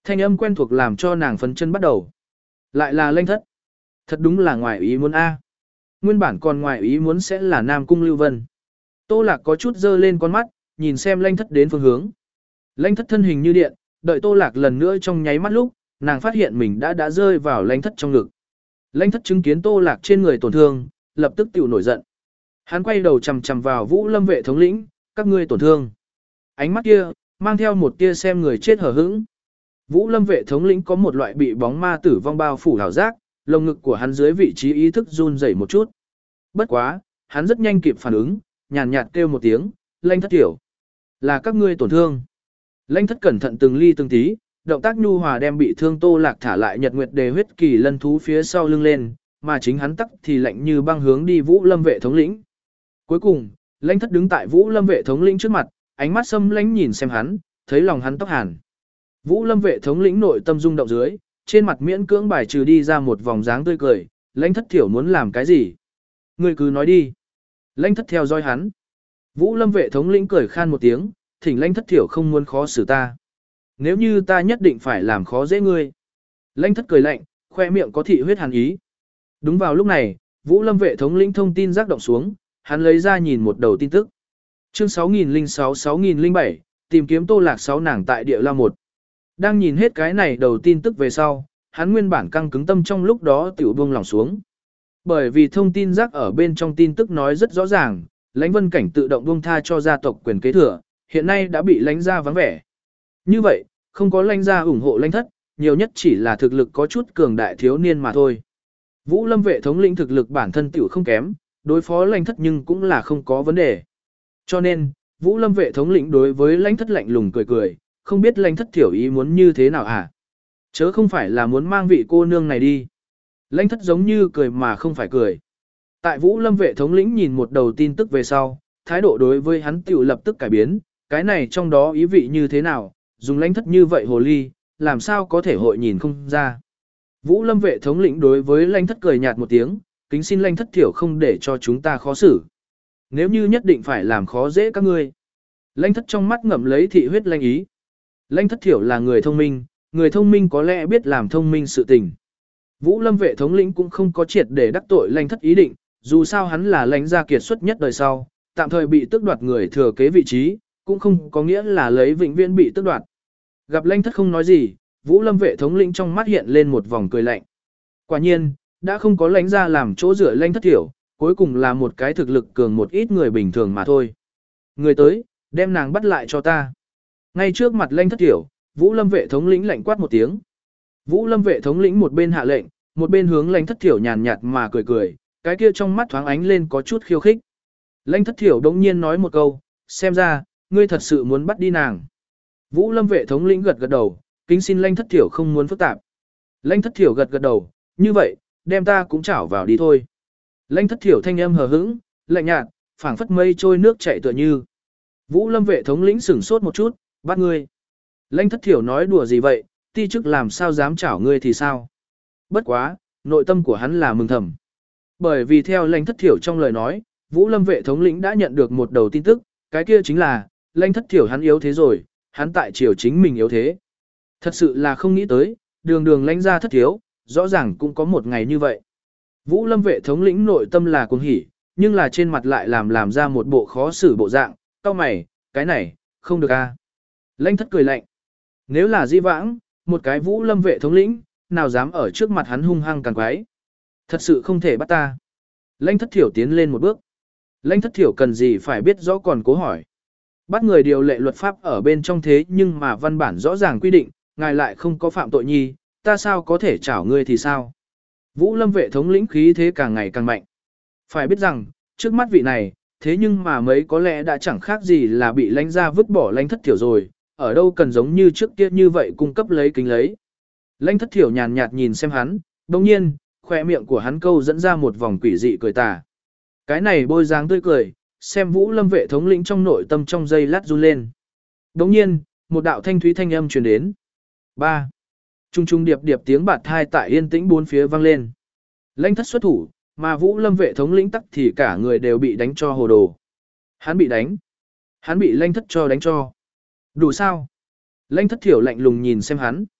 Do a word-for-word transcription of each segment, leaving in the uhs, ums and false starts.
Thanh âm quen thuộc làm cho nàng phấn chân bắt đầu. Lại là Lanh Thất. Thật đúng là ngoài ý muốn A. Nguyên bản còn ngoài ý muốn sẽ là Nam Cung Lưu Vân. Tô Lạc có chút dơ lên con mắt, nhìn xem Lanh Thất đến phương hướng. Lanh Thất thân hình như điện, đợi Tô Lạc lần nữa trong nháy mắt lúc, nàng phát hiện mình đã đã rơi vào Lanh Thất trong ngực. Lanh Thất chứng kiến Tô Lạc trên người tổn thương, lập tức tiểu nổi giận. Hắn quay đầu chằm chằm vào Vũ Lâm vệ thống lĩnh, các ngươi tổn thương. Ánh mắt kia, mang theo một tia xem người chết hờ hững. Vũ Lâm vệ thống lĩnh có một loại bị bóng ma tử vong bao phủ hảo giác, lồng ngực của hắn dưới vị trí ý thức run rẩy một chút. Bất quá, hắn rất nhanh kịp phản ứng, nhàn nhạt kêu một tiếng, Lanh Thất tiểu. Là các ngươi tổn thương. Lanh Thất cẩn thận từng ly từng tí, động tác nhu hòa đem bị thương Tô Lạc thả lại Nhật Nguyệt Đề huyết kỳ lân thú phía sau lưng lên, mà chính hắn tắc thì lạnh như băng hướng đi Vũ Lâm vệ thống lĩnh. Cuối cùng, Lanh Thất đứng tại Vũ Lâm vệ thống lĩnh trước mặt, ánh mắt xâm lãnh nhìn xem hắn, thấy lòng hắn tóc hàn. Vũ Lâm vệ thống lĩnh nội tâm rung động dưới, trên mặt miễn cưỡng bài trừ đi ra một vòng dáng tươi cười, Lanh Thất thiểu muốn làm cái gì? Ngươi cứ nói đi. Lanh Thất theo dõi hắn. Vũ Lâm vệ thống lĩnh cười khan một tiếng, thỉnh Lanh Thất thiểu không muốn khó xử ta. Nếu như ta nhất định phải làm khó dễ ngươi. Lanh Thất cười lạnh, khoe miệng có thị huyết hàn ý. Đúng vào lúc này, Vũ Lâm vệ thống lĩnh thông tin giác động xuống, hắn lấy ra nhìn một đầu tin tức. Chương sáu nghìn lẻ sáu sáu nghìn lẻ bảy, tìm kiếm Tô Lạc sáu nàng tại địa la một. Đang nhìn hết cái này đầu tin tức về sau, hắn nguyên bản căng cứng tâm trong lúc đó tiểu buông lỏng xuống. Bởi vì thông tin giác ở bên trong tin tức nói rất rõ ràng, Lãnh Vân Cảnh tự động buông tha cho gia tộc quyền kế thừa, hiện nay đã bị Lãnh gia vắng vẻ. Như vậy, không có Lãnh gia ủng hộ Lãnh Thất, nhiều nhất chỉ là thực lực có chút cường đại thiếu niên mà thôi. Vũ Lâm vệ thống lĩnh thực lực bản thân tiểu không kém, đối phó Lãnh Thất nhưng cũng là không có vấn đề. Cho nên, Vũ Lâm vệ thống lĩnh đối với Lãnh Thất lạnh lùng cười cười, không biết Lãnh Thất tiểu ý muốn như thế nào à? Chớ không phải là muốn mang vị cô nương này đi. Lãnh Thất giống như cười mà không phải cười. Tại Vũ Lâm vệ thống lĩnh nhìn một đầu tin tức về sau, thái độ đối với hắn tiểu lập tức cải biến, cái này trong đó ý vị như thế nào, dùng Lãnh Thất như vậy hồ ly, làm sao có thể hội nhìn không ra. Vũ Lâm vệ thống lĩnh đối với Lãnh Thất cười nhạt một tiếng, kính xin Lãnh Thất tiểu không để cho chúng ta khó xử. Nếu như nhất định phải làm khó dễ các ngươi. Lãnh Thất trong mắt ngậm lấy thị huyết lanh ý. Lãnh Thất tiểu là người thông minh, người thông minh có lẽ biết làm thông minh sự tình. Vũ Lâm vệ thống lĩnh cũng không có triệt để đắc tội Lãnh Thất ý định, dù sao hắn là Lãnh gia kiệt xuất nhất đời sau, tạm thời bị tước đoạt người thừa kế vị trí, cũng không có nghĩa là lấy vĩnh viễn bị tước đoạt. Gặp Lãnh Thất không nói gì, Vũ Lâm vệ thống lĩnh trong mắt hiện lên một vòng cười lạnh. Quả nhiên, đã không có Lãnh gia làm chỗ dựa Lãnh Thất tiểu, cuối cùng là một cái thực lực cường một ít người bình thường mà thôi. Người tới, đem nàng bắt lại cho ta. Ngay trước mặt Lãnh Thất tiểu, Vũ Lâm vệ thống lĩnh lạnh quát một tiếng. Vũ Lâm vệ thống lĩnh một bên hạ lệnh, một bên hướng Lãnh Thất tiểu nhàn nhạt mà cười cười, cái kia trong mắt thoáng ánh lên có chút khiêu khích. Lãnh Thất tiểu đống nhiên nói một câu, xem ra, ngươi thật sự muốn bắt đi nàng. Vũ Lâm vệ thống lĩnh gật gật đầu, kính xin Lãnh Thất tiểu không muốn phức tạp. Lãnh Thất tiểu gật gật đầu, như vậy, đem ta cũng chảo vào đi thôi. Lãnh Thất tiểu thanh âm hờ hững, lạnh nhạt, phảng phất mây trôi nước chảy tựa như. Vũ Lâm vệ thống lĩnh sửng sốt một chút, bắt ngươi. Lãnh Thất tiểu nói đùa gì vậy, ti chức làm sao dám chảo ngươi thì sao? Bất quá, nội tâm của hắn là mừng thầm. Bởi vì theo Lãnh Thất tiểu trong lời nói, Vũ Lâm vệ thống lĩnh đã nhận được một đầu tin tức, cái kia chính là, Lãnh Thất tiểu hắn yếu thế rồi, hắn tại triều chính mình yếu thế. Thật sự là không nghĩ tới, đường đường Lãnh gia thất thiếu, rõ ràng cũng có một ngày như vậy. Vũ Lâm vệ thống lĩnh nội tâm là cuồng hỉ, nhưng là trên mặt lại làm làm ra một bộ khó xử bộ dạng, cau mày, cái này, không được a. Lãnh Thất cười lạnh. Nếu là Di Vãng, một cái Vũ Lâm vệ thống lĩnh, nào dám ở trước mặt hắn hung hăng càng quái. Thật sự không thể bắt ta. Lãnh Thất thiểu tiến lên một bước. Lãnh Thất thiểu cần gì phải biết rõ còn cố hỏi. Bắt người điều lệ luật pháp ở bên trong thế nhưng mà văn bản rõ ràng quy định, ngài lại không có phạm tội nhi, ta sao có thể chảo ngươi thì sao? Vũ Lâm vệ thống lĩnh khí thế càng ngày càng mạnh. Phải biết rằng, trước mắt vị này, thế nhưng mà mấy có lẽ đã chẳng khác gì là bị Lãnh gia vứt bỏ Lãnh Thất thiểu rồi, ở đâu cần giống như trước kia như vậy cung cấp lấy kính lấy. Lãnh Thất thiểu nhàn nhạt nhìn xem hắn, đồng nhiên, khoe miệng của hắn câu dẫn ra một vòng quỷ dị cười tà. Cái này bôi dáng tươi cười, xem Vũ Lâm vệ thống lĩnh trong nội tâm trong giây lát run lên. Đồng nhiên, một đạo thanh thúy thanh âm truyền đến. ba. Trung trung điệp điệp tiếng bạt thai tại yên tĩnh bốn phía vang lên. Lãnh Thất xuất thủ, mà Vũ Lâm vệ thống lĩnh tắc thì cả người đều bị đánh cho hồ đồ. Hắn bị đánh. Hắn bị Lãnh Thất cho đánh cho. Đủ sao? Lãnh Thất thiểu lạnh lùng nhìn xem hắn.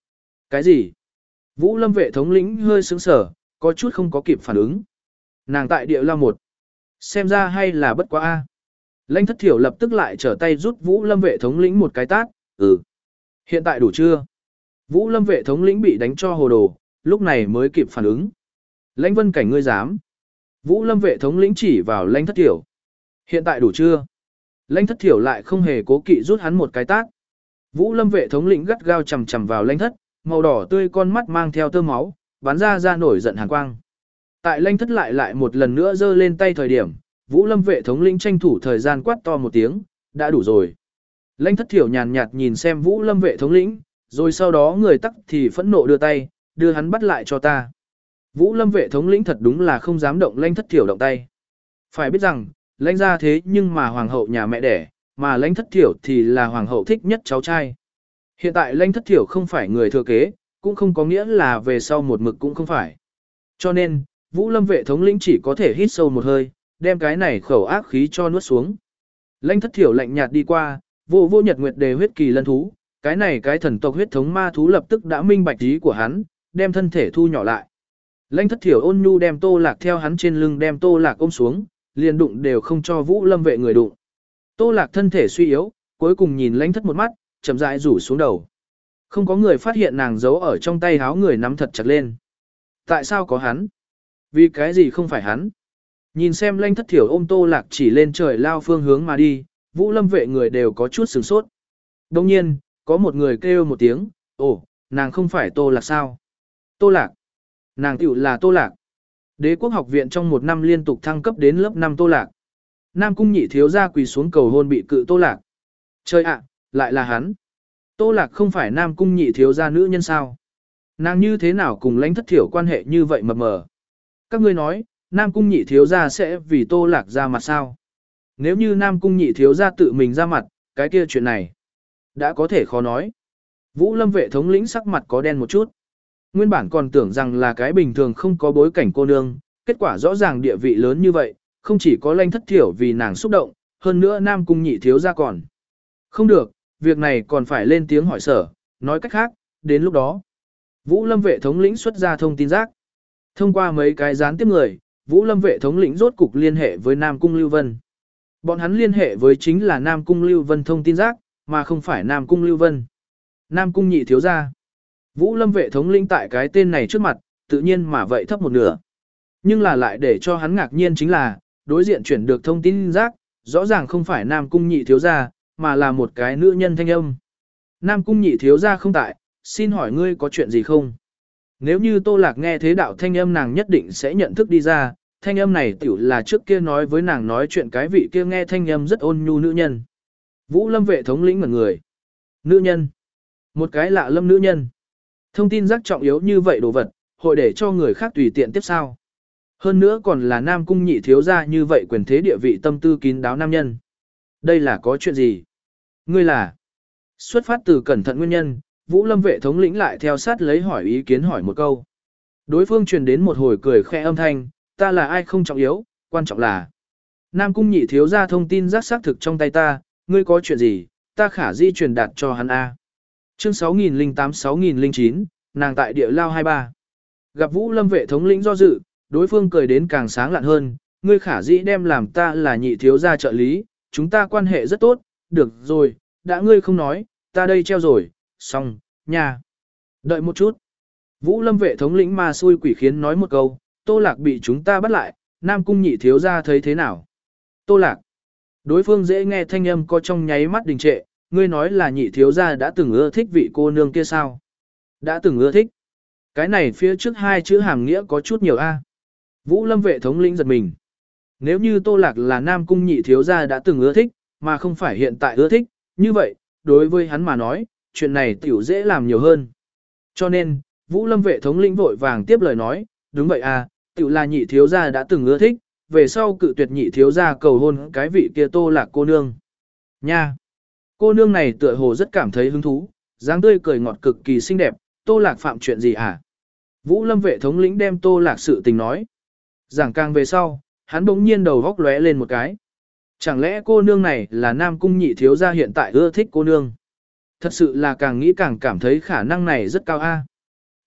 Cái gì? Vũ Lâm vệ thống lĩnh hơi sững sờ, có chút không có kịp phản ứng. Nàng tại địa lao một. Xem ra hay là bất quá a. Lãnh Thất Thiểu lập tức lại trở tay rút Vũ Lâm vệ thống lĩnh một cái tát, "Ừ, hiện tại đủ chưa?" Vũ Lâm vệ thống lĩnh bị đánh cho hồ đồ, lúc này mới kịp phản ứng. "Lãnh Vân Cảnh ngươi dám?" Vũ Lâm vệ thống lĩnh chỉ vào Lãnh Thất Thiểu. "Hiện tại đủ chưa?" Lãnh Thất Thiểu lại không hề cố kỵ rút hắn một cái tát. Vũ Lâm vệ thống lĩnh gắt gao chằm chằm vào Lãnh Thất, màu đỏ tươi con mắt mang theo tơ máu, bắn ra ra nổi giận hàn quang. Tại Lãnh Thất lại lại một lần nữa giơ lên tay thời điểm, Vũ Lâm vệ thống lĩnh tranh thủ thời gian quát to một tiếng, "Đã đủ rồi." Lãnh Thất Thiểu nhàn nhạt nhìn xem Vũ Lâm vệ thống lĩnh, rồi sau đó người tắc thì phẫn nộ đưa tay, "Đưa hắn bắt lại cho ta." Vũ Lâm vệ thống lĩnh thật đúng là không dám động Lãnh Thất Thiểu động tay. Phải biết rằng, Lãnh gia thế nhưng mà hoàng hậu nhà mẹ đẻ, mà Lãnh Thất Thiểu thì là hoàng hậu thích nhất cháu trai. Hiện tại Lãnh Thất Thiểu không phải người thừa kế, cũng không có nghĩa là về sau một mực cũng không phải. Cho nên, Vũ Lâm vệ thống lĩnh chỉ có thể hít sâu một hơi, đem cái này khẩu ác khí cho nuốt xuống. Lãnh Thất Thiểu lạnh nhạt đi qua, vô vô nhật nguyệt đề huyết kỳ lân thú, cái này cái thần tộc huyết thống ma thú lập tức đã minh bạch ý của hắn, đem thân thể thu nhỏ lại. Lãnh Thất Thiểu ôn nhu đem Tô Lạc theo hắn trên lưng đem Tô Lạc ôm xuống, liền đụng đều không cho Vũ Lâm vệ người đụng. Tô Lạc thân thể suy yếu, cuối cùng nhìn Lãnh Thất một mắt, chậm rãi rủ xuống đầu. Không có người phát hiện nàng giấu ở trong tay háo người nắm thật chặt lên. Tại sao có hắn? Vì cái gì không phải hắn? Nhìn xem Lãnh Thất Thiểu ôm Tô Lạc chỉ lên trời lao phương hướng mà đi, Vũ Lâm vệ người đều có chút sửng sốt. Đồng nhiên, có một người kêu một tiếng, "Ồ, nàng không phải Tô Lạc sao?" Tô Lạc. Nàng tiểu là Tô Lạc. Đế quốc học viện trong một năm liên tục thăng cấp đến lớp năm Tô Lạc. Nam cung nhị thiếu gia quỳ xuống cầu hôn bị cự Tô Lạc. Trời ạ, lại là hắn. Tô Lạc không phải Nam cung nhị thiếu gia nữ nhân sao? Nàng như thế nào cùng Lãnh Thất Thiểu quan hệ như vậy mập mờ? Các ngươi nói, Nam cung nhị thiếu gia sẽ vì Tô Lạc ra mặt sao? Nếu như Nam cung nhị thiếu gia tự mình ra mặt, cái kia chuyện này đã có thể khó nói. Vũ Lâm vệ thống lĩnh sắc mặt có đen một chút. Nguyên bản còn tưởng rằng là cái bình thường không có bối cảnh cô nương, kết quả rõ ràng địa vị lớn như vậy, không chỉ có Lãnh Thất Thiểu vì nàng xúc động, hơn nữa Nam cung nhị thiếu gia còn. Không được, việc này còn phải lên tiếng hỏi sở, nói cách khác, đến lúc đó. Vũ Lâm vệ thống lĩnh xuất ra thông tin rác. Thông qua mấy cái gián tiếp người, Vũ Lâm vệ thống lĩnh rốt cục liên hệ với Nam cung Lưu Vân. Bọn hắn liên hệ với chính là Nam cung Lưu Vân thông tin rác, mà không phải Nam cung Lưu Vân. Nam cung nhị thiếu gia. Vũ Lâm vệ thống lĩnh tại cái tên này trước mặt, tự nhiên mà vậy thấp một nửa. Nhưng là lại để cho hắn ngạc nhiên chính là, đối diện chuyển được thông tin rác, rõ ràng không phải Nam cung nhị thiếu gia, mà là một cái nữ nhân thanh âm. Nam cung nhị thiếu gia không tại, xin hỏi ngươi có chuyện gì không? Nếu như Tô Lạc nghe thế đạo thanh âm nàng nhất định sẽ nhận thức đi ra, thanh âm này tiểu là trước kia nói với nàng nói chuyện cái vị kia nghe thanh âm rất ôn nhu nữ nhân. Vũ Lâm vệ thống lĩnh ngẩn người. Nữ nhân. Một cái lạ lâm nữ nhân. Thông tin rác trọng yếu như vậy đồ vật, hội để cho người khác tùy tiện tiếp sao. Hơn nữa còn là Nam cung nhị thiếu gia như vậy quyền thế địa vị tâm tư kín đáo nam nhân. Đây là có chuyện gì? Ngươi là? Xuất phát từ cẩn thận nguyên nhân, Vũ Lâm vệ thống lĩnh lại theo sát lấy hỏi ý kiến hỏi một câu. Đối phương truyền đến một hồi cười khẽ âm thanh, ta là ai không trọng yếu, quan trọng là Nam cung nhị thiếu gia thông tin rác xác thực trong tay ta, ngươi có chuyện gì, ta khả di truyền đạt cho hắn A. Chương sáu nghìn lẻ tám sáu nghìn lẻ chín, nàng tại địa lao hai mươi ba. Gặp Vũ Lâm vệ thống lĩnh do dự, đối phương cười đến càng sáng lạn hơn, ngươi khả dĩ đem làm ta là nhị thiếu gia trợ lý, chúng ta quan hệ rất tốt, được rồi, đã ngươi không nói, ta đây treo rồi, xong, nha. Đợi một chút. Vũ Lâm vệ thống lĩnh ma xui quỷ khiến nói một câu, Tô Lạc bị chúng ta bắt lại, Nam cung nhị thiếu gia thấy thế nào? Tô Lạc. Đối phương dễ nghe thanh âm có trong nháy mắt đình trệ, ngươi nói là nhị thiếu gia đã từng ưa thích vị cô nương kia sao? Đã từng ưa thích. Cái này phía trước hai chữ hàm nghĩa có chút nhiều a. Vũ Lâm vệ thống lĩnh giật mình. Nếu như Tô Lạc là Nam cung nhị thiếu gia đã từng ưa thích, mà không phải hiện tại ưa thích, như vậy, đối với hắn mà nói, chuyện này tiểu dễ làm nhiều hơn. Cho nên, Vũ Lâm vệ thống lĩnh vội vàng tiếp lời nói, đúng vậy à, tiểu là nhị thiếu gia đã từng ưa thích, về sau cự tuyệt nhị thiếu gia cầu hôn cái vị kia Tô Lạc cô nương. Nha! Cô nương này tựa hồ rất cảm thấy hứng thú, dáng tươi cười ngọt cực kỳ xinh đẹp, Tô Lạc phạm chuyện gì hả? Vũ Lâm vệ thống lĩnh đem Tô Lạc sự tình nói. Giảng càng về sau, hắn bỗng nhiên đầu góc lóe lên một cái. Chẳng lẽ cô nương này là Nam cung nhị thiếu gia hiện tại ưa thích cô nương? Thật sự là càng nghĩ càng cảm thấy khả năng này rất cao a.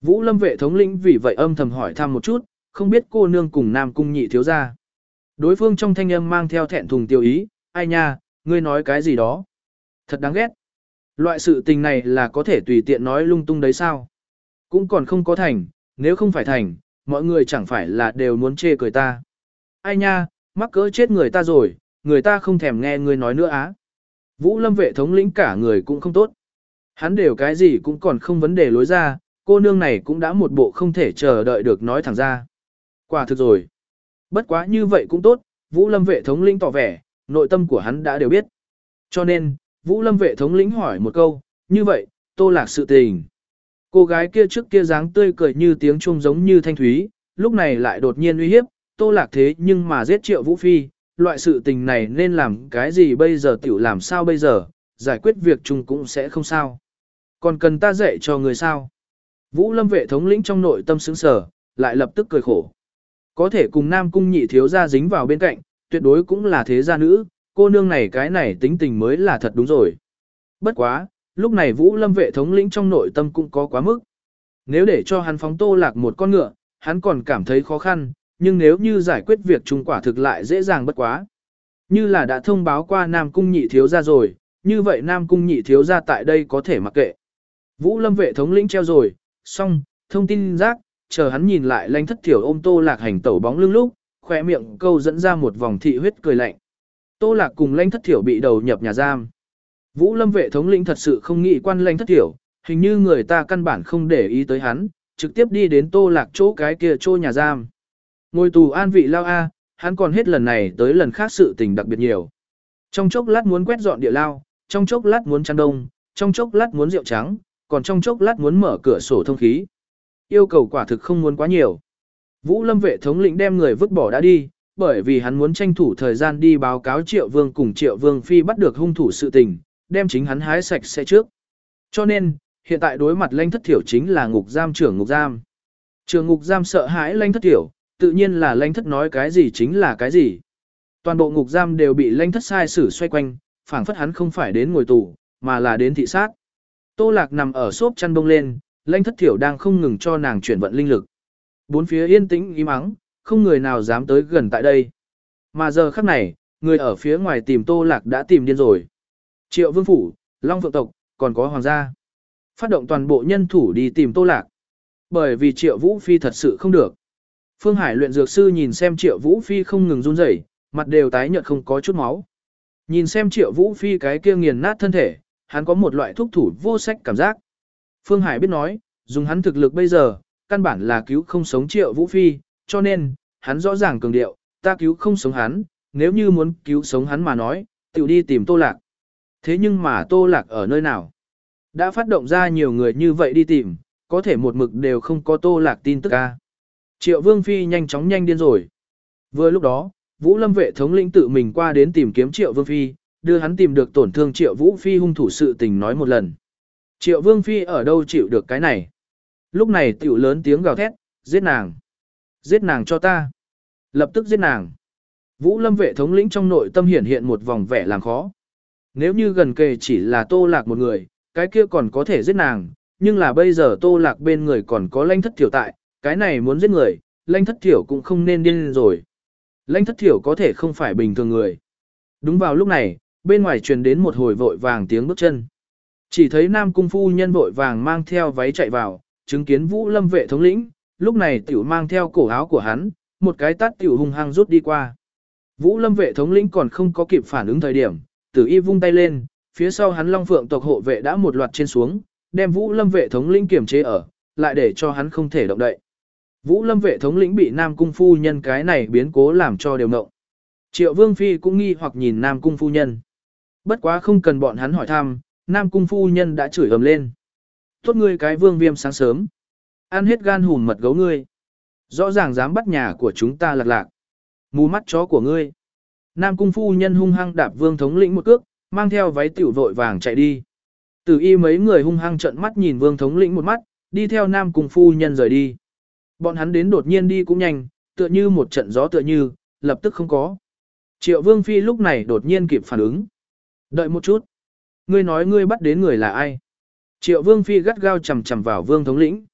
Vũ Lâm vệ thống lĩnh vì vậy âm thầm hỏi thăm một chút, không biết cô nương cùng Nam Cung nhị thiếu gia. Đối phương trong thanh âm mang theo thẹn thùng tiêu ý, ai nha, ngươi nói cái gì đó. Thật đáng ghét. Loại sự tình này là có thể tùy tiện nói lung tung đấy sao? Cũng còn không có thành, nếu không phải thành, mọi người chẳng phải là đều muốn chê cười ta. Ai nha, mắc cỡ chết người ta rồi, người ta không thèm nghe ngươi nói nữa á. Vũ Lâm vệ thống lĩnh cả người cũng không tốt. Hắn đều cái gì cũng còn không vấn đề lối ra, cô nương này cũng đã một bộ không thể chờ đợi được nói thẳng ra. Quả thực rồi. Bất quá như vậy cũng tốt, Vũ Lâm vệ thống lĩnh tỏ vẻ, nội tâm của hắn đã đều biết. Cho nên, Vũ Lâm vệ thống lĩnh hỏi một câu, như vậy, Tô Lạc sự tình. Cô gái kia trước kia dáng tươi cười như tiếng chuông giống như thanh thúy, lúc này lại đột nhiên uy hiếp, Tô Lạc thế nhưng mà giết Triệu Vũ Phi, loại sự tình này nên làm cái gì bây giờ tiểu làm sao bây giờ, giải quyết việc chung cũng sẽ không sao. Còn cần ta dạy cho người sao? Vũ Lâm vệ thống lĩnh trong nội tâm sững sờ, lại lập tức cười khổ. Có thể cùng Nam Cung nhị thiếu gia dính vào bên cạnh, tuyệt đối cũng là thế gia nữ, cô nương này cái này tính tình mới là thật đúng rồi. Bất quá, lúc này Vũ Lâm vệ thống lĩnh trong nội tâm cũng có quá mức. Nếu để cho hắn phóng Tô Lạc một con ngựa, hắn còn cảm thấy khó khăn, nhưng nếu như giải quyết việc chung quả thực lại dễ dàng bất quá. Như là đã thông báo qua Nam Cung nhị thiếu gia rồi, như vậy Nam Cung nhị thiếu gia tại đây có thể mặc kệ. Vũ Lâm vệ thống lĩnh treo rồi, xong, thông tin rác, chờ hắn nhìn lại Lãnh Thất Thiểu ôm Tô Lạc hành tẩu bóng lưng lúc, khỏe miệng câu dẫn ra một vòng thị huyết cười lạnh. Tô Lạc cùng Lãnh Thất Thiểu bị đầu nhập nhà giam. Vũ Lâm vệ thống lĩnh thật sự không nghĩ quan Lãnh Thất Thiểu, hình như người ta căn bản không để ý tới hắn, trực tiếp đi đến Tô Lạc chỗ cái kia chỗ nhà giam. Ngồi tù an vị lao a, hắn còn hết lần này tới lần khác sự tình đặc biệt nhiều. Trong chốc lát muốn quét dọn địa lao, trong chốc lát muốn chăn đông, trong chốc lát muốn rượu trắng, còn trong chốc lát muốn mở cửa sổ thông khí. Yêu cầu quả thực không muốn quá nhiều. Vũ Lâm vệ thống lĩnh đem người vứt bỏ đã đi, bởi vì hắn muốn tranh thủ thời gian đi báo cáo Triệu Vương cùng Triệu Vương Phi bắt được hung thủ sự tình, đem chính hắn hái sạch sẽ trước. Cho nên, hiện tại đối mặt Lãnh Thất Thiểu chính là ngục giam trưởng ngục giam. Trưởng ngục giam sợ hãi Lãnh Thất Thiểu, tự nhiên là Lãnh Thất nói cái gì chính là cái gì. Toàn bộ ngục giam đều bị Lãnh Thất sai xử xoay quanh, phảng phất hắn không phải đến ngồi tù, mà là đến thị sát. Tô Lạc nằm ở xốp chăn bông lên, Lãnh Thất Thiểu đang không ngừng cho nàng chuyển vận linh lực. Bốn phía yên tĩnh im ắng, không người nào dám tới gần tại đây. Mà giờ khắc này, người ở phía ngoài tìm Tô Lạc đã tìm điên rồi. Triệu Vương phủ, Long Phượng tộc, còn có hoàng gia. Phát động toàn bộ nhân thủ đi tìm Tô Lạc. Bởi vì Triệu Vũ Phi thật sự không được. Phương Hải luyện dược sư nhìn xem Triệu Vũ Phi không ngừng run rẩy, mặt đều tái nhợt không có chút máu. Nhìn xem Triệu Vũ Phi cái kia nghiền nát thân thể, hắn có một loại thúc thủ vô sách cảm giác. Phương Hải biết nói, dùng hắn thực lực bây giờ, căn bản là cứu không sống Triệu Vũ Phi, cho nên, hắn rõ ràng cường điệu, ta cứu không sống hắn, nếu như muốn cứu sống hắn mà nói, tự đi tìm Tô Lạc. Thế nhưng mà Tô Lạc ở nơi nào? Đã phát động ra nhiều người như vậy đi tìm, có thể một mực đều không có Tô Lạc tin tức ca. Triệu Vương Phi nhanh chóng nhanh điên rồi. Vừa lúc đó, Vũ Lâm vệ thống lĩnh tự mình qua đến tìm kiếm Triệu Vương Phi, đưa hắn tìm được tổn thương Triệu Vũ Phi hung thủ sự tình nói một lần. Triệu Vương Phi ở đâu chịu được cái này? Lúc này tiểu lớn tiếng gào thét, giết nàng. Giết nàng cho ta. Lập tức giết nàng. Vũ Lâm vệ thống lĩnh trong nội tâm hiển hiện một vòng vẻ làm khó. Nếu như gần kề chỉ là Tô Lạc một người, cái kia còn có thể giết nàng, nhưng là bây giờ Tô Lạc bên người còn có Lãnh Thất Thiểu tại, cái này muốn giết người, Lãnh Thất Thiểu cũng không nên điên rồi. Lãnh Thất Thiểu có thể không phải bình thường người. Đúng vào lúc này, bên ngoài truyền đến một hồi vội vàng tiếng bước chân. Chỉ thấy Nam Cung phu nhân vội vàng mang theo váy chạy vào, chứng kiến Vũ Lâm vệ thống lĩnh, lúc này tiểu mang theo cổ áo của hắn, một cái tát tiểu hung hăng rút đi qua. Vũ Lâm vệ thống lĩnh còn không có kịp phản ứng thời điểm, Tử Y vung tay lên, phía sau hắn Long Phượng tộc hộ vệ đã một loạt trên xuống, đem Vũ Lâm vệ thống lĩnh kiềm chế ở, lại để cho hắn không thể động đậy. Vũ Lâm vệ thống lĩnh bị Nam Cung phu nhân cái này biến cố làm cho đều ngộng. Triệu Vương Phi cũng nghi hoặc nhìn Nam Cung phu nhân. Bất quá không cần bọn hắn hỏi thăm, Nam Cung phu nhân đã chửi ầm lên. Tốt ngươi cái Vương Viêm sáng sớm. Ăn hết gan hùn mật gấu ngươi. Rõ ràng dám bắt nhà của chúng ta lạc lạc. Mù mắt chó của ngươi. Nam Cung phu nhân hung hăng đạp Vương thống lĩnh một cước, mang theo váy tiểu vội vàng chạy đi. Tử Y mấy người hung hăng trợn mắt nhìn Vương thống lĩnh một mắt, đi theo Nam Cung phu nhân rời đi. Bọn hắn đến đột nhiên đi cũng nhanh, tựa như một trận gió tựa như, lập tức không có. Triệu Vương Phi lúc này đột nhiên kịp phản ứng. Đợi một chút. Ngươi nói ngươi bắt đến người là ai? Triệu Vương Phi gắt gao chầm chầm vào Vương thống lĩnh.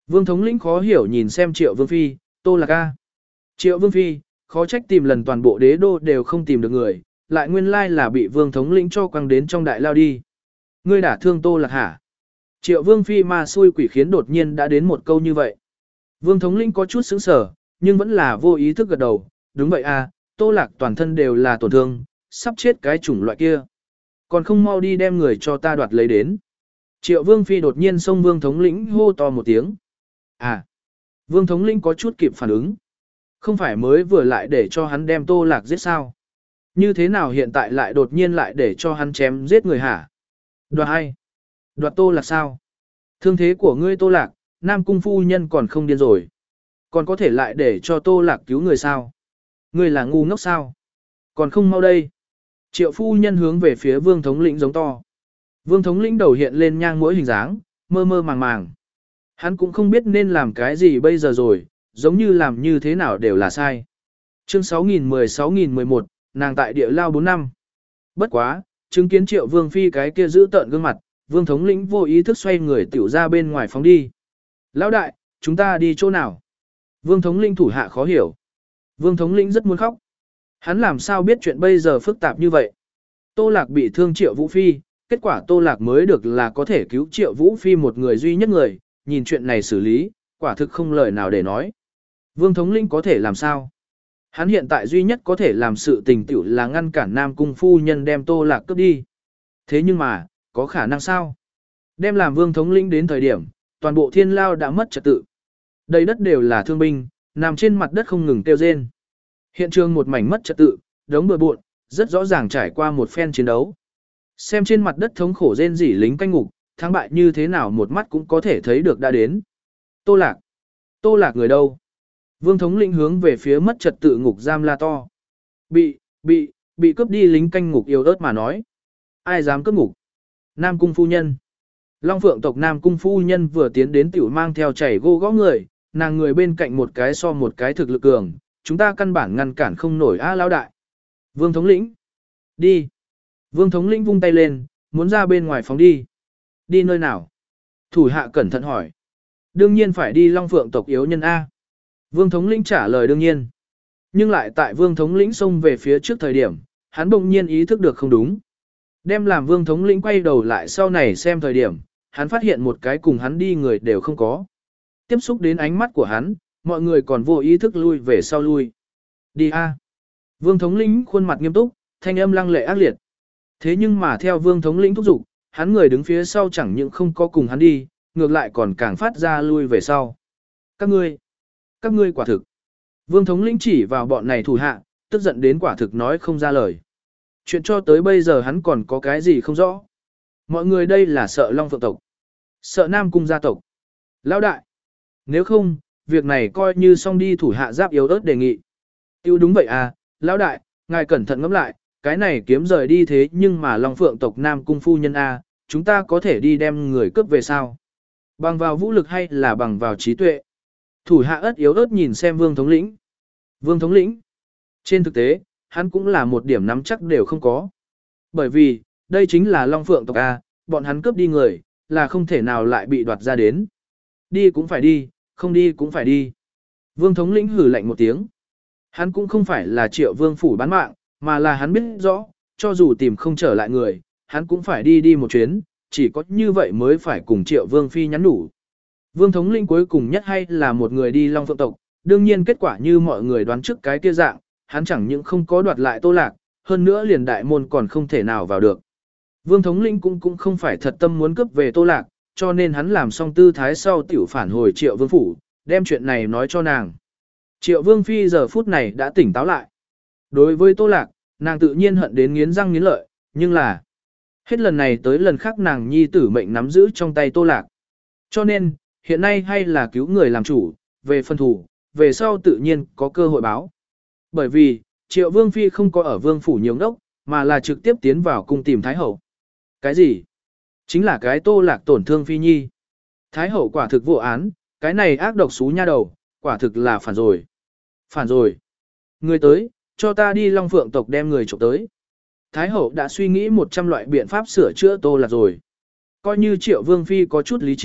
Vương thống lĩnh khó hiểu nhìn xem Triệu Vương Phi, Tô Lạc A. Triệu Vương Phi, khó trách tìm lần toàn bộ đế đô đều không tìm được người, lại nguyên lai là bị Vương thống lĩnh cho quăng đến trong đại lao đi. Ngươi đả thương Tô Lạc hả? Triệu Vương Phi ma xui quỷ khiến đột nhiên đã đến một câu như vậy. Vương thống lĩnh có chút sững sờ, nhưng vẫn là vô ý thức gật đầu, đúng vậy à, Tô Lạc toàn thân đều là tổn thương, sắp chết cái chủng loại kia. Còn không mau đi đem người cho ta đoạt lấy đến. Triệu Vương Phi đột nhiên xông Vương thống lĩnh hô to một tiếng. À, Vương thống lĩnh có chút kịp phản ứng. Không phải mới vừa lại để cho hắn đem Tô Lạc giết sao? Như thế nào hiện tại lại đột nhiên lại để cho hắn chém giết người hả? Đoạt ai? Đoạt Tô Lạc sao? Thương thế của ngươi Tô Lạc, Nam Cung phu nhân còn không điên rồi. Còn có thể lại để cho Tô Lạc cứu người sao? Ngươi là ngu ngốc sao? Còn không mau đây. Triệu phu nhân hướng về phía Vương thống lĩnh giống to. Vương thống lĩnh đầu hiện lên nhang mũi hình dáng, mơ mơ màng màng. Hắn cũng không biết nên làm cái gì bây giờ rồi, giống như làm như thế nào đều là sai. Chương sáu nghìn mười sáu nghìn mười một, nàng tại địa lao bốn năm. Bất quá, chứng kiến Triệu Vương Phi cái kia giữ tợn gương mặt, Vương thống lĩnh vô ý thức xoay người tiểu ra bên ngoài phóng đi. Lão đại, chúng ta đi chỗ nào? Vương thống lĩnh thủ hạ khó hiểu. Vương thống lĩnh rất muốn khóc. Hắn làm sao biết chuyện bây giờ phức tạp như vậy? Tô Lạc bị thương Triệu Vũ Phi, kết quả Tô Lạc mới được là có thể cứu Triệu Vũ Phi một người duy nhất người, nhìn chuyện này xử lý, quả thực không lời nào để nói. Vương thống lĩnh có thể làm sao? Hắn hiện tại duy nhất có thể làm sự tình tiểu là ngăn cản Nam Cung phu nhân đem Tô Lạc cướp đi. Thế nhưng mà, có khả năng sao? Đem làm Vương thống lĩnh đến thời điểm, toàn bộ thiên lao đã mất trật tự. Đầy đất đều là thương binh, nằm trên mặt đất không ngừng kêu rên. Hiện trường một mảnh mất trật tự, đống bừa bộn, rất rõ ràng trải qua một phen chiến đấu. Xem trên mặt đất thống khổ rên rỉ lính canh ngục, thắng bại như thế nào một mắt cũng có thể thấy được đã đến. Tô Lạc. Tô Lạc người đâu? Vương thống lĩnh hướng về phía mất trật tự ngục giam la to. Bị, bị, bị cướp đi lính canh ngục yếu ớt mà nói. Ai dám cướp ngục? Nam Cung phu nhân. Long Phượng tộc Nam Cung phu nhân vừa tiến đến tiểu mang theo chảy gô gõ người, nàng người bên cạnh một cái so một cái thực lực cường, chúng ta căn bản ngăn cản không nổi a lão đại. Vương thống lĩnh. Đi. Vương thống lĩnh vung tay lên, muốn ra bên ngoài phóng đi. Đi nơi nào? Thủ hạ cẩn thận hỏi. Đương nhiên phải đi Long Phượng tộc yếu nhân A. Vương thống lĩnh trả lời đương nhiên. Nhưng lại tại vương thống lĩnh xông về phía trước thời điểm, hắn bỗng nhiên ý thức được không đúng. Đem làm vương thống lĩnh quay đầu lại sau này xem thời điểm, hắn phát hiện một cái cùng hắn đi người đều không có. Tiếp xúc đến ánh mắt của hắn, mọi người còn vô ý thức lui về sau lui. Đi A. Vương thống lĩnh khuôn mặt nghiêm túc, thanh âm lăng lệ ác liệt. Thế nhưng mà theo vương thống lĩnh thúc giục, hắn người đứng phía sau chẳng những không có cùng hắn đi, ngược lại còn càng phát ra lui về sau. Các ngươi, các ngươi quả thực. Vương thống lĩnh chỉ vào bọn này thủ hạ, tức giận đến quả thực nói không ra lời. Chuyện cho tới bây giờ hắn còn có cái gì không rõ. Mọi người đây là sợ Long Phượng tộc, sợ Nam Cung gia tộc. Lão đại, nếu không, việc này coi như xong đi. Thủ hạ giáp yếu ớt đề nghị. Tiêu đúng vậy à, lão đại, ngài cẩn thận ngẫm lại, cái này kiếm rời đi thế nhưng mà Long Phượng tộc Nam Cung phu nhân a, chúng ta có thể đi đem người cướp về sao? Bằng vào vũ lực hay là bằng vào trí tuệ? Thủ hạ ớt yếu ớt nhìn xem Vương thống lĩnh. Vương thống lĩnh, trên thực tế, hắn cũng là một điểm nắm chắc đều không có. Bởi vì, đây chính là Long Phượng tộc a, bọn hắn cướp đi người, là không thể nào lại bị đoạt ra đến. Đi cũng phải đi, không đi cũng phải đi. Vương thống lĩnh hử lạnh một tiếng. Hắn cũng không phải là Triệu Vương phủ bán mạng, mà là hắn biết rõ, cho dù tìm không trở lại người, hắn cũng phải đi đi một chuyến, chỉ có như vậy mới phải cùng Triệu Vương Phi nhắn đủ. Vương thống lĩnh cuối cùng nhất hay là một người đi Long Phượng tộc, đương nhiên kết quả như mọi người đoán trước cái kia dạng, hắn chẳng những không có đoạt lại Tô Lạc, hơn nữa liền đại môn còn không thể nào vào được. Vương thống lĩnh cũng cũng không phải thật tâm muốn cướp về Tô Lạc, cho nên hắn làm xong tư thái sau tiểu phản hồi Triệu Vương phủ, đem chuyện này nói cho nàng. Triệu Vương Phi giờ phút này đã tỉnh táo lại. Đối với Tô Lạc, nàng tự nhiên hận đến nghiến răng nghiến lợi, nhưng là hết lần này tới lần khác nàng nhi tử mệnh nắm giữ trong tay Tô Lạc. Cho nên, hiện nay hay là cứu người làm chủ, về phân thủ, về sau tự nhiên có cơ hội báo. Bởi vì, Triệu Vương Phi không có ở Vương phủ nhiều đốc, mà là trực tiếp tiến vào cung tìm Thái Hậu. Cái gì? Chính là cái Tô Lạc tổn thương Phi Nhi. Thái Hậu quả thực vô án, cái này ác độc xú nha đầu, quả thực là phản rồi. Phản rồi. Người tới, cho ta đi Long Phượng tộc đem người trộm tới. Thái Hậu đã suy nghĩ một trăm loại biện pháp sửa chữa Tô Lạc rồi. Coi như Triệu Vương Phi có chút lý trí,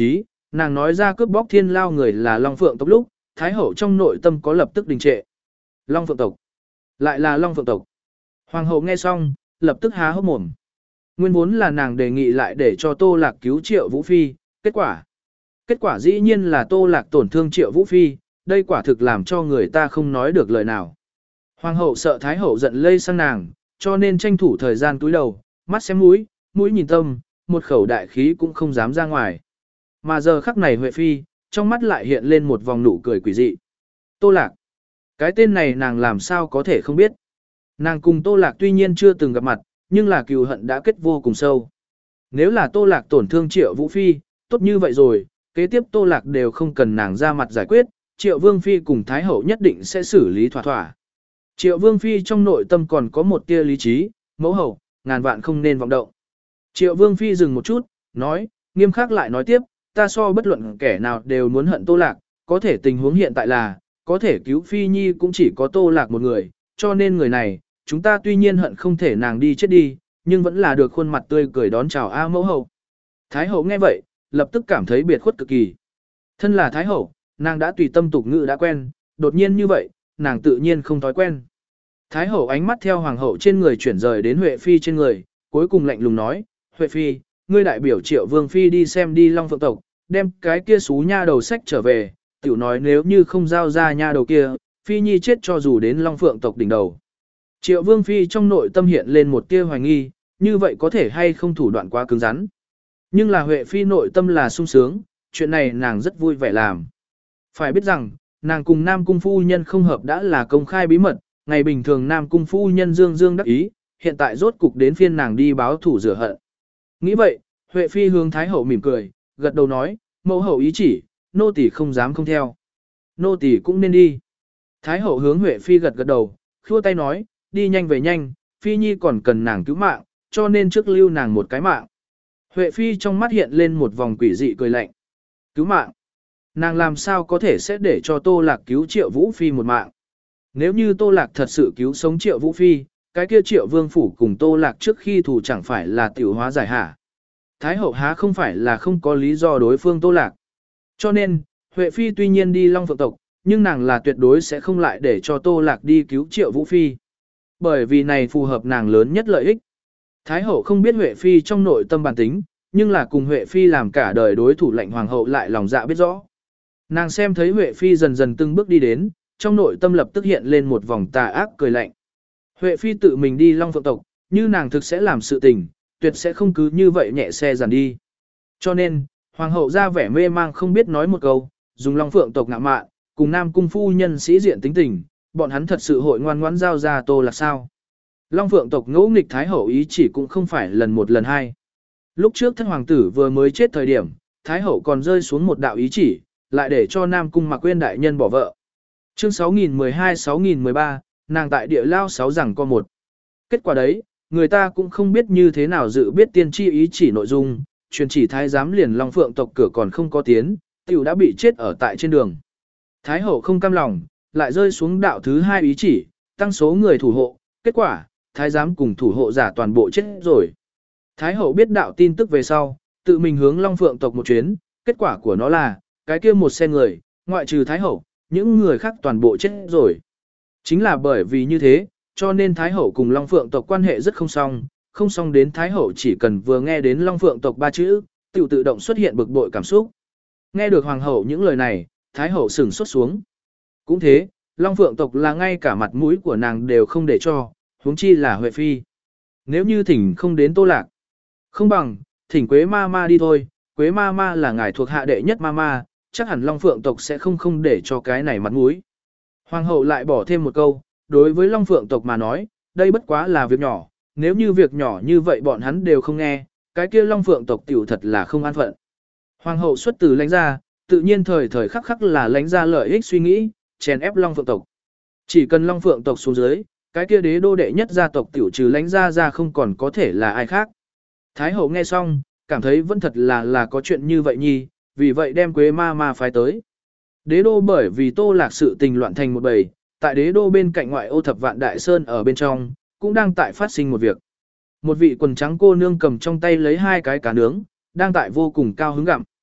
nàng nói ra cướp bóc thiên lao người là Long Phượng tộc lúc, Thái hậu trong nội tâm có lập tức đình trệ. Long Phượng tộc, lại là Long Phượng tộc. Hoàng hậu nghe xong, lập tức há hốc mồm. Nguyên vốn là nàng đề nghị lại để cho Tô Lạc cứu Triệu Vũ Phi, kết quả. Kết quả dĩ nhiên là Tô Lạc tổn thương Triệu Vũ Phi, đây quả thực làm cho người ta không nói được lời nào. Hoàng hậu sợ Thái hậu giận lây sang nàng, cho nên tranh thủ thời gian túi đầu, mắt xem mũi, mũi nhìn tâm, một khẩu đại khí cũng không dám ra ngoài. Mà giờ khắc này Huệ Phi, trong mắt lại hiện lên một vòng nụ cười quỷ dị. Tô Lạc. Cái tên này nàng làm sao có thể không biết. Nàng cùng Tô Lạc tuy nhiên chưa từng gặp mặt, nhưng là cừu hận đã kết vô cùng sâu. Nếu là Tô Lạc tổn thương Triệu Vũ Phi, tốt như vậy rồi, kế tiếp Tô Lạc đều không cần nàng ra mặt giải quyết, Triệu Vương Phi cùng Thái Hậu nhất định sẽ xử lý thỏa thỏa. Triệu Vương Phi trong nội tâm còn có một tia lý trí, mẫu hậu, ngàn vạn không nên vọng động. Triệu Vương Phi dừng một chút, nói, nghiêm khắc lại nói tiếp, ta so bất luận kẻ nào đều muốn hận Tô Lạc, có thể tình huống hiện tại là, có thể cứu Phi Nhi cũng chỉ có Tô Lạc một người, cho nên người này, chúng ta tuy nhiên hận không thể nàng đi chết đi, nhưng vẫn là được khuôn mặt tươi cười đón chào A mẫu hậu. Thái hậu nghe vậy, lập tức cảm thấy biệt khuất cực kỳ. Thân là Thái hậu, nàng đã tùy tâm tục ngữ đã quen, đột nhiên như vậy, nàng tự nhiên không thói quen. Thái hậu ánh mắt theo hoàng hậu trên người chuyển rời đến Huệ Phi trên người, cuối cùng lạnh lùng nói, Huệ Phi, ngươi đại biểu Triệu Vương Phi đi xem đi Long Phượng tộc, đem cái kia xú nha đầu sách trở về, tiểu nói nếu như không giao ra nha đầu kia, Phi Nhi chết cho dù đến Long Phượng tộc đỉnh đầu. Triệu Vương Phi trong nội tâm hiện lên một tia hoài nghi, như vậy có thể hay không thủ đoạn quá cứng rắn. Nhưng là Huệ Phi nội tâm là sung sướng, chuyện này nàng rất vui vẻ làm. Phải biết rằng, nàng cùng Nam Cung Phu Nhân không hợp đã là công khai bí mật, ngày bình thường Nam Cung Phu Nhân dương dương đắc ý, hiện tại rốt cục đến phiên nàng đi báo thủ rửa hận. Nghĩ vậy, Huệ Phi hướng Thái Hậu mỉm cười, gật đầu nói, mẫu hậu ý chỉ, nô tỳ không dám không theo. Nô tỳ cũng nên đi. Thái Hậu hướng Huệ Phi gật gật đầu, khua tay nói, đi nhanh về nhanh, Phi Nhi còn cần nàng cứu mạng, cho nên trước lưu nàng một cái mạng. Huệ Phi trong mắt hiện lên một vòng quỷ dị cười lạnh. Cứu mạng? Nàng làm sao có thể sẽ để cho Tô Lạc cứu Triệu Vũ Phi một mạng? Nếu như Tô Lạc thật sự cứu sống Triệu Vũ Phi, cái kia Triệu Vương Phủ cùng Tô Lạc trước khi thủ chẳng phải là tiểu hóa giải hả? Thái hậu há không phải là không có lý do đối phương Tô Lạc. Cho nên, Huệ Phi tuy nhiên đi Long Phượng tộc, nhưng nàng là tuyệt đối sẽ không lại để cho Tô Lạc đi cứu Triệu Vũ Phi. Bởi vì này phù hợp nàng lớn nhất lợi ích. Thái hậu không biết Huệ Phi trong nội tâm bản tính, nhưng là cùng Huệ Phi làm cả đời đối thủ lệnh hoàng hậu lại lòng dạ biết rõ. Nàng xem thấy Huệ Phi dần dần từng bước đi đến, trong nội tâm lập tức hiện lên một vòng tà ác cười lạnh. Huệ Phi tự mình đi Long Phượng tộc, như nàng thực sẽ làm sự tình, tuyệt sẽ không cứ như vậy nhẹ xe dàn đi. Cho nên, hoàng hậu ra vẻ mê mang không biết nói một câu, dùng Long Phượng tộc ngạ mạn, cùng Nam Cung Phu Nhân sĩ diện tính tình, bọn hắn thật sự hội ngoan ngoãn giao ra Tô Lạc sao? Long Phượng tộc ngỗ nghịch Thái hậu ý chỉ cũng không phải lần một lần hai. Lúc trước thân hoàng tử vừa mới chết thời điểm, Thái hậu còn rơi xuống một đạo ý chỉ, lại để cho Nam Cung Mạc Quyên đại nhân bỏ vợ. Chương sáu nghìn mười hai sáu nghìn mười ba, nàng tại địa lao sáu rằng có một. Kết quả đấy, người ta cũng không biết như thế nào dự biết tiên tri ý chỉ nội dung, truyền chỉ thái giám liền Long Phượng tộc cửa còn không có tiến, tiểu đã bị chết ở tại trên đường. Thái hậu không cam lòng, lại rơi xuống đạo thứ hai ý chỉ, tăng số người thủ hộ, kết quả, thái giám cùng thủ hộ giả toàn bộ chết rồi. Thái hậu biết đạo tin tức về sau, tự mình hướng Long Phượng tộc một chuyến, kết quả của nó là, cái kia một xe người, ngoại trừ Thái hậu, những người khác toàn bộ chết rồi. Chính là bởi vì như thế, cho nên Thái hậu cùng Long Phượng tộc quan hệ rất không song, không song đến Thái hậu chỉ cần vừa nghe đến Long Phượng tộc ba chữ, tự tự động xuất hiện bực bội cảm xúc. Nghe được hoàng hậu những lời này, Thái hậu sửng sốt xuống. Cũng thế, Long Phượng tộc là ngay cả mặt mũi của nàng đều không để cho, huống chi là Huệ Phi. Nếu như thỉnh không đến Tô Lạc, không bằng, thỉnh Quế ma ma đi thôi, Quế ma ma là ngài thuộc hạ đệ nhất ma ma, chắc hẳn Long Phượng tộc sẽ không không để cho cái này mặt mũi. Hoàng hậu lại bỏ thêm một câu, đối với Long Phượng tộc mà nói, đây bất quá là việc nhỏ, nếu như việc nhỏ như vậy bọn hắn đều không nghe, cái kia Long Phượng tộc tiểu thật là không an phận. Hoàng hậu xuất từ lãnh ra, tự nhiên thời thời khắc khắc là lãnh ra lợi ích suy nghĩ, chèn ép Long Phượng tộc. Chỉ cần Long Phượng tộc xuống dưới, cái kia đế đô đệ nhất gia tộc tiểu trừ lãnh ra ra không còn có thể là ai khác. Thái hậu nghe xong, cảm thấy vẫn thật là là có chuyện như vậy nhi, vì vậy đem Quế ma ma phái tới. Đế đô bởi vì Tô Lạc sự tình loạn thành một bầy, tại đế đô bên cạnh ngoại ô Thập Vạn Đại Sơn ở bên trong, cũng đang tại phát sinh một việc. Một vị quần trắng cô nương cầm trong tay lấy hai cái cá nướng, đang tại vô cùng cao hứng gặm.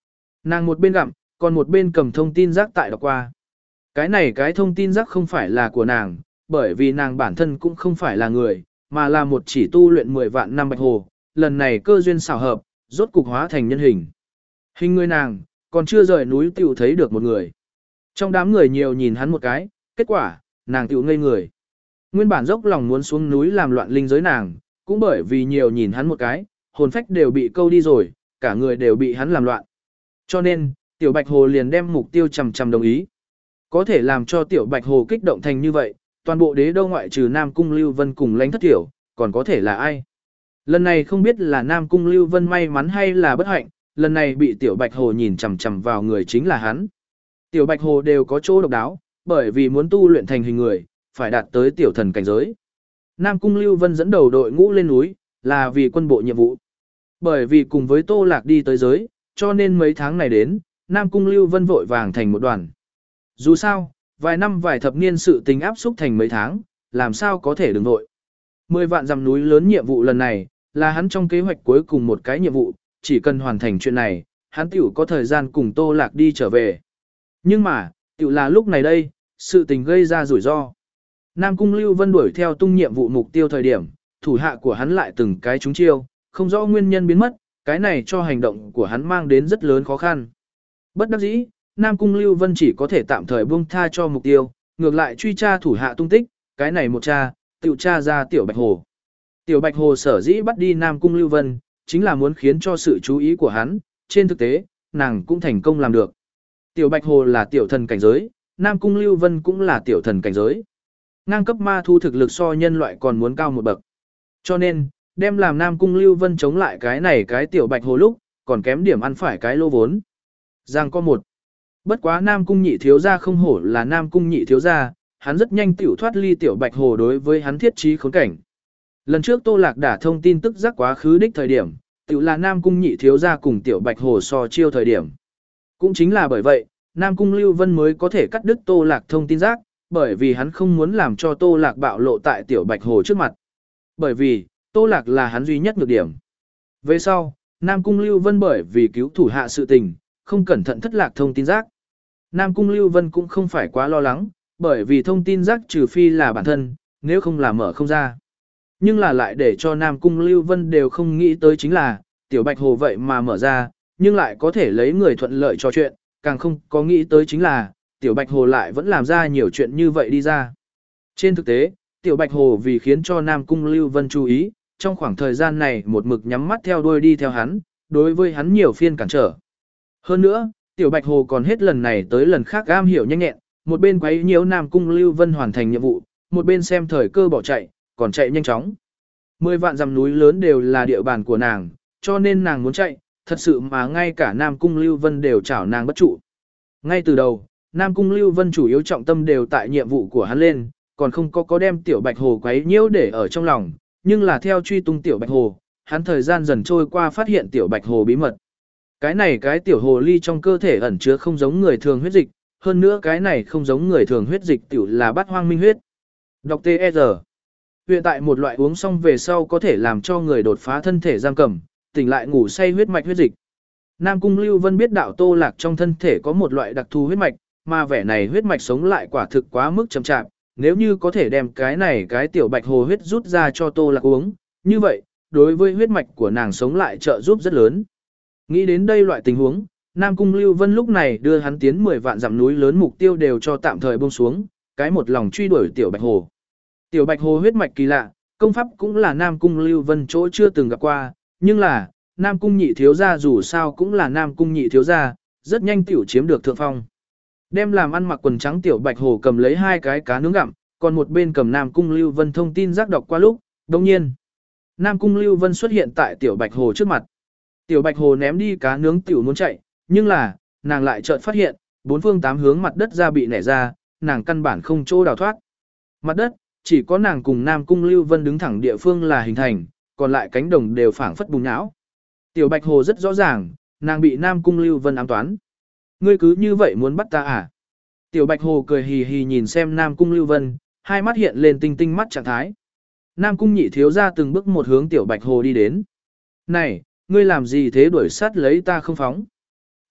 Nàng một bên gặm, còn một bên cầm thông tin rác tại đọc qua. Cái này cái thông tin rác không phải là của nàng, bởi vì nàng bản thân cũng không phải là người, mà là một chỉ tu luyện mười vạn năm bạch hồ, lần này cơ duyên xảo hợp, rốt cục hóa thành nhân hình. Hình người nàng, còn chưa rời núi tiểu thấy được một người. Trong đám người nhiều nhìn hắn một cái, kết quả, nàng tiểu ngây người. Nguyên bản dốc lòng muốn xuống núi làm loạn linh giới nàng, cũng bởi vì nhiều nhìn hắn một cái, hồn phách đều bị câu đi rồi, cả người đều bị hắn làm loạn. Cho nên, tiểu bạch hồ liền đem mục tiêu chầm chầm đồng ý. Có thể làm cho tiểu bạch hồ kích động thành như vậy, toàn bộ đế đô ngoại trừ Nam Cung Lưu Vân cùng lãnh thất tiểu, còn có thể là ai. Lần này không biết là Nam Cung Lưu Vân may mắn hay là bất hạnh, lần này bị tiểu bạch hồ nhìn chằm chằm vào người chính là hắn. Tiểu bạch hồ đều có chỗ độc đáo, bởi vì muốn tu luyện thành hình người, phải đạt tới tiểu thần cảnh giới. Nam Cung Lưu Vân dẫn đầu đội ngũ lên núi, là vì quân bộ nhiệm vụ. Bởi vì cùng với Tô Lạc đi tới giới, cho nên mấy tháng này đến, Nam Cung Lưu Vân vội vàng thành một đoàn. Dù sao, vài năm vài thập niên sự tình áp xúc thành mấy tháng, làm sao có thể đừng vội. Mười vạn dặm núi lớn nhiệm vụ lần này, là hắn trong kế hoạch cuối cùng một cái nhiệm vụ, chỉ cần hoàn thành chuyện này, hắn tiểu có thời gian cùng Tô Lạc đi trở về. Nhưng mà, tiểu là lúc này đây, sự tình gây ra rủi ro. Nam Cung Lưu Vân đuổi theo tung nhiệm vụ mục tiêu thời điểm, thủ hạ của hắn lại từng cái trúng chiêu, không rõ nguyên nhân biến mất, cái này cho hành động của hắn mang đến rất lớn khó khăn. Bất đắc dĩ, Nam Cung Lưu Vân chỉ có thể tạm thời buông tha cho mục tiêu, ngược lại truy tra thủ hạ tung tích, cái này một tra, tiểu tra ra Tiểu Bạch Hồ. Tiểu Bạch Hồ sở dĩ bắt đi Nam Cung Lưu Vân, chính là muốn khiến cho sự chú ý của hắn, trên thực tế, nàng cũng thành công làm được. Tiểu Bạch Hồ là tiểu thần cảnh giới, Nam Cung Lưu Vân cũng là tiểu thần cảnh giới. Ngang cấp ma thu thực lực so nhân loại còn muốn cao một bậc. Cho nên, đem làm Nam Cung Lưu Vân chống lại cái này cái Tiểu Bạch Hồ lúc, còn kém điểm ăn phải cái lô vốn. Giang có một. Bất quá Nam Cung nhị thiếu gia không hổ là Nam Cung nhị thiếu gia, hắn rất nhanh tiểu thoát ly Tiểu Bạch Hồ đối với hắn thiết trí khốn cảnh. Lần trước Tô Lạc đã thông tin tức giác quá khứ đích thời điểm, tiểu là Nam Cung nhị thiếu gia cùng Tiểu Bạch Hồ so chiêu thời điểm. Cũng chính là bởi vậy, Nam Cung Lưu Vân mới có thể cắt đứt Tô Lạc thông tin giác, bởi vì hắn không muốn làm cho Tô Lạc bạo lộ tại Tiểu Bạch Hồ trước mặt. Bởi vì, Tô Lạc là hắn duy nhất nhược điểm. Về sau, Nam Cung Lưu Vân bởi vì cứu thủ hạ sự tình, không cẩn thận thất lạc thông tin giác. Nam Cung Lưu Vân cũng không phải quá lo lắng, bởi vì thông tin giác trừ phi là bản thân, nếu không là mở không ra. Nhưng là lại để cho Nam Cung Lưu Vân đều không nghĩ tới chính là, Tiểu Bạch Hồ vậy mà mở ra, nhưng lại có thể lấy người thuận lợi cho chuyện, càng không có nghĩ tới chính là, Tiểu Bạch Hồ lại vẫn làm ra nhiều chuyện như vậy đi ra. Trên thực tế, Tiểu Bạch Hồ vì khiến cho Nam Cung Lưu Vân chú ý, trong khoảng thời gian này một mực nhắm mắt theo đuôi đi theo hắn, đối với hắn nhiều phiên cản trở. Hơn nữa, Tiểu Bạch Hồ còn hết lần này tới lần khác am hiểu nhanh nhẹn, một bên quấy nhiễu Nam Cung Lưu Vân hoàn thành nhiệm vụ, một bên xem thời cơ bỏ chạy, còn chạy nhanh chóng. Mười vạn dặm núi lớn đều là địa bàn của nàng, cho nên nàng muốn chạy, thật sự mà ngay cả Nam Cung Lưu Vân đều chảo nàng bất trụ. Ngay từ đầu, Nam Cung Lưu Vân chủ yếu trọng tâm đều tại nhiệm vụ của hắn lên, còn không có có đem Tiểu Bạch Hồ quấy nhiễu để ở trong lòng, nhưng là theo truy tung Tiểu Bạch Hồ, hắn thời gian dần trôi qua phát hiện Tiểu Bạch Hồ bí mật. Cái này cái tiểu hồ ly trong cơ thể ẩn chứa không giống người thường huyết dịch, hơn nữa cái này không giống người thường huyết dịch tiểu là bát hoang minh huyết. Đọc T E R. Hiện tại một loại uống xong về sau có thể làm cho người đột phá thân thể giam cầm, tỉnh lại ngủ say huyết mạch huyết dịch. Nam Cung Lưu Vân biết đạo Tô Lạc trong thân thể có một loại đặc thù huyết mạch, mà vẻ này huyết mạch sống lại quả thực quá mức chậm chạp, nếu như có thể đem cái này cái tiểu bạch hồ huyết rút ra cho Tô Lạc uống, như vậy, đối với huyết mạch của nàng sống lại trợ giúp rất lớn. Nghĩ đến đây loại tình huống, Nam Cung Lưu Vân lúc này đưa hắn tiến mười vạn dặm núi lớn mục tiêu đều cho tạm thời buông xuống, cái một lòng truy đuổi tiểu bạch hồ. Tiểu bạch hồ huyết mạch kỳ lạ, công pháp cũng là Nam Cung Lưu Vân chỗ chưa từng gặp qua, nhưng là, Nam Cung nhị thiếu gia dù sao cũng là Nam Cung nhị thiếu gia, rất nhanh tiểu chiếm được thượng phong. Đem làm ăn mặc quần trắng tiểu bạch hồ cầm lấy hai cái cá nướng gặm, còn một bên cầm Nam Cung Lưu Vân thông tin giác đọc qua lúc, đồng nhiên. Nam Cung Lưu Vân xuất hiện tại tiểu bạch hồ trước mặt. Tiểu bạch hồ ném đi cá nướng tiểu muốn chạy, nhưng là, nàng lại chợt phát hiện, bốn phương tám hướng mặt đất ra bị nẻ ra, nàng căn bản không chỗ đào thoát. Mặt đất, chỉ có nàng cùng Nam Cung Lưu Vân đứng thẳng địa phương là hình thành, còn lại cánh đồng đều phảng phất bùn nhão. Tiểu bạch hồ rất rõ ràng, nàng bị Nam Cung Lưu Vân ám toán. Ngươi cứ như vậy muốn bắt ta à? Tiểu bạch hồ cười hì hì nhìn xem Nam Cung Lưu Vân, hai mắt hiện lên tinh tinh mắt trạng thái. Nam Cung nhị thiếu ra từng bước một hướng tiểu bạch hồ đi đến. Này, ngươi làm gì thế đuổi sát lấy ta không phóng?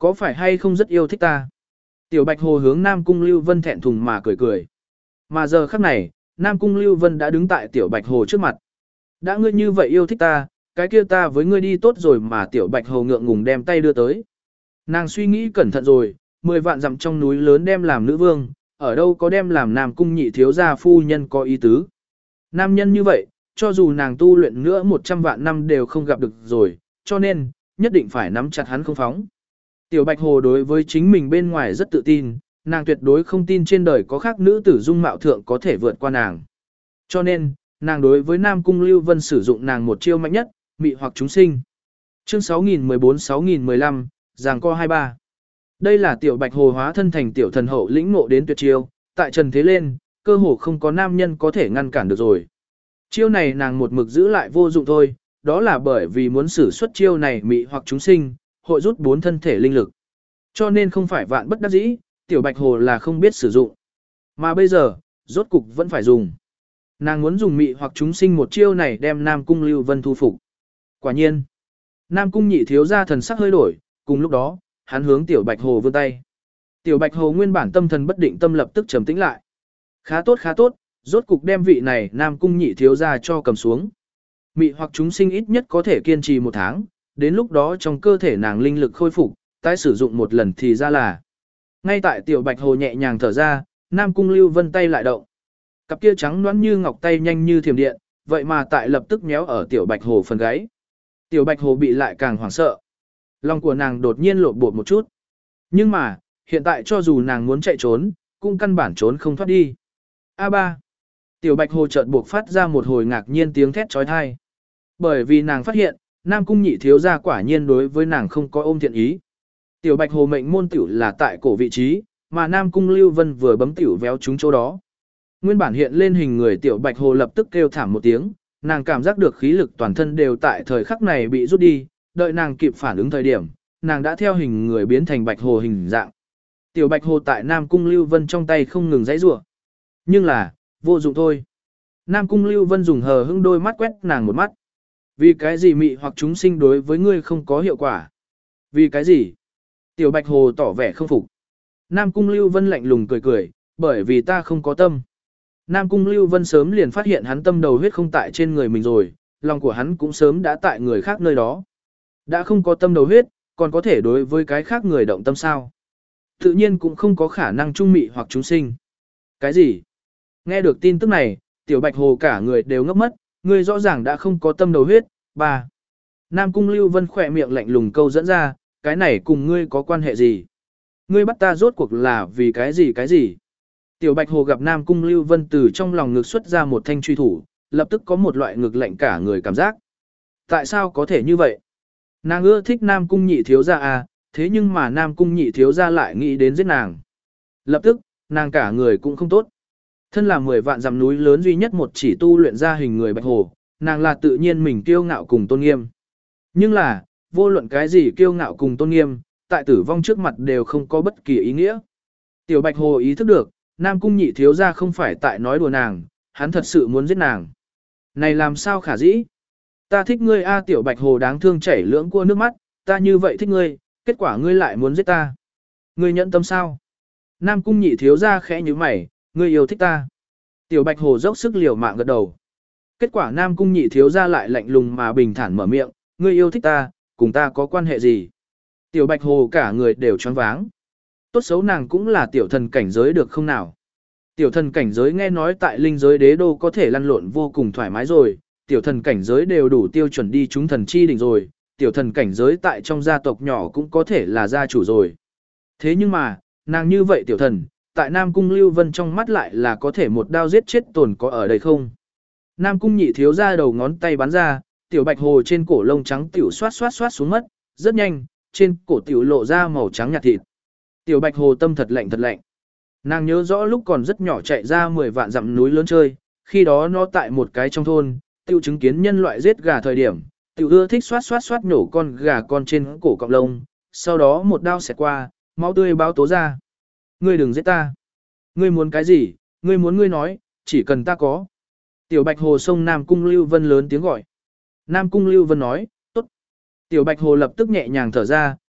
Có phải hay không rất yêu thích ta? Tiểu Bạch Hồ hướng Nam Cung Lưu Vân thẹn thùng mà cười cười. Mà giờ khắc này, Nam Cung Lưu Vân đã đứng tại Tiểu Bạch Hồ trước mặt. Đã ngươi như vậy yêu thích ta, cái kia ta với ngươi đi tốt rồi mà Tiểu Bạch Hồ ngượng ngùng đem tay đưa tới. Nàng suy nghĩ cẩn thận rồi, mười vạn dặm trong núi lớn đem làm nữ vương, ở đâu có đem làm Nam Cung nhị thiếu gia phu nhân có ý tứ. Nam nhân như vậy, cho dù nàng tu luyện nữa một trăm vạn năm đều không gặp được rồi, cho nên, nhất định phải nắm chặt hắn không phóng. Tiểu Bạch Hồ đối với chính mình bên ngoài rất tự tin, nàng tuyệt đối không tin trên đời có khác nữ tử dung mạo thượng có thể vượt qua nàng. Cho nên, nàng đối với Nam Cung Lưu Vân sử dụng nàng một chiêu mạnh nhất, mị hoặc chúng sinh. Chương sáu nghìn mười bốn sáu nghìn mười lăm, giằng co hai ba. Đây là Tiểu Bạch Hồ hóa thân thành tiểu thần hậu lĩnh ngộ đến tuyệt chiêu, tại trần thế lên, cơ hồ không có nam nhân có thể ngăn cản được rồi. Chiêu này nàng một mực giữ lại vô dụng thôi, đó là bởi vì muốn sử xuất chiêu này mị hoặc chúng sinh, hội rút bốn thân thể linh lực. Cho nên không phải vạn bất đắc dĩ, Tiểu Bạch Hồ là không biết sử dụng. Mà bây giờ, rốt cục vẫn phải dùng. Nàng muốn dùng mị hoặc chúng sinh một chiêu này đem Nam Cung Lưu Vân thu phục. Quả nhiên, Nam Cung nhị thiếu gia thần sắc hơi đổi, cùng lúc đó, hắn hướng Tiểu Bạch Hồ vươn tay. Tiểu Bạch Hồ nguyên bản tâm thần bất định tâm lập tức trầm tĩnh lại. Khá tốt khá tốt, rốt cục đem vị này Nam Cung nhị thiếu gia cho cầm xuống. Mị hoặc chúng sinh ít nhất có thể kiên trì một tháng, đến lúc đó trong cơ thể nàng linh lực khôi phục, tái sử dụng một lần thì ra là. Ngay tại Tiểu Bạch Hồ nhẹ nhàng thở ra, Nam Cung Lưu Vân tay lại động. Cặp kia trắng nõn như ngọc tay nhanh như thiểm điện, vậy mà tại lập tức méo ở Tiểu Bạch Hồ phần gáy. Tiểu Bạch Hồ bị lại càng hoảng sợ. Lòng của nàng đột nhiên lộn bột một chút. Nhưng mà, hiện tại cho dù nàng muốn chạy trốn, cũng căn bản trốn không thoát đi. A ba. Tiểu Bạch Hồ chợt buộc phát ra một hồi ngạc nhiên tiếng thét chói tai. Bởi vì nàng phát hiện, Nam Cung nhị thiếu gia quả nhiên đối với nàng không có ôm thiện ý. Tiểu Bạch Hồ mệnh môn tiểu là tại cổ vị trí, mà Nam Cung Lưu Vân vừa bấm tiểu véo trúng chỗ đó. Nguyên bản hiện lên hình người Tiểu Bạch Hồ lập tức kêu thảm một tiếng, nàng cảm giác được khí lực toàn thân đều tại thời khắc này bị rút đi, đợi nàng kịp phản ứng thời điểm, nàng đã theo hình người biến thành Bạch Hồ hình dạng. Tiểu Bạch Hồ tại Nam Cung Lưu Vân trong tay không ngừng giãy giụa. Nhưng là, vô dụng thôi. Nam Cung Lưu Vân dùng hờ hững đôi mắt quét nàng một mắt. Vì cái gì mị hoặc chúng sinh đối với ngươi không có hiệu quả? Vì cái gì? Tiểu Bạch Hồ tỏ vẻ không phục. Nam Cung Lưu Vân lạnh lùng cười cười, bởi vì ta không có tâm. Nam Cung Lưu Vân sớm liền phát hiện hắn tâm đầu huyết không tại trên người mình rồi, lòng của hắn cũng sớm đã tại người khác nơi đó. Đã không có tâm đầu huyết, còn có thể đối với cái khác người động tâm sao? Tự nhiên cũng không có khả năng trung mị hoặc chúng sinh. Cái gì? Nghe được tin tức này, Tiểu Bạch Hồ cả người đều ngốc mất, người rõ ràng đã không có tâm đầu huyết. Ba. Nam Cung Lưu Vân khỏe miệng lạnh lùng câu dẫn ra, cái này cùng ngươi có quan hệ gì? Ngươi bắt ta rốt cuộc là vì cái gì cái gì? Tiểu Bạch Hồ gặp Nam Cung Lưu Vân từ trong lòng ngực xuất ra một thanh truy thủ, lập tức có một loại ngực lạnh cả người cảm giác. Tại sao có thể như vậy? Nàng ưa thích Nam Cung nhị thiếu gia à, thế nhưng mà Nam Cung nhị thiếu gia lại nghĩ đến giết nàng. Lập tức, nàng cả người cũng không tốt. Thân là mười vạn dặm núi lớn duy nhất một chỉ tu luyện ra hình người Bạch Hồ, nàng là tự nhiên mình kiêu ngạo cùng tôn nghiêm. Nhưng là, vô luận cái gì kiêu ngạo cùng tôn nghiêm, tại tử vong trước mặt đều không có bất kỳ ý nghĩa. Tiểu Bạch Hồ ý thức được, Nam Cung nhị thiếu gia không phải tại nói đùa nàng, hắn thật sự muốn giết nàng. Này làm sao khả dĩ? Ta thích ngươi a Tiểu Bạch Hồ đáng thương chảy lưỡng cua nước mắt, ta như vậy thích ngươi, kết quả ngươi lại muốn giết ta. Ngươi nhận tâm sao? Nam Cung nhị thiếu gia khẽ như mày, ngươi yêu thích ta. Tiểu Bạch Hồ dốc sức liều mạng gật đầu. Kết quả Nam Cung nhị thiếu gia lại lạnh lùng mà bình thản mở miệng, ngươi yêu thích ta, cùng ta có quan hệ gì? Tiểu Bạch Hồ cả người đều choáng váng. Tốt xấu nàng cũng là tiểu thần cảnh giới được không nào? Tiểu thần cảnh giới nghe nói tại linh giới đế đô có thể lăn lộn vô cùng thoải mái rồi, tiểu thần cảnh giới đều đủ tiêu chuẩn đi chúng thần chi đỉnh rồi, tiểu thần cảnh giới tại trong gia tộc nhỏ cũng có thể là gia chủ rồi. Thế nhưng mà, nàng như vậy tiểu thần, tại Nam Cung Lưu Vân trong mắt lại là có thể một đao giết chết tồn có ở đây không? Nam Cung nhị thiếu ra đầu ngón tay bắn ra, Tiểu Bạch Hồ trên cổ lông trắng tiểu xoát xoát xoát xuống mất, rất nhanh, trên cổ tiểu lộ ra màu trắng nhạt thịt. Tiểu Bạch Hồ tâm thật lạnh thật lạnh. Nàng nhớ rõ lúc còn rất nhỏ chạy ra mười vạn dặm núi lớn chơi, khi đó nó tại một cái trong thôn, tiểu chứng kiến nhân loại giết gà thời điểm, tiểu ưa thích xoát xoát xoát nhổ con gà con trên cổ cọng lông, sau đó một đao xẹt qua, máu tươi báo tố ra. Ngươi đừng giết ta. Ngươi muốn cái gì, ngươi muốn ngươi nói, chỉ cần ta có. Tiểu Bạch Hồ xông Nam Cung Lưu Vân lớn tiếng gọi. Nam Cung Lưu Vân nói, tốt. Tiểu Bạch Hồ lập tức nhẹ nhàng thở ra,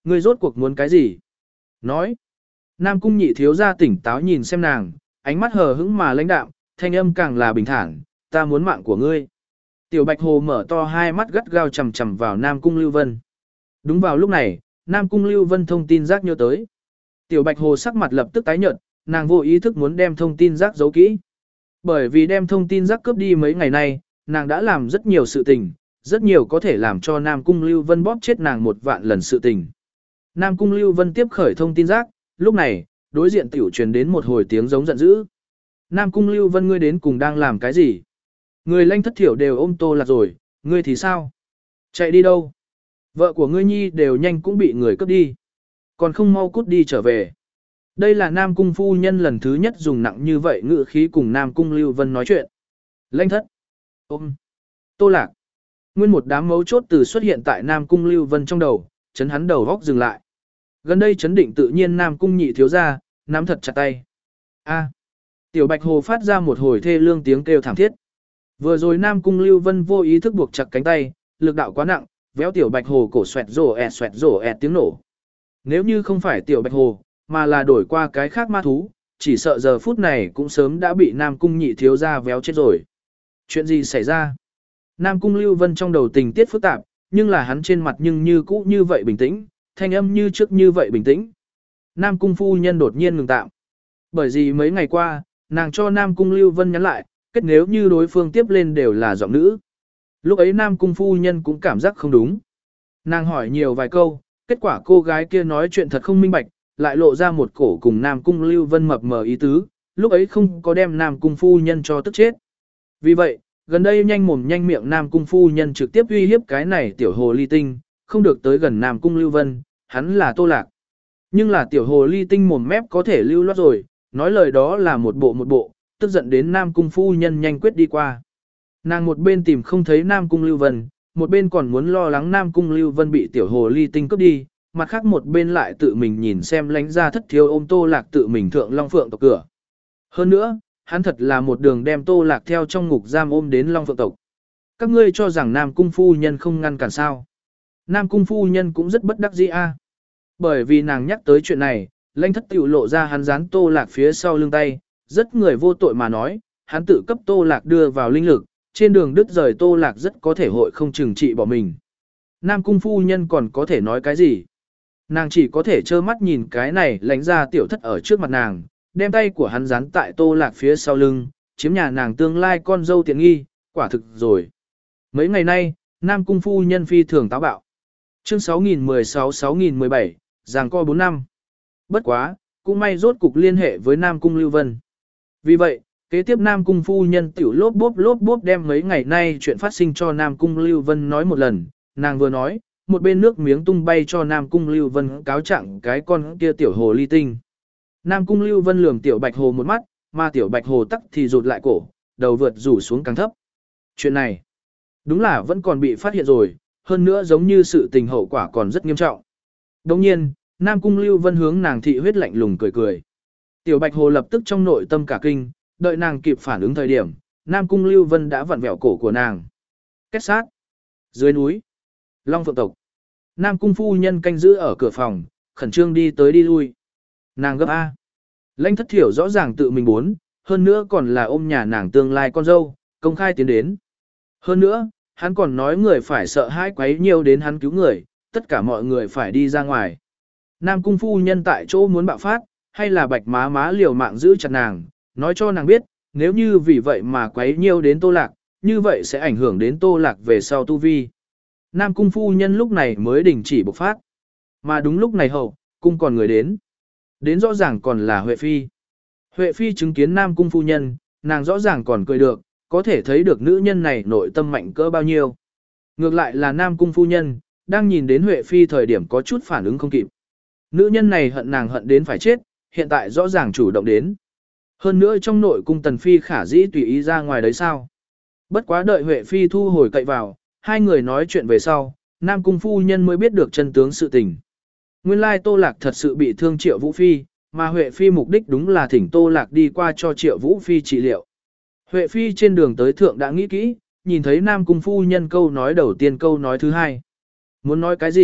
ngươi rốt cuộc muốn cái gì? Nói. Nam cung nhị thiếu gia tỉnh táo nhìn xem nàng, ánh mắt hờ hững mà lãnh đạm, thanh âm càng là bình thản, ta muốn mạng của ngươi. Tiểu Bạch Hồ mở to hai mắt gắt gao chằm chằm vào Nam cung Lưu Vân. Đúng vào lúc này, Nam cung Lưu Vân thông tin rác nhớ tới. Tiểu Bạch Hồ sắc mặt lập tức tái nhợt, nàng vô ý thức muốn đem thông tin rác giấu kỹ. Bởi vì đem thông tin rác cướp đi mấy ngày nay, nàng đã làm rất nhiều sự tình, rất nhiều có thể làm cho Nam cung Lưu Vân bóp chết nàng một vạn lần sự tình. Nam cung Lưu Vân tiếp khởi thông tin rác, lúc này, đối diện tiểu truyền đến một hồi tiếng giống giận dữ. Nam cung Lưu Vân, ngươi đến cùng đang làm cái gì? Người Lanh Thất Thiểu đều ôm Tô Lạc rồi, ngươi thì sao? Chạy đi đâu? Vợ của ngươi nhi đều nhanh cũng bị người cướp đi. Còn không mau cút đi trở về. Đây là Nam cung phu nhân lần thứ nhất dùng nặng như vậy ngữ khí cùng Nam cung Lưu Vân nói chuyện. Lanh Thất. Ôm. Tô Lạc. Nguyên một đám mấu chốt từ xuất hiện tại Nam cung Lưu Vân trong đầu, chấn hắn đầu góc dừng lại. Gần đây chấn định tự nhiên Nam cung nhị thiếu ra, nắm thật chặt tay. A. Tiểu Bạch Hồ phát ra một hồi thê lương tiếng kêu thảm thiết. Vừa rồi Nam cung Lưu Vân vô ý thức buộc chặt cánh tay, lực đạo quá nặng, véo Tiểu Bạch Hồ cổ xoẹt rổ ẹt xoẹt rổ ẹt tiếng nổ. Nếu như không phải Tiểu Bạch Hồ, mà là đổi qua cái khác ma thú, chỉ sợ giờ phút này cũng sớm đã bị Nam cung nhị thiếu ra véo chết rồi. Chuyện gì xảy ra? Nam cung Lưu Vân trong đầu tình tiết phức tạp, nhưng là hắn trên mặt nhưng như cũ như vậy bình tĩnh, thanh âm như trước như vậy bình tĩnh. Nam cung phu nhân đột nhiên ngừng tạm. Bởi vì mấy ngày qua, nàng cho Nam cung Lưu Vân nhắn lại, kết nếu như đối phương tiếp lên đều là giọng nữ. Lúc ấy Nam cung phu nhân cũng cảm giác không đúng. Nàng hỏi nhiều vài câu, kết quả cô gái kia nói chuyện thật không minh bạch, lại lộ ra một cổ cùng Nam cung Lưu Vân mập mờ ý tứ, lúc ấy không có đem Nam cung phu nhân cho tức chết. Vì vậy, gần đây nhanh mồm nhanh miệng Nam cung phu nhân trực tiếp uy hiếp cái này tiểu hồ ly tinh, không được tới gần Nam cung Lưu Vân, hắn là Tô Lạc. Nhưng là tiểu hồ ly tinh mồm mép có thể lưu loát rồi, nói lời đó là một bộ một bộ, tức giận đến Nam cung phu nhân nhanh quyết đi qua. Nàng một bên tìm không thấy Nam cung Lưu Vân, một bên còn muốn lo lắng Nam cung Lưu Vân bị tiểu hồ ly tinh cướp đi, mặt khác một bên lại tự mình nhìn xem lánh ra Thất Thiếu ôm Tô Lạc tự mình thượng Long Phượng tộc cửa. Hơn nữa, hắn thật là một đường đem Tô Lạc theo trong ngục giam ôm đến Long Phượng tộc. Các ngươi cho rằng Nam cung phu nhân không ngăn cản sao? Nam cung phu nhân cũng rất bất đắc dĩ a. Bởi vì nàng nhắc tới chuyện này, Lãnh Thất tiểu lộ ra hắn dán Tô Lạc phía sau lưng tay, rất người vô tội mà nói, hắn tự cấp Tô Lạc đưa vào linh lực, trên đường đứt rời Tô Lạc rất có thể hội không chừng trị bỏ mình. Nam cung phu nhân còn có thể nói cái gì? Nàng chỉ có thể trơ mắt nhìn cái này lánh ra tiểu thất ở trước mặt nàng, đem tay của hắn dán tại Tô Lạc phía sau lưng, chiếm nhà nàng tương lai con dâu tiện nghi, quả thực rồi. Mấy ngày nay, Nam cung phu nhân phi thường táo bạo. Chương sáu nghìn mười sáu sáu nghìn mười bảy, giằng co bốn năm. Bất quá, cũng may rốt cục liên hệ với Nam cung Lưu Vân. Vì vậy, kế tiếp Nam cung phu nhân tiểu lốp bốp lốp bốp đem mấy ngày nay chuyện phát sinh cho Nam cung Lưu Vân nói một lần, nàng vừa nói, một bên nước miếng tung bay cho Nam cung Lưu Vân cáo trạng cái con kia tiểu hồ ly tinh. Nam cung Lưu Vân lườm tiểu bạch hồ một mắt, mà tiểu bạch hồ tắc thì rụt lại cổ, đầu vượt rủ xuống càng thấp. Chuyện này, đúng là vẫn còn bị phát hiện rồi, hơn nữa giống như sự tình hậu quả còn rất nghiêm trọng. Đồng nhiên, Nam cung Lưu Vân hướng nàng thị huyết lạnh lùng cười cười. Tiểu bạch hồ lập tức trong nội tâm cả kinh, đợi nàng kịp phản ứng thời điểm, Nam cung Lưu Vân đã vặn vẹo cổ của nàng. Kết sát. Dưới núi. Long Phượng tộc. Nam cung phu nhân canh giữ ở cửa phòng, khẩn trương đi tới đi lui. Nàng gấp A. Lãnh Thất Thiểu rõ ràng tự mình muốn, hơn nữa còn là ôm nhà nàng tương lai con dâu, công khai tiến đến. Hơn nữa, hắn còn nói người phải sợ hãi quấy nhiều đến hắn cứu người, tất cả mọi người phải đi ra ngoài. Nam cung phu nhân tại chỗ muốn bạo phát, hay là bạch má má liều mạng giữ chặt nàng, nói cho nàng biết, nếu như vì vậy mà quấy nhiều đến Tô Lạc, như vậy sẽ ảnh hưởng đến Tô Lạc về sau tu vi. Nam cung phu nhân lúc này mới đình chỉ bộc phát. Mà đúng lúc này hậu, cung còn người đến. Đến rõ ràng còn là Huệ Phi. Huệ Phi chứng kiến Nam cung phu nhân, nàng rõ ràng còn cười được, có thể thấy được nữ nhân này nội tâm mạnh cỡ bao nhiêu. Ngược lại là Nam cung phu nhân, đang nhìn đến Huệ Phi thời điểm có chút phản ứng không kịp. Nữ nhân này hận nàng hận đến phải chết, hiện tại rõ ràng chủ động đến. Hơn nữa trong nội cung Tần Phi khả dĩ tùy ý ra ngoài đấy sao. Bất quá đợi Huệ Phi thu hồi cậy vào, hai người nói chuyện về sau, Nam cung phu nhân mới biết được chân tướng sự tình. Nguyên lai Tô Lạc thật sự bị thương Triệu Vũ Phi, mà Huệ Phi mục đích đúng là thỉnh Tô Lạc đi qua cho Triệu Vũ Phi trị liệu. Huệ Phi trên đường tới thượng đã nghĩ kỹ, nhìn thấy Nam cung phu nhân câu nói đầu tiên câu nói thứ hai. Muốn nói cái gì,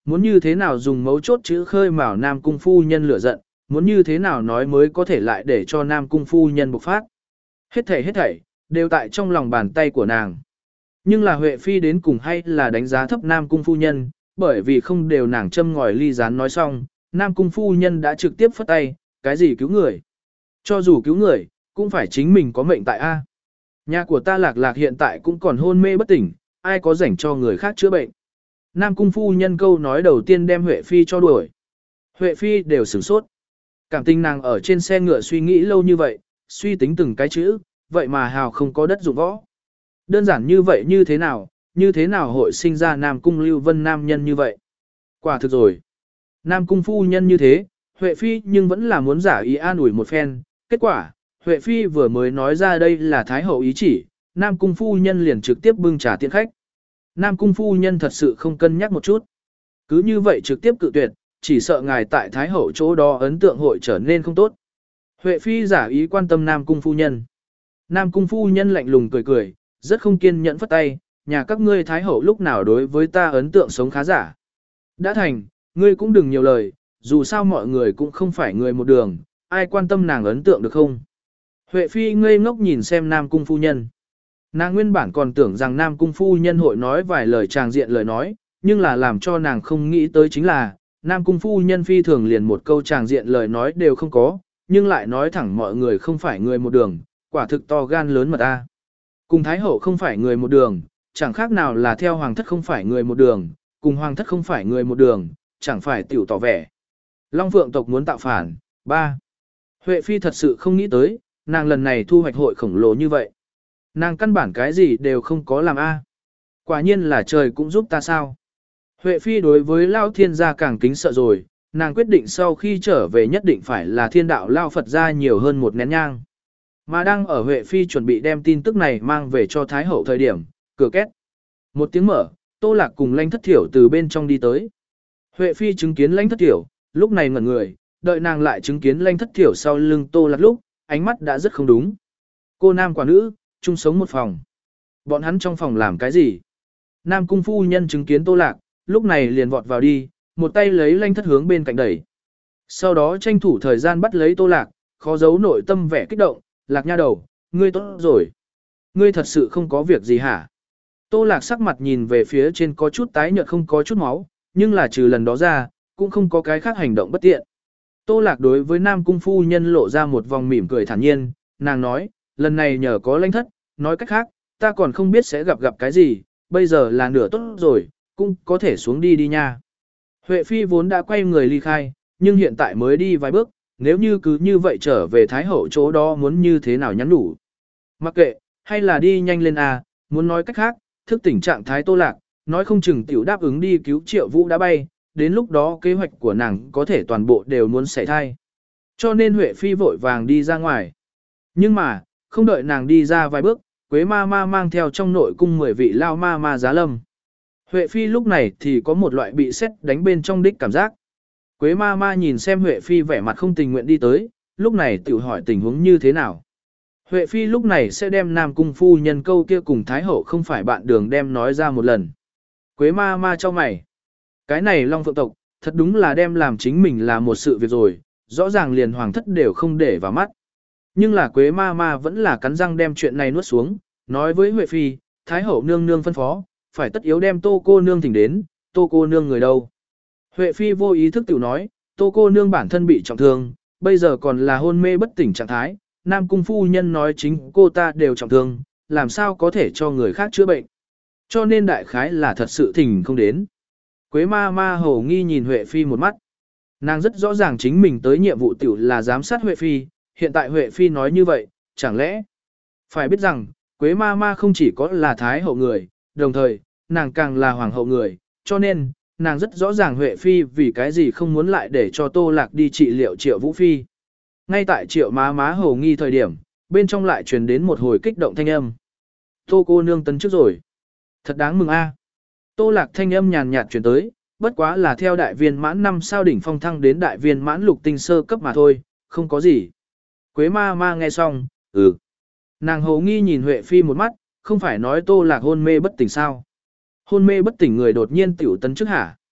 Muốn như thế nào dùng mấu chốt chữ khơi mào Nam Cung phu nhân lửa giận, muốn như thế nào nói mới có thể lại để cho Nam Cung phu nhân bộc phát. Hết thảy hết thảy, đều tại trong lòng bàn tay của nàng. Nhưng là Huệ Phi đến cùng hay là đánh giá thấp Nam Cung phu nhân, bởi vì không đều nàng châm ngòi ly gián nói xong, Nam Cung phu nhân đã trực tiếp phất tay, cái gì cứu người. Cho dù cứu người, cũng phải chính mình có mệnh tại A. Nhà của ta Lạc Lạc hiện tại cũng còn hôn mê bất tỉnh, ai có rảnh cho người khác chữa bệnh. Nam Cung phu nhân câu nói đầu tiên đem Huệ Phi cho đuổi. Huệ Phi đều sửng sốt. Cảm tình nàng ở trên xe ngựa suy nghĩ lâu như vậy, suy tính từng cái chữ, vậy mà hào không có đất dụng võ. Đơn giản như vậy như thế nào, như thế nào hội sinh ra Nam Cung Lưu Vân nam nhân như vậy. Quả thực rồi. Nam Cung phu nhân như thế, Huệ Phi nhưng vẫn là muốn giả ý an ủi một phen. Kết quả, Huệ Phi vừa mới nói ra đây là Thái Hậu ý chỉ, Nam Cung phu nhân liền trực tiếp bưng trà tiễn khách. Nam Cung phu nhân thật sự không cân nhắc một chút. Cứ như vậy trực tiếp cự tuyệt, chỉ sợ ngài tại Thái Hậu chỗ đó ấn tượng hội trở nên không tốt. Huệ Phi giả ý quan tâm Nam Cung phu nhân. Nam Cung phu nhân lạnh lùng cười cười, rất không kiên nhẫn phất tay, nhà các ngươi Thái Hậu lúc nào đối với ta ấn tượng sống khá giả. Đã thành, ngươi cũng đừng nhiều lời, dù sao mọi người cũng không phải người một đường, ai quan tâm nàng ấn tượng được không. Huệ Phi ngây ngốc nhìn xem Nam Cung phu nhân. Nàng nguyên bản còn tưởng rằng Nam Cung phu nhân hội nói vài lời tràng diện lời nói, nhưng là làm cho nàng không nghĩ tới chính là, Nam Cung phu nhân phi thường liền một câu tràng diện lời nói đều không có, nhưng lại nói thẳng mọi người không phải người một đường, quả thực to gan lớn mật a. Cùng Thái Hậu không phải người một đường, chẳng khác nào là theo Hoàng thất không phải người một đường, cùng Hoàng thất không phải người một đường, chẳng phải tiểu tỏ vẻ. Long Phượng tộc muốn tạo phản, ba. Huệ Phi thật sự không nghĩ tới, nàng lần này thu hoạch hội khổng lồ như vậy. Nàng căn bản cái gì đều không có làm a. Quả nhiên là trời cũng giúp ta sao. Huệ Phi đối với Lao Thiên gia càng kính sợ rồi, nàng quyết định sau khi trở về nhất định phải là thiên đạo Lao Phật gia nhiều hơn một nén nhang. Mà đang ở Huệ Phi chuẩn bị đem tin tức này mang về cho Thái Hậu thời điểm, cửa két. Một tiếng mở, Tô Lạc cùng Lãnh Thất Thiểu từ bên trong đi tới. Huệ Phi chứng kiến Lãnh Thất Thiểu, lúc này ngẩn người, đợi nàng lại chứng kiến Lãnh Thất Thiểu sau lưng Tô Lạc lúc, ánh mắt đã rất không đúng. Cô nam quả nữ, chung sống một phòng. Bọn hắn trong phòng làm cái gì? Nam Cung phu nhân chứng kiến Tô Lạc, lúc này liền vọt vào đi, một tay lấy Lãnh Thất hướng bên cạnh đẩy. Sau đó tranh thủ thời gian bắt lấy Tô Lạc, khó giấu nội tâm vẻ kích động, Lạc nha đầu, ngươi tốt rồi. Ngươi thật sự không có việc gì hả? Tô Lạc sắc mặt nhìn về phía trên có chút tái nhợt không có chút máu, nhưng là trừ lần đó ra, cũng không có cái khác hành động bất tiện. Tô Lạc đối với Nam Cung phu nhân lộ ra một vòng mỉm cười thản nhiên, nàng nói, lần này nhờ có Lãnh Thất, nói cách khác, ta còn không biết sẽ gặp gặp cái gì, bây giờ là nửa tốt rồi, cũng có thể xuống đi đi nha. Huệ Phi vốn đã quay người ly khai, nhưng hiện tại mới đi vài bước, nếu như cứ như vậy trở về Thái Hậu chỗ đó muốn như thế nào nhắn đủ. Mặc kệ, hay là đi nhanh lên à, muốn nói cách khác, thức tỉnh trạng thái Tô Lạc, nói không chừng tiểu đáp ứng đi cứu Triệu Vũ đã bay, đến lúc đó kế hoạch của nàng có thể toàn bộ đều muốn xảy thai. Cho nên Huệ Phi vội vàng đi ra ngoài. Nhưng mà, không đợi nàng đi ra vài bước, Quế ma ma mang theo trong nội cung mười vị lao ma ma giá lâm. Huệ Phi lúc này thì có một loại bị sét đánh bên trong đích cảm giác. Quế ma ma nhìn xem Huệ Phi vẻ mặt không tình nguyện đi tới, lúc này tự hỏi tình huống như thế nào. Huệ Phi lúc này sẽ đem Nam Cung phu nhân câu kia cùng Thái Hậu không phải bạn đường đem nói ra một lần. Quế ma ma cho mày. Cái này Long Phượng tộc, thật đúng là đem làm chính mình là một sự việc rồi, rõ ràng liền hoàng thất đều không để vào mắt. Nhưng là Quế ma ma vẫn là cắn răng đem chuyện này nuốt xuống, nói với Huệ Phi, Thái Hậu nương nương phân phó, phải tất yếu đem Tô cô nương thỉnh đến, Tô cô nương người đâu. Huệ Phi vô ý thức tiểu nói, Tô cô nương bản thân bị trọng thương, bây giờ còn là hôn mê bất tỉnh trạng thái, Nam Cung phu nhân nói chính cô ta đều trọng thương, làm sao có thể cho người khác chữa bệnh. Cho nên đại khái là thật sự thỉnh không đến. Quế ma ma hổ nghi nhìn Huệ Phi một mắt. Nàng rất rõ ràng chính mình tới nhiệm vụ tiểu là giám sát Huệ Phi, hiện tại Huệ Phi nói như vậy, chẳng lẽ. Phải biết rằng, Quế ma ma không chỉ có là Thái Hậu người, đồng thời, nàng càng là Hoàng hậu người, cho nên, nàng rất rõ ràng Huệ Phi vì cái gì không muốn lại để cho Tô Lạc đi trị liệu Triệu Vũ Phi. Ngay tại Triệu má má hầu nghi thời điểm, bên trong lại truyền đến một hồi kích động thanh âm. Tô cô nương tấn trước rồi. Thật đáng mừng a. Tô Lạc thanh âm nhàn nhạt truyền tới, bất quá là theo đại viên mãn năm sao đỉnh phong thăng đến đại viên mãn lục tinh sơ cấp mà thôi, không có gì. Quế ma ma nghe xong, ừ. Nàng hầu nghi nhìn Huệ Phi một mắt, không phải nói Tô Lạc hôn mê bất tỉnh sao. Hôn mê bất tỉnh người đột nhiên tiểu tấn trước hả?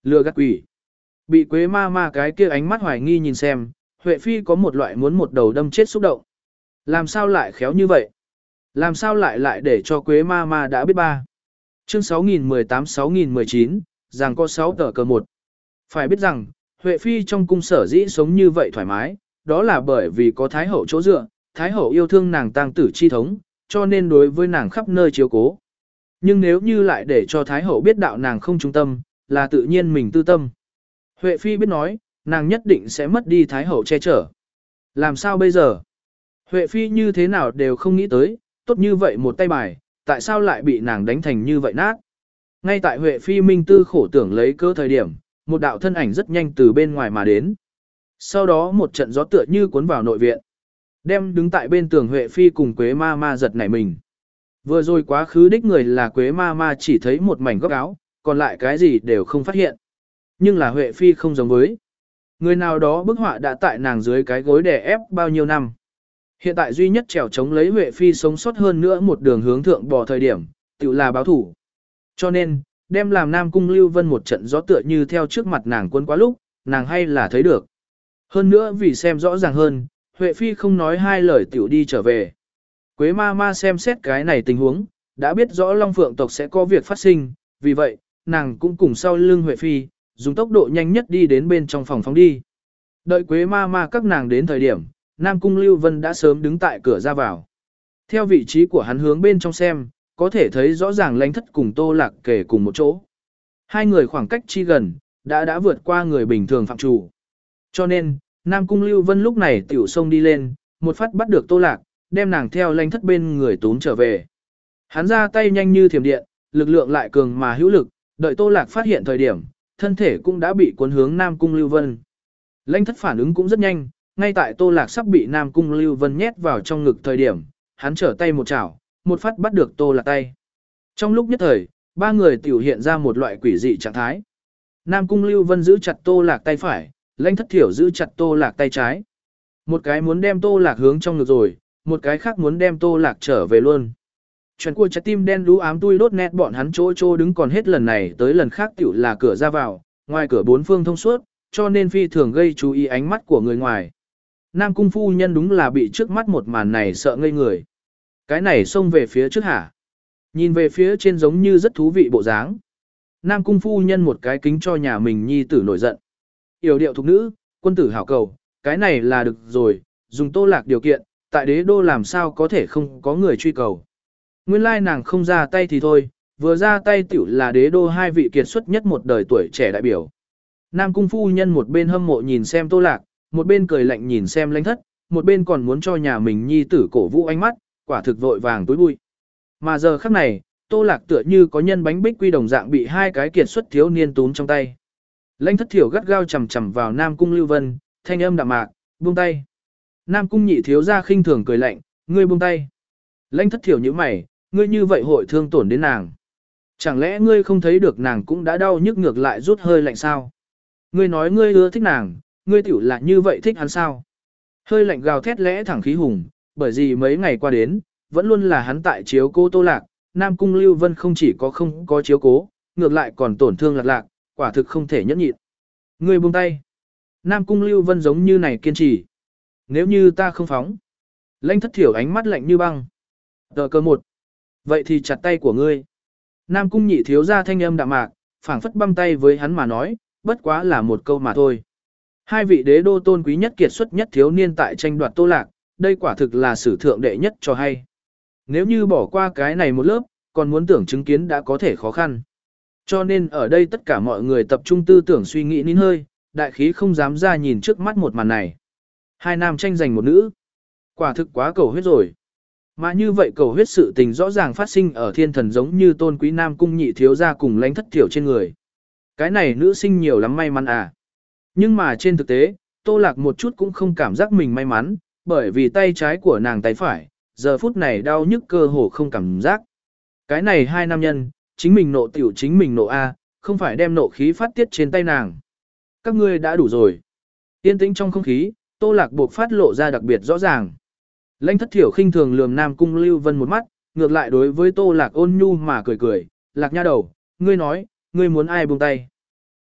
Lừa gạt quỷ. Bị Quế ma ma cái kia ánh mắt hoài nghi nhìn xem, Huệ Phi có một loại muốn một đầu đâm chết xúc động. Làm sao lại khéo như vậy? Làm sao lại lại để cho Quế ma ma đã biết ba? Chương sáu nghìn mười tám sáu nghìn mười chín, rằng có sáu tờ cờ một. Phải biết rằng, Huệ Phi trong cung sở dĩ sống như vậy thoải mái, đó là bởi vì có Thái Hậu chỗ dựa, Thái Hậu yêu thương nàng tang tử chi thống, cho nên đối với nàng khắp nơi chiếu cố. Nhưng nếu như lại để cho Thái Hậu biết đạo nàng không trung tâm, là tự nhiên mình tư tâm. Huệ Phi biết nói, nàng nhất định sẽ mất đi Thái Hậu che chở. Làm sao bây giờ? Huệ Phi như thế nào đều không nghĩ tới, tốt như vậy một tay bài, tại sao lại bị nàng đánh thành như vậy nát? Ngay tại Huệ Phi minh tư khổ tưởng lấy cơ thời điểm, một đạo thân ảnh rất nhanh từ bên ngoài mà đến. Sau đó một trận gió tựa như cuốn vào nội viện. Đem đứng tại bên tường Huệ Phi cùng Quế ma ma giật nảy mình. Vừa rồi quá khứ đích người là Quế ma ma chỉ thấy một mảnh góc áo, còn lại cái gì đều không phát hiện. Nhưng là Huệ Phi không giống với. Người nào đó bức họa đã tại nàng dưới cái gối đè ép bao nhiêu năm. Hiện tại duy nhất trèo chống lấy Huệ Phi sống sót hơn nữa một đường hướng thượng bò thời điểm, tự là báo thủ. Cho nên, đem làm Nam Cung Lưu Vân một trận gió tựa như theo trước mặt nàng quân quá lúc, nàng hay là thấy được. Hơn nữa vì xem rõ ràng hơn, Huệ Phi không nói hai lời tiểu đi trở về. Quế ma ma xem xét cái này tình huống, đã biết rõ Long Phượng tộc sẽ có việc phát sinh, vì vậy, nàng cũng cùng sau lưng Huệ Phi, dùng tốc độ nhanh nhất đi đến bên trong phòng phóng đi. Đợi Quế ma ma các nàng đến thời điểm, Nam Cung Lưu Vân đã sớm đứng tại cửa ra vào. Theo vị trí của hắn hướng bên trong xem, có thể thấy rõ ràng Lãnh Thất cùng Tô Lạc kề cùng một chỗ. Hai người khoảng cách chi gần, đã đã vượt qua người bình thường phạm chủ. Cho nên, Nam Cung Lưu Vân lúc này tiểu xông đi lên, một phát bắt được Tô Lạc, đem nàng theo Lãnh Thất bên người túm trở về. Hắn ra tay nhanh như thiểm điện, lực lượng lại cường mà hữu lực, đợi Tô Lạc phát hiện thời điểm, thân thể cũng đã bị cuốn hướng Nam Cung Lưu Vân. Lãnh Thất phản ứng cũng rất nhanh, ngay tại Tô Lạc sắp bị Nam Cung Lưu Vân nhét vào trong ngực thời điểm, hắn trở tay một chảo, một phát bắt được Tô Lạc tay. Trong lúc nhất thời, ba người tiểu hiện ra một loại quỷ dị trạng thái. Nam Cung Lưu Vân giữ chặt Tô Lạc tay phải, Lãnh Thất Thiểu giữ chặt Tô Lạc tay trái. Một cái muốn đem Tô Lạc hướng trong ngực rồi, một cái khác muốn đem Tô Lạc trở về luôn. Chuyện của trái tim đen đú ám tui đốt nét bọn hắn chỗ chỗ đứng còn hết lần này tới lần khác tiểu là cửa ra vào, ngoài cửa bốn phương thông suốt, cho nên phi thường gây chú ý ánh mắt của người ngoài. Nam Cung phu nhân đúng là bị trước mắt một màn này sợ ngây người. Cái này xông về phía trước hả? Nhìn về phía trên giống như rất thú vị bộ dáng. Nam Cung phu nhân một cái kính cho nhà mình nhi tử nổi giận. Yểu điệu thục nữ, quân tử hảo cầu, cái này là được rồi, dùng Tô Lạc điều kiện, tại đế đô làm sao có thể không có người truy cầu. Nguyên lai nàng không ra tay thì thôi, vừa ra tay tiểu là đế đô hai vị kiệt xuất nhất một đời tuổi trẻ đại biểu. Nam Cung phu nhân một bên hâm mộ nhìn xem Tô Lạc, một bên cười lạnh nhìn xem Lãnh Thất, một bên còn muốn cho nhà mình nhi tử cổ vũ ánh mắt, quả thực vội vàng túi bụi. Mà giờ khắc này, Tô Lạc tựa như có nhân bánh bích quy đồng dạng bị hai cái kiệt xuất thiếu niên túm trong tay. Lãnh Thất Thiểu gắt gao chầm chầm vào Nam Cung Lưu Vân, thanh âm đạm mạc, buông tay. Nam Cung nhị thiếu gia khinh thường cười lạnh, ngươi buông tay. Lãnh Thất Thiểu nhíu mày, ngươi như vậy hội thương tổn đến nàng. Chẳng lẽ ngươi không thấy được nàng cũng đã đau nhức ngược lại rút hơi lạnh sao? Ngươi nói ngươi ưa thích nàng, ngươi tiểu là như vậy thích hắn sao? Hơi lạnh gào thét lẽ thẳng khí hùng, bởi vì mấy ngày qua đến, vẫn luôn là hắn tại chiếu cố Tô Lạc, Nam Cung Lưu Vân không chỉ có không có chiếu cố, ngược lại còn tổn thương Lạc Lạc, quả thực không thể nhẫn nhịn. Ngươi buông tay. Nam Cung Lưu Vân giống như này kiên trì. Nếu như ta không phóng. Lãnh Thất Thiểu ánh mắt lạnh như băng. Tờ cơ một. Vậy thì chặt tay của ngươi. Nam Cung nhị thiếu ra thanh âm đạm mạc, phảng phất băm tay với hắn mà nói, bất quá là một câu mà thôi. Hai vị đế đô tôn quý nhất kiệt xuất nhất thiếu niên tại tranh đoạt Tô Lạc, đây quả thực là sử thượng đệ nhất cho hay. Nếu như bỏ qua cái này một lớp, còn muốn tưởng chứng kiến đã có thể khó khăn. Cho nên ở đây tất cả mọi người tập trung tư tưởng suy nghĩ nín hơi, đại khí không dám ra nhìn trước mắt một màn này. Hai nam tranh giành một nữ. Quả thực quá cầu huyết rồi. Mà như vậy cầu huyết sự tình rõ ràng phát sinh ở thiên thần giống như tôn quý Nam Cung nhị thiếu gia cùng Lãnh Thất Thiểu trên người. Cái này nữ sinh nhiều lắm may mắn à. Nhưng mà trên thực tế, Tô Lạc một chút cũng không cảm giác mình may mắn, bởi vì tay trái của nàng tay phải, giờ phút này đau nhức cơ hồ không cảm giác. Cái này hai nam nhân, chính mình nộ tiểu chính mình nộ A, không phải đem nộ khí phát tiết trên tay nàng. Các ngươi đã đủ rồi. Yên tĩnh trong không khí, Tô Lạc buộc phát lộ ra đặc biệt rõ ràng. Lãnh Thất Thiểu khinh thường lườm Nam Cung Lưu Vân một mắt, ngược lại đối với Tô Lạc ôn nhu mà cười cười, Lạc nha đầu, ngươi nói, ngươi muốn ai buông tay.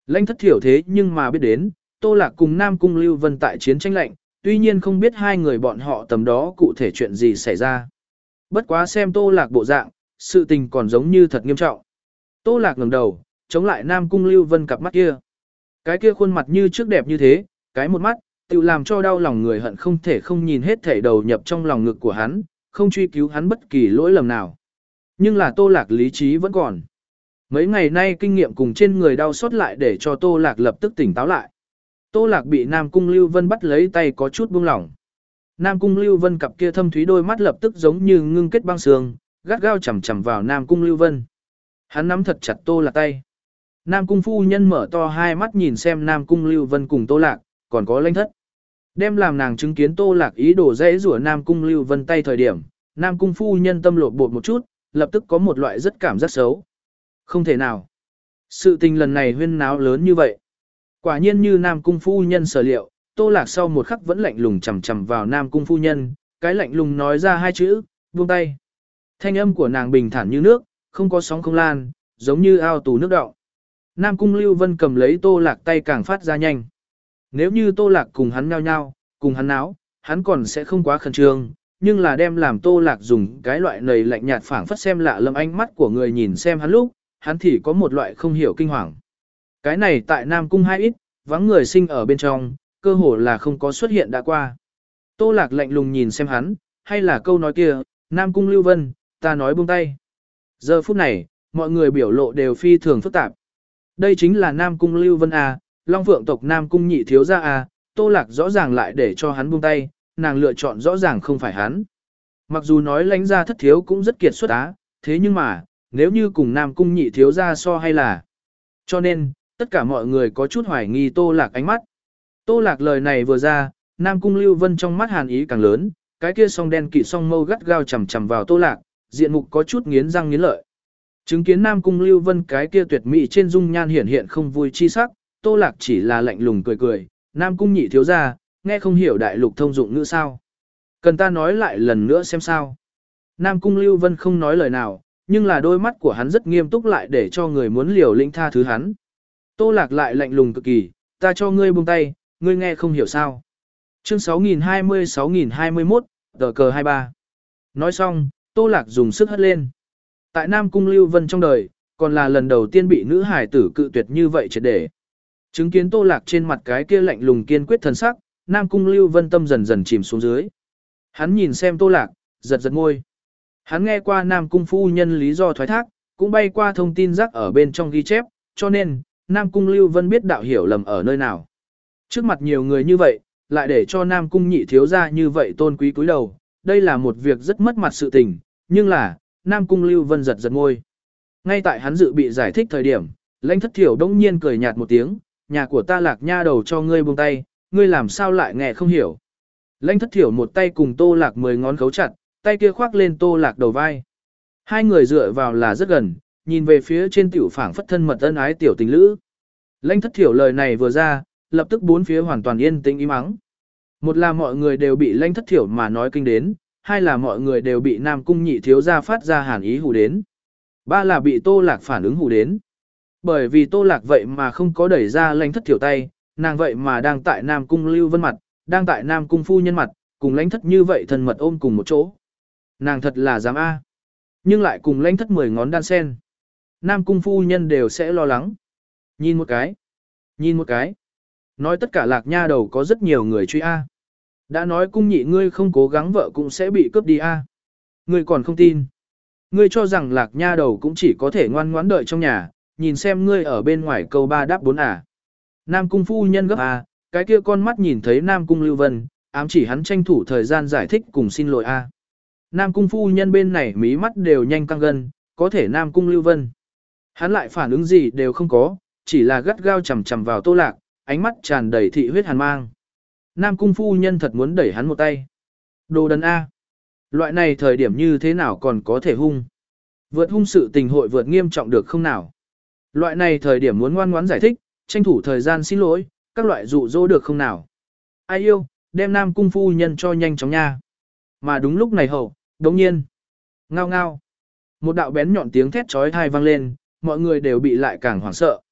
Lãnh thất thiểu thế nhưng mà biết đến, Tô Lạc cùng Nam Cung Lưu Vân tại chiến tranh lạnh, tuy nhiên không biết hai người bọn họ tầm đó cụ thể chuyện gì xảy ra. Bất quá xem Tô Lạc bộ dạng, sự tình còn giống như thật nghiêm trọng. Tô Lạc ngẩng đầu, chống lại Nam Cung Lưu Vân cặp mắt kia. Cái kia khuôn mặt như trước đẹp như thế, cái một mắt, tự làm cho đau lòng người hận không thể không nhìn hết thể đầu nhập trong lòng ngực của hắn, không truy cứu hắn bất kỳ lỗi lầm nào. Nhưng là Tô Lạc lý trí vẫn còn. Mấy ngày nay kinh nghiệm cùng trên người đau xót lại để cho Tô Lạc lập tức tỉnh táo lại. Tô Lạc bị Nam Cung Lưu Vân bắt lấy tay có chút buông lỏng. Nam Cung Lưu Vân cặp kia thâm thúy đôi mắt lập tức giống như ngưng kết băng sương, gắt gao chằm chằm vào Nam Cung Lưu Vân. Hắn nắm thật chặt Tô Lạc tay. Nam Cung phu nhân mở to hai mắt nhìn xem Nam Cung Lưu Vân cùng Tô Lạc, còn có Lãnh thất. Đem làm nàng chứng kiến Tô Lạc ý đồ dễ rủa Nam Cung Lưu Vân tay thời điểm, Nam Cung phu nhân tâm lột bột một chút, lập tức có một loại rất cảm giác xấu. Không thể nào. Sự tình lần này huyên náo lớn như vậy. Quả nhiên như Nam Cung phu nhân sở liệu, Tô Lạc sau một khắc vẫn lạnh lùng chằm chằm vào Nam Cung phu nhân, cái lạnh lùng nói ra hai chữ, buông tay. Thanh âm của nàng bình thản như nước, không có sóng không lan, giống như ao tù nước đọng. Nam Cung Lưu Vân cầm lấy Tô Lạc tay càng phát ra nhanh. Nếu như Tô Lạc cùng hắn nhao nhao, cùng hắn náo, hắn còn sẽ không quá khẩn trương, nhưng là đem làm Tô Lạc dùng cái loại nầy lạnh nhạt phảng phất xem lạ lẫm ánh mắt của người nhìn xem hắn lúc, hắn thì có một loại không hiểu kinh hoàng. Cái này tại Nam Cung hai ít, vắng người sinh ở bên trong, cơ hồ là không có xuất hiện đã qua. Tô Lạc lạnh lùng nhìn xem hắn, hay là câu nói kia, Nam Cung Lưu Vân, ta nói buông tay. Giờ phút này, mọi người biểu lộ đều phi thường phức tạp. Đây chính là Nam Cung Lưu Vân à, Long Phượng tộc Nam Cung nhị thiếu gia à, Tô Lạc rõ ràng lại để cho hắn buông tay, nàng lựa chọn rõ ràng không phải hắn. Mặc dù nói lãnh gia thất thiếu cũng rất kiệt xuất á, thế nhưng mà, nếu như cùng Nam Cung nhị thiếu gia so hay là. Cho nên, tất cả mọi người có chút hoài nghi Tô Lạc ánh mắt. Tô Lạc lời này vừa ra, Nam Cung Lưu Vân trong mắt hàn ý càng lớn, cái kia song đen kỵ song mâu gắt gao chằm chằm vào Tô Lạc, diện mục có chút nghiến răng nghiến lợi. Chứng kiến Nam Cung Lưu Vân cái kia tuyệt mỹ trên dung nhan hiển hiện không vui chi sắc, Tô Lạc chỉ là lạnh lùng cười cười, Nam Cung nhị thiếu gia, nghe không hiểu đại lục thông dụng ngữ sao. Cần ta nói lại lần nữa xem sao. Nam Cung Lưu Vân không nói lời nào, nhưng là đôi mắt của hắn rất nghiêm túc lại để cho người muốn liều lĩnh tha thứ hắn. Tô Lạc lại lạnh lùng cực kỳ, ta cho ngươi buông tay, ngươi nghe không hiểu sao. Chương sáu nghìn hai mươi sáu nghìn hai mươi mốt, tờ cờ hai mươi ba. Nói xong, Tô Lạc dùng sức hất lên. Tại Nam Cung Lưu Vân trong đời, còn là lần đầu tiên bị nữ hải tử cự tuyệt như vậy triệt để. Chứng kiến Tô Lạc trên mặt cái kia lạnh lùng kiên quyết thần sắc, Nam Cung Lưu Vân tâm dần dần chìm xuống dưới. Hắn nhìn xem Tô Lạc, giật giật môi. Hắn nghe qua Nam Cung phu nhân lý do thoái thác, cũng bay qua thông tin rác ở bên trong ghi chép, cho nên, Nam Cung Lưu Vân biết đạo hiểu lầm ở nơi nào. Trước mặt nhiều người như vậy, lại để cho Nam Cung nhị thiếu gia như vậy tôn quý cúi đầu, đây là một việc rất mất mặt sự tình, nhưng là, Nam Cung Lưu Vân giật giật môi. Ngay tại hắn dự bị giải thích thời điểm, Lãnh Thất Thiểu đông nhiên cười nhạt một tiếng, nhà của ta Lạc nha đầu cho ngươi buông tay, ngươi làm sao lại nghe không hiểu. Lãnh Thất Thiểu một tay cùng Tô Lạc mười ngón khấu chặt, tay kia khoác lên Tô Lạc đầu vai. Hai người dựa vào là rất gần, nhìn về phía trên tiểu phảng phất thân mật ân ái tiểu tình lữ. Lãnh Thất Thiểu lời này vừa ra, lập tức bốn phía hoàn toàn yên tĩnh im ắng. Một là mọi người đều bị Lãnh Thất Thiểu mà nói kinh đến, hai là mọi người đều bị Nam Cung nhị thiếu gia phát ra hàn ý hù đến. Ba là bị Tô Lạc phản ứng hù đến. Bởi vì Tô Lạc vậy mà không có đẩy ra Lãnh Thất Thiểu tay, nàng vậy mà đang tại Nam Cung Lưu Vân mặt, đang tại Nam Cung phu nhân mặt, cùng Lãnh Thất như vậy thân mật ôm cùng một chỗ. Nàng thật là dám a, nhưng lại cùng Lãnh Thất mười ngón đan sen. Nam Cung phu nhân đều sẽ lo lắng. Nhìn một cái, nhìn một cái. Nói tất cả Lạc nha đầu có rất nhiều người truy a. Đã nói Cung nhị ngươi không cố gắng vợ cũng sẽ bị cướp đi a. Ngươi còn không tin. Ngươi cho rằng Lạc nha đầu cũng chỉ có thể ngoan ngoãn đợi trong nhà, nhìn xem ngươi ở bên ngoài câu ba đáp bốn à. Nam Cung phu nhân gấp à, cái kia con mắt nhìn thấy Nam Cung Lưu Vân, ám chỉ hắn tranh thủ thời gian giải thích cùng xin lỗi a. Nam Cung phu nhân bên này mí mắt đều nhanh căng gân, có thể Nam Cung Lưu Vân. Hắn lại phản ứng gì đều không có, chỉ là gắt gao chằm chằm vào Tô Lạc, ánh mắt tràn đầy thị huyết hàn mang. Nam Cung phu nhân thật muốn đẩy hắn một tay. Đồ đần A. Loại này thời điểm như thế nào còn có thể hung. Vượt hung sự tình hội vượt nghiêm trọng được không nào. Loại này thời điểm muốn ngoan ngoãn giải thích, tranh thủ thời gian xin lỗi, các loại dụ dỗ được không nào. Ai yêu, đem Nam Cung phu nhân cho nhanh chóng nha. Mà đúng lúc này hậu, đống nhiên. Ngao ngao. Một đạo bén nhọn tiếng thét chói tai vang lên, mọi người đều bị lại càng hoảng sợ.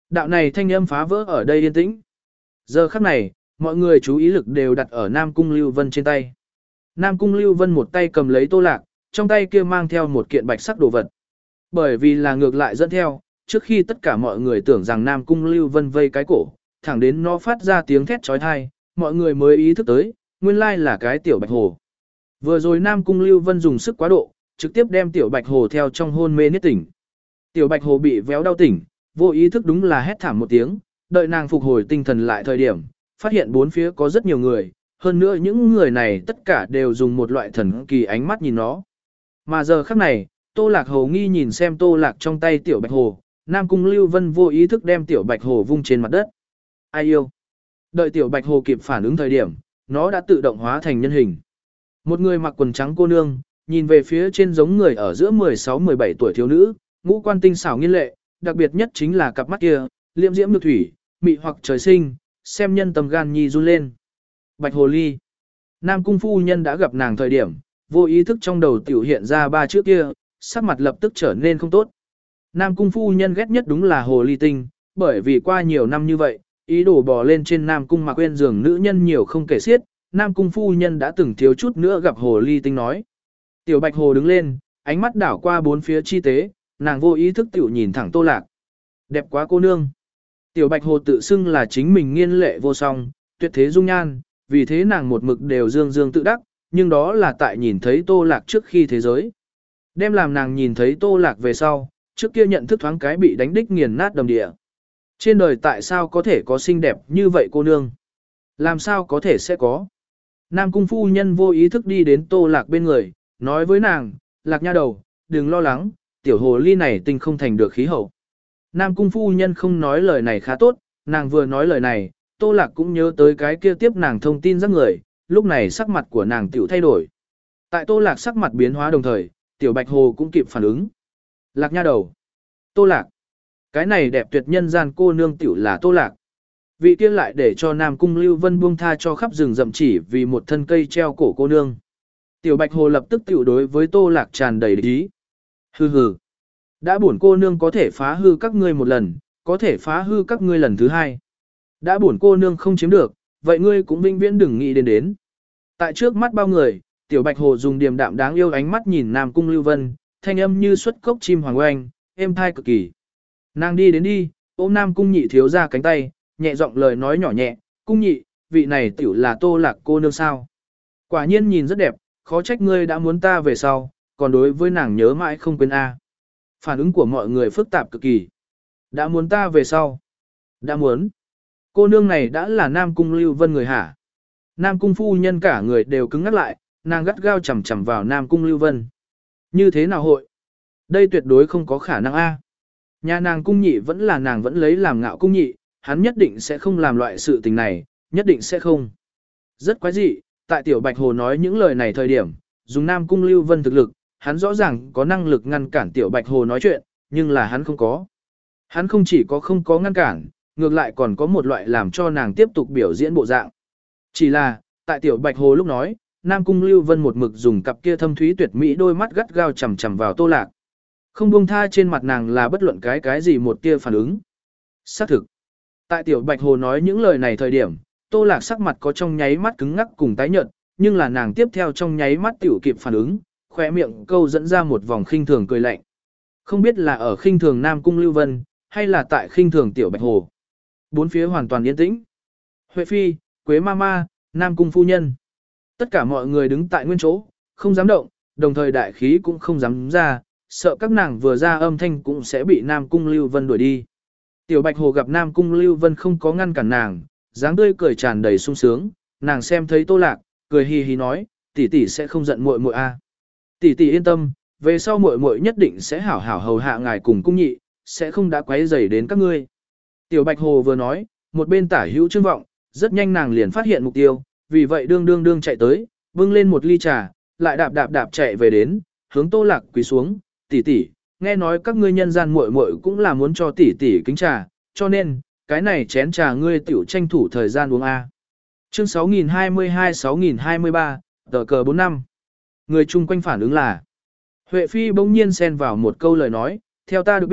Đạo này thanh âm phá vỡ ở đây yên tĩnh. Giờ khắc này, mọi người chú ý lực đều đặt ở Nam Cung Lưu Vân trên tay. Nam Cung Lưu Vân một tay cầm lấy Tô Lạc, trong tay kia mang theo một kiện bạch sắc đồ vật. Bởi vì là ngược lại dẫn theo, trước khi tất cả mọi người tưởng rằng Nam Cung Lưu Vân vây cái cổ, thẳng đến nó phát ra tiếng thét chói tai, mọi người mới ý thức tới, nguyên lai là cái tiểu bạch hồ. Vừa rồi Nam Cung Lưu Vân dùng sức quá độ, trực tiếp đem tiểu bạch hồ theo trong hôn mê niết tỉnh. Tiểu bạch hồ bị véo đau tỉnh, vô ý thức đúng là hét thảm một tiếng, đợi nàng phục hồi tinh thần lại thời điểm, phát hiện bốn phía có rất nhiều người, hơn nữa những người này tất cả đều dùng một loại thần kỳ ánh mắt nhìn nó. Mà giờ khắc này, Tô Lạc Hồ nghi nhìn xem Tô Lạc trong tay tiểu bạch hồ, Nam Cung Lưu Vân vô ý thức đem tiểu bạch hồ vung trên mặt đất. Ai yêu? Đợi tiểu bạch hồ kịp phản ứng thời điểm, nó đã tự động hóa thành nhân hình. Một người mặc quần trắng cô nương, nhìn về phía trên giống người ở giữa mười sáu mười bảy tuổi thiếu nữ, ngũ quan tinh xảo nghiên lệ, đặc biệt nhất chính là cặp mắt kia, liễm diễm nhược thủy, mị hoặc trời sinh, xem nhân tâm gan nhi run lên. Bạch hồ ly. Nam Cung phu nhân đã gặp nàng thời điểm, vô ý thức trong đầu tiểu hiện ra ba chữ kia, sắc mặt lập tức trở nên không tốt. Nam Cung phu nhân ghét nhất đúng là hồ ly tinh, bởi vì qua nhiều năm như vậy, ý đồ bò lên trên Nam Cung mà quên giường nữ nhân nhiều không kể xiết, Nam Cung phu nhân đã từng thiếu chút nữa gặp hồ ly tinh nói. Tiểu bạch hồ đứng lên, ánh mắt đảo qua bốn phía chi tế, nàng vô ý thức tiểu nhìn thẳng Tô Lạc. Đẹp quá cô nương. Tiểu bạch hồ tự xưng là chính mình nghiên lệ vô song, tuyệt thế dung nhan, vì thế nàng một mực đều dương dương tự đắc, nhưng đó là tại nhìn thấy Tô Lạc trước khi thế giới. Đem làm nàng nhìn thấy Tô Lạc về sau, trước kia nhận thức thoáng cái bị đánh đích nghiền nát đầm địa. Trên đời tại sao có thể có xinh đẹp như vậy cô nương? Làm sao có thể sẽ có? Nam Cung phu nhân vô ý thức đi đến Tô Lạc bên người, nói với nàng, Lạc nha đầu, đừng lo lắng, tiểu hồ ly này tinh không thành được khí hậu. Nam Cung phu nhân không nói lời này khá tốt, nàng vừa nói lời này, Tô Lạc cũng nhớ tới cái kia tiếp nàng thông tin rắc người, lúc này sắc mặt của nàng tiểu thay đổi. Tại Tô Lạc sắc mặt biến hóa đồng thời, tiểu bạch hồ cũng kịp phản ứng. Lạc nha đầu. Tô Lạc. Cái này đẹp tuyệt nhân gian cô nương tiểu là Tô Lạc. Vị kia lại để cho Nam Cung Lưu Vân buông tha cho khắp rừng rậm chỉ vì một thân cây treo cổ cô nương. Tiểu bạch hồ lập tức tiểu đối với Tô Lạc tràn đầy ý. Hừ hừ. Đã bổn cô nương có thể phá hư các ngươi một lần, có thể phá hư các ngươi lần thứ hai. Đã bổn cô nương không chiếm được, vậy ngươi cũng vĩnh viễn đừng nghĩ đến đến. Tại trước mắt bao người, tiểu bạch hồ dùng điềm đạm đáng yêu ánh mắt nhìn Nam Cung Lưu Vân, thanh âm như xuất cốc chim hoàng oanh, êm thai cực kỳ. Nàng đi đến đi, ôm Nam Cung nhị thiếu ra cánh tay, nhẹ giọng lời nói nhỏ nhẹ, Cung nhị, vị này tiểu là Tô Lạc cô nương sao. Quả nhiên nhìn rất đẹp, khó trách ngươi đã muốn ta về sau, còn đối với nàng nhớ mãi không quên a. Phản ứng của mọi người phức tạp cực kỳ. Đã muốn ta về sau. Đã muốn. Cô nương này đã là Nam Cung Lưu Vân người hả? Nam Cung phu nhân cả người đều cứng ngắt lại, nàng gắt gao chầm chầm vào Nam Cung Lưu Vân. Như thế nào hội? Đây tuyệt đối không có khả năng a. Nhà nàng cung nhị vẫn là nàng vẫn lấy làm ngạo cung nhị, hắn nhất định sẽ không làm loại sự tình này, nhất định sẽ không. Rất quái dị, tại tiểu bạch hồ nói những lời này thời điểm, dùng Nam Cung Lưu Vân thực lực, hắn rõ ràng có năng lực ngăn cản tiểu bạch hồ nói chuyện, nhưng là hắn không có. Hắn không chỉ có không có ngăn cản, ngược lại còn có một loại làm cho nàng tiếp tục biểu diễn bộ dạng. Chỉ là, tại tiểu bạch hồ lúc nói, Nam Cung Lưu Vân một mực dùng cặp kia thâm thúy tuyệt mỹ đôi mắt gắt gao chằm chằm vào Tô Lạc. Không buông tha trên mặt nàng là bất luận cái cái gì một tia phản ứng. Xác thực. Tại tiểu bạch hồ nói những lời này thời điểm, Tô Lạc sắc mặt có trong nháy mắt cứng ngắc cùng tái nhợt, nhưng là nàng tiếp theo trong nháy mắt tiểu kịp phản ứng, khóe miệng câu dẫn ra một vòng khinh thường cười lạnh. Không biết là ở khinh thường Nam Cung Lưu Vân, hay là tại khinh thường tiểu bạch hồ. Bốn phía hoàn toàn yên tĩnh. Huệ Phi, Quế Mama, Nam Cung phu nhân. Tất cả mọi người đứng tại nguyên chỗ, không dám động, đồng thời đại khí cũng không dám ra, sợ các nàng vừa ra âm thanh cũng sẽ bị Nam Cung Lưu Vân đuổi đi. Tiểu Bạch Hồ gặp Nam Cung Lưu Vân không có ngăn cản nàng, dáng tươi cười tràn đầy sung sướng, nàng xem thấy Tô Lạc, cười hì hì nói, tỷ tỷ sẽ không giận muội muội a. Tỷ tỷ yên tâm, về sau muội muội nhất định sẽ hảo hảo hầu hạ ngài cùng cung nhị, sẽ không đã quấy rầy đến các ngươi. Tiểu Bạch Hồ vừa nói, một bên tả hữu trương vọng, rất nhanh nàng liền phát hiện mục tiêu, vì vậy đương đương đương chạy tới, bưng lên một ly trà, lại đạp đạp đạp chạy về đến, hướng Tô Lạc quỳ xuống, tỷ tỷ, nghe nói các ngươi nhân gian muội muội cũng là muốn cho tỷ tỷ kính trà, cho nên, cái này chén trà ngươi tiểu tranh thủ thời gian uống a. Chương sáu nghìn hai mươi hai sáu nghìn hai mươi ba, tờ cờ bốn năm. Người chung quanh phản ứng là, Huệ Phi bỗng nhiên xen vào một câu lời nói, theo ta được biết,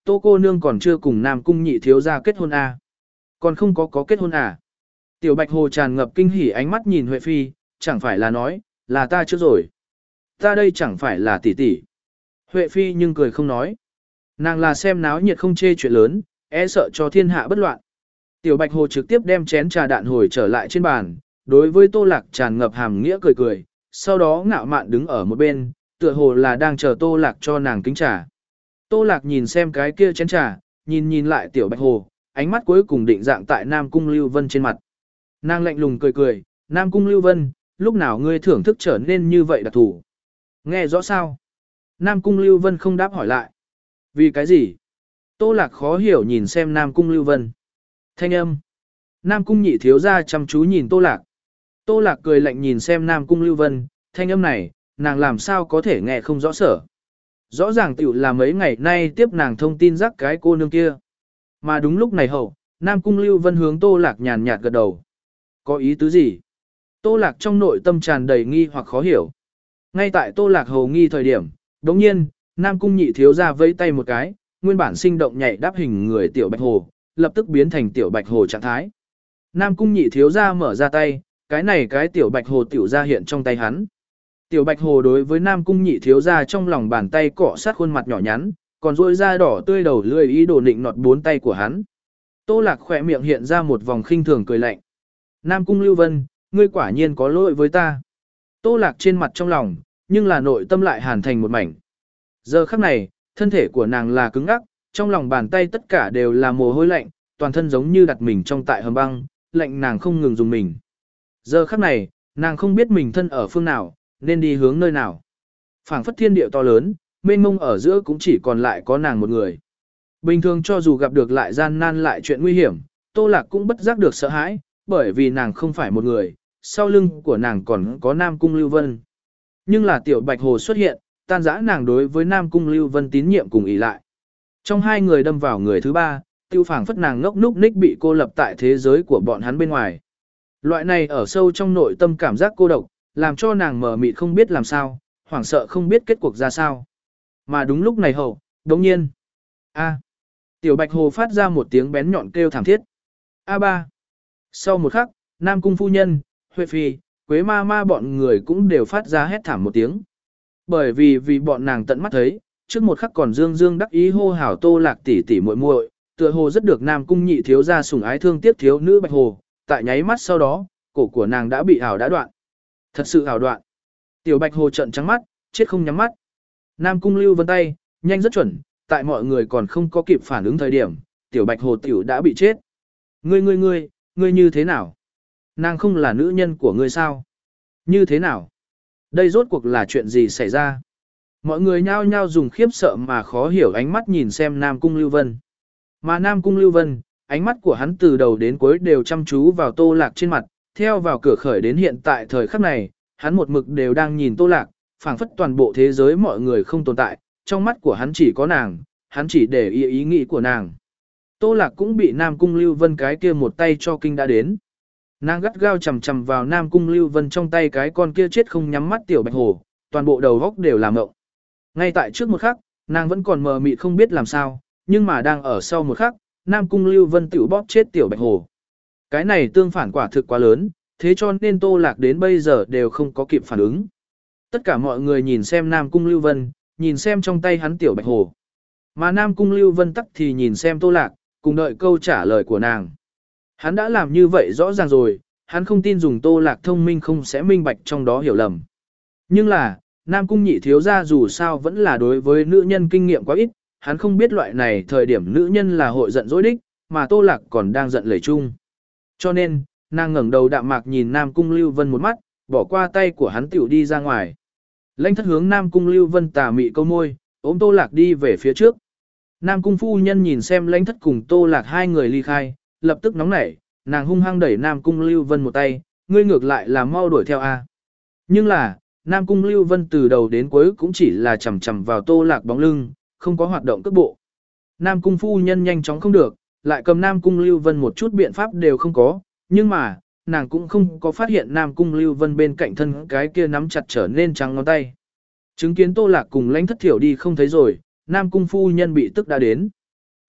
Tô cô nương còn chưa cùng Nam Cung nhị thiếu gia kết hôn à. Còn không có có kết hôn à. Tiểu Bạch Hồ tràn ngập kinh hỉ ánh mắt nhìn Huệ Phi, chẳng phải là nói, là ta trước rồi. Ta đây chẳng phải là tỷ tỷ. Huệ Phi nhưng cười không nói. Nàng là xem náo nhiệt không chê chuyện lớn, e sợ cho thiên hạ bất loạn. Tiểu Bạch Hồ trực tiếp đem chén trà đạn hồi trở lại trên bàn, đối với Tô Lạc tràn ngập hàm nghĩa cười cười, sau đó ngạo mạn đứng ở một bên, tựa hồ là đang chờ Tô Lạc cho nàng kính trà. Tô Lạc nhìn xem cái kia chén trà, nhìn nhìn lại Tiểu Bạch Hồ, ánh mắt cuối cùng định dạng tại Nam Cung Lưu Vân trên mặt. Nàng lạnh lùng cười cười, Nam Cung Lưu Vân, lúc nào ngươi thưởng thức trở nên như vậy đặc thủ. Nghe rõ sao? Nam Cung Lưu Vân không đáp hỏi lại. Vì cái gì? Tô Lạc khó hiểu nhìn xem Nam Cung Lưu Vân. Thanh âm. Nam Cung nhị thiếu gia chăm chú nhìn Tô Lạc. Tô Lạc cười lạnh nhìn xem Nam Cung Lưu Vân, thanh âm này, nàng làm sao có thể nghe không rõ sở. Rõ ràng tiểu là mấy ngày nay tiếp nàng thông tin rắc cái cô nương kia. Mà đúng lúc này hậu, Nam Cung Lưu Vân hướng Tô Lạc nhàn nhạt gật đầu. Có ý tứ gì? Tô Lạc trong nội tâm tràn đầy nghi hoặc khó hiểu. Ngay tại Tô Lạc hầu nghi thời điểm, đồng nhiên, Nam Cung nhị thiếu ra vẫy tay một cái, nguyên bản sinh động nhảy đáp hình người Tiểu Bạch Hồ, lập tức biến thành Tiểu Bạch Hồ trạng thái. Nam Cung nhị thiếu ra mở ra tay, cái này cái Tiểu Bạch Hồ tiểu ra hiện trong tay hắn. Tiểu Bạch Hồ đối với Nam Cung nhị thiếu ra trong lòng bàn tay cọ sát khuôn mặt nhỏ nhắn, còn rôi da đỏ tươi đầu lươi ý đồ nịnh nọt bốn tay của hắn. Tô Lạc khỏe miệng hiện ra một vòng khinh thường cười lạnh. Nam Cung Lưu Vân, ngươi quả nhiên có lỗi với ta. Tô Lạc trên mặt trong lòng, nhưng là nội tâm lại hàn thành một mảnh. Giờ khắc này, thân thể của nàng là cứng ngắc, trong lòng bàn tay tất cả đều là mồ hôi lạnh, toàn thân giống như đặt mình trong tại hầm băng, lạnh nàng không ngừng dùng mình. Giờ khắc này, nàng không biết mình thân ở phương nào, nên đi hướng nơi nào. Phảng phất thiên địa to lớn, mênh mông ở giữa cũng chỉ còn lại có nàng một người. Bình thường cho dù gặp được lại gian nan lại chuyện nguy hiểm, Tô Lạc cũng bất giác được sợ hãi, bởi vì nàng không phải một người, sau lưng của nàng còn có Nam Cung Lưu Vân. Nhưng là Tiểu Bạch Hồ xuất hiện, tan rã nàng đối với Nam Cung Lưu Vân tín nhiệm cùng ý lại. Trong hai người đâm vào người thứ ba, tiêu phảng phất nàng ngốc núc ních bị cô lập tại thế giới của bọn hắn bên ngoài. Loại này ở sâu trong nội tâm cảm giác cô độc, làm cho nàng mờ mịt không biết làm sao, hoảng sợ không biết kết cuộc ra sao. Mà đúng lúc này hậu, đống nhiên. A. Tiểu Bạch Hồ phát ra một tiếng bén nhọn kêu thảm thiết. A ba. Sau một khắc, Nam Cung phu nhân, Huệ Phi, Quế ma ma bọn người cũng đều phát ra hét thảm một tiếng. Bởi vì vì bọn nàng tận mắt thấy, trước một khắc còn dương dương đắc ý hô hào Tô Lạc tỷ tỷ muội muội, tựa hồ rất được Nam Cung nhị thiếu gia sủng ái thương tiếc thiếu nữ Bạch Hồ, tại nháy mắt sau đó, cổ của nàng đã bị ảo đã đoạn. Thật sự ảo đoạn. Tiểu Bạch Hồ trợn trắng mắt, chết không nhắm mắt. Nam Cung Lưu Vân tay, nhanh rất chuẩn, tại mọi người còn không có kịp phản ứng thời điểm, Tiểu Bạch Hồ tiểu đã bị chết. Ngươi ngươi ngươi, ngươi như thế nào? Nàng không là nữ nhân của ngươi sao? Như thế nào? Đây rốt cuộc là chuyện gì xảy ra? Mọi người nhao nhao dùng khiếp sợ mà khó hiểu ánh mắt nhìn xem Nam Cung Lưu Vân. Mà Nam Cung Lưu Vân, ánh mắt của hắn từ đầu đến cuối đều chăm chú vào Tô Lạc trên mặt, theo vào cửa khởi đến hiện tại thời khắc này, hắn một mực đều đang nhìn Tô Lạc, phảng phất toàn bộ thế giới mọi người không tồn tại, trong mắt của hắn chỉ có nàng, hắn chỉ để ý ý nghĩ của nàng. Tô Lạc cũng bị Nam Cung Lưu Vân cái kia một tay cho kinh đã đến. Nàng gắt gao chầm chầm vào Nam Cung Lưu Vân trong tay cái con kia chết không nhắm mắt Tiểu Bạch Hồ, toàn bộ đầu góc đều làm ngộng. Ngay tại trước một khắc, nàng vẫn còn mờ mịt không biết làm sao, nhưng mà đang ở sau một khắc, Nam Cung Lưu Vân tiểu bóp chết Tiểu Bạch Hồ. Cái này tương phản quả thực quá lớn, thế cho nên Tô Lạc đến bây giờ đều không có kịp phản ứng. Tất cả mọi người nhìn xem Nam Cung Lưu Vân, nhìn xem trong tay hắn Tiểu Bạch Hồ. Mà Nam Cung Lưu Vân tắc thì nhìn xem Tô Lạc, cùng đợi câu trả lời của nàng. Hắn đã làm như vậy rõ ràng rồi, hắn không tin dùng Tô Lạc thông minh không sẽ minh bạch trong đó hiểu lầm. Nhưng là, Nam Cung nhị thiếu gia dù sao vẫn là đối với nữ nhân kinh nghiệm quá ít, hắn không biết loại này thời điểm nữ nhân là hội giận dỗi đích, mà Tô Lạc còn đang giận lẩy chung. Cho nên, nàng ngẩng đầu đạm mạc nhìn Nam Cung Lưu Vân một mắt, bỏ qua tay của hắn tiểu đi ra ngoài. Lãnh thất hướng Nam Cung Lưu Vân tà mị câu môi, ôm Tô Lạc đi về phía trước. Nam Cung phu nhân nhìn xem lãnh thất cùng Tô Lạc hai người ly khai, lập tức nóng nảy, nàng hung hăng đẩy Nam Cung Lưu Vân một tay, ngươi ngược lại là mau đuổi theo a. Nhưng là, Nam Cung Lưu Vân từ đầu đến cuối cũng chỉ là chầm chầm vào Tô Lạc bóng lưng, không có hoạt động cước bộ. Nam Cung phu nhân nhanh chóng không được, lại cầm Nam Cung Lưu Vân một chút biện pháp đều không có, nhưng mà, nàng cũng không có phát hiện Nam Cung Lưu Vân bên cạnh thân cái kia nắm chặt trở nên trắng ngón tay. Chứng kiến Tô Lạc cùng lãnh thất thiểu đi không thấy rồi, Nam Cung phu nhân bị tức đã đến.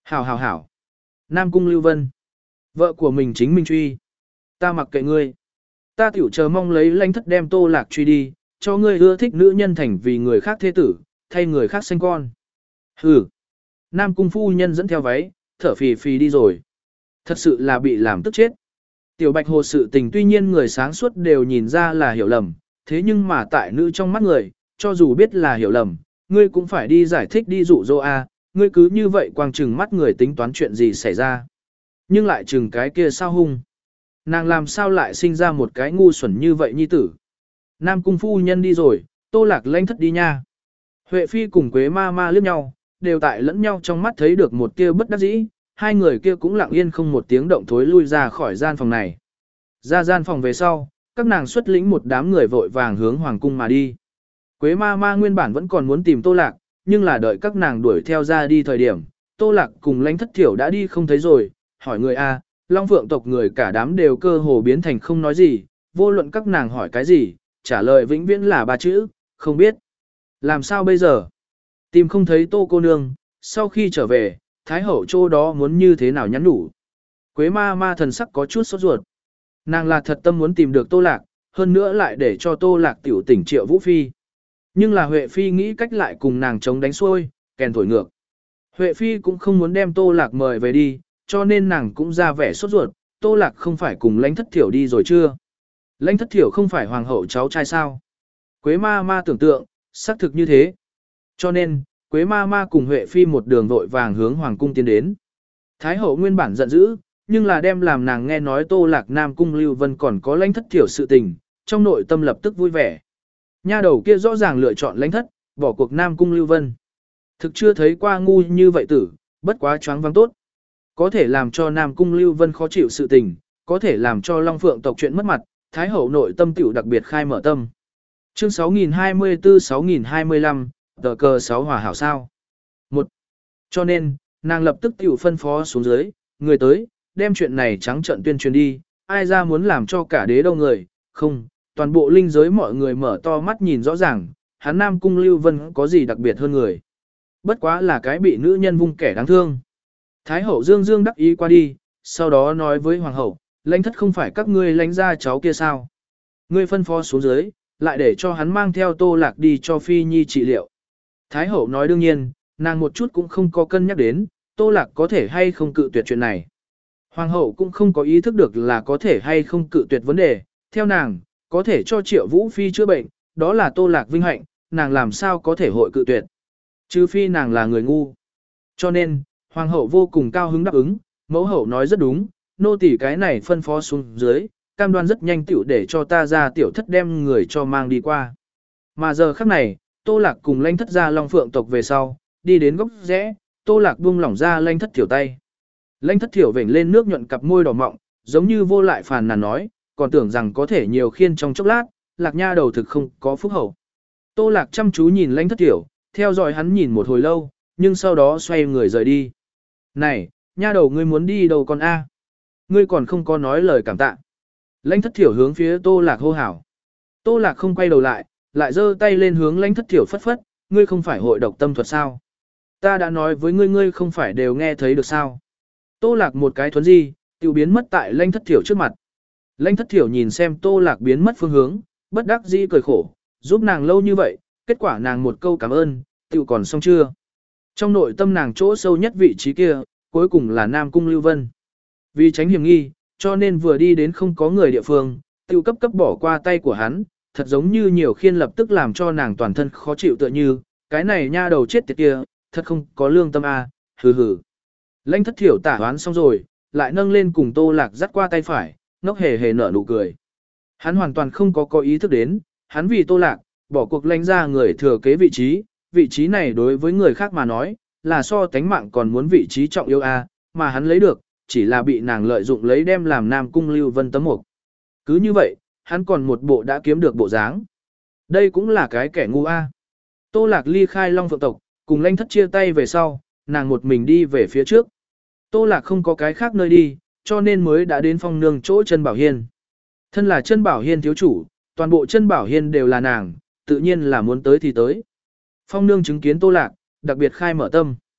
Hảo hảo hảo. Nam Cung Lưu Vân. Vợ của mình chính mình truy. Ta mặc kệ ngươi. Ta tiểu chờ mong lấy lãnh thất đem Tô Lạc truy đi, cho ngươi ưa thích nữ nhân thành vì người khác thế tử, thay người khác sinh con. Hừ. Nam Cung phu nhân dẫn theo váy, thở phì phì đi rồi. Thật sự là bị làm tức chết. Tiểu Bạch Hồ sự tình tuy nhiên người sáng suốt đều nhìn ra là hiểu lầm, thế nhưng mà tại nữ trong mắt người, cho dù biết là hiểu lầm, ngươi cũng phải đi giải thích đi dụ dỗ a, ngươi cứ như vậy quang trừng mắt người tính toán chuyện gì xảy ra. Nhưng lại chừng cái kia sao hung. Nàng làm sao lại sinh ra một cái ngu xuẩn như vậy nhi tử. Nam Cung phu nhân đi rồi, Tô Lạc lãnh thất đi nha. Huệ Phi cùng Quế ma ma liếc nhau, đều tại lẫn nhau trong mắt thấy được một kia bất đắc dĩ, hai người kia cũng lặng yên không một tiếng động thối lui ra khỏi gian phòng này. Ra gian phòng về sau, các nàng xuất lĩnh một đám người vội vàng hướng hoàng cung mà đi. Quế ma ma nguyên bản vẫn còn muốn tìm Tô Lạc, nhưng là đợi các nàng đuổi theo ra đi thời điểm, Tô Lạc cùng lãnh thất thiểu đã đi không thấy rồi, hỏi người A, Long Phượng tộc người cả đám đều cơ hồ biến thành không nói gì, vô luận các nàng hỏi cái gì, trả lời vĩnh viễn là ba chữ, không biết. Làm sao bây giờ? Tìm không thấy Tô cô nương, sau khi trở về, Thái hậu chỗ đó muốn như thế nào nhắn nhủ. Quế ma ma thần sắc có chút sốt ruột. Nàng là thật tâm muốn tìm được Tô Lạc, hơn nữa lại để cho Tô Lạc tiểu tỉnh Triệu Vũ Phi. Nhưng là Huệ Phi nghĩ cách lại cùng nàng chống đánh xuôi, kèn thổi ngược. Huệ Phi cũng không muốn đem Tô Lạc mời về đi, cho nên nàng cũng ra vẻ sốt ruột, Tô Lạc không phải cùng lãnh thất thiểu đi rồi chưa? Lãnh thất thiểu không phải hoàng hậu cháu trai sao? Quế ma ma tưởng tượng, xác thực như thế. Cho nên, Quế ma ma cùng Huệ Phi một đường vội vàng hướng hoàng cung tiến đến. Thái hậu nguyên bản giận dữ, nhưng là đem làm nàng nghe nói Tô Lạc Nam Cung Lưu Vân còn có lãnh thất thiểu sự tình, trong nội tâm lập tức vui vẻ. Nha đầu kia rõ ràng lựa chọn lãnh thất, bỏ cuộc Nam Cung Lưu Vân. Thực chưa thấy qua ngu như vậy tử, bất quá choáng váng tốt. Có thể làm cho Nam Cung Lưu Vân khó chịu sự tình, có thể làm cho Long Phượng tộc chuyện mất mặt, Thái hậu nội tâm tiểu đặc biệt khai mở tâm. Chương sáu nghìn hai mươi tư sáu nghìn hai mươi lăm, tờ cờ sáu hòa hảo sao. một. Cho nên, nàng lập tức tiểu phân phó xuống dưới, người tới, đem chuyện này trắng trợn tuyên truyền đi, ai ra muốn làm cho cả đế đâu người, không, toàn bộ linh giới mọi người mở to mắt nhìn rõ ràng, hắn Nam Cung Lưu Vân có gì đặc biệt hơn người. Bất quá là cái bị nữ nhân vung kẻ đáng thương. Thái hậu dương dương đắc ý qua đi, sau đó nói với hoàng hậu, lãnh thất không phải các ngươi lãnh ra cháu kia sao. Ngươi phân phó xuống dưới, lại để cho hắn mang theo Tô Lạc đi cho Phi Nhi trị liệu. Thái hậu nói đương nhiên, nàng một chút cũng không có cân nhắc đến, Tô Lạc có thể hay không cự tuyệt chuyện này. Hoàng hậu cũng không có ý thức được là có thể hay không cự tuyệt vấn đề, theo nàng, có thể cho Triệu Vũ Phi chữa bệnh, đó là Tô Lạc vinh hạnh, nàng làm sao có thể hội cự tuyệt. Trừ phi nàng là người ngu. Cho nên, hoàng hậu vô cùng cao hứng đáp ứng, mẫu hậu nói rất đúng, nô tỳ cái này phân phó xuống dưới, cam đoan rất nhanh tiểu để cho ta ra tiểu thất đem người cho mang đi qua. Mà giờ khắc này, Tô Lạc cùng lãnh thất ra Long Phượng tộc về sau, đi đến góc rẽ, Tô Lạc buông lỏng ra lãnh thất thiểu tay. Lãnh thất thiểu vểnh lên nước nhuận cặp môi đỏ mọng, giống như vô lại phàn nàn nói, còn tưởng rằng có thể nhiều khiên trong chốc lát, Lạc nha đầu thực không có phúc hậu. Tô Lạc chăm chú nhìn lãnh thất thiểu, theo dõi hắn nhìn một hồi lâu, nhưng sau đó xoay người rời đi. Này, nha đầu ngươi muốn đi đâu con a? Ngươi còn không có nói lời cảm tạ. Lãnh thất thiểu hướng phía Tô Lạc hô hào. Tô Lạc không quay đầu lại, lại giơ tay lên hướng lãnh thất thiểu phất phất, ngươi không phải hội độc tâm thuật sao? Ta đã nói với ngươi ngươi không phải đều nghe thấy được sao? Tô Lạc một cái thuấn di, tiêu biến mất tại lãnh thất thiểu trước mặt. Lãnh thất thiểu nhìn xem Tô Lạc biến mất phương hướng, bất đắc dĩ cười khổ, giúp nàng lâu như vậy, kết quả nàng một câu cảm ơn, tiêu còn xong chưa? Trong nội tâm nàng chỗ sâu nhất vị trí kia, cuối cùng là Nam Cung Lưu Vân. Vì tránh hiểm nghi, cho nên vừa đi đến không có người địa phương, tiêu cấp cấp bỏ qua tay của hắn, thật giống như nhiều khiên lập tức làm cho nàng toàn thân khó chịu tựa như, cái này nha đầu chết tiệt kia, thật không có lương tâm a, hừ hừ. Lãnh thất thiểu tả hoán xong rồi, lại nâng lên cùng Tô Lạc dắt qua tay phải, ngốc hề hề nở nụ cười. Hắn hoàn toàn không có có ý thức đến, hắn vì Tô Lạc, bỏ cuộc lãnh ra người thừa kế vị trí, vị trí này đối với người khác mà nói, là so tánh mạng còn muốn vị trí trọng yêu a, mà hắn lấy được, chỉ là bị nàng lợi dụng lấy đem làm Nam Cung Lưu Vân tấm mục. Cứ như vậy, hắn còn một bộ đã kiếm được bộ dáng. Đây cũng là cái kẻ ngu a. Tô Lạc ly khai Long Phượng tộc, cùng lãnh thất chia tay về sau, nàng một mình đi về phía trước. Tô Lạc không có cái khác nơi đi, cho nên mới đã đến Phong Nương chỗ Chân Bảo Hiên. Thân là Chân Bảo Hiên thiếu chủ, toàn bộ Chân Bảo Hiên đều là nàng, tự nhiên là muốn tới thì tới. Phong Nương chứng kiến Tô Lạc, đặc biệt khai mở tâm.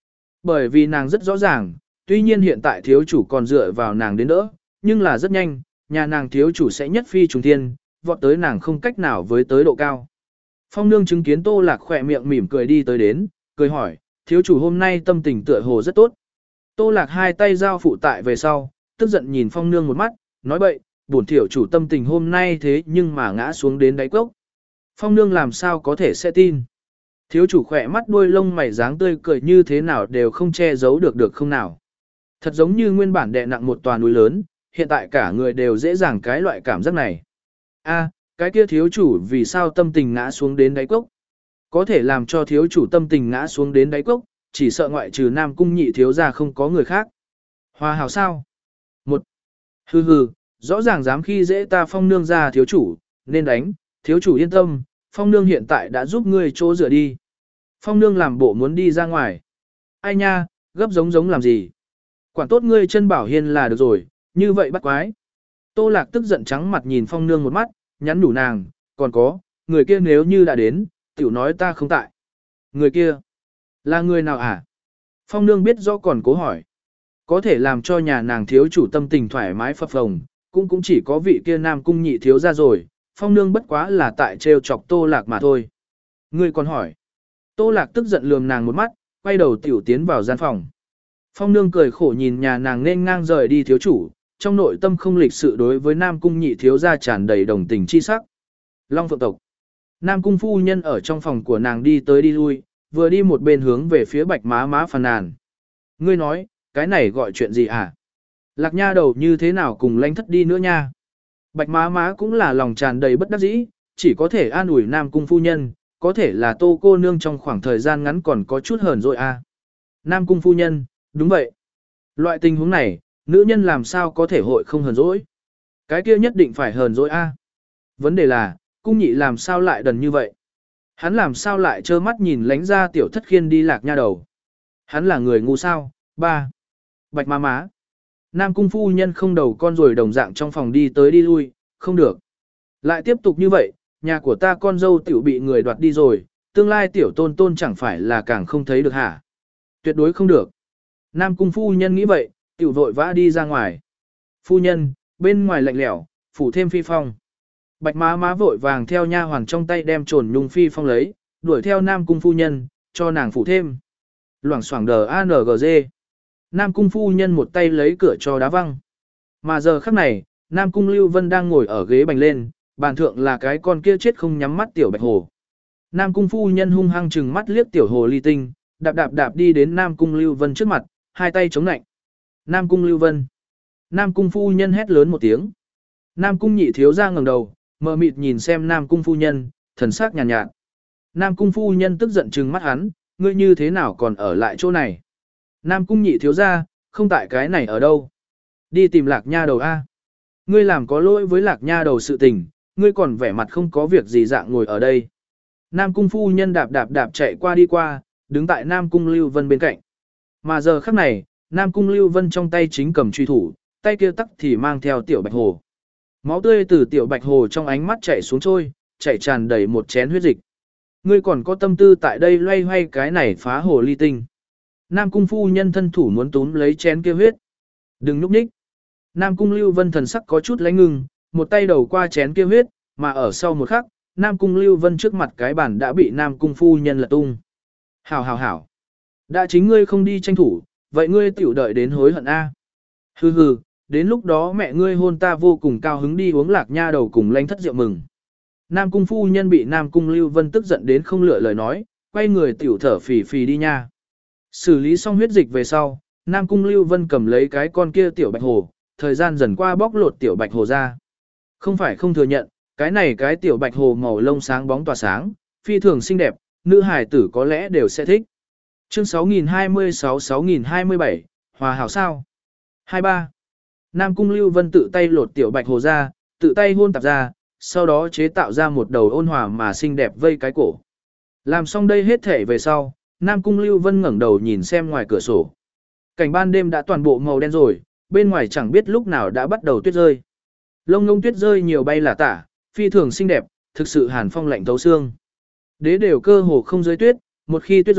Bởi vì nàng rất rõ ràng, tuy nhiên hiện tại thiếu chủ còn dựa vào nàng đến đỡ, nhưng là rất nhanh, nhà nàng thiếu chủ sẽ nhất phi trùng thiên, vọt tới nàng không cách nào với tới độ cao. Phong nương chứng kiến Tô Lạc khỏe miệng mỉm cười đi tới đến, cười hỏi, thiếu chủ hôm nay tâm tình tựa hồ rất tốt. Tô Lạc hai tay giao phụ tại về sau, tức giận nhìn Phong nương một mắt, nói bậy, bổn thiếu chủ tâm tình hôm nay thế nhưng mà ngã xuống đến đáy cốc. Phong nương làm sao có thể sẽ tin. Thiếu chủ khỏe mắt đuôi lông mày dáng tươi cười như thế nào đều không che giấu được được không nào. Thật giống như nguyên bản đè nặng một tòa núi lớn, hiện tại cả người đều dễ dàng cái loại cảm giác này. A, cái kia thiếu chủ vì sao tâm tình ngã xuống đến đáy cốc? Có thể làm cho thiếu chủ tâm tình ngã xuống đến đáy cốc, chỉ sợ ngoại trừ Nam Cung nhị thiếu ra không có người khác. Hòa hảo sao? Một. Hừ hừ, rõ ràng dám khi dễ ta Phong nương ra thiếu chủ, nên đánh, thiếu chủ yên tâm, Phong nương hiện tại đã giúp ngươi chỗ rửa đi. Phong nương làm bộ muốn đi ra ngoài. Ai nha, gấp giống giống làm gì? Quản tốt ngươi chân bảo hiên là được rồi, như vậy bắt quái. Tô Lạc tức giận trắng mặt nhìn Phong nương một mắt, nhắn đủ nàng, còn có, người kia nếu như đã đến, tiểu nói ta không tại. Người kia, là người nào à? Phong nương biết rõ còn cố hỏi. Có thể làm cho nhà nàng thiếu chủ tâm tình thoải mái phập phồng, cũng cũng chỉ có vị kia Nam Cung nhị thiếu ra rồi, Phong nương bất quá là tại trêu chọc Tô Lạc mà thôi. Người còn hỏi. Tô Lạc tức giận lườm nàng một mắt, quay đầu tiểu tiến vào gian phòng. Phong nương cười khổ nhìn nhà nàng nên ngang rời đi thiếu chủ, trong nội tâm không lịch sự đối với Nam Cung nhị thiếu gia tràn đầy đồng tình chi sắc. Long Phượng tộc. Nam Cung phu nhân ở trong phòng của nàng đi tới đi lui, vừa đi một bên hướng về phía Bạch Má Má phàn nàn. Ngươi nói, cái này gọi chuyện gì hả? Lạc nha đầu như thế nào cùng Lãnh Thất đi nữa nha? Bạch Má Má cũng là lòng tràn đầy bất đắc dĩ, chỉ có thể an ủi Nam Cung phu nhân, có thể là Tô cô nương trong khoảng thời gian ngắn còn có chút hờn dỗi à. Nam Cung phu nhân, đúng vậy. Loại tình huống này, nữ nhân làm sao có thể hội không hờn dỗi? Cái kia nhất định phải hờn dỗi a. À. Vấn đề là, cung nhị làm sao lại đần như vậy? Hắn làm sao lại trơ mắt nhìn lánh ra tiểu thất khiên đi lạc nha đầu? Hắn là người ngu sao? Ba. Bạch má má. Nam cung phu nhân không đầu con rồi đồng dạng trong phòng đi tới đi lui, không được. Lại tiếp tục như vậy, nhà của ta con dâu tiểu bị người đoạt đi rồi, tương lai tiểu tôn tôn chẳng phải là càng không thấy được hả? Tuyệt đối không được. Nam cung phu nhân nghĩ vậy, tiểu vội vã đi ra ngoài. Phu nhân, bên ngoài lạnh lẽo, phủ thêm phi phong. Bạch má má vội vàng theo nha hoàn trong tay đem trồn nhung phi phong lấy, đuổi theo Nam cung phu nhân, cho nàng phủ thêm. Loảng xoảng đờ a en giê. Nam cung phu nhân một tay lấy cửa cho đá văng. Mà giờ khắc này, Nam cung Lưu Vân đang ngồi ở ghế bành lên, bàn thượng là cái con kia chết không nhắm mắt tiểu bạch hồ. Nam cung phu nhân hung hăng trừng mắt liếc tiểu hồ ly tinh, đạp đạp đạp đi đến Nam cung Lưu Vân trước mặt, hai tay chống nạnh. Nam cung Lưu Vân. Nam cung phu nhân hét lớn một tiếng. Nam cung nhị thiếu ra ngẩng đầu, mờ mịt nhìn xem Nam cung phu nhân, thần sắc nhàn nhạt, nhạt. Nam cung phu nhân tức giận trừng mắt hắn, ngươi như thế nào còn ở lại chỗ này? Nam cung nhị thiếu ra, không tại cái này ở đâu? Đi tìm lạc nha đầu A. Ngươi làm có lỗi với lạc nha đầu sự tình, ngươi còn vẻ mặt không có việc gì dạng ngồi ở đây. Nam cung phu nhân đạp đạp đạp chạy qua đi qua, đứng tại Nam cung Lưu Vân bên cạnh. Mà giờ khắc này, Nam cung Lưu Vân trong tay chính cầm truy thủ, tay kia tắc thì mang theo tiểu bạch hồ. Máu tươi từ tiểu bạch hồ trong ánh mắt chảy xuống trôi, chảy tràn đầy một chén huyết dịch. Ngươi còn có tâm tư tại đây loay hoay cái này phá hồ ly tinh. Nam cung phu nhân thân thủ muốn túm lấy chén kia huyết. Đừng núp nhích. Nam cung Lưu Vân thần sắc có chút lánh ngừng, một tay đầu qua chén kia huyết, mà ở sau một khắc, Nam cung Lưu Vân trước mặt cái bàn đã bị Nam cung phu nhân lật tung. Hảo hảo hảo. Đã chính ngươi không đi tranh thủ, vậy ngươi tiểu đợi đến hối hận A. Hừ hừ, đến lúc đó mẹ ngươi hôn ta vô cùng cao hứng đi uống lạc nha đầu cùng Lãnh Thất rượu mừng. Nam cung phu nhân bị Nam cung Lưu Vân tức giận đến không lựa lời nói, quay người tiểu thở phì phì đi nha. Xử lý xong huyết dịch về sau, Nam cung Lưu Vân cầm lấy cái con kia tiểu bạch hồ, thời gian dần qua bóc lột tiểu bạch hồ ra. Không phải không thừa nhận, cái này cái tiểu bạch hồ màu lông sáng bóng tỏa sáng, phi thường xinh đẹp, nữ hài tử có lẽ đều sẽ thích. Chương sáu nghìn hai mươi sáu sáu nghìn hai mươi bảy, hòa hảo sao? hai ba. Nam cung Lưu Vân tự tay lột tiểu bạch hồ ra, tự tay hôn tạp ra, sau đó chế tạo ra một đầu ôn hòa mà xinh đẹp vây cái cổ. Làm xong đây hết thể về sau, Nam cung Lưu Vân ngẩng đầu nhìn xem ngoài cửa sổ. Cảnh ban đêm đã toàn bộ màu đen rồi, bên ngoài chẳng biết lúc nào đã bắt đầu tuyết rơi. Lông ngông tuyết rơi nhiều bay là tả, phi thường xinh đẹp, thực sự hàn phong lạnh thấu xương. Đế đều cơ hồ không rơi tuyết, một khi tuyết rơi,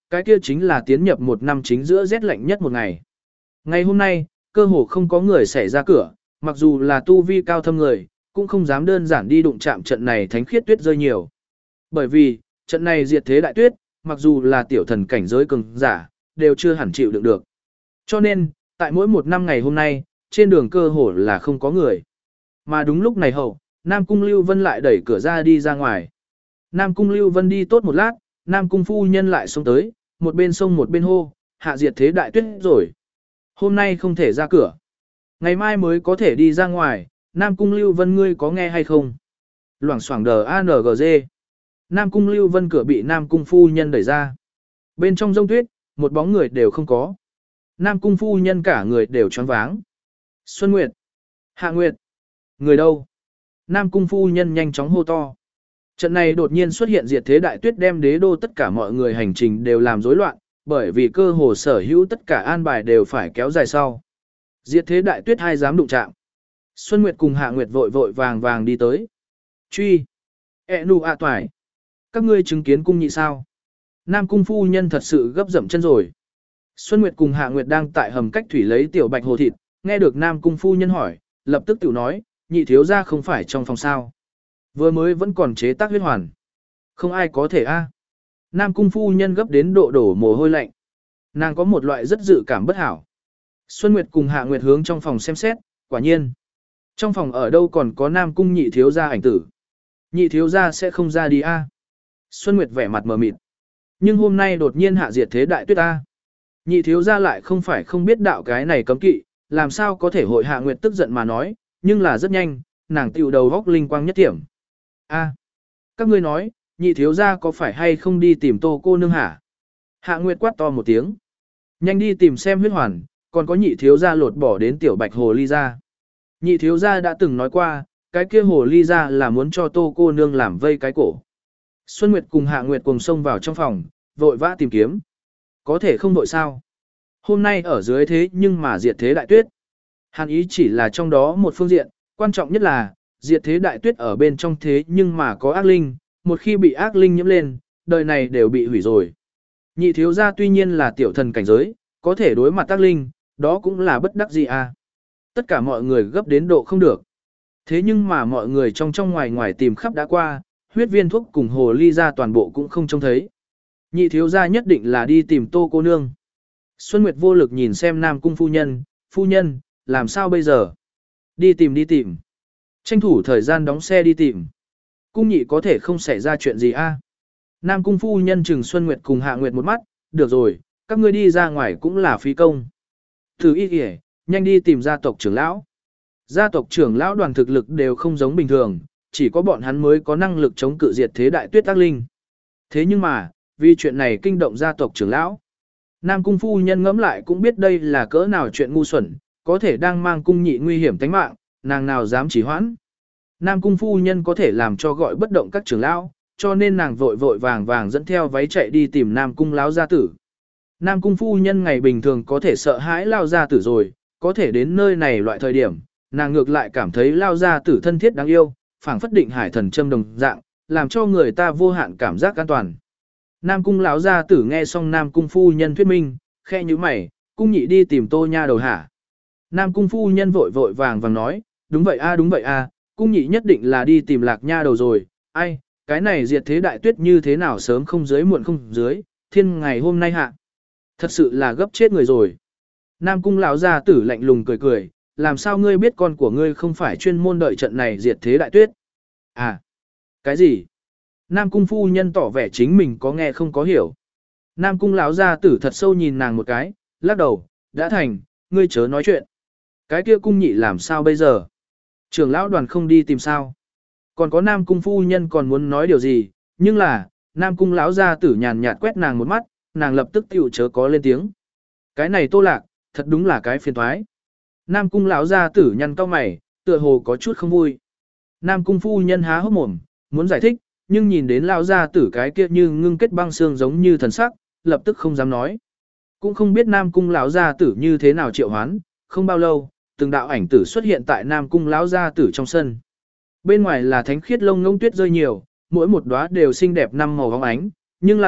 cái kia chính là tiến nhập một năm chính giữa rét lạnh nhất một ngày. Ngày hôm nay, cơ hồ không có người xảy ra cửa, mặc dù là tu vi cao thâm người, cũng không dám đơn giản đi đụng chạm trận này thánh khiết tuyết rơi nhiều. Bởi vì, trận này diệt thế đại tuyết, mặc dù là tiểu thần cảnh giới cường giả, đều chưa hẳn chịu đựng được. Cho nên, tại mỗi một năm ngày hôm nay, trên đường cơ hồ là không có người. Mà đúng lúc này hậu, Nam Cung Lưu Vân lại đẩy cửa ra đi ra ngoài. Nam Cung Lưu Vân đi tốt một lát, Nam Cung phu nhân lại xông tới, một bên sông một bên hô, hạ diệt thế đại tuyết rồi. Hôm nay không thể ra cửa. Ngày mai mới có thể đi ra ngoài, Nam Cung Lưu Vân ngươi có nghe hay không? Loảng xoảng đờ a en giê. Nam Cung Lưu Vân cửa bị Nam Cung phu nhân đẩy ra. Bên trong rông tuyết, một bóng người đều không có. Nam Cung phu nhân cả người đều choáng váng. Xuân Nguyệt. Hạ Nguyệt. Người đâu? Nam Cung phu nhân nhanh chóng hô to. Trận này đột nhiên xuất hiện diệt thế đại tuyết đem đế đô tất cả mọi người hành trình đều làm rối loạn, bởi vì cơ hồ sở hữu tất cả an bài đều phải kéo dài sau. Diệt thế đại tuyết hai dám đụng chạm. Xuân Nguyệt cùng Hạ Nguyệt vội vội vàng vàng đi tới. Truy. E nu a toài. Các ngươi chứng kiến cung nhị sao? Nam Cung phu nhân thật sự gấp dậm chân rồi. Xuân Nguyệt cùng Hạ Nguyệt đang tại hầm cách thủy lấy tiểu bạch hồ thịt, nghe được Nam Cung phu nhân hỏi, lập tức tiểu nói, nhị thiếu gia không phải trong phòng sao. Vừa mới vẫn còn chế tác huyết hoàn. Không ai có thể a. Nam Cung phu nhân gấp đến độ đổ mồ hôi lạnh. Nàng có một loại rất dự cảm bất hảo. Xuân Nguyệt cùng Hạ Nguyệt hướng trong phòng xem xét, quả nhiên. Trong phòng ở đâu còn có Nam Cung nhị thiếu gia ảnh tử. Nhị thiếu gia sẽ không ra đi a. Xuân Nguyệt vẻ mặt mờ mịt. Nhưng hôm nay đột nhiên hạ diệt thế đại tuyết a. Nhị thiếu gia lại không phải không biết đạo cái này cấm kỵ, làm sao có thể hội Hạ Nguyệt tức giận mà nói, nhưng là rất nhanh, nàng tiểu đầu góc linh quang nhất điểm. A, các ngươi nói, nhị thiếu gia có phải hay không đi tìm Tô cô nương hả? Hạ Nguyệt quát to một tiếng. Nhanh đi tìm xem huyết hoàn, còn có nhị thiếu gia lột bỏ đến tiểu bạch hồ ly ra. Nhị thiếu gia đã từng nói qua, cái kia hồ ly ra là muốn cho Tô cô nương làm vây cái cổ. Xuân Nguyệt cùng Hạ Nguyệt cùng xông vào trong phòng, vội vã tìm kiếm. Có thể không vội sao? Hôm nay ở dưới thế nhưng mà diệt thế đại tuyết. Hàn ý chỉ là trong đó một phương diện, quan trọng nhất là, diệt thế đại tuyết ở bên trong thế nhưng mà có ác linh, một khi bị ác linh nhiễm lên, đời này đều bị hủy rồi. Nhị thiếu gia tuy nhiên là tiểu thần cảnh giới, có thể đối mặt ác linh, đó cũng là bất đắc dĩ à. Tất cả mọi người gấp đến độ không được. Thế nhưng mà mọi người trong trong ngoài ngoài tìm khắp đã qua, huyết viên thuốc cùng hồ ly ra toàn bộ cũng không trông thấy. Nhị thiếu gia nhất định là đi tìm Tô cô nương. Xuân Nguyệt vô lực nhìn xem Nam Cung phu nhân, phu nhân, làm sao bây giờ? Đi tìm đi tìm. Tranh thủ thời gian đóng xe đi tìm. Cung nhị có thể không xảy ra chuyện gì a? À? Nam Cung phu nhân chừng Xuân Nguyệt cùng Hạ Nguyệt một mắt, được rồi, các ngươi đi ra ngoài cũng là phí công. Từ y kìa, nhanh đi tìm gia tộc trưởng lão. Gia tộc trưởng lão đoàn thực lực đều không giống bình thường, chỉ có bọn hắn mới có năng lực chống cự diệt thế đại tuyết ác linh. Thế nhưng mà, vì chuyện này kinh động gia tộc trưởng lão. Nam Cung phu nhân ngẫm lại cũng biết đây là cỡ nào chuyện ngu xuẩn, có thể đang mang cung nhị nguy hiểm tính mạng, nàng nào dám chỉ hoãn. Nam Cung phu nhân có thể làm cho gọi bất động các trưởng lão, cho nên nàng vội vội vàng vàng dẫn theo váy chạy đi tìm Nam Cung lão gia tử. Nam Cung phu nhân ngày bình thường có thể sợ hãi lao gia tử rồi, có thể đến nơi này loại thời điểm, nàng ngược lại cảm thấy lao gia tử thân thiết đáng yêu, phảng phất định hải thần châm đồng dạng, làm cho người ta vô hạn cảm giác an toàn. Nam Cung lão gia tử nghe xong Nam Cung phu nhân thuyết minh, khe như mày, cung nhị đi tìm Tô nha đầu hả? Nam Cung phu nhân vội vội vàng vàng nói, đúng vậy a đúng vậy a, cung nhị nhất định là đi tìm Lạc nha đầu rồi, ai, cái này diệt thế đại tuyết như thế nào sớm không dưới muộn không dưới, thiên ngày hôm nay hạ. Thật sự là gấp chết người rồi. Nam Cung lão gia tử lạnh lùng cười cười, làm sao ngươi biết con của ngươi không phải chuyên môn đợi trận này diệt thế đại tuyết? À, cái gì? Nam Cung phu nhân tỏ vẻ chính mình có nghe không có hiểu. Nam Cung lão gia tử thật sâu nhìn nàng một cái, lắc đầu, đã thành, ngươi chớ nói chuyện. Cái kia cung nhị làm sao bây giờ? Trưởng lão đoàn không đi tìm sao? Còn có Nam Cung phu nhân còn muốn nói điều gì, nhưng là, Nam Cung lão gia tử nhàn nhạt quét nàng một mắt, nàng lập tức tiểu chớ có lên tiếng. Cái này Tô Lạc, thật đúng là cái phiền toái. Nam Cung lão gia tử nhăn cau mày, tựa hồ có chút không vui. Nam Cung phu nhân há hốc mồm, muốn giải thích, nhưng nhìn đến lão gia tử cái kia như ngưng kết băng xương giống như thần sắc, lập tức không dám nói. Cũng không biết Nam Cung lão gia tử như thế nào triệu hoán, không bao lâu, từng đạo ảnh tử xuất hiện tại Nam Cung lão gia tử trong sân. Bên ngoài là thánh khiết lông ngông tuyết rơi nhiều, mỗi một đóa đều xinh đẹp năm màu óng ánh, nhưng là,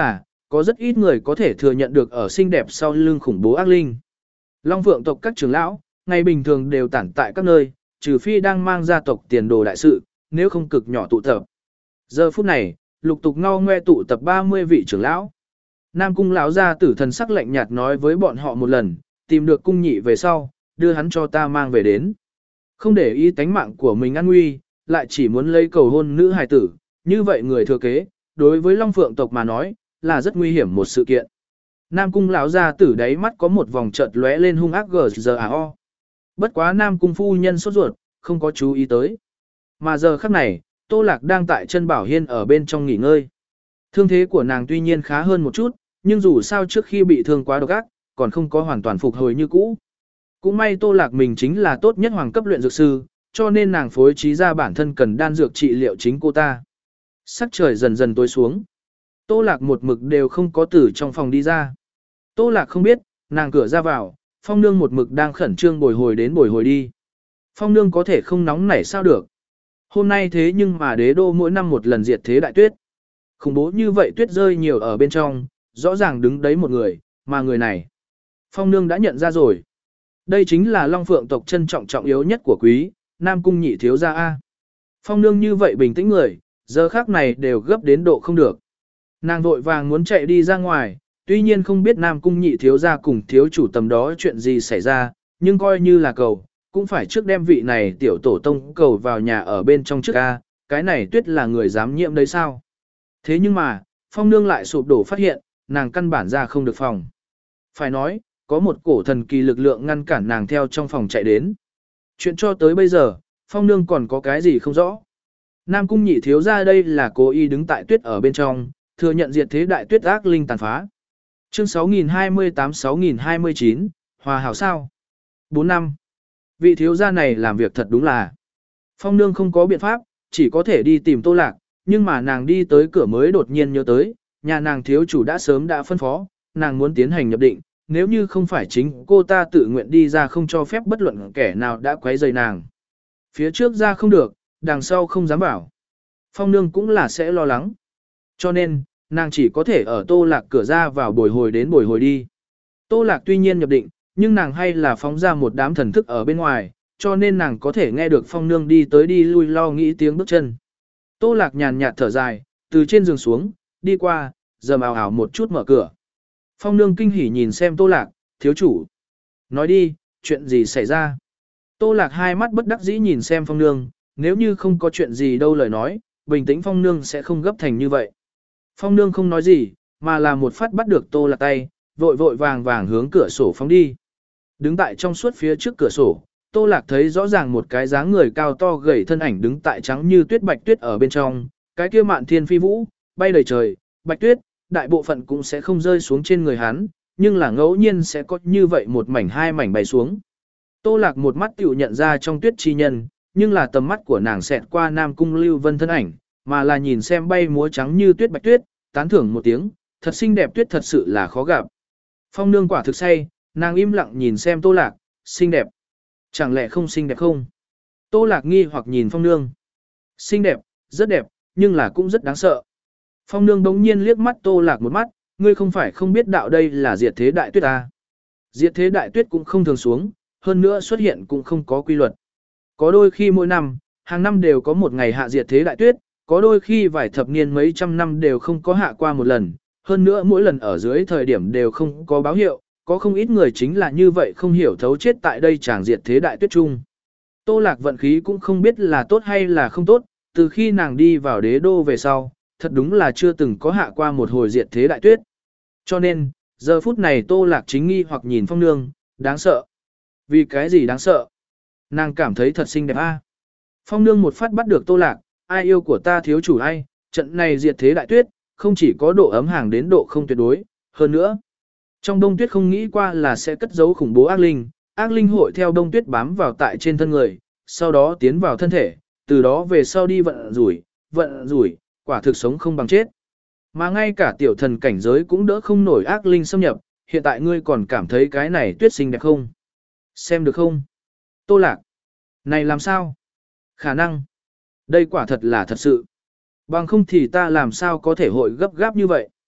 có rất ít người có thể thừa nhận được ở xinh đẹp sau lưng khủng bố ác linh. Long Phượng tộc các trưởng lão, ngày bình thường đều tản tại các nơi, trừ phi đang mang gia tộc tiền đồ đại sự, nếu không cực nhỏ tụ tập. Giờ phút này, lục tục ngao ngoe tụ tập ba mươi vị trưởng lão. Nam cung lão gia tử thần sắc lạnh nhạt nói với bọn họ một lần, tìm được cung nhị về sau, đưa hắn cho ta mang về đến. Không để ý tánh mạng của mình an nguy, lại chỉ muốn lấy cầu hôn nữ hài tử, như vậy người thừa kế, đối với Long Phượng tộc mà nói, là rất nguy hiểm một sự kiện. Nam cung lão gia tử đáy mắt có một vòng chợt lóe lên hung ác gờ giờ à o. Bất quá Nam cung phu nhân sốt ruột, không có chú ý tới. Mà giờ khắc này, Tô Lạc đang tại chân Bảo Hiên ở bên trong nghỉ ngơi. Thương thế của nàng tuy nhiên khá hơn một chút, nhưng dù sao trước khi bị thương quá độc ác, còn không có hoàn toàn phục hồi như cũ. Cũng may Tô Lạc mình chính là tốt nhất hoàng cấp luyện dược sư, cho nên nàng phối trí ra bản thân cần đan dược trị liệu chính cô ta. Sắc trời dần dần tối xuống. Tô Lạc một mực đều không có từ trong phòng đi ra. Tô Lạc không biết, nàng cửa ra vào, Phong Nương một mực đang khẩn trương bồi hồi đến bồi hồi đi. Phong Nương có thể không nóng nảy sao được. Hôm nay thế nhưng mà đế đô mỗi năm một lần diệt thế đại tuyết. Khủng bố như vậy tuyết rơi nhiều ở bên trong, rõ ràng đứng đấy một người, mà người này. Phong Nương đã nhận ra rồi. Đây chính là Long Phượng tộc trân trọng trọng yếu nhất của quý, Nam cung nhị thiếu gia A. Phong Nương như vậy bình tĩnh người, giờ khác này đều gấp đến độ không được. Nàng vội vàng muốn chạy đi ra ngoài, tuy nhiên không biết Nam cung nhị thiếu gia cùng thiếu chủ tầm đó chuyện gì xảy ra, nhưng coi như là cầu, cũng phải trước đem vị này tiểu tổ tông cầu vào nhà ở bên trong trước A, cái này tuyết là người dám nhiễm đấy sao. Thế nhưng mà, Phong Nương lại sụp đổ phát hiện, nàng căn bản ra không được phòng. Phải nói, có một cổ thần kỳ lực lượng ngăn cản nàng theo trong phòng chạy đến. Chuyện cho tới bây giờ, Phong Nương còn có cái gì không rõ. Nam cung nhị thiếu ra đây là cố ý đứng tại tuyết ở bên trong, thừa nhận diệt thế đại tuyết ác linh tàn phá. Chương sáu nghìn hai mươi tám sáu nghìn hai mươi chín, hòa hảo sao? bốn năm. Vị thiếu gia này làm việc thật đúng là. Phong Nương không có biện pháp, chỉ có thể đi tìm Tô Lạc, nhưng mà nàng đi tới cửa mới đột nhiên nhớ tới, nhà nàng thiếu chủ đã sớm đã phân phó, nàng muốn tiến hành nhập định, nếu như không phải chính cô ta tự nguyện đi ra không cho phép bất luận kẻ nào đã quấy rầy nàng. Phía trước ra không được, đằng sau không dám bảo. Phong Nương cũng là sẽ lo lắng. Cho nên, nàng chỉ có thể ở Tô Lạc cửa ra vào bồi hồi đến bồi hồi đi. Tô Lạc tuy nhiên nhập định, nhưng nàng hay là phóng ra một đám thần thức ở bên ngoài, cho nên nàng có thể nghe được Phong Nương đi tới đi lui lo nghĩ tiếng bước chân. Tô Lạc nhàn nhạt thở dài, từ trên giường xuống, đi qua, dầm ào ào một chút mở cửa. Phong Nương kinh hỉ nhìn xem Tô Lạc, thiếu chủ. Nói đi, chuyện gì xảy ra? Tô Lạc hai mắt bất đắc dĩ nhìn xem Phong Nương, nếu như không có chuyện gì đâu lời nói, bình tĩnh Phong Nương sẽ không gấp thành như vậy. Phong Nương không nói gì, mà là một phát bắt được Tô Lạc tay, vội vội vàng vàng hướng cửa sổ phóng đi. Đứng tại trong suốt phía trước cửa sổ, Tô Lạc thấy rõ ràng một cái dáng người cao to gầy thân ảnh đứng tại trắng như tuyết bạch tuyết ở bên trong, cái kia mạn thiên phi vũ, bay đầy trời, bạch tuyết, đại bộ phận cũng sẽ không rơi xuống trên người hắn, nhưng là ngẫu nhiên sẽ có như vậy một mảnh hai mảnh bay xuống. Tô Lạc một mắt tiểu nhận ra trong tuyết chi nhân, nhưng là tầm mắt của nàng xẹt qua Nam Cung Lưu Vân thân ảnh, mà là nhìn xem bay múa trắng như tuyết bạch tuyết, tán thưởng một tiếng, thật xinh đẹp tuyết thật sự là khó gặp. Phong Nương quả thực say, nàng im lặng nhìn xem Tô Lạc, xinh đẹp. Chẳng lẽ không xinh đẹp không? Tô Lạc nghi hoặc nhìn Phong Nương. Xinh đẹp, rất đẹp, nhưng là cũng rất đáng sợ. Phong Nương đống nhiên liếc mắt Tô Lạc một mắt, ngươi không phải không biết đạo đây là diệt thế đại tuyết à. Diệt thế đại tuyết cũng không thường xuống, hơn nữa xuất hiện cũng không có quy luật. Có đôi khi mỗi năm, hàng năm đều có một ngày hạ diệt thế đại tuyết, có đôi khi vài thập niên mấy trăm năm đều không có hạ qua một lần, hơn nữa mỗi lần ở dưới thời điểm đều không có báo hiệu, có không ít người chính là như vậy không hiểu thấu chết tại đây chàng diệt thế đại tuyết chung. Tô Lạc vận khí cũng không biết là tốt hay là không tốt, từ khi nàng đi vào đế đô về sau, thật đúng là chưa từng có hạ qua một hồi diệt thế đại tuyết. Cho nên, giờ phút này Tô Lạc chính nghi hoặc nhìn Phong Nương, đáng sợ. Vì cái gì đáng sợ? Nàng cảm thấy thật xinh đẹp a. Phong Nương một phát bắt được Tô Lạc, ai yêu của ta thiếu chủ ai, trận này diệt thế đại tuyết, không chỉ có độ ấm hàng đến độ không tuyệt đối, hơn nữa. Trong đông tuyết không nghĩ qua là sẽ cất giấu khủng bố ác linh, ác linh hội theo đông tuyết bám vào tại trên thân người, sau đó tiến vào thân thể, từ đó về sau đi vận rủi, vận rủi, quả thực sống không bằng chết. Mà ngay cả tiểu thần cảnh giới cũng đỡ không nổi ác linh xâm nhập, hiện tại ngươi còn cảm thấy cái này tuyết xinh đẹp không? Xem được không? Tô Lạc. Này làm sao? Khả năng. Đây quả thật là thật sự. Bằng không thì ta làm sao có thể hội gấp gáp như vậy?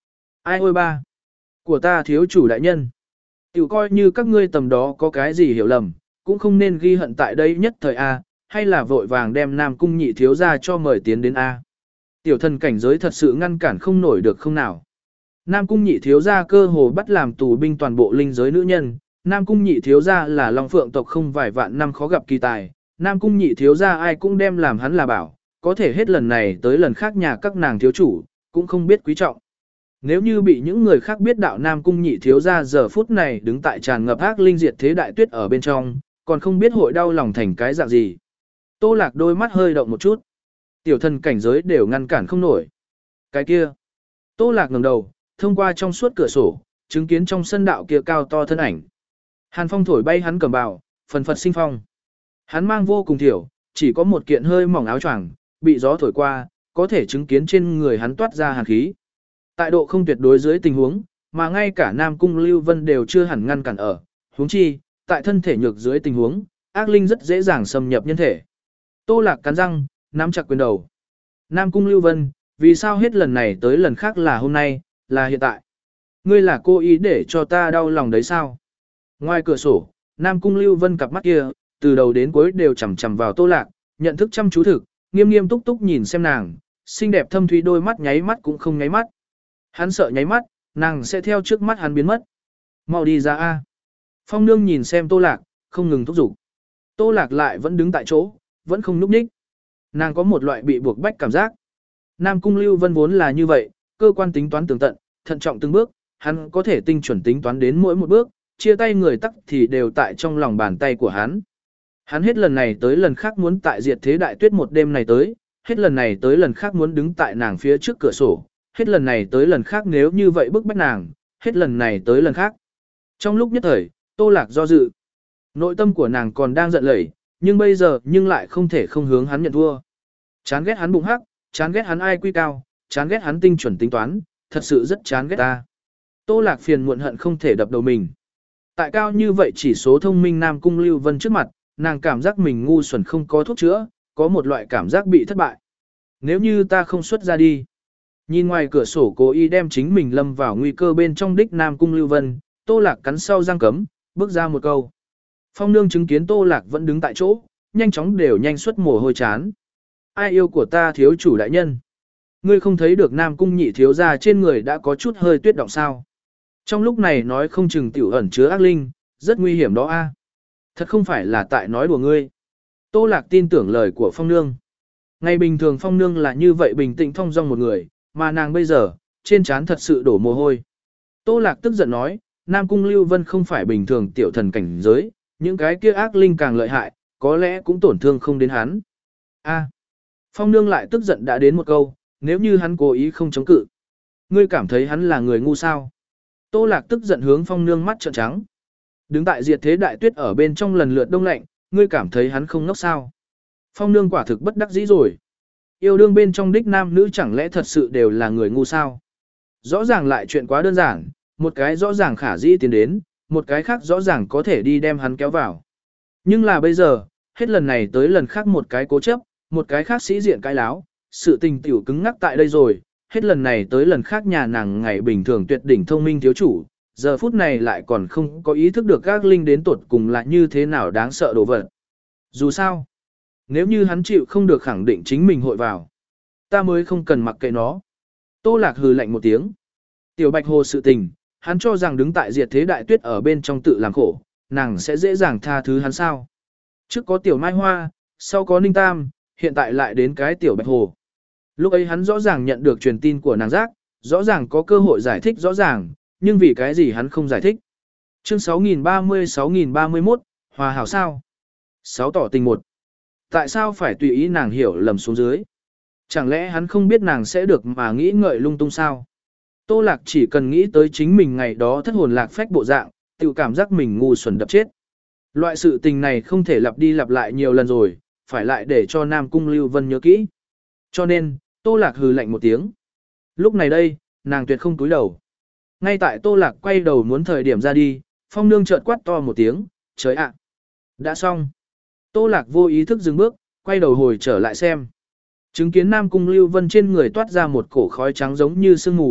Ai ôi ba, của ta thiếu chủ đại nhân. Tiểu coi như các ngươi tầm đó có cái gì hiểu lầm, cũng không nên ghi hận tại đây nhất thời A, hay là vội vàng đem Nam Cung nhị thiếu ra cho mời tiến đến A. Tiểu thần cảnh giới thật sự ngăn cản không nổi được không nào. Nam Cung nhị thiếu ra cơ hồ bắt làm tù binh toàn bộ linh giới nữ nhân, Nam Cung nhị thiếu ra là Long Phượng tộc không vài vạn năm khó gặp kỳ tài, Nam Cung nhị thiếu ra ai cũng đem làm hắn là bảo, có thể hết lần này tới lần khác nhà các nàng thiếu chủ, cũng không biết quý trọng. Nếu như bị những người khác biết đạo Nam Cung nhị thiếu ra giờ phút này đứng tại tràn ngập ác linh diệt thế đại tuyết ở bên trong, còn không biết hội đau lòng thành cái dạng gì. Tô Lạc đôi mắt hơi động một chút. Tiểu thần cảnh giới đều ngăn cản không nổi. Cái kia. Tô Lạc ngẩng đầu, thông qua trong suốt cửa sổ, chứng kiến trong sân đạo kia cao to thân ảnh. Hàn phong thổi bay hắn cầm bào, phần phật sinh phong. Hắn mang vô cùng thiểu, chỉ có một kiện hơi mỏng áo choàng, bị gió thổi qua, có thể chứng kiến trên người hắn toát ra hàn khí. Tại độ không tuyệt đối dưới tình huống, mà ngay cả Nam Cung Lưu Vân đều chưa hẳn ngăn cản ở, huống chi, tại thân thể nhược dưới tình huống, ác linh rất dễ dàng xâm nhập nhân thể. Tô Lạc cắn răng, nắm chặt quyền đầu. Nam Cung Lưu Vân, vì sao hết lần này tới lần khác là hôm nay, là hiện tại? Ngươi là cố ý để cho ta đau lòng đấy sao? Ngoài cửa sổ, Nam Cung Lưu Vân cặp mắt kia, từ đầu đến cuối đều chằm chằm vào Tô Lạc, nhận thức chăm chú thực, nghiêm nghiêm túc túc nhìn xem nàng, xinh đẹp thâm thúy đôi mắt nháy mắt cũng không nháy mắt. Hắn sợ nháy mắt, nàng sẽ theo trước mắt hắn biến mất. Mau đi ra a. Phong Nương nhìn xem Tô Lạc, không ngừng thúc giục. Tô Lạc lại vẫn đứng tại chỗ, vẫn không nhúc nhích. Nàng có một loại bị buộc bách cảm giác. Nam Cung Lưu Vân vốn là như vậy, cơ quan tính toán tường tận, thận trọng từng bước, hắn có thể tinh chuẩn tính toán đến mỗi một bước, chia tay người tắc thì đều tại trong lòng bàn tay của hắn. Hắn hết lần này tới lần khác muốn tại diệt thế đại tuyết một đêm này tới, hết lần này tới lần khác muốn đứng tại nàng phía trước cửa sổ, hết lần này tới lần khác nếu như vậy bức bách nàng, hết lần này tới lần khác. Trong lúc nhất thời, Tô Lạc do dự. Nội tâm của nàng còn đang giận lẩy, nhưng bây giờ nhưng lại không thể không hướng hắn nhận thua. Chán ghét hắn bụng hắc, chán ghét hắn ai quy cao, chán ghét hắn tinh chuẩn tính toán, thật sự rất chán ghét ta. Tô Lạc phiền muộn hận không thể đập đầu mình. Tại cao như vậy chỉ số thông minh Nam Cung Lưu Vân trước mặt, nàng cảm giác mình ngu xuẩn không có thuốc chữa, có một loại cảm giác bị thất bại. Nếu như ta không xuất ra đi. Nhìn ngoài cửa sổ cố ý đem chính mình lâm vào nguy cơ bên trong đích Nam Cung Lưu Vân, Tô Lạc cắn sau răng cấm, bước ra một câu. Phong Nương chứng kiến Tô Lạc vẫn đứng tại chỗ, nhanh chóng đều nhanh xuất mồ hôi chán. Ai yêu của ta thiếu chủ đại nhân? Ngươi không thấy được Nam Cung nhị thiếu gia trên người đã có chút hơi tuyết động sao? Trong lúc này nói không chừng tiểu ẩn chứa ác linh, rất nguy hiểm đó a. Thật không phải là tại nói đùa ngươi. Tô Lạc tin tưởng lời của Phong Nương. Ngày bình thường Phong Nương là như vậy bình tĩnh thong dong một người, mà nàng bây giờ, trên trán thật sự đổ mồ hôi. Tô Lạc tức giận nói, Nam Cung Lưu Vân không phải bình thường tiểu thần cảnh giới, những cái kia ác linh càng lợi hại, có lẽ cũng tổn thương không đến hắn. A. Phong Nương lại tức giận đã đến một câu, nếu như hắn cố ý không chống cự. Ngươi cảm thấy hắn là người ngu sao? Tô Lạc tức giận hướng Phong Nương mắt trợn trắng. Đứng tại diệt thế đại tuyết ở bên trong lần lượt đông lạnh, ngươi cảm thấy hắn không ngốc sao? Phong Nương quả thực bất đắc dĩ rồi. Yêu đương bên trong đích nam nữ chẳng lẽ thật sự đều là người ngu sao? Rõ ràng lại chuyện quá đơn giản, một cái rõ ràng khả dĩ tiến đến, một cái khác rõ ràng có thể đi đem hắn kéo vào. Nhưng là bây giờ, hết lần này tới lần khác một cái cố chấp, một cái khác sĩ diện cái láo, sự tình tiểu cứng ngắc tại đây rồi, hết lần này tới lần khác nhà nàng ngày bình thường tuyệt đỉnh thông minh thiếu chủ, giờ phút này lại còn không có ý thức được các linh đến tột cùng là như thế nào đáng sợ đồ vật. Dù sao, nếu như hắn chịu không được khẳng định chính mình hội vào, ta mới không cần mặc kệ nó. Tô Lạc hừ lạnh một tiếng. Tiểu Bạch Hồ sự tình, hắn cho rằng đứng tại diệt thế đại tuyết ở bên trong tự làm khổ, nàng sẽ dễ dàng tha thứ hắn sao. Trước có Tiểu Mai Hoa, sau có Ninh Tam, hiện tại lại đến cái Tiểu Bạch Hồ. Lúc ấy hắn rõ ràng nhận được truyền tin của nàng giác, rõ ràng có cơ hội giải thích rõ ràng, nhưng vì cái gì hắn không giải thích. Chương sáu nghìn ba mươi sáu nghìn ba mươi mốt, hòa hảo sao? sáu tỏ tình một. Tại sao phải tùy ý nàng hiểu lầm xuống dưới? Chẳng lẽ hắn không biết nàng sẽ được mà nghĩ ngợi lung tung sao? Tô Lạc chỉ cần nghĩ tới chính mình ngày đó thất hồn lạc phách bộ dạng, tự cảm giác mình ngu xuẩn đập chết. Loại sự tình này không thể lặp đi lặp lại nhiều lần rồi, phải lại để cho Nam Cung Lưu Vân nhớ kỹ. Cho nên, Tô Lạc hừ lạnh một tiếng. Lúc này đây, nàng tuyệt không cúi đầu. Ngay tại Tô Lạc quay đầu muốn thời điểm ra đi, Phong Nương chợt quát to một tiếng, trời ạ! Đã xong. Tô Lạc vô ý thức dừng bước, quay đầu hồi trở lại xem. Chứng kiến Nam Cung Lưu Vân trên người toát ra một cổ khói trắng giống như sương mù,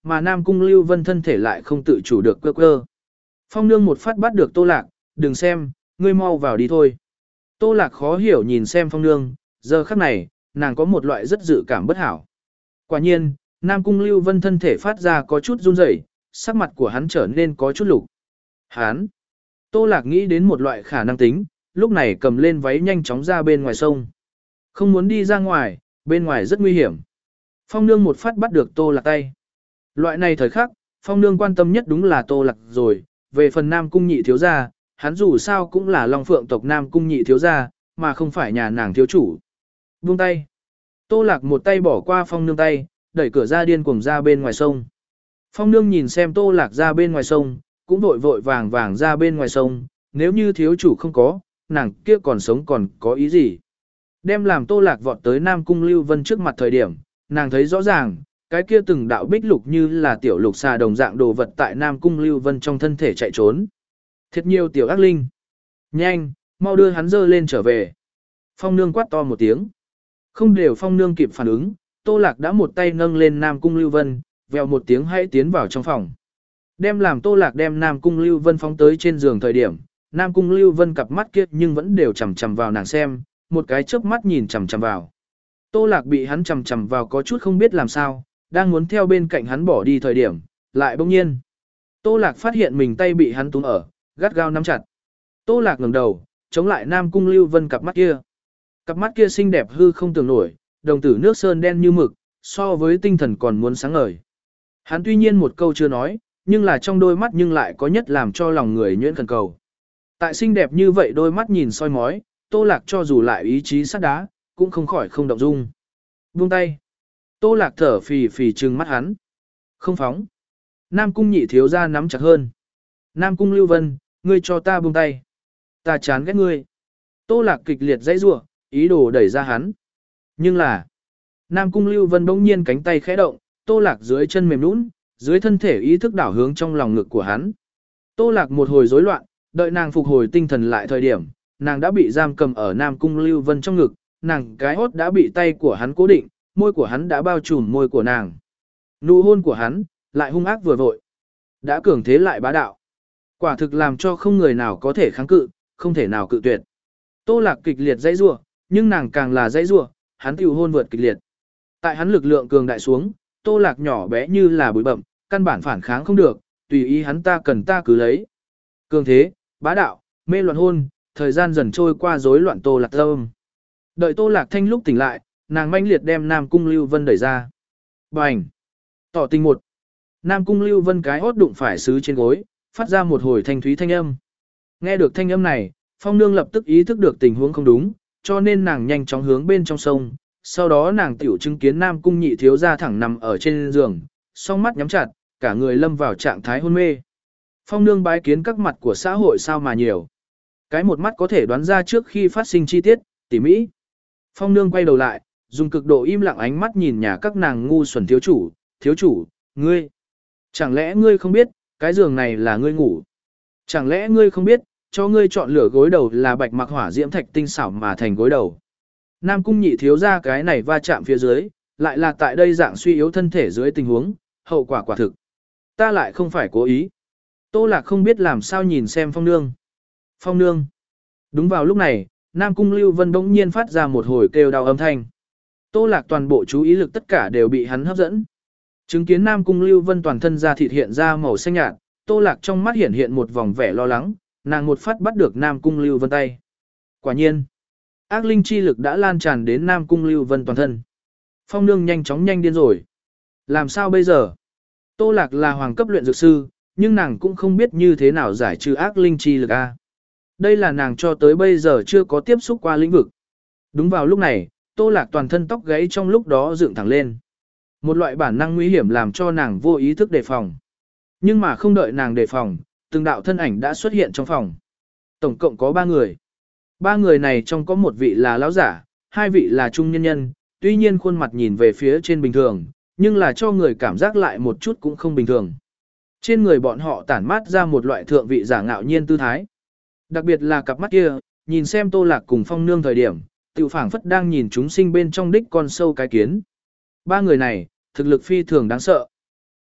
mà Nam Cung Lưu Vân thân thể lại không tự chủ được cơ cơ. Phong nương một phát bắt được Tô Lạc, đừng xem, ngươi mau vào đi thôi. Tô Lạc khó hiểu nhìn xem Phong nương, giờ khắc này, nàng có một loại rất dự cảm bất hảo. Quả nhiên, Nam Cung Lưu Vân thân thể phát ra có chút run rẩy, sắc mặt của hắn trở nên có chút lục. Hắn. Tô Lạc nghĩ đến một loại khả năng tính, lúc này cầm lên váy nhanh chóng ra bên ngoài sông. Không muốn đi ra ngoài, bên ngoài rất nguy hiểm. Phong nương một phát bắt được Tô Lạc tay. Loại này thời khắc, Phong nương quan tâm nhất đúng là Tô Lạc rồi, về phần Nam Cung nhị thiếu gia, hắn dù sao cũng là Long Phượng tộc Nam Cung nhị thiếu gia, mà không phải nhà nàng thiếu chủ. Buông tay. Tô Lạc một tay bỏ qua Phong nương tay, đẩy cửa ra điên cuồng ra bên ngoài sông. Phong nương nhìn xem Tô Lạc ra bên ngoài sông, cũng vội vội vàng vàng ra bên ngoài sông, nếu như thiếu chủ không có, nàng kia còn sống còn có ý gì. Đem làm Tô Lạc vọt tới Nam Cung Lưu Vân trước mặt thời điểm, nàng thấy rõ ràng, cái kia từng đạo bích lục như là tiểu lục xà đồng dạng đồ vật tại Nam Cung Lưu Vân trong thân thể chạy trốn. Thiệt nhiều tiểu ác linh. Nhanh, mau đưa hắn dơ lên trở về. Phong nương quát to một tiếng. Không đều Phong nương kịp phản ứng, Tô Lạc đã một tay nâng lên Nam Cung Lưu Vân, vèo một tiếng hãy tiến vào trong phòng. Đem làm Tô Lạc đem Nam Cung Lưu Vân phóng tới trên giường thời điểm, Nam Cung Lưu Vân cặp mắt kia nhưng vẫn đều chằm chằm vào nàng xem, một cái chớp mắt nhìn chằm chằm vào. Tô Lạc bị hắn chằm chằm vào có chút không biết làm sao, đang muốn theo bên cạnh hắn bỏ đi thời điểm, lại bỗng nhiên. Tô Lạc phát hiện mình tay bị hắn túm ở, gắt gao nắm chặt. Tô Lạc ngẩng đầu, chống lại Nam Cung Lưu Vân cặp mắt kia. Cặp mắt kia xinh đẹp hư không tưởng nổi, đồng tử nước sơn đen như mực, so với tinh thần còn muốn sáng ngời. Hắn tuy nhiên một câu chưa nói, nhưng là trong đôi mắt nhưng lại có nhất làm cho lòng người nhuyễn khẩn cầu. Tại xinh đẹp như vậy đôi mắt nhìn soi mói, Tô Lạc cho dù lại ý chí sắt đá, cũng không khỏi không động dung. Buông tay. Tô Lạc thở phì phì trừng mắt hắn. Không phóng. Nam Cung nhị thiếu gia nắm chặt hơn. Nam Cung Lưu Vân, ngươi cho ta buông tay. Ta chán ghét ngươi. Tô Lạc kịch liệt dãy rủa, ý đồ đẩy ra hắn. Nhưng là, Nam Cung Lưu Vân bỗng nhiên cánh tay khẽ động, Tô Lạc dưới chân mềm nhũn, dưới thân thể ý thức đảo hướng trong lòng ngực của hắn. Tô Lạc một hồi rối loạn, đợi nàng phục hồi tinh thần lại thời điểm, nàng đã bị giam cầm ở Nam Cung Lưu Vân trong ngực, nàng cái hốt đã bị tay của hắn cố định, môi của hắn đã bao trùm môi của nàng. Nụ hôn của hắn, lại hung ác vừa vội. Đã cường thế lại bá đạo. Quả thực làm cho không người nào có thể kháng cự, không thể nào cự tuyệt. Tô Lạc kịch liệt dãy rủa, nhưng nàng càng là dãy rủa, hắn tiểu hôn vượt kịch liệt. Tại hắn lực lượng cường đại xuống, Tô Lạc nhỏ bé như là bụi bậm, căn bản phản kháng không được, tùy ý hắn ta cần ta cứ lấy. Cường thế, bá đạo, mê loạn hôn, thời gian dần trôi qua rối loạn Tô Lạc tâm. Đợi Tô Lạc thanh lúc tỉnh lại, nàng manh liệt đem Nam Cung Lưu Vân đẩy ra. Bành! Tỏ tình một. Nam Cung Lưu Vân cái hốt đụng phải sứ trên gối, phát ra một hồi thanh thúy thanh âm. Nghe được thanh âm này, Phong nương lập tức ý thức được tình huống không đúng, cho nên nàng nhanh chóng hướng bên trong sông. Sau đó nàng tiểu chứng kiến Nam Cung nhị thiếu gia thẳng nằm ở trên giường, song mắt nhắm chặt, cả người lâm vào trạng thái hôn mê. Phong nương bái kiến các mặt của xã hội sao mà nhiều. Cái một mắt có thể đoán ra trước khi phát sinh chi tiết, tỉ mỹ. Phong nương quay đầu lại, dùng cực độ im lặng ánh mắt nhìn nhà các nàng ngu xuẩn thiếu chủ, thiếu chủ, ngươi. Chẳng lẽ ngươi không biết, cái giường này là ngươi ngủ? Chẳng lẽ ngươi không biết, cho ngươi chọn lựa gối đầu là bạch mặc hỏa diễm thạch tinh xảo mà thành gối đầu? Nam Cung nhị thiếu ra cái này va chạm phía dưới, lại là tại đây dạng suy yếu thân thể dưới tình huống, hậu quả quả thực. Ta lại không phải cố ý. Tô Lạc không biết làm sao nhìn xem Phong nương. Phong nương. Đúng vào lúc này, Nam Cung Lưu Vân bỗng nhiên phát ra một hồi kêu đau âm thanh. Tô Lạc toàn bộ chú ý lực tất cả đều bị hắn hấp dẫn. Chứng kiến Nam Cung Lưu Vân toàn thân da thịt hiện ra màu xanh nhạt, Tô Lạc trong mắt hiện hiện một vòng vẻ lo lắng, nàng một phát bắt được Nam Cung Lưu Vân tay. Quả nhiên, ác linh chi lực đã lan tràn đến Nam Cung Lưu Vân toàn thân. Phong nương nhanh chóng nhanh điên rồi. Làm sao bây giờ? Tô Lạc là hoàng cấp luyện dược sư, nhưng nàng cũng không biết như thế nào giải trừ ác linh chi lực a. Đây là nàng cho tới bây giờ chưa có tiếp xúc qua lĩnh vực. Đúng vào lúc này, Tô Lạc toàn thân tóc gáy trong lúc đó dựng thẳng lên. Một loại bản năng nguy hiểm làm cho nàng vô ý thức đề phòng. Nhưng mà không đợi nàng đề phòng, từng đạo thân ảnh đã xuất hiện trong phòng. Tổng cộng có ba người. Ba người này trong có một vị là lão giả, hai vị là trung nhân nhân, tuy nhiên khuôn mặt nhìn về phía trên bình thường, nhưng là cho người cảm giác lại một chút cũng không bình thường. Trên người bọn họ tản mát ra một loại thượng vị giả ngạo nhiên tư thái. Đặc biệt là cặp mắt kia, nhìn xem Tô Lạc cùng Phong nương thời điểm, tiểu phảng phất đang nhìn chúng sinh bên trong đích con sâu cái kiến. Ba người này, thực lực phi thường đáng sợ.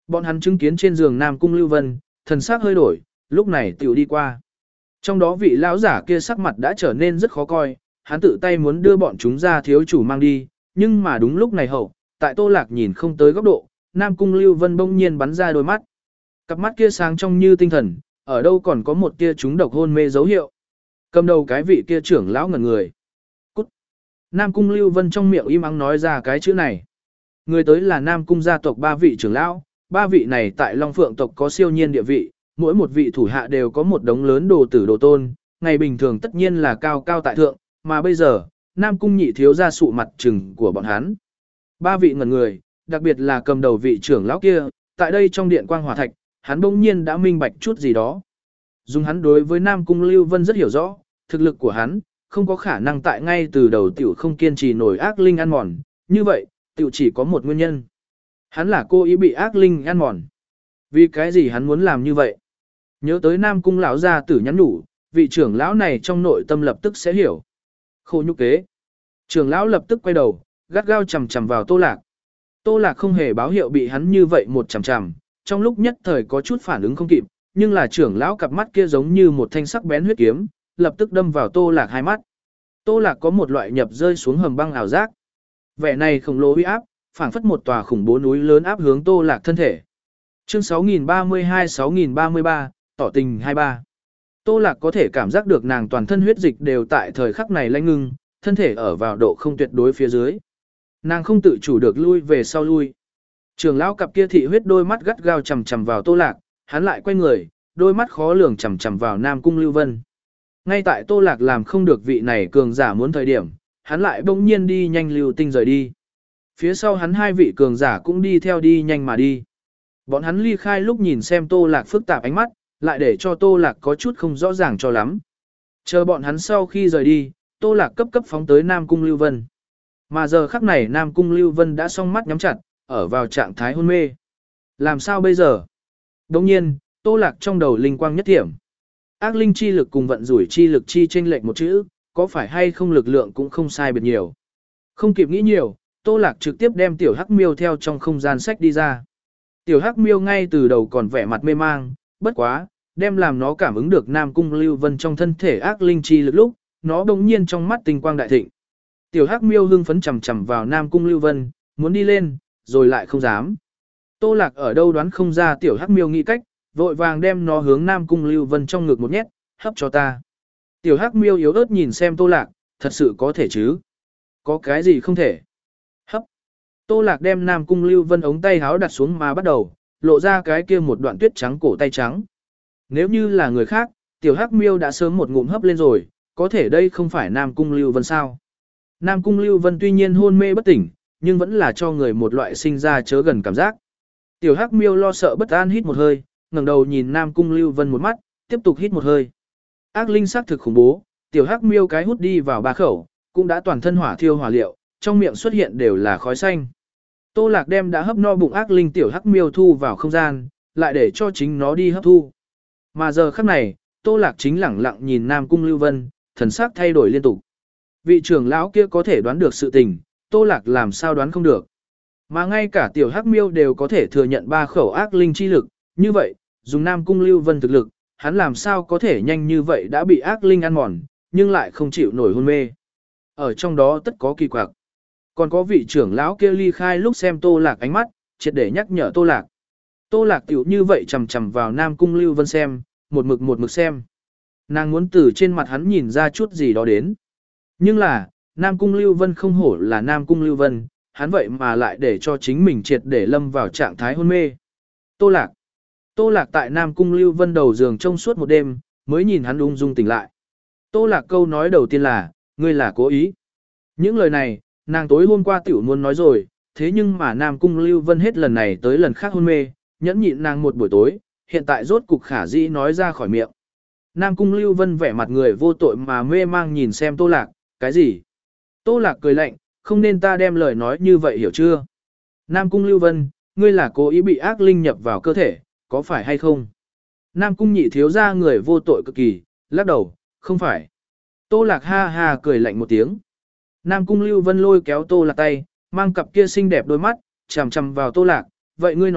Bọn hắn chứng kiến trên giường Nam Cung Lưu Vân, thần sắc hơi đổi, lúc này tiểu đi qua. Trong đó vị lão giả kia sắc mặt đã trở nên rất khó coi, hắn tự tay muốn đưa bọn chúng ra thiếu chủ mang đi, nhưng mà đúng lúc này hậu, tại Tô Lạc nhìn không tới góc độ, Nam Cung Lưu Vân bỗng nhiên bắn ra đôi mắt. Cặp mắt kia sáng trong như tinh thần, ở đâu còn có một tia trúng độc hôn mê dấu hiệu. Cầm đầu cái vị kia trưởng lão ngẩn người. Cút. Nam Cung Lưu Vân trong miệng im ắng nói ra cái chữ này. Người tới là Nam Cung gia tộc ba vị trưởng lão, ba vị này tại Long Phượng tộc có siêu nhiên địa vị, mỗi một vị thủ hạ đều có một đống lớn đồ tử đồ tôn, ngày bình thường tất nhiên là cao cao tại thượng, mà bây giờ, Nam Cung nhị thiếu ra sụ mặt trừng của bọn hắn. Ba vị ngẩn người, đặc biệt là cầm đầu vị trưởng lão kia, tại đây trong điện quang hỏa thạch, hắn bỗng nhiên đã minh bạch chút gì đó. Dùng hắn đối với Nam Cung Lưu Vân rất hiểu rõ, thực lực của hắn, không có khả năng tại ngay từ đầu tiểu không kiên trì nổi ác linh ăn mòn, như vậy, tiểu chỉ có một nguyên nhân. Hắn là cô ý bị ác linh ăn mòn. Vì cái gì hắn muốn làm như vậy? Nhớ tới Nam Cung lão gia tử nhắn nhủ, vị trưởng lão này trong nội tâm lập tức sẽ hiểu. Khổ nhục kế. Trưởng lão lập tức quay đầu, gắt gao chằm chằm vào Tô Lạc. Tô Lạc không hề báo hiệu bị hắn như vậy một chằm chằm, trong lúc nhất thời có chút phản ứng không kịp, nhưng là trưởng lão cặp mắt kia giống như một thanh sắc bén huyết kiếm, lập tức đâm vào Tô Lạc hai mắt. Tô Lạc có một loại nhập rơi xuống hầm băng ảo giác. Vẻ này khổng lồ uy áp, phảng phất một tòa khủng bố núi lớn áp hướng Tô Lạc thân thể. Chương sáu nghìn ba mươi hai sáu nghìn ba mươi ba, tỏ tình hai mươi ba. Tô Lạc có thể cảm giác được nàng toàn thân huyết dịch đều tại thời khắc này lanh ngưng, thân thể ở vào độ không tuyệt đối phía dưới. Nàng không tự chủ được lui về sau lui. Trường lão cặp kia thị huyết đôi mắt gắt gao chằm chằm vào Tô Lạc, hắn lại quay người, đôi mắt khó lường chằm chằm vào Nam Cung Lưu Vân. Ngay tại Tô Lạc làm không được vị này cường giả muốn thời điểm, hắn lại bỗng nhiên đi nhanh lưu tinh rời đi. Phía sau hắn hai vị cường giả cũng đi theo đi nhanh mà đi. Bọn hắn ly khai lúc nhìn xem Tô Lạc phức tạp ánh mắt, lại để cho Tô Lạc có chút không rõ ràng cho lắm. Chờ bọn hắn sau khi rời đi, Tô Lạc cấp cấp phóng tới Nam Cung Lưu Vân. Mà giờ khắc này Nam Cung Lưu Vân đã song mắt nhắm chặt, ở vào trạng thái hôn mê. Làm sao bây giờ? Đồng nhiên, Tô Lạc trong đầu linh quang nhất thiểm. Ác linh chi lực cùng vận rủi chi lực chi chênh lệch một chữ, có phải hay không lực lượng cũng không sai biệt nhiều. Không kịp nghĩ nhiều, Tô Lạc trực tiếp đem tiểu hắc miêu theo trong không gian sách đi ra. Tiểu hắc miêu ngay từ đầu còn vẻ mặt mê mang, bất quá, đem làm nó cảm ứng được Nam Cung Lưu Vân trong thân thể ác linh chi lực lúc, nó bỗng nhiên trong mắt tinh quang đại thịnh. Tiểu hắc miêu hưng phấn chầm chầm vào Nam Cung Lưu Vân, muốn đi lên, rồi lại không dám. Tô Lạc ở đâu đoán không ra tiểu hắc miêu nghĩ cách, vội vàng đem nó hướng Nam Cung Lưu Vân trong ngực một nhét, hấp cho ta. Tiểu hắc miêu yếu ớt nhìn xem Tô Lạc, thật sự có thể chứ? Có cái gì không thể? Hấp. Tô Lạc đem Nam Cung Lưu Vân ống tay háo đặt xuống mà bắt đầu, lộ ra cái kia một đoạn tuyết trắng cổ tay trắng. Nếu như là người khác, tiểu hắc miêu đã sớm một ngụm hấp lên rồi, có thể đây không phải Nam Cung Lưu Vân sao? Nam Cung Lưu Vân tuy nhiên hôn mê bất tỉnh, nhưng vẫn là cho người một loại sinh ra chớ gần cảm giác. Tiểu hắc miêu lo sợ bất an hít một hơi, ngẩng đầu nhìn Nam Cung Lưu Vân một mắt, tiếp tục hít một hơi. Ác linh sắc thực khủng bố, tiểu hắc miêu cái hút đi vào ba khẩu, cũng đã toàn thân hỏa thiêu hỏa liệu, trong miệng xuất hiện đều là khói xanh. Tô Lạc đem đã hấp no bụng ác linh tiểu hắc miêu thu vào không gian, lại để cho chính nó đi hấp thu. Mà giờ khắc này, Tô Lạc chính lẳng lặng nhìn Nam Cung Lưu Vân, thần sắc thay đổi liên tục. Vị trưởng lão kia có thể đoán được sự tình, Tô Lạc làm sao đoán không được. Mà ngay cả tiểu hắc miêu đều có thể thừa nhận ba khẩu ác linh chi lực, như vậy, dùng Nam Cung Lưu Vân thực lực, hắn làm sao có thể nhanh như vậy đã bị ác linh ăn mòn, nhưng lại không chịu nổi hôn mê. Ở trong đó tất có kỳ quặc. Còn có vị trưởng lão kia ly khai lúc xem Tô Lạc ánh mắt, triệt để nhắc nhở Tô Lạc. Tô Lạc tiểu như vậy chầm chầm vào Nam Cung Lưu Vân xem, một mực một mực xem. Nàng muốn từ trên mặt hắn nhìn ra chút gì đó đến. Nhưng là, Nam Cung Lưu Vân không hổ là Nam Cung Lưu Vân, hắn vậy mà lại để cho chính mình triệt để lâm vào trạng thái hôn mê. Tô Lạc. Tô Lạc tại Nam Cung Lưu Vân đầu giường trông suốt một đêm, mới nhìn hắn ung dung tỉnh lại. Tô Lạc câu nói đầu tiên là, ngươi là cố ý. Những lời này, nàng tối hôm qua tiểu muốn nói rồi, thế nhưng mà Nam Cung Lưu Vân hết lần này tới lần khác hôn mê, nhẫn nhịn nàng một buổi tối, hiện tại rốt cục khả dĩ nói ra khỏi miệng. Nam Cung Lưu Vân vẻ mặt người vô tội mà mê mang nhìn xem Tô Lạc, cái gì? Tô Lạc cười lạnh, không nên ta đem lời nói như vậy hiểu chưa? Nam Cung Lưu Vân, ngươi là cố ý bị ác linh nhập vào cơ thể, có phải hay không? Nam Cung nhị thiếu ra người vô tội cực kỳ, lắc đầu, không phải. Tô Lạc ha ha cười lạnh một tiếng. Nam Cung Lưu Vân lôi kéo Tô Lạc tay, mang cặp kia xinh đẹp đôi mắt, chằm chằm vào Tô Lạc, vậy ngươi nói,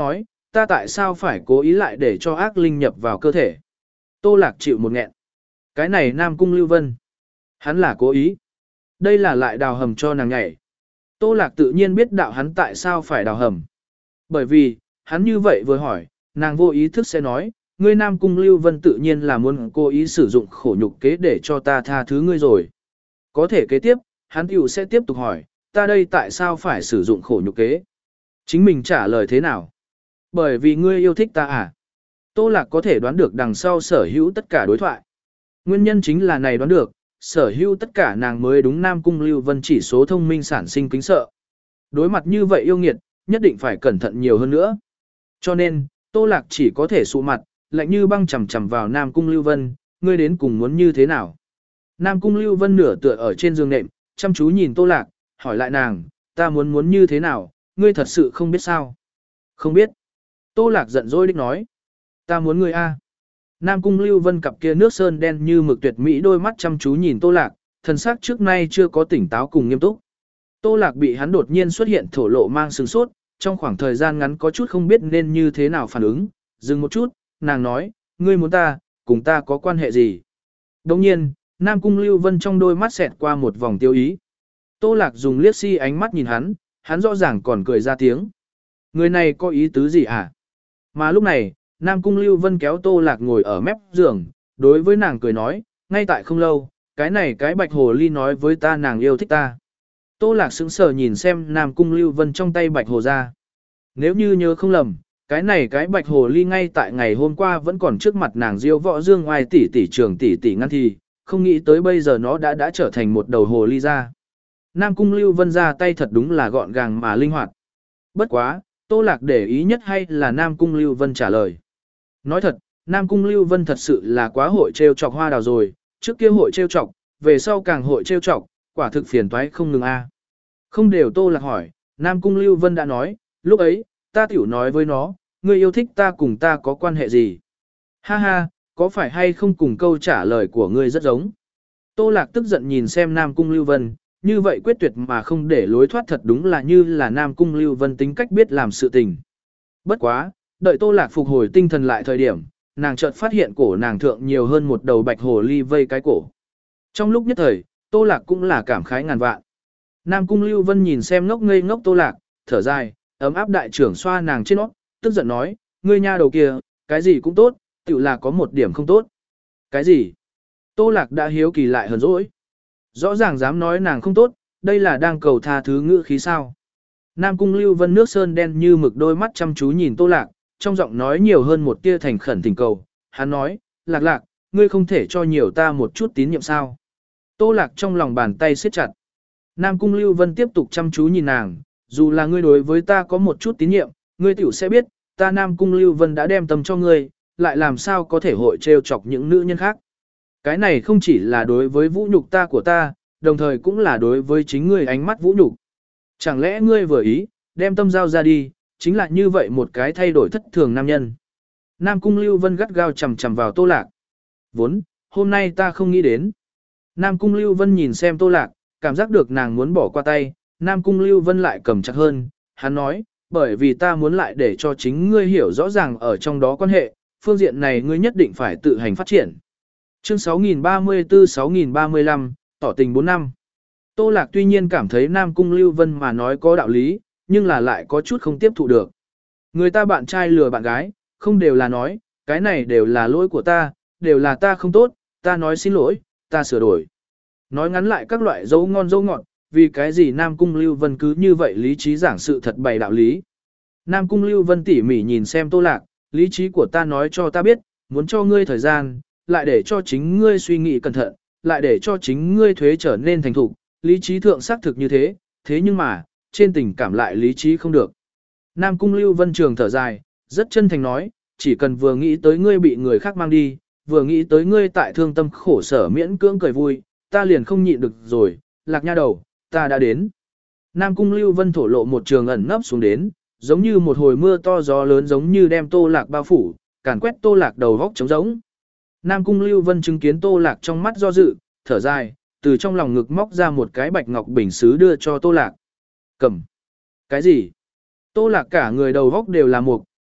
ta tại sao phải cố ý lại để cho ác linh nhập vào cơ thể. Tô Lạc chịu một nghẹn. Cái này Nam Cung Lưu Vân. Hắn là cố ý. Đây là lại đào hầm cho nàng nhảy. Tô Lạc tự nhiên biết đạo hắn tại sao phải đào hầm. Bởi vì, hắn như vậy vừa hỏi, nàng vô ý thức sẽ nói, ngươi Nam Cung Lưu Vân tự nhiên là muốn cố ý sử dụng khổ nhục kế để cho ta tha thứ ngươi rồi. Có thể kế tiếp, hắn tiểu sẽ tiếp tục hỏi, ta đây tại sao phải sử dụng khổ nhục kế? Chính mình trả lời thế nào? Bởi vì ngươi yêu thích ta à? Tô Lạc có thể đoán được đằng sau sở hữu tất cả đối thoại. Nguyên nhân chính là này đoán được, sở hữu tất cả nàng mới đúng Nam Cung Lưu Vân chỉ số thông minh sản sinh kính sợ. Đối mặt như vậy yêu nghiệt, nhất định phải cẩn thận nhiều hơn nữa. Cho nên, Tô Lạc chỉ có thể sụ mặt, lạnh như băng chầm chầm vào Nam Cung Lưu Vân, ngươi đến cùng muốn như thế nào? Nam Cung Lưu Vân nửa tựa ở trên giường nệm, chăm chú nhìn Tô Lạc, hỏi lại nàng, ta muốn muốn như thế nào, ngươi thật sự không biết sao? Không biết. Tô Lạc giận dỗi đích nói, ta muốn ngươi a. Nam Cung Lưu Vân cặp kia nước sơn đen như mực tuyệt mỹ đôi mắt chăm chú nhìn Tô Lạc, thần sắc trước nay chưa có tỉnh táo cùng nghiêm túc. Tô Lạc bị hắn đột nhiên xuất hiện thổ lộ mang sừng sốt, trong khoảng thời gian ngắn có chút không biết nên như thế nào phản ứng, dừng một chút, nàng nói, ngươi muốn ta, cùng ta có quan hệ gì? Đồng nhiên, Nam Cung Lưu Vân trong đôi mắt xẹt qua một vòng tiêu ý. Tô Lạc dùng liếc si ánh mắt nhìn hắn, hắn rõ ràng còn cười ra tiếng. Người này có ý tứ gì hả? Mà lúc này, Nam Cung Lưu Vân kéo Tô Lạc ngồi ở mép giường, đối với nàng cười nói, ngay tại không lâu, cái này cái bạch hồ ly nói với ta nàng yêu thích ta. Tô Lạc sững sờ nhìn xem Nam Cung Lưu Vân trong tay bạch hồ ra. Nếu như nhớ không lầm, cái này cái bạch hồ ly ngay tại ngày hôm qua vẫn còn trước mặt nàng diêu võ dương ngoài tỷ tỷ trường tỷ tỷ ngăn thì, không nghĩ tới bây giờ nó đã đã trở thành một đầu hồ ly ra. Nam Cung Lưu Vân ra tay thật đúng là gọn gàng mà linh hoạt. Bất quá, Tô Lạc để ý nhất hay là Nam Cung Lưu Vân trả lời. Nói thật, Nam Cung Lưu Vân thật sự là quá hội trêu chọc hoa đào rồi, trước kia hội trêu chọc, về sau càng hội trêu chọc, quả thực phiền toái không ngừng a. Không đều Tô Lạc hỏi, Nam Cung Lưu Vân đã nói, lúc ấy, ta tiểu nói với nó, ngươi yêu thích ta cùng ta có quan hệ gì? Ha ha, có phải hay không cùng câu trả lời của ngươi rất giống? Tô Lạc tức giận nhìn xem Nam Cung Lưu Vân, như vậy quyết tuyệt mà không để lối thoát thật đúng là như là Nam Cung Lưu Vân tính cách biết làm sự tình. Bất quá, đợi Tô Lạc phục hồi tinh thần lại thời điểm, nàng chợt phát hiện cổ nàng thượng nhiều hơn một đầu bạch hồ ly vây cái cổ. Trong lúc nhất thời, Tô Lạc cũng là cảm khái ngàn vạn. Nam Cung Lưu Vân nhìn xem ngốc ngây ngốc Tô Lạc, thở dài, ấm áp đại trưởng xoa nàng trên nót, tức giận nói, ngươi nha đầu kia, cái gì cũng tốt, tự là có một điểm không tốt. Cái gì? Tô Lạc đã hiếu kỳ lại hờn dỗi. Rõ ràng dám nói nàng không tốt, đây là đang cầu tha thứ ngữ khí sao. Nam Cung Lưu Vân nước sơn đen như mực đôi mắt chăm chú nhìn Tô Lạc, trong giọng nói nhiều hơn một tia thành khẩn tình cầu. Hắn nói, Lạc Lạc, ngươi không thể cho nhiều ta một chút tín nhiệm sao. Tô Lạc trong lòng bàn tay siết chặt. Nam Cung Lưu Vân tiếp tục chăm chú nhìn nàng, dù là ngươi đối với ta có một chút tín nhiệm, ngươi tiểu sẽ biết, ta Nam Cung Lưu Vân đã đem tâm cho ngươi, lại làm sao có thể hội trêu chọc những nữ nhân khác. Cái này không chỉ là đối với vũ nhục ta của ta, đồng thời cũng là đối với chính ngươi ánh mắt vũ nhục. Chẳng lẽ ngươi vừa ý, đem tâm giao ra đi, chính là như vậy một cái thay đổi thất thường nam nhân. Nam Cung Lưu Vân gắt gao chầm chầm vào Tô Lạc. Vốn, hôm nay ta không nghĩ đến. Nam Cung Lưu Vân nhìn xem Tô Lạc, cảm giác được nàng muốn bỏ qua tay, Nam Cung Lưu Vân lại cầm chặt hơn, hắn nói, bởi vì ta muốn lại để cho chính ngươi hiểu rõ ràng ở trong đó quan hệ, phương diện này ngươi nhất định phải tự hành phát triển. Chương sáu nghìn ba mươi tư sáu nghìn ba mươi lăm, tỏ tình bốn năm. Tô Lạc tuy nhiên cảm thấy Nam Cung Lưu Vân mà nói có đạo lý, nhưng là lại có chút không tiếp thụ được. Người ta bạn trai lừa bạn gái, không đều là nói, cái này đều là lỗi của ta, đều là ta không tốt, ta nói xin lỗi, ta sửa đổi. Nói ngắn lại các loại dấu ngon dấu ngọt, vì cái gì Nam Cung Lưu Vân cứ như vậy lý trí giảng sự thật bày đạo lý. Nam Cung Lưu Vân tỉ mỉ nhìn xem Tô Lạc, lý trí của ta nói cho ta biết, muốn cho ngươi thời gian, lại để cho chính ngươi suy nghĩ cẩn thận, lại để cho chính ngươi thuế trở nên thành thục, lý trí thượng xác thực như thế, thế nhưng mà, trên tình cảm lại lý trí không được. Nam Cung Lưu Vân trường thở dài, rất chân thành nói, chỉ cần vừa nghĩ tới ngươi bị người khác mang đi, vừa nghĩ tới ngươi tại thương tâm khổ sở miễn cưỡng cười vui, ta liền không nhịn được rồi, Lạc nha đầu, ta đã đến. Nam Cung Lưu Vân thổ lộ một trường ẩn nấp xuống đến, giống như một hồi mưa to gió lớn giống như đem Tô Lạc bao phủ, càn quét Tô Lạc đầu góc trống rỗng. Nam Cung Lưu Vân chứng kiến Tô Lạc trong mắt do dự, thở dài, từ trong lòng ngực móc ra một cái bạch ngọc bình sứ đưa cho Tô Lạc. Cầm. Cái gì? Tô Lạc cả người đầu góc đều là mục,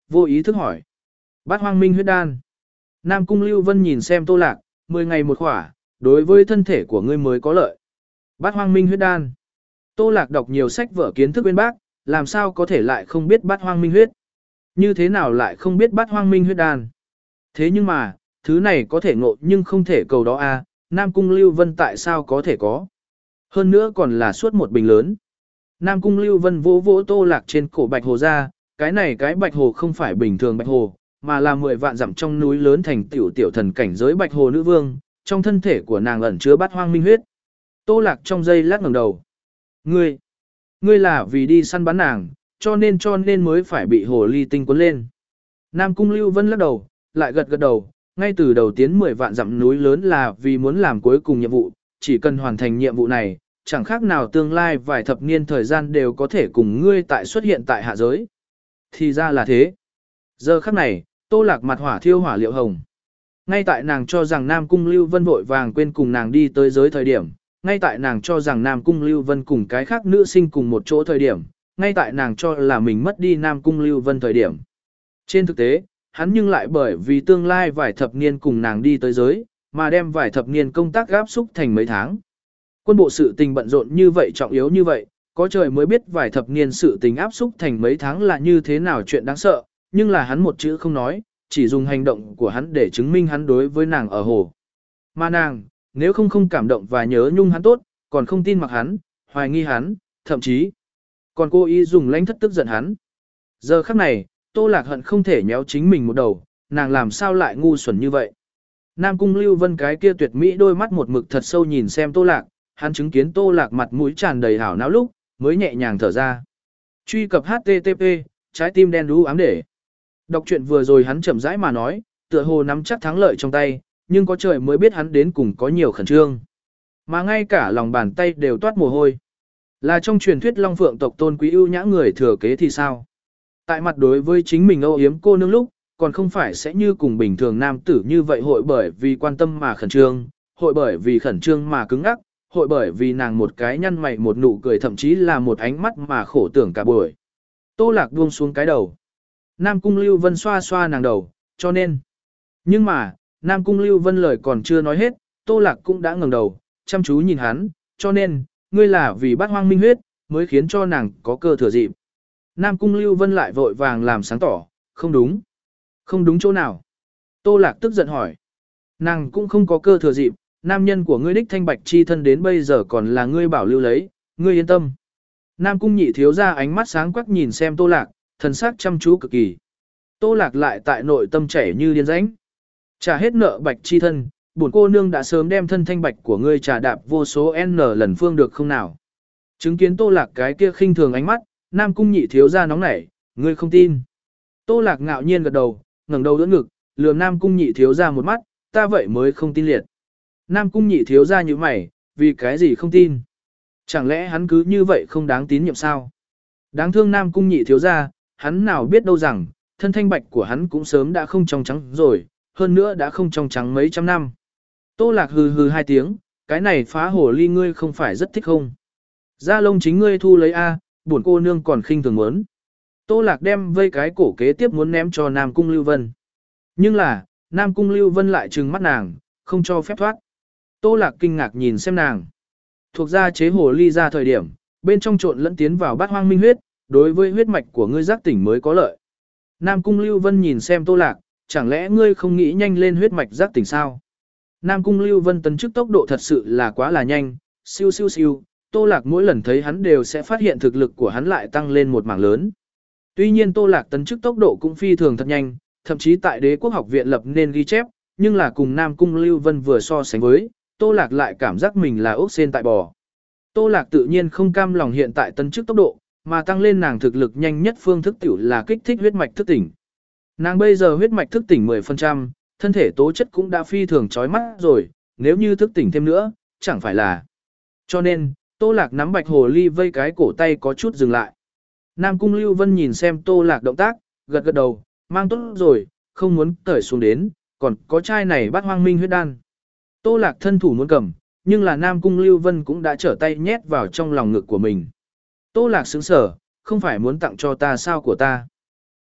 vô ý thức hỏi. Bát hoang minh huyết đan. Nam Cung Lưu Vân nhìn xem Tô Lạc, mười ngày một khỏa, đối với thân thể của ngươi mới có lợi. Bát hoang minh huyết đan. Tô Lạc đọc nhiều sách vở kiến thức bên bác, làm sao có thể lại không biết bát hoang minh huyết. Như thế nào lại không biết bát hoang minh huyết đan. Thế nhưng mà, thứ này có thể ngộ nhưng không thể cầu đó a. Nam Cung Lưu Vân tại sao có thể có. Hơn nữa còn là suốt một bình lớn. Nam Cung Lưu Vân vỗ vỗ Tô Lạc trên cổ bạch hồ ra, cái này cái bạch hồ không phải bình thường bạch hồ, mà là mười vạn dặm trong núi lớn thành tiểu tiểu thần cảnh giới bạch hồ nữ vương, trong thân thể của nàng ẩn chứa bát hoang minh huyết. Tô Lạc trong giây lát ngẩng đầu. Ngươi, ngươi là vì đi săn bắn nàng, cho nên cho nên mới phải bị hồ ly tinh cuốn lên. Nam Cung Lưu Vân lắc đầu, lại gật gật đầu, ngay từ đầu tiến mười vạn dặm núi lớn là vì muốn làm cuối cùng nhiệm vụ, chỉ cần hoàn thành nhiệm vụ này, chẳng khác nào tương lai vài thập niên thời gian đều có thể cùng ngươi tại xuất hiện tại hạ giới. Thì ra là thế. Giờ khắc này, Tô Lạc mặt hỏa thiêu hỏa liệu hồng. Ngay tại nàng cho rằng Nam Cung Lưu Vân vội vàng quên cùng nàng đi tới giới thời điểm, ngay tại nàng cho rằng Nam Cung Lưu Vân cùng cái khác nữ sinh cùng một chỗ thời điểm, ngay tại nàng cho là mình mất đi Nam Cung Lưu Vân thời điểm. Trên thực tế, hắn nhưng lại bởi vì tương lai vài thập niên cùng nàng đi tới giới, mà đem vài thập niên công tác gáp xúc thành mấy tháng. Quân bộ sự tình bận rộn như vậy trọng yếu như vậy, có trời mới biết vài thập niên sự tình áp xúc thành mấy tháng là như thế nào chuyện đáng sợ, nhưng là hắn một chữ không nói, chỉ dùng hành động của hắn để chứng minh hắn đối với nàng ở hồ. Mà nàng, nếu không không cảm động và nhớ nhung hắn tốt, còn không tin mặc hắn, hoài nghi hắn, thậm chí còn cố ý dùng lãnh thất tức giận hắn. Giờ khắc này, Tô Lạc hận không thể nhéo chính mình một đầu, nàng làm sao lại ngu xuẩn như vậy. Nam Cung Lưu Vân cái kia tuyệt mỹ đôi mắt một mực thật sâu nhìn xem Tô Lạc, hắn chứng kiến Tô Lạc mặt mũi tràn đầy hảo não lúc, mới nhẹ nhàng thở ra. Truy cập hát tê tê pê, trái tim đen đú ám để. Đọc truyện vừa rồi hắn chậm rãi mà nói, tựa hồ nắm chắc thắng lợi trong tay, nhưng có trời mới biết hắn đến cùng có nhiều khẩn trương. Mà ngay cả lòng bàn tay đều toát mồ hôi. Là trong truyền thuyết Long Phượng tộc tôn quý ưu nhã người thừa kế thì sao? Tại mặt đối với chính mình âu yếm cô nương lúc, còn không phải sẽ như cùng bình thường nam tử như vậy hội bởi vì quan tâm mà khẩn trương, hội bởi vì khẩn trương mà cứng ngắc, hội bởi vì nàng một cái nhăn mày một nụ cười thậm chí là một ánh mắt mà khổ tưởng cả buổi. Tô Lạc buông xuống cái đầu. Nam Cung Lưu Vân xoa xoa nàng đầu, cho nên. Nhưng mà, Nam Cung Lưu Vân lời còn chưa nói hết, Tô Lạc cũng đã ngẩng đầu, chăm chú nhìn hắn, cho nên, ngươi là vì bát hoang minh huyết, mới khiến cho nàng có cơ thừa dịp. Nam Cung Lưu Vân lại vội vàng làm sáng tỏ, không đúng. Không đúng chỗ nào. Tô Lạc tức giận hỏi. Nàng cũng không có cơ thừa dịp, nam nhân của ngươi đích thanh bạch chi thân đến bây giờ còn là ngươi bảo lưu lấy, ngươi yên tâm. Nam Cung nhị thiếu ra ánh mắt sáng quắc nhìn xem Tô Lạc, thần sắc chăm chú cực kỳ. Tô Lạc lại tại nội tâm chảy như điên rãnh. Trả hết nợ bạch chi thân, bổn cô nương đã sớm đem thân thanh bạch của ngươi trả đạp vô số n lần phương được không nào. Chứng kiến Tô Lạc cái kia khinh thường ánh mắt, Nam Cung nhị thiếu ra nóng nảy, ngươi không tin. Tô Lạc ngạo nhiên gật đầu, ngẩng đầu đỡ ngực, lườm Nam Cung nhị thiếu ra một mắt, ta vậy mới không tin liệt. Nam Cung nhị thiếu ra như mày, vì cái gì không tin? Chẳng lẽ hắn cứ như vậy không đáng tín nhiệm sao? Đáng thương Nam Cung nhị thiếu ra, hắn nào biết đâu rằng, thân thanh bạch của hắn cũng sớm đã không trong trắng rồi, hơn nữa đã không trong trắng mấy trăm năm. Tô Lạc hừ hừ hai tiếng, cái này phá hổ ly ngươi không phải rất thích không? Da lông chính ngươi thu lấy A, buồn cô nương còn khinh thường muốn. Tô Lạc đem vây cái cổ kế tiếp muốn ném cho Nam Cung Lưu Vân. Nhưng là, Nam Cung Lưu Vân lại trừng mắt nàng, không cho phép thoát. Tô Lạc kinh ngạc nhìn xem nàng. Thuộc ra chế hồ ly ra thời điểm, bên trong trộn lẫn tiến vào bát hoang minh huyết, đối với huyết mạch của ngươi giác tỉnh mới có lợi. Nam Cung Lưu Vân nhìn xem Tô Lạc, chẳng lẽ ngươi không nghĩ nhanh lên huyết mạch giác tỉnh sao? Nam Cung Lưu Vân tấn chức tốc độ thật sự là quá là nhanh, siêu siêu siêu, Tô Lạc mỗi lần thấy hắn đều sẽ phát hiện thực lực của hắn lại tăng lên một mảng lớn. Tuy nhiên Tô Lạc tấn chức tốc độ cũng phi thường thật nhanh, thậm chí tại Đế Quốc học viện lập nên ghi chép, nhưng là cùng Nam Cung Lưu Vân vừa so sánh với, Tô Lạc lại cảm giác mình là ốc sên tại bò. Tô Lạc tự nhiên không cam lòng hiện tại tấn chức tốc độ, mà tăng lên nàng thực lực nhanh nhất phương thức tiểu là kích thích huyết mạch thức tỉnh. Nàng bây giờ huyết mạch thức tỉnh mười phần trăm, thân thể tố chất cũng đã phi thường chói mắt rồi, nếu như thức tỉnh thêm nữa, chẳng phải là. Cho nên, Tô Lạc nắm bạch hồ ly vây cái cổ tay có chút dừng lại. Nam Cung Lưu Vân nhìn xem Tô Lạc động tác, gật gật đầu, mang tốt rồi, không muốn cởi xuống đến, còn có chai này bát hoang minh huyết đan. Tô Lạc thân thủ muốn cầm, nhưng là Nam Cung Lưu Vân cũng đã trở tay nhét vào trong lòng ngực của mình. Tô Lạc sững sở, không phải muốn tặng cho ta sao của ta.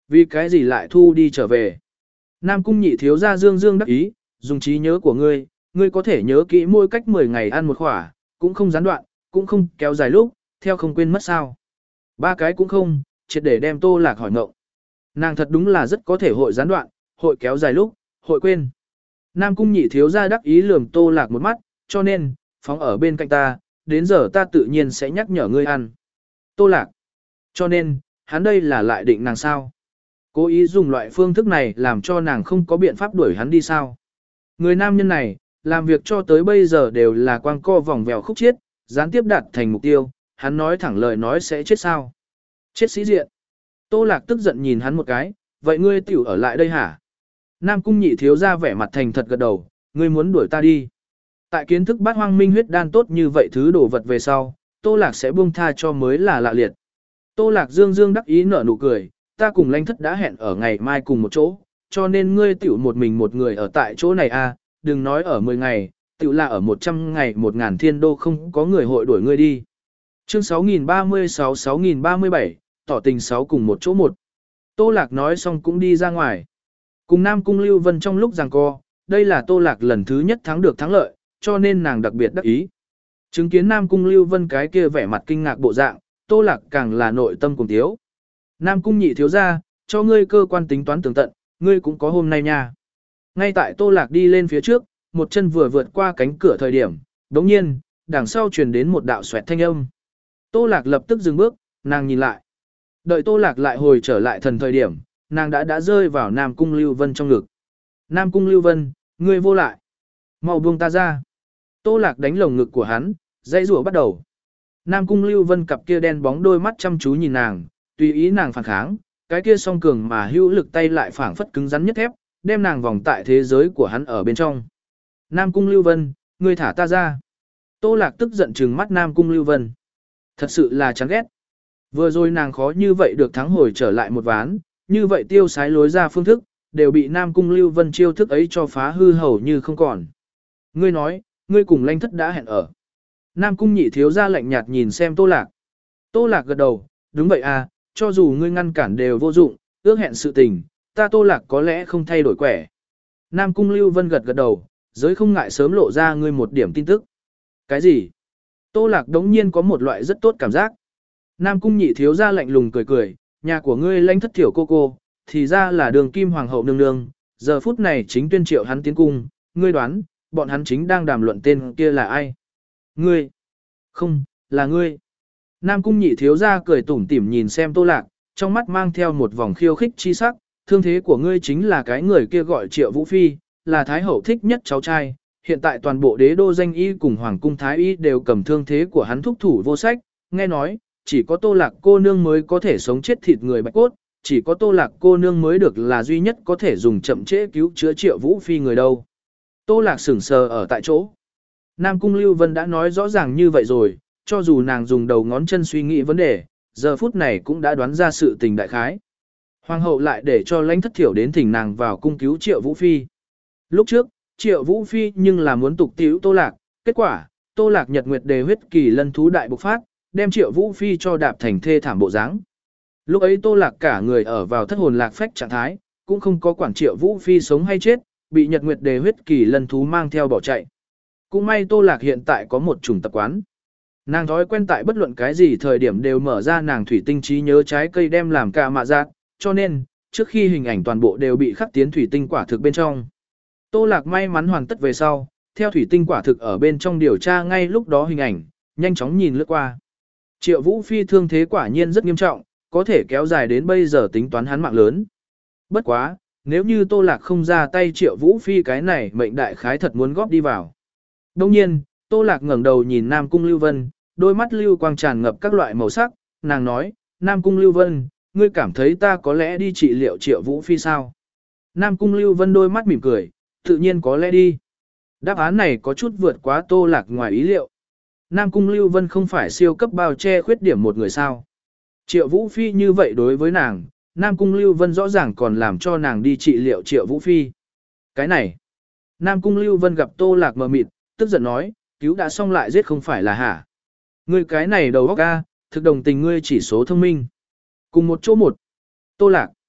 Vì cái gì lại thu đi trở về? Nam cung nhị thiếu gia dương dương đắc ý, dùng trí nhớ của ngươi, ngươi có thể nhớ kỹ mỗi cách mười ngày ăn một khỏa, cũng không gián đoạn, cũng không kéo dài lúc, theo không quên mất sao. Ba cái cũng không, triệt để đem Tô Lạc hỏi ngộng. Nàng thật đúng là rất có thể hội gián đoạn, hội kéo dài lúc, hội quên. Nam cung nhị thiếu gia đắc ý lườm Tô Lạc một mắt, cho nên, phóng ở bên cạnh ta, đến giờ ta tự nhiên sẽ nhắc nhở ngươi ăn. Tô Lạc. Cho nên, hắn đây là lại định nàng sao? Cố ý dùng loại phương thức này làm cho nàng không có biện pháp đuổi hắn đi sao? Người nam nhân này, làm việc cho tới bây giờ đều là quang co vòng vèo khúc chiết, gián tiếp đạt thành mục tiêu, hắn nói thẳng lời nói sẽ chết sao? Chết sĩ diện. Tô Lạc tức giận nhìn hắn một cái, vậy ngươi tiểu ở lại đây hả? Nam cung nhị thiếu ra vẻ mặt thành thật gật đầu, ngươi muốn đuổi ta đi. Tại kiến thức bát hoang minh huyết đan tốt như vậy thứ đồ vật về sau, Tô Lạc sẽ buông tha cho mới là lạ liệt. Tô Lạc dương dương đắc ý nở nụ cười, ta cùng Lãnh Thất đã hẹn ở ngày mai cùng một chỗ, cho nên ngươi tiểu một mình một người ở tại chỗ này à, đừng nói ở mười ngày, tiểu là ở một trăm ngày một ngàn thiên đô không có người hội đuổi ngươi đi. Chương sáu nghìn ba mươi sáu sáu nghìn ba mươi bảy, tỏ tình sáu cùng một chỗ một. Tô Lạc nói xong cũng đi ra ngoài. Cùng Nam Cung Lưu Vân trong lúc giằng co, đây là Tô Lạc lần thứ nhất thắng được thắng lợi, cho nên nàng đặc biệt đắc ý. Chứng kiến Nam Cung Lưu Vân cái kia vẻ mặt kinh ngạc bộ dạng, Tô Lạc càng là nội tâm cùng thiếu. Nam Cung nhị thiếu ra, cho ngươi cơ quan tính toán tường tận, ngươi cũng có hôm nay nha. Ngay tại Tô Lạc đi lên phía trước, một chân vừa vượt qua cánh cửa thời điểm, đồng nhiên, đằng sau truyền đến một đạo xoẹt thanh âm. Tô Lạc lập tức dừng bước, nàng nhìn lại. Đợi Tô Lạc lại hồi trở lại thần thời điểm, nàng đã đã rơi vào Nam Cung Lưu Vân trong ngực. Nam Cung Lưu Vân, ngươi vô lại. Mau buông ta ra. Tô Lạc đánh lồng ngực của hắn, dây rủa bắt đầu. Nam Cung Lưu Vân cặp kia đen bóng đôi mắt chăm chú nhìn nàng, tùy ý nàng phản kháng, cái kia song cường mà hữu lực tay lại phảng phất cứng rắn nhất thép, đem nàng vòng tại thế giới của hắn ở bên trong. Nam Cung Lưu Vân, ngươi thả ta ra. Tô Lạc tức giận trừng mắt Nam Cung Lưu Vân. Thật sự là chán ghét. Vừa rồi nàng khó như vậy được thắng hồi trở lại một ván, như vậy tiêu sái lối ra phương thức, đều bị Nam Cung Lưu Vân chiêu thức ấy cho phá hư hầu như không còn. Ngươi nói, ngươi cùng Lãnh Thất đã hẹn ở. Nam Cung nhị thiếu ra lạnh nhạt nhìn xem Tô Lạc. Tô Lạc gật đầu, đúng vậy à, cho dù ngươi ngăn cản đều vô dụng, ước hẹn sự tình, ta Tô Lạc có lẽ không thay đổi quẻ. Nam Cung Lưu Vân gật gật đầu, giới không ngại sớm lộ ra ngươi một điểm tin tức. Cái gì? Tô Lạc đống nhiên có một loại rất tốt cảm giác. Nam Cung nhị thiếu ra lạnh lùng cười cười, nhà của ngươi Lãnh Thất thiểu cô cô, thì ra là Đường Kim Hoàng hậu nương nương, giờ phút này chính tuyên triệu hắn tiến cung, ngươi đoán, bọn hắn chính đang đàm luận tên kia là ai? Ngươi? Không, là ngươi. Nam Cung nhị thiếu ra cười tủm tỉm nhìn xem Tô Lạc, trong mắt mang theo một vòng khiêu khích chi sắc, thương thế của ngươi chính là cái người kia gọi Triệu Vũ Phi, là Thái hậu thích nhất cháu trai, hiện tại toàn bộ đế đô danh y cùng Hoàng cung Thái y đều cầm thương thế của hắn thúc thủ vô sách, nghe nói, chỉ có Tô Lạc cô nương mới có thể sống chết thịt người bạch cốt, chỉ có Tô Lạc cô nương mới được là duy nhất có thể dùng chậm trễ cứu chữa Triệu Vũ Phi người đâu. Tô Lạc sững sờ ở tại chỗ. Nam Cung Lưu Vân đã nói rõ ràng như vậy rồi, cho dù nàng dùng đầu ngón chân suy nghĩ vấn đề, giờ phút này cũng đã đoán ra sự tình đại khái. Hoàng hậu lại để cho Lãnh Thất thiểu đến thỉnh nàng vào cung cứu Triệu Vũ Phi. Lúc trước, Triệu Vũ Phi nhưng là muốn tục tiểu Tô Lạc, kết quả, Tô Lạc nhật nguyệt đề huyết kỳ lân thú đại bộc phát, đem Triệu Vũ Phi cho đạp thành thê thảm bộ dáng. Lúc ấy Tô Lạc cả người ở vào thất hồn lạc phách trạng thái, cũng không có quản Triệu Vũ Phi sống hay chết, bị nhật nguyệt đề huyết kỳ lân thú mang theo bỏ chạy. Cũng may Tô Lạc hiện tại có một chủng tập quán. Nàng thói quen tại bất luận cái gì thời điểm đều mở ra nàng thủy tinh trí nhớ trái cây đem làm cả mạ giác, cho nên, trước khi hình ảnh toàn bộ đều bị khắc tiến thủy tinh quả thực bên trong. Tô Lạc may mắn hoàn tất về sau, theo thủy tinh quả thực ở bên trong điều tra ngay lúc đó hình ảnh, nhanh chóng nhìn lướt qua. Triệu Vũ Phi thương thế quả nhiên rất nghiêm trọng, có thể kéo dài đến bây giờ tính toán hắn mạng lớn. Bất quá, nếu như Tô Lạc không ra tay Triệu Vũ Phi cái này mệnh đại khái thật muốn góp đi vào. Đồng nhiên, Tô Lạc ngẩng đầu nhìn Nam Cung Lưu Vân, đôi mắt lưu quang tràn ngập các loại màu sắc, nàng nói, Nam Cung Lưu Vân, ngươi cảm thấy ta có lẽ đi trị liệu Triệu Vũ Phi sao? Nam Cung Lưu Vân đôi mắt mỉm cười, tự nhiên có lẽ đi. Đáp án này có chút vượt quá Tô Lạc ngoài ý liệu. Nam Cung Lưu Vân không phải siêu cấp bao che khuyết điểm một người sao. Triệu Vũ Phi như vậy đối với nàng, Nam Cung Lưu Vân rõ ràng còn làm cho nàng đi trị liệu Triệu Vũ Phi. Cái này, Nam Cung Lưu Vân gặp Tô Lạc mờ mịt, tức giận nói, cứu đã xong lại giết không phải là hả? Ngươi cái này đầu óc ca, thực đồng tình ngươi chỉ số thông minh. Cùng một chỗ một. Tô Lạc.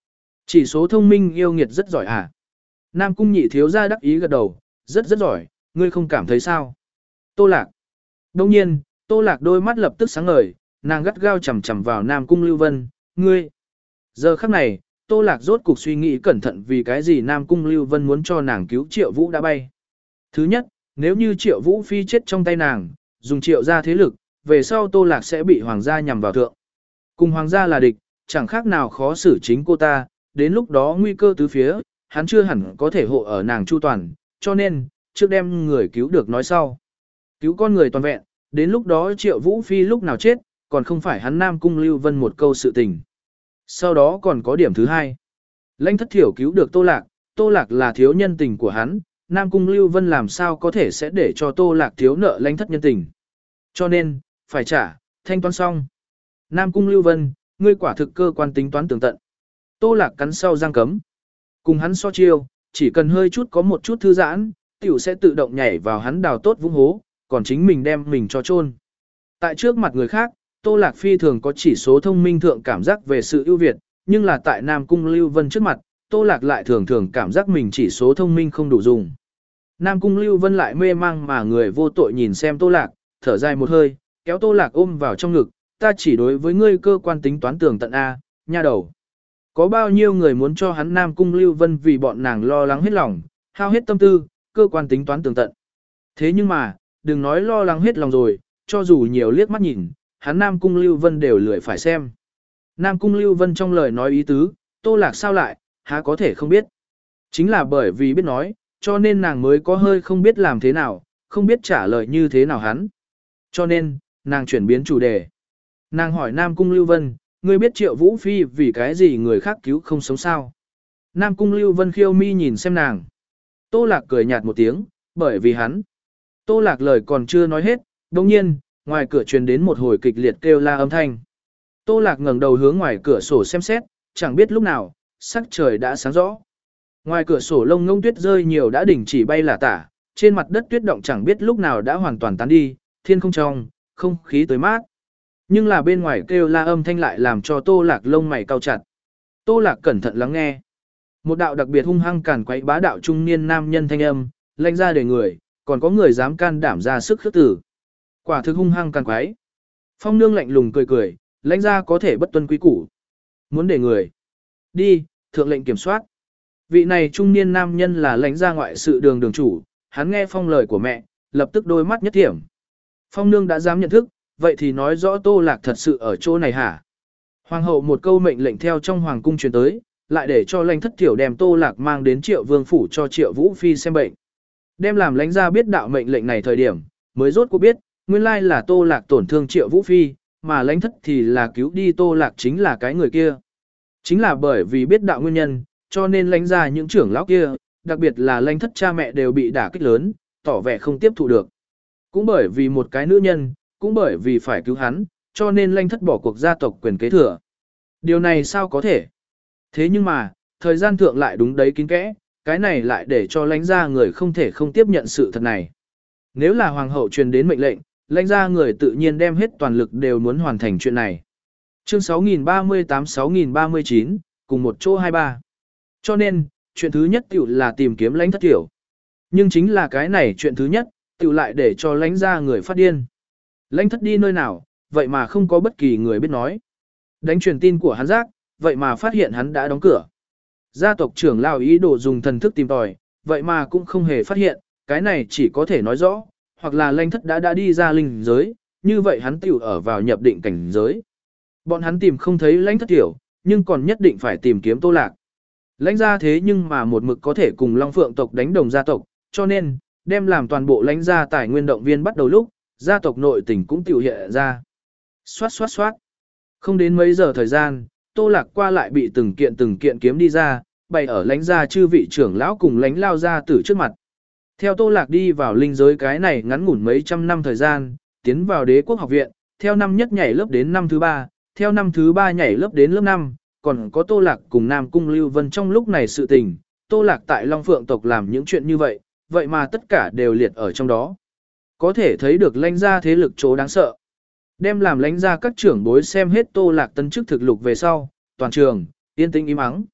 Chỉ số thông minh yêu nghiệt rất giỏi à? Nam cung nhị thiếu gia đắc ý gật đầu, rất rất giỏi, ngươi không cảm thấy sao? Tô Lạc. Đông nhiên, Tô Lạc đôi mắt lập tức sáng ngời, nàng gắt gao chằm chằm vào Nam cung Lưu Vân, ngươi. Giờ khắc này, Tô Lạc rốt cục suy nghĩ cẩn thận vì cái gì Nam cung Lưu Vân muốn cho nàng cứu Triệu Vũ đã bay. Thứ nhất, nếu như Triệu Vũ phi chết trong tay nàng, dùng Triệu gia thế lực, về sau Tô Lạc sẽ bị hoàng gia nhằm vào thượng. Cùng hoàng gia là địch, chẳng khác nào khó xử chính cô ta, đến lúc đó nguy cơ tứ phía, hắn chưa hẳn có thể hộ ở nàng chu toàn, cho nên, trước đem người cứu được nói sau. Cứu con người toàn vẹn, đến lúc đó Triệu Vũ phi lúc nào chết, còn không phải hắn Nam cung Lưu Vân một câu sự tình. Sau đó còn có điểm thứ hai. Lãnh Thất Thiểu cứu được Tô Lạc, Tô Lạc là thiếu nhân tình của hắn, Nam cung Lưu Vân làm sao có thể sẽ để cho Tô Lạc thiếu nợ Lãnh Thất nhân tình. Cho nên, phải trả, thanh toán xong. Nam cung Lưu Vân, ngươi quả thực cơ quan tính toán tường tận. Tô Lạc cắn sau răng cấm. Cùng hắn so chiêu, chỉ cần hơi chút có một chút thư giãn, tiểu sẽ tự động nhảy vào hắn đào tốt vũng hố, còn chính mình đem mình cho chôn. Tại trước mặt người khác, Tô Lạc phi thường có chỉ số thông minh thượng cảm giác về sự ưu việt, nhưng là tại Nam cung Lưu Vân trước mặt, Tô Lạc lại thường thường cảm giác mình chỉ số thông minh không đủ dùng. Nam cung Lưu Vân lại mê mang mà người vô tội nhìn xem Tô Lạc, thở dài một hơi, kéo Tô Lạc ôm vào trong ngực, ta chỉ đối với ngươi cơ quan tính toán tường tận A, nha đầu. Có bao nhiêu người muốn cho hắn Nam cung Lưu Vân vì bọn nàng lo lắng hết lòng, hao hết tâm tư, cơ quan tính toán tường tận. Thế nhưng mà, đừng nói lo lắng hết lòng rồi, cho dù nhiều liếc mắt nhìn, hắn Nam cung Lưu Vân đều lười phải xem. Nam cung Lưu Vân trong lời nói ý tứ, Tô Lạc sao lại, há có thể không biết. Chính là bởi vì biết nói, cho nên nàng mới có hơi không biết làm thế nào, không biết trả lời như thế nào hắn. Cho nên, nàng chuyển biến chủ đề. Nàng hỏi Nam cung Lưu Vân, ngươi biết Triệu Vũ Phi vì cái gì người khác cứu không sống sao? Nam cung Lưu Vân khiêu mi nhìn xem nàng. Tô Lạc cười nhạt một tiếng, bởi vì hắn. Tô Lạc lời còn chưa nói hết, đồng nhiên, ngoài cửa truyền đến một hồi kịch liệt kêu la âm thanh. Tô Lạc ngẩng đầu hướng ngoài cửa sổ xem xét, chẳng biết lúc nào, sắc trời đã sáng rõ. Ngoài cửa sổ lông ngông tuyết rơi nhiều đã đỉnh chỉ bay là tả, trên mặt đất tuyết động chẳng biết lúc nào đã hoàn toàn tán đi, thiên không trong, không khí tới mát. Nhưng là bên ngoài kêu la âm thanh lại làm cho Tô Lạc lông mày cau chặt. Tô Lạc cẩn thận lắng nghe. Một đạo đặc biệt hung hăng càn quấy bá đạo trung niên nam nhân thanh âm, lanh ra để người, còn có người dám can đảm ra sức khước tử. Quả thực hung hăng càn quấy. Phong nương lạnh lùng cười cười, lãnh ra có thể bất tuân quý củ. Muốn để người. Đi, thượng lệnh kiểm soát. Vị này trung niên nam nhân là lãnh gia ngoại sự đường đường chủ, hắn nghe phong lời của mẹ, lập tức đôi mắt nhất thiểm. Phong nương đã dám nhận thức, vậy thì nói rõ Tô Lạc thật sự ở chỗ này hả? Hoàng hậu một câu mệnh lệnh theo trong hoàng cung truyền tới, lại để cho Lãnh Thất Thiểu đem Tô Lạc mang đến Triệu Vương phủ cho Triệu Vũ Phi xem bệnh. Đem làm lãnh gia biết đạo mệnh lệnh này thời điểm, mới rốt cuộc biết, nguyên lai là Tô Lạc tổn thương Triệu Vũ Phi, mà Lãnh Thất thì là cứu đi Tô Lạc chính là cái người kia. Chính là bởi vì biết đạo nguyên nhân, cho nên lãnh gia những trưởng lão kia, đặc biệt là Lãnh Thất cha mẹ đều bị đả kích lớn, tỏ vẻ không tiếp thụ được. Cũng bởi vì một cái nữ nhân, cũng bởi vì phải cứu hắn, cho nên Lãnh Thất bỏ cuộc gia tộc quyền kế thừa. Điều này sao có thể? Thế nhưng mà, thời gian thượng lại đúng đấy kín kẽ, cái này lại để cho lãnh gia người không thể không tiếp nhận sự thật này. Nếu là hoàng hậu truyền đến mệnh lệnh, lãnh gia người tự nhiên đem hết toàn lực đều muốn hoàn thành chuyện này. Chương sáu nghìn ba mươi tám sáu nghìn ba mươi chín, cùng một chỗ hai ba. Cho nên, chuyện thứ nhất tiểu là tìm kiếm Lãnh Thất Thiểu. Nhưng chính là cái này chuyện thứ nhất, tiểu lại để cho lãnh gia người phát điên. Lãnh Thất đi nơi nào, vậy mà không có bất kỳ người biết nói. Đánh truyền tin của hắn giác, vậy mà phát hiện hắn đã đóng cửa. Gia tộc trưởng lão ý đồ dùng thần thức tìm tòi, vậy mà cũng không hề phát hiện, cái này chỉ có thể nói rõ, hoặc là Lãnh Thất đã đã đi ra linh giới, như vậy hắn tiểu ở vào nhập định cảnh giới. Bọn hắn tìm không thấy Lãnh Thất Thiểu, nhưng còn nhất định phải tìm kiếm Tô Lạc. Lãnh gia thế nhưng mà một mực có thể cùng Long Phượng tộc đánh đồng gia tộc, cho nên, đem làm toàn bộ lãnh gia tài nguyên động viên bắt đầu lúc, gia tộc nội tình cũng tiểu hiện ra. Xoát xoát xoát. Không đến mấy giờ thời gian, Tô Lạc qua lại bị từng kiện từng kiện kiếm đi ra, bày ở lãnh gia chư vị trưởng lão cùng lãnh lao gia tử trước mặt. Theo Tô Lạc đi vào linh giới cái này ngắn ngủn mấy trăm năm thời gian, tiến vào đế quốc học viện, theo năm nhất nhảy lớp đến năm thứ ba, theo năm thứ ba nhảy lớp đến lớp năm, còn có Tô Lạc cùng Nam Cung Lưu Vân trong lúc này sự tình, Tô Lạc tại Long Phượng tộc làm những chuyện như vậy, vậy mà tất cả đều liệt ở trong đó. Có thể thấy được lãnh gia thế lực chỗ đáng sợ. Đem làm lãnh gia các trưởng bối xem hết Tô Lạc tân chức thực lục về sau, toàn trường, yên tĩnh im ắng.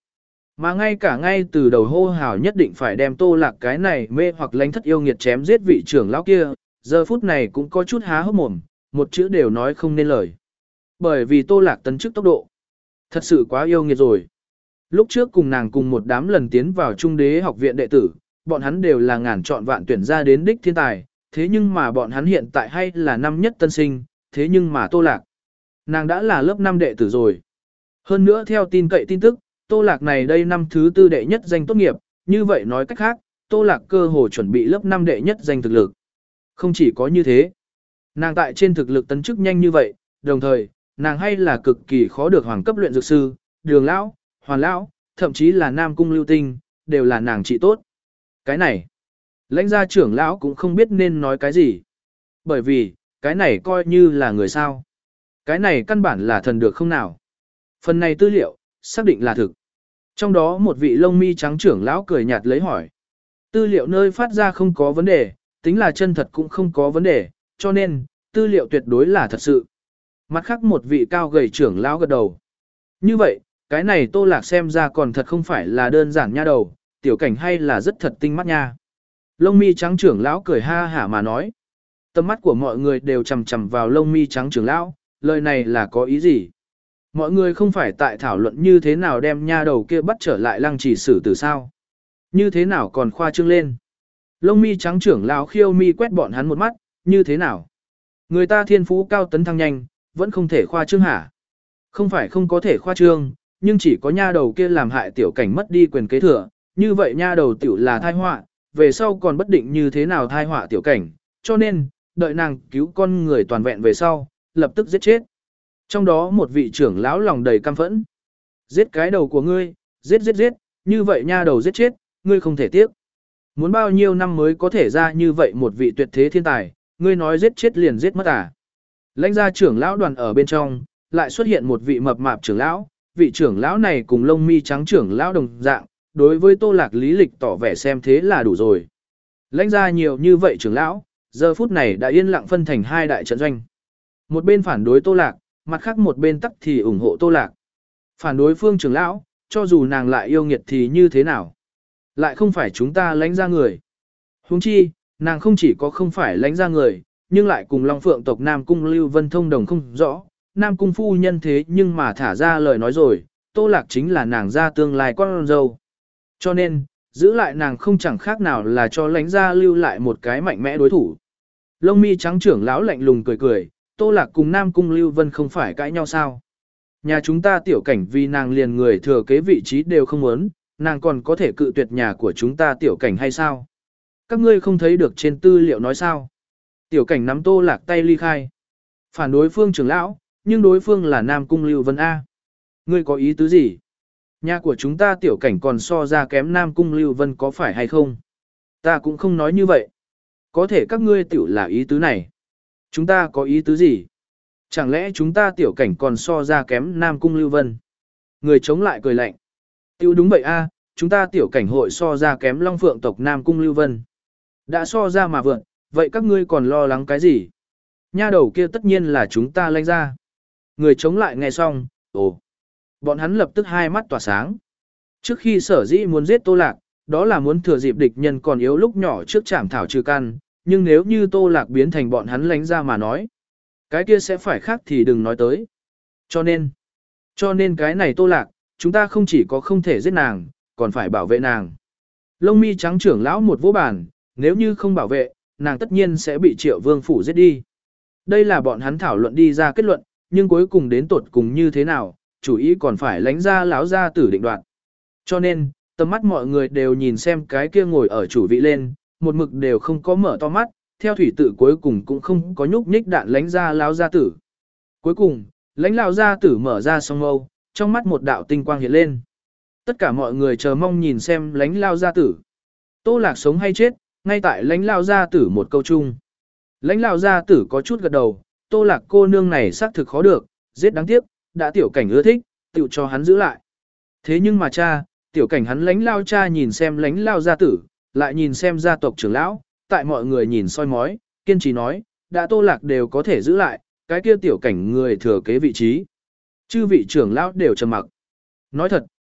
Mà ngay cả ngay từ đầu hô hào nhất định phải đem Tô Lạc cái này mê hoặc lánh thất yêu nghiệt chém giết vị trưởng lão kia, giờ phút này cũng có chút há hốc mồm, một chữ đều nói không nên lời. Bởi vì Tô Lạc tấn chức tốc độ, thật sự quá yêu nghiệt rồi. Lúc trước cùng nàng cùng một đám lần tiến vào Trung Đế học viện đệ tử, bọn hắn đều là ngàn chọn vạn tuyển ra đến đích thiên tài, thế nhưng mà bọn hắn hiện tại hay là năm nhất tân sinh, thế nhưng mà Tô Lạc, nàng đã là lớp năm đệ tử rồi. Hơn nữa theo tin cậy tin tức, Tô Lạc này đây năm thứ tư đệ nhất danh tốt nghiệp, như vậy nói cách khác, Tô Lạc cơ hồ chuẩn bị lớp năm đệ nhất danh thực lực. Không chỉ có như thế, nàng tại trên thực lực tấn chức nhanh như vậy, đồng thời, nàng hay là cực kỳ khó được hoàng cấp luyện dược sư, đường lão, hoàn lão, thậm chí là nam cung lưu tinh, đều là nàng trị tốt. Cái này, lãnh gia trưởng lão cũng không biết nên nói cái gì. Bởi vì, cái này coi như là người sao. Cái này căn bản là thần được không nào. Phần này tư liệu, xác định là thực. Trong đó một vị lông mi trắng trưởng lão cười nhạt lấy hỏi. Tư liệu nơi phát ra không có vấn đề, tính là chân thật cũng không có vấn đề, cho nên, tư liệu tuyệt đối là thật sự. Mặt khác một vị cao gầy trưởng lão gật đầu. Như vậy, cái này Tô Lạc xem ra còn thật không phải là đơn giản nha đầu, tiểu cảnh hay là rất thật tinh mắt nha. Lông mi trắng trưởng lão cười ha hả mà nói. Tầm mắt của mọi người đều chầm chầm vào lông mi trắng trưởng lão, lời này là có ý gì? Mọi người không phải tại thảo luận như thế nào đem nha đầu kia bắt trở lại lăng trì xử từ sao? Như thế nào còn khoa trương lên? Lông mi trắng trưởng lão khiêu mi quét bọn hắn một mắt, như thế nào? Người ta thiên phú cao tấn thăng nhanh, vẫn không thể khoa trương hả? Không phải không có thể khoa trương, nhưng chỉ có nha đầu kia làm hại tiểu cảnh mất đi quyền kế thừa, như vậy nha đầu tiểu là thai họa, về sau còn bất định như thế nào thai họa tiểu cảnh, cho nên, đợi nàng cứu con người toàn vẹn về sau, lập tức giết chết. Trong đó một vị trưởng lão lòng đầy căm phẫn. Giết cái đầu của ngươi, giết giết giết, như vậy nha đầu giết chết, ngươi không thể tiếc. Muốn bao nhiêu năm mới có thể ra như vậy một vị tuyệt thế thiên tài, ngươi nói giết chết liền giết mất à. Lãnh gia trưởng lão đoàn ở bên trong, lại xuất hiện một vị mập mạp trưởng lão, vị trưởng lão này cùng lông mi trắng trưởng lão đồng dạng, đối với Tô Lạc lý lịch tỏ vẻ xem thế là đủ rồi. Lãnh gia nhiều như vậy trưởng lão, giờ phút này đã yên lặng phân thành hai đại trận doanh. Một bên phản đối Tô Lạc, mặt khác một bên tắc thì ủng hộ Tô Lạc. Phản đối Phương trưởng lão, cho dù nàng lại yêu nghiệt thì như thế nào? Lại không phải chúng ta lãnh gia người. Huống chi, nàng không chỉ có không phải lãnh gia người, nhưng lại cùng Long Phượng tộc Nam Cung Lưu Vân thông đồng không rõ. Nam Cung phu nhân thế nhưng mà thả ra lời nói rồi, Tô Lạc chính là nàng gia tương lai con dâu. Cho nên, giữ lại nàng không chẳng khác nào là cho lãnh gia lưu lại một cái mạnh mẽ đối thủ. Lông mi trắng trưởng lão lạnh lùng cười cười, Tô Lạc cùng Nam Cung Lưu Vân không phải cãi nhau sao? Nhà chúng ta tiểu cảnh vì nàng liền người thừa kế vị trí đều không muốn, nàng còn có thể cự tuyệt nhà của chúng ta tiểu cảnh hay sao? Các ngươi không thấy được trên tư liệu nói sao? Tiểu cảnh nắm Tô Lạc tay ly khai. Phản đối Phương trưởng lão, nhưng đối phương là Nam Cung Lưu Vân A. Ngươi có ý tứ gì? Nhà của chúng ta tiểu cảnh còn so ra kém Nam Cung Lưu Vân có phải hay không? Ta cũng không nói như vậy. Có thể các ngươi tiểu là ý tứ này. Chúng ta có ý tứ gì? Chẳng lẽ chúng ta tiểu cảnh còn so ra kém Nam Cung Lưu Vân? Người chống lại cười lạnh. Tiểu đúng vậy a, chúng ta tiểu cảnh hội so ra kém Long Phượng tộc Nam Cung Lưu Vân. Đã so ra mà vượn, vậy các ngươi còn lo lắng cái gì? Nha đầu kia tất nhiên là chúng ta lãnh ra. Người chống lại nghe xong, ồ. Bọn hắn lập tức hai mắt tỏa sáng. Trước khi sở dĩ muốn giết Tô Lạc, đó là muốn thừa dịp địch nhân còn yếu lúc nhỏ trước chảm thảo trừ căn, nhưng nếu như Tô Lạc biến thành bọn hắn lãnh ra mà nói, cái kia sẽ phải khác thì đừng nói tới. Cho nên, cho nên cái này Tô Lạc, chúng ta không chỉ có không thể giết nàng, còn phải bảo vệ nàng. Lông mi trắng trưởng lão một vỗ bàn, nếu như không bảo vệ, nàng tất nhiên sẽ bị Triệu Vương phủ giết đi. Đây là bọn hắn thảo luận đi ra kết luận, nhưng cuối cùng đến tột cùng như thế nào, chủ ý còn phải lãnh ra lão gia tử định đoạt. Cho nên, tầm mắt mọi người đều nhìn xem cái kia ngồi ở chủ vị lên, một mực đều không có mở to mắt, theo thủy tự cuối cùng cũng không có nhúc nhích đạn lãnh ra lão gia tử. Cuối cùng, lãnh lão gia tử mở ra song mâu, trong mắt một đạo tinh quang hiện lên. Tất cả mọi người chờ mong nhìn xem lãnh lão gia tử. Tô Lạc sống hay chết, ngay tại lãnh lão gia tử một câu chung. Lãnh lão gia tử có chút gật đầu, Tô Lạc cô nương này xác thực khó được, giết đáng tiếc, đã tiểu cảnh ưa thích, tự cho hắn giữ lại. Thế nhưng mà cha, tiểu cảnh hắn lãnh lao cha nhìn xem lãnh lao gia tử, lại nhìn xem gia tộc trưởng lão, tại mọi người nhìn soi mói, kiên trì nói, đã Tô Lạc đều có thể giữ lại, cái kia tiểu cảnh người thừa kế vị trí. Chư vị trưởng lão đều trầm mặc. Nói thật,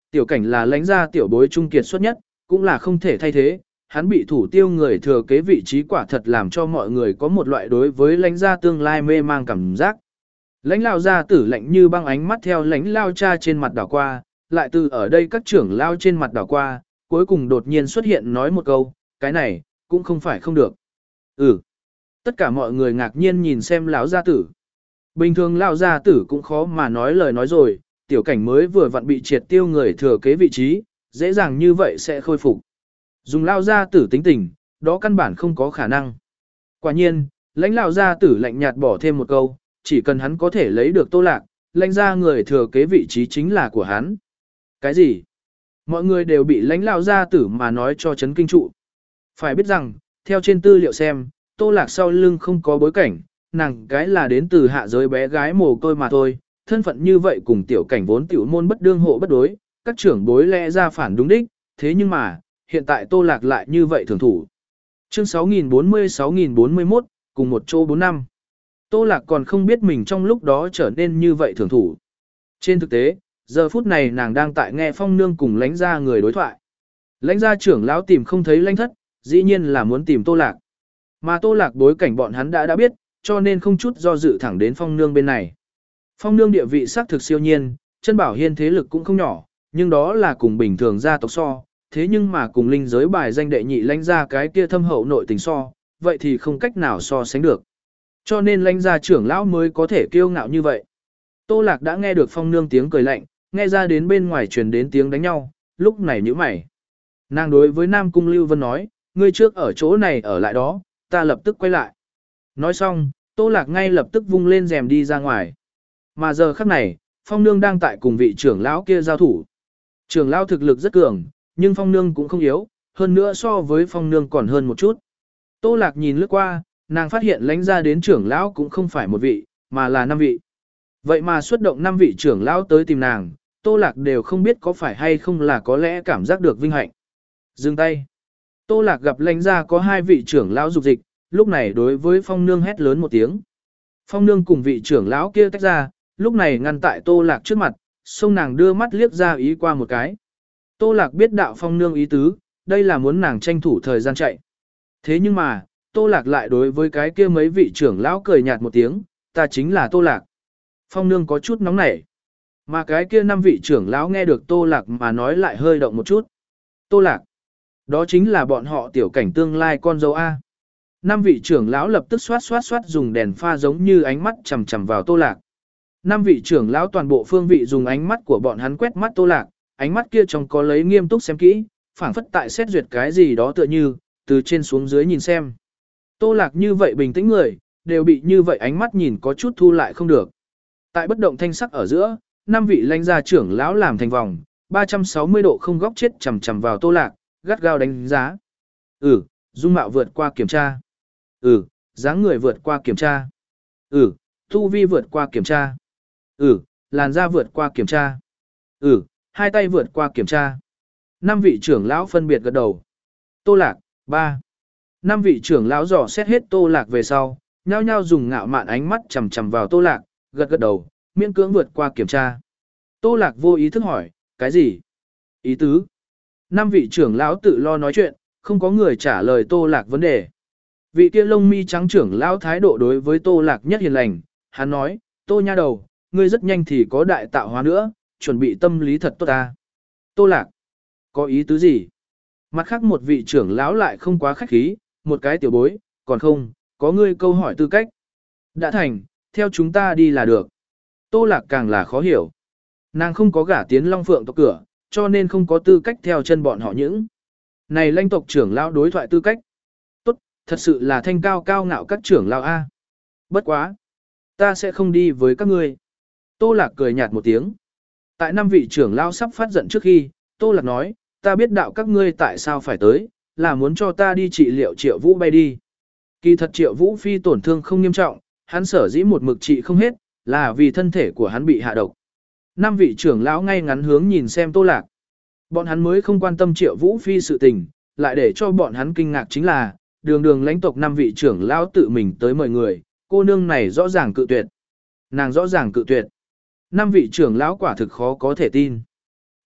Tiểu cảnh là lãnh gia tiểu bối trung kiệt xuất nhất, cũng là không thể thay thế, hắn bị thủ tiêu người thừa kế vị trí quả thật làm cho mọi người có một loại đối với lãnh gia tương lai mê mang cảm giác. Lãnh lao gia tử lạnh như băng ánh mắt theo lãnh lao cha trên mặt đảo qua, lại từ ở đây các trưởng lao trên mặt đảo qua, cuối cùng đột nhiên xuất hiện nói một câu, cái này, cũng không phải không được. Ừ. Tất cả mọi người ngạc nhiên nhìn xem lão gia tử. Bình thường lão gia tử cũng khó mà nói lời nói rồi, tiểu cảnh mới vừa vặn bị triệt tiêu người thừa kế vị trí, dễ dàng như vậy sẽ khôi phục. Dùng lão gia tử tính tình, đó căn bản không có khả năng. Quả nhiên, lãnh lão gia tử lạnh nhạt bỏ thêm một câu, chỉ cần hắn có thể lấy được Tô Lạc, lãnh gia người thừa kế vị trí chính là của hắn. Cái gì? Mọi người đều bị lãnh lão gia tử mà nói cho chấn kinh trụ. Phải biết rằng, theo trên tư liệu xem, Tô Lạc sau lưng không có bối cảnh, nàng cái là đến từ hạ giới bé gái mồ côi mà thôi, thân phận như vậy cùng tiểu cảnh vốn tiểu môn bất đương hộ bất đối, các trưởng bối lẽ ra phản đúng đích, thế nhưng mà, hiện tại Tô Lạc lại như vậy thường thủ. Chương sáu nghìn bốn mươi sáu nghìn bốn mươi mốt, cùng một chỗ bốn năm. Tô Lạc còn không biết mình trong lúc đó trở nên như vậy thường thủ. Trên thực tế, giờ phút này nàng đang tại nghe Phong Nương cùng lãnh gia người đối thoại. Lãnh gia trưởng lão tìm không thấy lãnh thất, dĩ nhiên là muốn tìm Tô Lạc. Mà Tô Lạc bối cảnh bọn hắn đã đã biết, cho nên không chút do dự thẳng đến Phong Nương bên này. Phong Nương địa vị xác thực siêu nhiên, chân bảo hiên thế lực cũng không nhỏ, nhưng đó là cùng bình thường gia tộc so, thế nhưng mà cùng linh giới bài danh đệ nhị lãnh gia cái kia thâm hậu nội tình so, vậy thì không cách nào so sánh được. Cho nên lãnh gia trưởng lão mới có thể kiêu ngạo như vậy. Tô Lạc đã nghe được Phong Nương tiếng cười lạnh, nghe ra đến bên ngoài truyền đến tiếng đánh nhau, lúc này nhíu mày. Nàng đối với Nam Cung Lưu Vân nói, ngươi trước ở chỗ này ở lại đó, ta lập tức quay lại. Nói xong, Tô Lạc ngay lập tức vung lên rèm đi ra ngoài. Mà giờ khắc này, Phong Nương đang tại cùng vị trưởng lão kia giao thủ. Trưởng lão thực lực rất cường, nhưng Phong Nương cũng không yếu, hơn nữa so với Phong Nương còn hơn một chút. Tô Lạc nhìn lướt qua, nàng phát hiện lãnh ra đến trưởng lão cũng không phải một vị, mà là năm vị. Vậy mà xuất động năm vị trưởng lão tới tìm nàng, Tô Lạc đều không biết có phải hay không là có lẽ cảm giác được vinh hạnh. Dừng tay. Tô Lạc gặp lãnh ra có hai vị trưởng lão dục dịch, lúc này đối với Phong Nương hét lớn một tiếng. Phong Nương cùng vị trưởng lão kia tách ra, lúc này ngăn tại Tô Lạc trước mặt, xông nàng đưa mắt liếc ra ý qua một cái. Tô Lạc biết đạo Phong Nương ý tứ, đây là muốn nàng tranh thủ thời gian chạy. Thế nhưng mà, Tô Lạc lại đối với cái kia mấy vị trưởng lão cười nhạt một tiếng, ta chính là Tô Lạc. Phong Nương có chút nóng nảy. Mà cái kia năm vị trưởng lão nghe được Tô Lạc mà nói lại hơi động một chút. Tô Lạc. Đó chính là bọn họ tiểu cảnh tương lai con dâu A. Năm vị trưởng lão lập tức xoát xoát xoát dùng đèn pha giống như ánh mắt chằm chằm vào Tô Lạc. Năm vị trưởng lão toàn bộ phương vị dùng ánh mắt của bọn hắn quét mắt Tô Lạc, ánh mắt kia trong có lấy nghiêm túc xem kỹ, phảng phất tại xét duyệt cái gì đó tựa như, từ trên xuống dưới nhìn xem. Tô Lạc như vậy bình tĩnh người, đều bị như vậy ánh mắt nhìn có chút thu lại không được. Tại bất động thanh sắc ở giữa, năm vị lãnh gia trưởng lão làm thành vòng, ba trăm sáu mươi độ không góc chết chằm chằm vào Tô Lạc, gắt gao đánh giá. Ừ, dung mạo vượt qua kiểm tra. Ừ, dáng người vượt qua kiểm tra. Ừ, thu vi vượt qua kiểm tra. Ừ, làn da vượt qua kiểm tra. Ừ, hai tay vượt qua kiểm tra. Năm vị trưởng lão phân biệt gật đầu. Tô Lạc, ba. Năm vị trưởng lão dò xét hết Tô Lạc về sau, nhao nhao dùng ngạo mạn ánh mắt chằm chằm vào Tô Lạc, gật gật đầu, miễn cưỡng vượt qua kiểm tra. Tô Lạc vô ý thức hỏi, cái gì? Ý tứ? Năm vị trưởng lão tự lo nói chuyện, không có người trả lời Tô Lạc vấn đề. Vị kia lông mi trắng trưởng lão thái độ đối với Tô Lạc nhất hiền lành, hắn nói, Tô nha đầu, ngươi rất nhanh thì có đại tạo hóa nữa, chuẩn bị tâm lý thật tốt ta. Tô Lạc, có ý tứ gì? Mặt khác một vị trưởng lão lại không quá khách khí, một cái tiểu bối, còn không, có ngươi câu hỏi tư cách. Đã thành, theo chúng ta đi là được. Tô Lạc càng là khó hiểu. Nàng không có gả tiến Long Phượng tộc cửa, cho nên không có tư cách theo chân bọn họ những. Này lãnh tộc trưởng lão đối thoại tư cách. Tốt, thật sự là thanh cao cao ngạo các trưởng lão A. Bất quá. Ta sẽ không đi với các ngươi. Tô Lạc cười nhạt một tiếng. Tại năm vị trưởng lão sắp phát giận trước khi, Tô Lạc nói, ta biết đạo các ngươi tại sao phải tới, là muốn cho ta đi trị liệu Triệu Vũ bay đi. Kỳ thật Triệu Vũ phi tổn thương không nghiêm trọng, hắn sở dĩ một mực trị không hết, là vì thân thể của hắn bị hạ độc. Năm vị trưởng lão ngay ngắn hướng nhìn xem Tô Lạc. Bọn hắn mới không quan tâm Triệu Vũ phi sự tình, lại để cho bọn hắn kinh ngạc chính là, đường đường lãnh tộc năm vị trưởng lão tự mình tới mời người, cô nương này rõ ràng cự tuyệt. Nàng rõ ràng cự tuyệt. Năm vị trưởng lão quả thực khó có thể tin.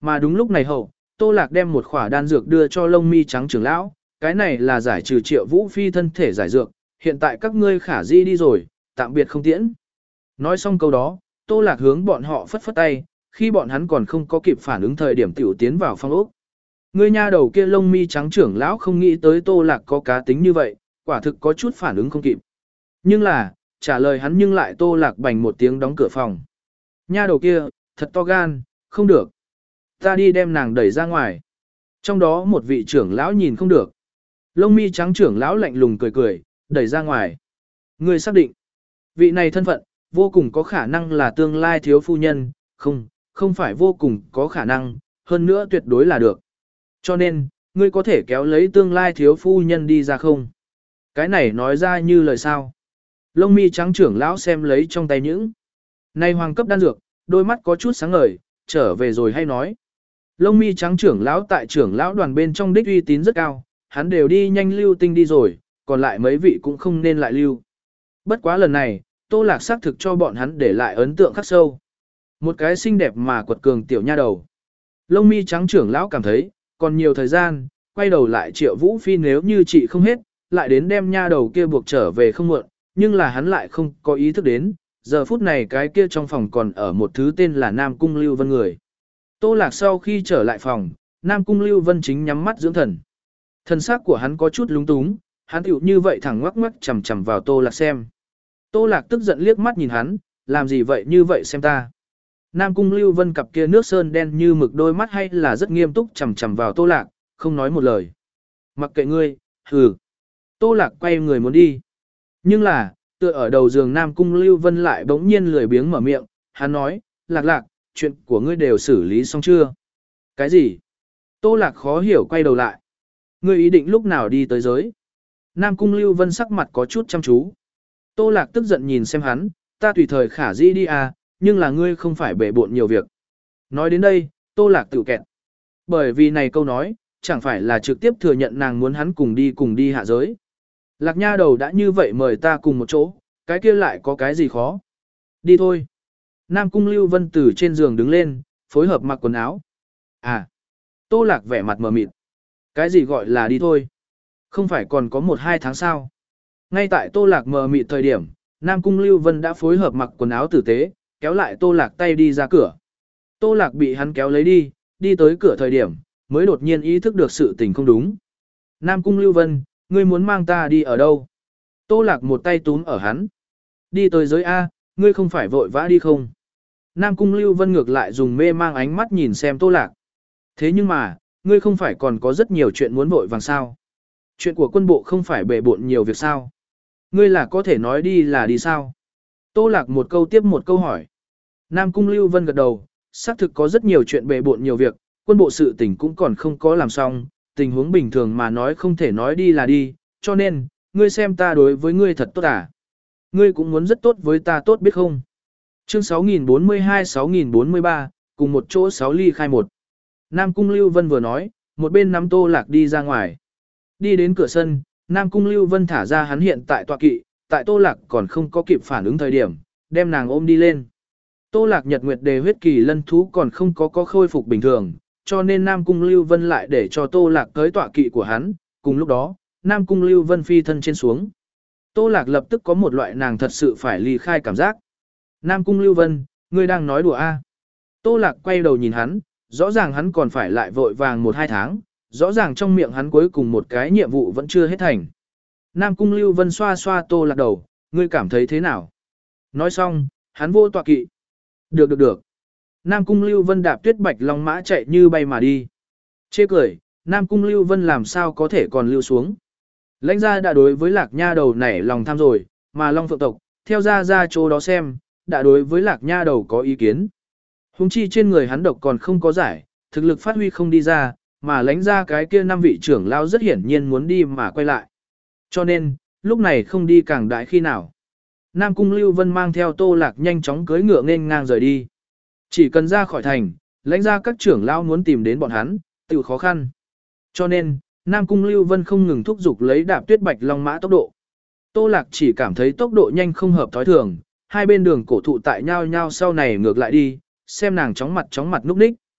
Mà đúng lúc này hậu, Tô Lạc đem một khỏa đan dược đưa cho Lông Mi trắng trưởng lão, cái này là giải trừ Triệu Vũ Phi thân thể giải dược, hiện tại các ngươi khả di đi rồi, tạm biệt không tiễn. Nói xong câu đó, Tô Lạc hướng bọn họ phất phất tay, khi bọn hắn còn không có kịp phản ứng thời điểm tiểu tiến vào phong ốc. Ngươi nha đầu kia Lông Mi trắng trưởng lão không nghĩ tới Tô Lạc có cá tính như vậy, quả thực có chút phản ứng không kịp. Nhưng là, trả lời hắn nhưng lại Tô Lạc bành một tiếng đóng cửa phòng. Nha đầu kia, thật to gan, không được. Ta đi đem nàng đẩy ra ngoài. Trong đó một vị trưởng lão nhìn không được. Lông Mi trắng trưởng lão lạnh lùng cười cười, đẩy ra ngoài. Ngươi xác định, vị này thân phận, vô cùng có khả năng là tương lai thiếu phu nhân, không, không phải vô cùng có khả năng, hơn nữa tuyệt đối là được. Cho nên, ngươi có thể kéo lấy tương lai thiếu phu nhân đi ra không? Cái này nói ra như lời sao? Lông Mi trắng trưởng lão xem lấy trong tay những này hoàng cấp đan dược, đôi mắt có chút sáng ngời, trở về rồi hay nói. Lông Mi trắng trưởng lão tại trưởng lão đoàn bên trong đích uy tín rất cao, hắn đều đi nhanh lưu tinh đi rồi, còn lại mấy vị cũng không nên lại lưu. Bất quá lần này, Tô Lạc xác thực cho bọn hắn để lại ấn tượng khắc sâu. Một cái xinh đẹp mà quật cường tiểu nha đầu. Lông Mi trắng trưởng lão cảm thấy, còn nhiều thời gian, quay đầu lại Triệu Vũ Phi nếu như chị không hết, lại đến đem nha đầu kia buộc trở về không muộn, nhưng là hắn lại không có ý thức đến, giờ phút này cái kia trong phòng còn ở một thứ tên là Nam Cung Lưu Vân người. Tô Lạc sau khi trở lại phòng, Nam Cung Lưu Vân chính nhắm mắt dưỡng thần. Thần sắc của hắn có chút lúng túng, hắn tiểu như vậy thẳng ngoắc ngoắc chằm chằm vào Tô Lạc xem. Tô Lạc tức giận liếc mắt nhìn hắn, làm gì vậy như vậy xem ta. Nam Cung Lưu Vân cặp kia nước sơn đen như mực đôi mắt hay là rất nghiêm túc chằm chằm vào Tô Lạc, không nói một lời. Mặc kệ ngươi, hừ. Tô Lạc quay người muốn đi. Nhưng là, tựa ở đầu giường Nam Cung Lưu Vân lại bỗng nhiên lười biếng mở miệng, hắn nói, Lạc Lạc, chuyện của ngươi đều xử lý xong chưa? Cái gì? Tô Lạc khó hiểu quay đầu lại. Ngươi ý định lúc nào đi tới giới? Nam Cung Lưu Vân sắc mặt có chút chăm chú. Tô Lạc tức giận nhìn xem hắn, ta tùy thời khả dĩ đi à, nhưng là ngươi không phải bể bộn nhiều việc. Nói đến đây, Tô Lạc tự kẹt. Bởi vì này câu nói, chẳng phải là trực tiếp thừa nhận nàng muốn hắn cùng đi cùng đi hạ giới. Lạc nha đầu đã như vậy mời ta cùng một chỗ, cái kia lại có cái gì khó. Đi thôi. Nam Cung Lưu Vân từ trên giường đứng lên, phối hợp mặc quần áo. À. Tô Lạc vẻ mặt mờ mịt. Cái gì gọi là đi thôi? Không phải còn có một hai tháng sao? Ngay tại Tô Lạc mờ mịt thời điểm, Nam Cung Lưu Vân đã phối hợp mặc quần áo tử tế, kéo lại Tô Lạc tay đi ra cửa. Tô Lạc bị hắn kéo lấy đi, đi tới cửa thời điểm, mới đột nhiên ý thức được sự tình không đúng. Nam Cung Lưu Vân, ngươi muốn mang ta đi ở đâu? Tô Lạc một tay túm ở hắn. Đi tới giới A, ngươi không phải vội vã đi không? Nam Cung Lưu Vân ngược lại dùng mê mang ánh mắt nhìn xem Tô Lạc. Thế nhưng mà, ngươi không phải còn có rất nhiều chuyện muốn vội vàng sao? Chuyện của quân bộ không phải bề bộn nhiều việc sao? Ngươi là có thể nói đi là đi sao? Tô Lạc một câu tiếp một câu hỏi. Nam Cung Lưu Vân gật đầu, xác thực có rất nhiều chuyện bề bộn nhiều việc, quân bộ sự tình cũng còn không có làm xong, tình huống bình thường mà nói không thể nói đi là đi, cho nên, ngươi xem ta đối với ngươi thật tốt à? Ngươi cũng muốn rất tốt với ta tốt biết không? Chương sáu nghìn bốn mươi hai sáu nghìn bốn mươi ba, cùng một chỗ sáu ly khai một. Nam Cung Lưu Vân vừa nói, một bên nắm Tô Lạc đi ra ngoài. Đi đến cửa sân, Nam Cung Lưu Vân thả ra hắn hiện tại tọa kỵ, tại Tô Lạc còn không có kịp phản ứng thời điểm, đem nàng ôm đi lên. Tô Lạc nhật nguyệt đề huyết kỳ lân thú còn không có có khôi phục bình thường, cho nên Nam Cung Lưu Vân lại để cho Tô Lạc tới tọa kỵ của hắn, cùng lúc đó, Nam Cung Lưu Vân phi thân trên xuống. Tô Lạc lập tức có một loại nàng thật sự phải ly khai cảm giác. Nam Cung Lưu Vân, ngươi đang nói đùa a? À? Tô Lạc quay đầu nhìn hắn, rõ ràng hắn còn phải lại vội vàng một hai tháng, rõ ràng trong miệng hắn cuối cùng một cái nhiệm vụ vẫn chưa hết thành. Nam Cung Lưu Vân xoa xoa Tô Lạc đầu, ngươi cảm thấy thế nào? Nói xong, hắn vô tọa kỵ. Được được được. Nam Cung Lưu Vân đạp tuyết bạch long mã chạy như bay mà đi. Chê cười, Nam Cung Lưu Vân làm sao có thể còn lưu xuống. Lãnh gia đã đối với Lạc Nha đầu nảy lòng tham rồi, mà Long Phượng tộc, theo ra ra chỗ đó xem, đã đối với Lạc Nha đầu có ý kiến. Hùng chi trên người hắn độc còn không có giải, thực lực phát huy không đi ra, mà lãnh gia cái kia năm vị trưởng lao rất hiển nhiên muốn đi mà quay lại. Cho nên, lúc này không đi càng đại khi nào. Nam Cung Lưu Vân mang theo Tô Lạc nhanh chóng cưỡi ngựa nghênh ngang rời đi. Chỉ cần ra khỏi thành, lãnh gia các trưởng lao muốn tìm đến bọn hắn, tự khó khăn. Cho nên, Nam Cung Lưu Vân không ngừng thúc giục lấy đạp tuyết bạch long mã tốc độ. Tô Lạc chỉ cảm thấy tốc độ nhanh không hợp thói thường, hai bên đường cổ thụ tại nhau nhau sau này ngược lại đi, xem nàng chóng mặt chóng mặt núp ních.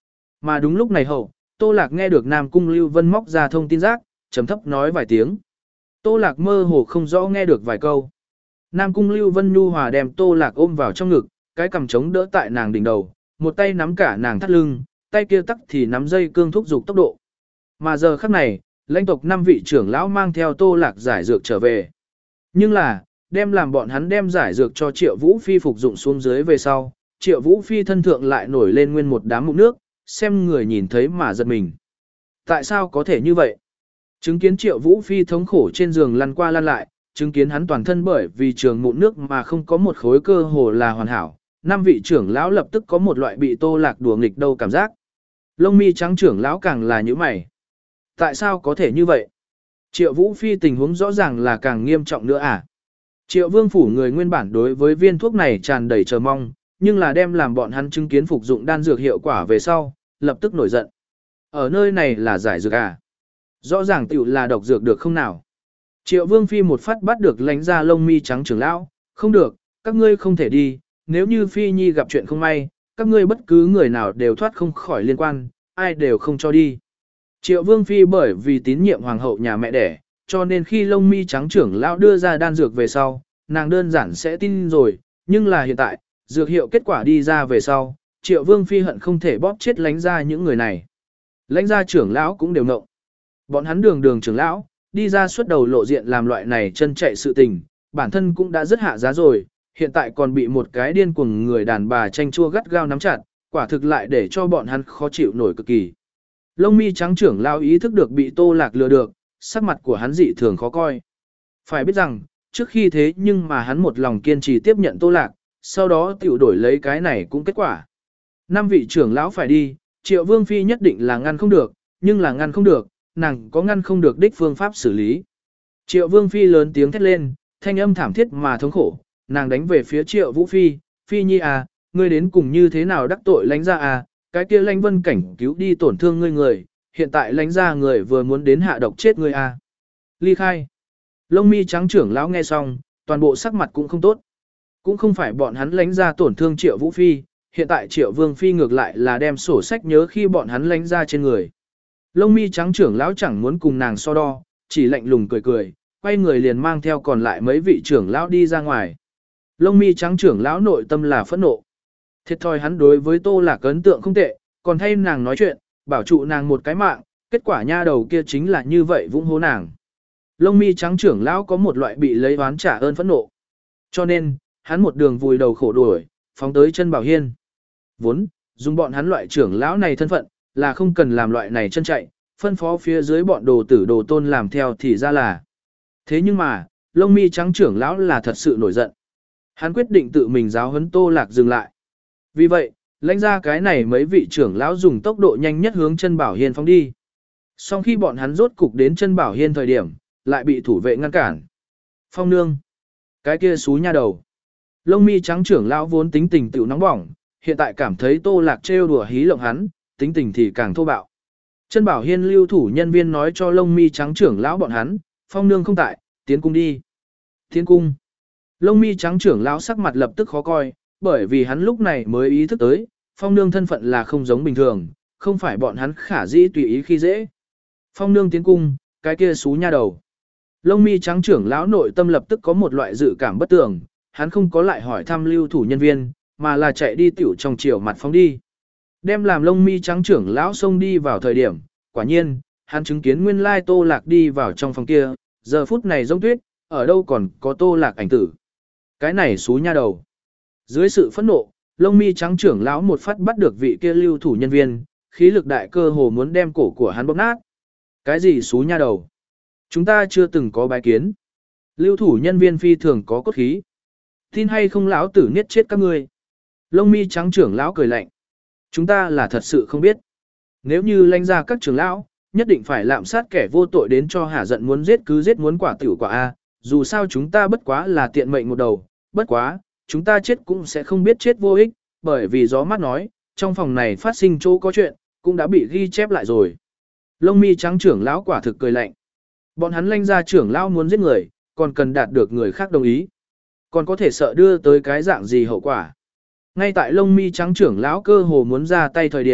Mà đúng lúc này hậu, Tô Lạc nghe được Nam Cung Lưu Vân móc ra thông tin giác, trầm thấp nói vài tiếng. Tô Lạc mơ hồ không rõ nghe được vài câu. Nam Cung Lưu Vân nhu hòa đem Tô Lạc ôm vào trong ngực, cái cằm trống đỡ tại nàng đỉnh đầu, một tay nắm cả nàng thắt lưng, tay kia tắc thì nắm dây cương thúc dục tốc độ. Mà giờ khắc này, lãnh tộc năm vị trưởng lão mang theo Tô Lạc giải dược trở về. Nhưng là, đem làm bọn hắn đem giải dược cho Triệu Vũ Phi phục dụng xuống dưới về sau, Triệu Vũ Phi thân thượng lại nổi lên nguyên một đám mụn nước, xem người nhìn thấy mà giật mình. Tại sao có thể như vậy? Chứng kiến Triệu Vũ Phi thống khổ trên giường lăn qua lăn lại, chứng kiến hắn toàn thân bởi vì trường mụn nước mà không có một khối cơ hồ là hoàn hảo, năm vị trưởng lão lập tức có một loại bị Tô Lạc đùa nghịch đâu cảm giác. Lông mi trắng trưởng lão càng là như mày. Tại sao có thể như vậy? Triệu Vũ Phi tình huống rõ ràng là càng nghiêm trọng nữa à? Triệu Vương phủ người nguyên bản đối với viên thuốc này tràn đầy chờ mong, nhưng là đem làm bọn hắn chứng kiến phục dụng đan dược hiệu quả về sau, lập tức nổi giận. Ở nơi này là giải dược à? Rõ ràng tiểu là độc dược được không nào? Triệu Vương Phi một phát bắt được lánh ra lông mi trắng trưởng lão, không được, các ngươi không thể đi, nếu như Phi Nhi gặp chuyện không may, các ngươi bất cứ người nào đều thoát không khỏi liên quan, ai đều không cho đi. Triệu Vương Phi bởi vì tín nhiệm hoàng hậu nhà mẹ đẻ, cho nên khi lông mi trắng trưởng lão đưa ra đan dược về sau, nàng đơn giản sẽ tin rồi, nhưng là hiện tại, dược hiệu kết quả đi ra về sau, Triệu Vương Phi hận không thể bóp chết lánh ra những người này. Lãnh gia trưởng lão cũng đều ngộng. Bọn hắn đường đường trưởng lão, đi ra suốt đầu lộ diện làm loại này chân chạy sự tình, bản thân cũng đã rất hạ giá rồi, hiện tại còn bị một cái điên cuồng người đàn bà tranh chua gắt gao nắm chặt, quả thực lại để cho bọn hắn khó chịu nổi cực kỳ. Lông mi trắng trưởng lão ý thức được bị Tô Lạc lừa được, sắc mặt của hắn dị thường khó coi. Phải biết rằng, trước khi thế nhưng mà hắn một lòng kiên trì tiếp nhận Tô Lạc, sau đó tiểu đổi lấy cái này cũng kết quả. Năm vị trưởng lão phải đi, Triệu Vương Phi nhất định là ngăn không được, nhưng là ngăn không được, nàng có ngăn không được đích phương pháp xử lý. Triệu Vương Phi lớn tiếng thét lên, thanh âm thảm thiết mà thống khổ, nàng đánh về phía Triệu Vũ Phi, Phi Nhi à, ngươi đến cùng như thế nào đắc tội lãnh ra à, cái kia lãnh vân cảnh cứu đi tổn thương ngươi người, hiện tại lãnh ra người vừa muốn đến hạ độc chết ngươi à. Ly khai. Lông mi trắng trưởng lão nghe xong, toàn bộ sắc mặt cũng không tốt. Cũng không phải bọn hắn lãnh ra tổn thương Triệu Vũ Phi, hiện tại Triệu Vương Phi ngược lại là đem sổ sách nhớ khi bọn hắn lãnh ra trên người. Lông mi trắng trưởng lão chẳng muốn cùng nàng so đo, chỉ lạnh lùng cười cười, quay người liền mang theo còn lại mấy vị trưởng lão đi ra ngoài. Lông mi trắng trưởng lão nội tâm là phẫn nộ. Thiệt thòi hắn đối với Tô Lạc ấn tượng không tệ, còn thay nàng nói chuyện, bảo trụ nàng một cái mạng, kết quả nha đầu kia chính là như vậy vũng hố nàng. Lông mi trắng trưởng lão có một loại bị lấy oán trả ơn phẫn nộ. Cho nên, hắn một đường vùi đầu khổ đuổi, phóng tới chân Bảo Hiên. Vốn, dùng bọn hắn loại trưởng lão này thân phận, là không cần làm loại này chân chạy, phân phó phía dưới bọn đồ tử đồ tôn làm theo thì ra là. Thế nhưng mà, lông mi trắng trưởng lão là thật sự nổi giận. Hắn quyết định tự mình giáo huấn Tô Lạc dừng lại. Vì vậy, lãnh ra cái này mấy vị trưởng lão dùng tốc độ nhanh nhất hướng chân Bảo Hiên phóng đi. Sau khi bọn hắn rốt cục đến chân Bảo Hiên thời điểm, lại bị thủ vệ ngăn cản. Phong nương. Cái kia xú nha đầu. Lông mi trắng trưởng lão vốn tính tình tiểu nóng bỏng, hiện tại cảm thấy Tô Lạc trêu đùa hí lộng hắn, tính tình thì càng thô bạo. Chân Bảo Hiên lưu thủ nhân viên nói cho lông mi trắng trưởng lão bọn hắn, phong nương không tại, tiến cung đi. Tiến cung. Lông mi trắng trưởng lão sắc mặt lập tức khó coi, bởi vì hắn lúc này mới ý thức tới, phong nương thân phận là không giống bình thường, không phải bọn hắn khả dĩ tùy ý khi dễ. Phong nương tiến cung, cái kia xú nha đầu. Lông mi trắng trưởng lão nội tâm lập tức có một loại dự cảm bất tường, hắn không có lại hỏi thăm lưu thủ nhân viên, mà là chạy đi tiểu trong chiều mặt phóng đi. Đem làm lông mi trắng trưởng lão xông đi vào thời điểm, quả nhiên, hắn chứng kiến nguyên lai Tô Lạc đi vào trong phòng kia, giờ phút này giống tuyết, ở đâu còn có Tô Lạc ảnh tử. Cái này xú nha đầu. Dưới sự phẫn nộ, lông mi trắng trưởng lão một phát bắt được vị kia lưu thủ nhân viên, khí lực đại cơ hồ muốn đem cổ của hắn bóp nát. Cái gì xú nha đầu? Chúng ta chưa từng có bái kiến. Lưu thủ nhân viên phi thường có cốt khí. Tin hay không lão tử niết chết các ngươi. Lông mi trắng trưởng lão cười lạnh. Chúng ta là thật sự không biết. Nếu như lãnh ra các trưởng lão, nhất định phải lạm sát kẻ vô tội đến cho hả giận muốn giết cứ giết muốn quả tiểu quả A. Dù sao chúng ta bất quá là tiện mệnh một đầu, bất quá, chúng ta chết cũng sẽ không biết chết vô ích, bởi vì gió mắt nói, trong phòng này phát sinh chỗ có chuyện, cũng đã bị ghi chép lại rồi. Lông mi trắng trưởng lão quả thực cười lạnh. Bọn hắn lãnh ra trưởng lão muốn giết người, còn cần đạt được người khác đồng ý. Còn có thể sợ đưa tới cái dạng gì hậu quả. Ngay tại lông mi trắng trưởng lão cơ hồ muốn ra tay thời điểm,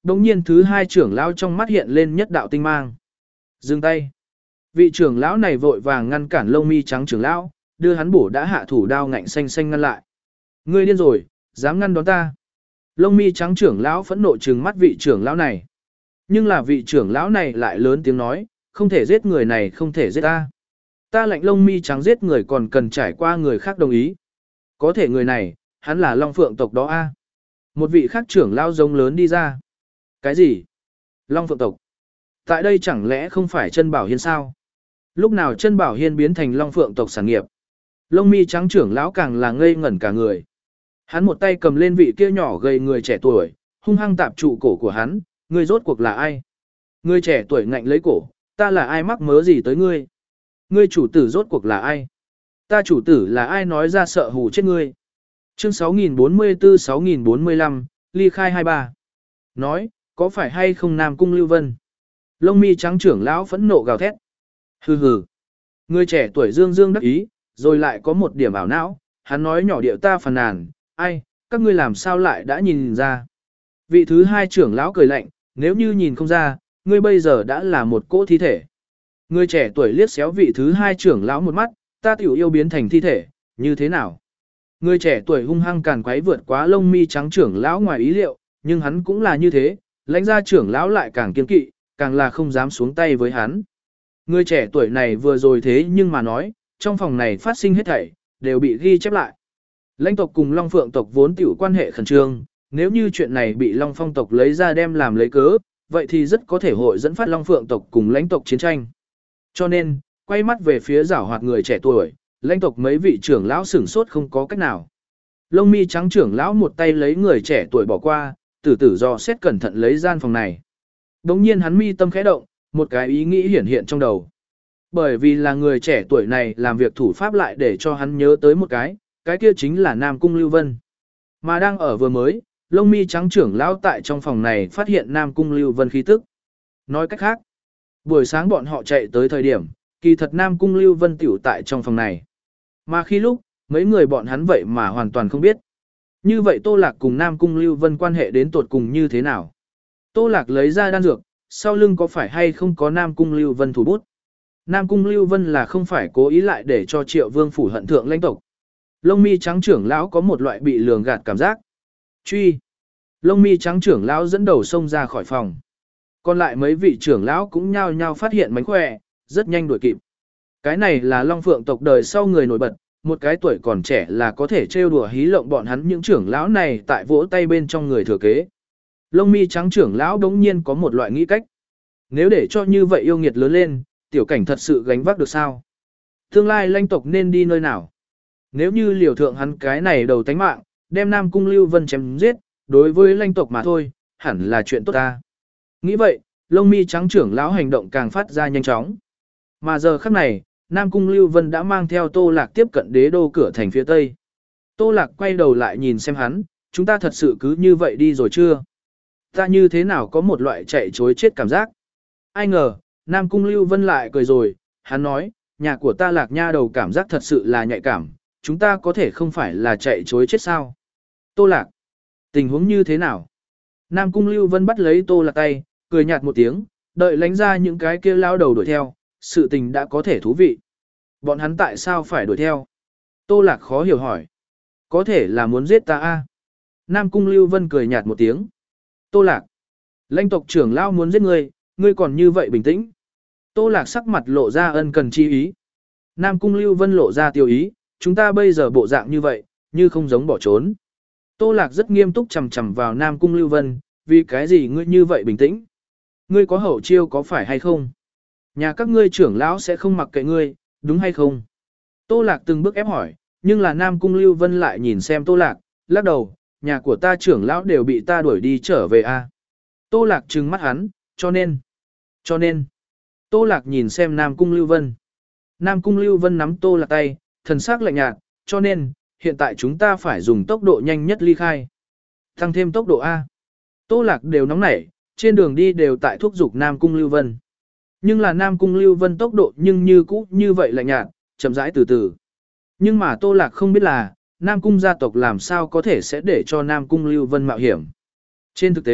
Đồng nhiên thứ hai trưởng lão trong mắt hiện lên nhất đạo tinh mang. Dừng tay. Vị trưởng lão này vội vàng ngăn cản lông mi trắng trưởng lão, đưa hắn bổ đã hạ thủ đao ngạnh xanh xanh ngăn lại. Ngươi điên rồi, dám ngăn đón ta. Lông mi trắng trưởng lão phẫn nộ trừng mắt vị trưởng lão này. Nhưng là vị trưởng lão này lại lớn tiếng nói, không thể giết người này, không thể giết ta. Ta lệnh lông mi trắng giết người còn cần trải qua người khác đồng ý. Có thể người này, hắn là Long Phượng tộc đó a. Một vị khác trưởng lão giống lớn đi ra. Cái gì? Long Phượng tộc? Tại đây chẳng lẽ không phải chân bảo hiên sao? Lúc nào chân bảo hiên biến thành Long Phượng tộc sản nghiệp? Lông mi trắng trưởng lão càng là ngây ngẩn cả người. Hắn một tay cầm lên vị kia nhỏ gầy người trẻ tuổi, hung hăng tạp trụ cổ của hắn, ngươi rốt cuộc là ai? Người trẻ tuổi ngạnh lấy cổ, ta là ai mắc mớ gì tới ngươi? Ngươi chủ tử rốt cuộc là ai? Ta chủ tử là ai nói ra sợ hù chết ngươi? Chương sáu nghìn bốn mươi tư sáu nghìn bốn mươi lăm, ly khai hai ba. Nói, có phải hay không Nam Cung Lưu Vân? Lông mi trắng trưởng lão phẫn nộ gào thét. Hừ hừ. Người trẻ tuổi dương dương đắc ý, rồi lại có một điểm ảo não, hắn nói nhỏ điệu ta phàn nàn, ai, các ngươi làm sao lại đã nhìn ra? Vị thứ hai trưởng lão cười lạnh, nếu như nhìn không ra, ngươi bây giờ đã là một cỗ thi thể. Người trẻ tuổi liếc xéo vị thứ hai trưởng lão một mắt, ta tiểu yêu biến thành thi thể, như thế nào? Người trẻ tuổi hung hăng càn quấy vượt quá lông mi trắng trưởng lão ngoài ý liệu, nhưng hắn cũng là như thế, lãnh gia trưởng lão lại càng kiên kỵ, càng là không dám xuống tay với hắn. Người trẻ tuổi này vừa rồi thế nhưng mà nói, trong phòng này phát sinh hết thảy, đều bị ghi chép lại. Lãnh tộc cùng Long Phượng tộc vốn tiểu quan hệ khẩn trương, nếu như chuyện này bị Long Phong tộc lấy ra đem làm lấy cớ, vậy thì rất có thể hội dẫn phát Long Phượng tộc cùng lãnh tộc chiến tranh. Cho nên, quay mắt về phía giảo hoạt người trẻ tuổi, lãnh tộc mấy vị trưởng lão sửng sốt không có cách nào. Lông mi trắng trưởng lão một tay lấy người trẻ tuổi bỏ qua, từ từ dò xét cẩn thận lấy gian phòng này. Đống nhiên hắn mi tâm khẽ động, một cái ý nghĩ hiển hiện trong đầu. Bởi vì là người trẻ tuổi này làm việc thủ pháp lại để cho hắn nhớ tới một cái, cái kia chính là Nam Cung Lưu Vân. Mà đang ở vừa mới, lông mi trắng trưởng lão tại trong phòng này phát hiện Nam Cung Lưu Vân khí tức. Nói cách khác, buổi sáng bọn họ chạy tới thời điểm, kỳ thật Nam Cung Lưu Vân tiểu tại trong phòng này. Mà khi lúc, mấy người bọn hắn vậy mà hoàn toàn không biết. Như vậy Tô Lạc cùng Nam Cung Lưu Vân quan hệ đến tột cùng như thế nào? Tô Lạc lấy ra đan dược, sau lưng có phải hay không có Nam Cung Lưu Vân thủ bút? Nam Cung Lưu Vân là không phải cố ý lại để cho Triệu Vương phủ hận thượng lãnh tộc. Lông mi trắng trưởng lão có một loại bị lường gạt cảm giác. Truy. Lông mi trắng trưởng lão dẫn đầu xông ra khỏi phòng. Còn lại mấy vị trưởng lão cũng nhao nhao phát hiện mánh khỏe, rất nhanh đuổi kịp. Cái này là Long Phượng tộc đời sau người nổi bật, một cái tuổi còn trẻ là có thể trêu đùa hí lộng bọn hắn những trưởng lão này tại vỗ tay bên trong người thừa kế. Lông mi trắng trưởng lão đống nhiên có một loại nghĩ cách. Nếu để cho như vậy yêu nghiệt lớn lên, tiểu cảnh thật sự gánh vác được sao? Tương lai lãnh tộc nên đi nơi nào? Nếu như liều thượng hắn cái này đầu tánh mạng, đem Nam Cung Lưu Vân chém giết, đối với lãnh tộc mà thôi, hẳn là chuyện tốt ta. Nghĩ vậy, lông mi trắng trưởng lão hành động càng phát ra nhanh chóng. Mà giờ khắc này, Nam Cung Lưu Vân đã mang theo Tô Lạc tiếp cận đế đô cửa thành phía tây. Tô Lạc quay đầu lại nhìn xem hắn, chúng ta thật sự cứ như vậy đi rồi chưa? Ta như thế nào có một loại chạy chối chết cảm giác? Ai ngờ, Nam Cung Lưu Vân lại cười rồi, hắn nói, nhà của ta Lạc nha đầu cảm giác thật sự là nhạy cảm, chúng ta có thể không phải là chạy chối chết sao? Tô Lạc, tình huống như thế nào? Nam Cung Lưu Vân bắt lấy Tô Lạc tay, cười nhạt một tiếng, đợi lánh ra những cái kia lao đầu đuổi theo, sự tình đã có thể thú vị. Bọn hắn tại sao phải đuổi theo? Tô Lạc khó hiểu hỏi. Có thể là muốn giết ta a? Nam Cung Lưu Vân cười nhạt một tiếng. Tô Lạc, lãnh tộc trưởng lao muốn giết ngươi, ngươi còn như vậy bình tĩnh. Tô Lạc sắc mặt lộ ra ân cần chi ý. Nam Cung Lưu Vân lộ ra tiêu ý, chúng ta bây giờ bộ dạng như vậy, như không giống bỏ trốn. Tô Lạc rất nghiêm túc chầm chầm vào Nam Cung Lưu Vân, vì cái gì ngươi như vậy bình tĩnh? Ngươi có hậu chiêu có phải hay không? Nhà các ngươi trưởng lão sẽ không mặc kệ ngươi, đúng hay không? Tô Lạc từng bước ép hỏi, nhưng là Nam Cung Lưu Vân lại nhìn xem Tô Lạc, lắc đầu, nhà của ta trưởng lão đều bị ta đuổi đi trở về a. Tô Lạc trừng mắt hắn, cho nên, cho nên. Tô Lạc nhìn xem Nam Cung Lưu Vân. Nam Cung Lưu Vân nắm Tô Lạc tay, thần sắc lạnh nhạt, cho nên, hiện tại chúng ta phải dùng tốc độ nhanh nhất ly khai. Tăng thêm tốc độ A. Tô Lạc đều nóng nảy, trên đường đi đều tại thúc giục Nam Cung Lưu Vân. Nhưng là Nam Cung Lưu Vân tốc độ nhưng như cũ như vậy lạnh nhạt, chậm rãi từ từ. Nhưng mà Tô Lạc không biết là, Nam Cung gia tộc làm sao có thể sẽ để cho Nam Cung Lưu Vân mạo hiểm. Trên thực tế,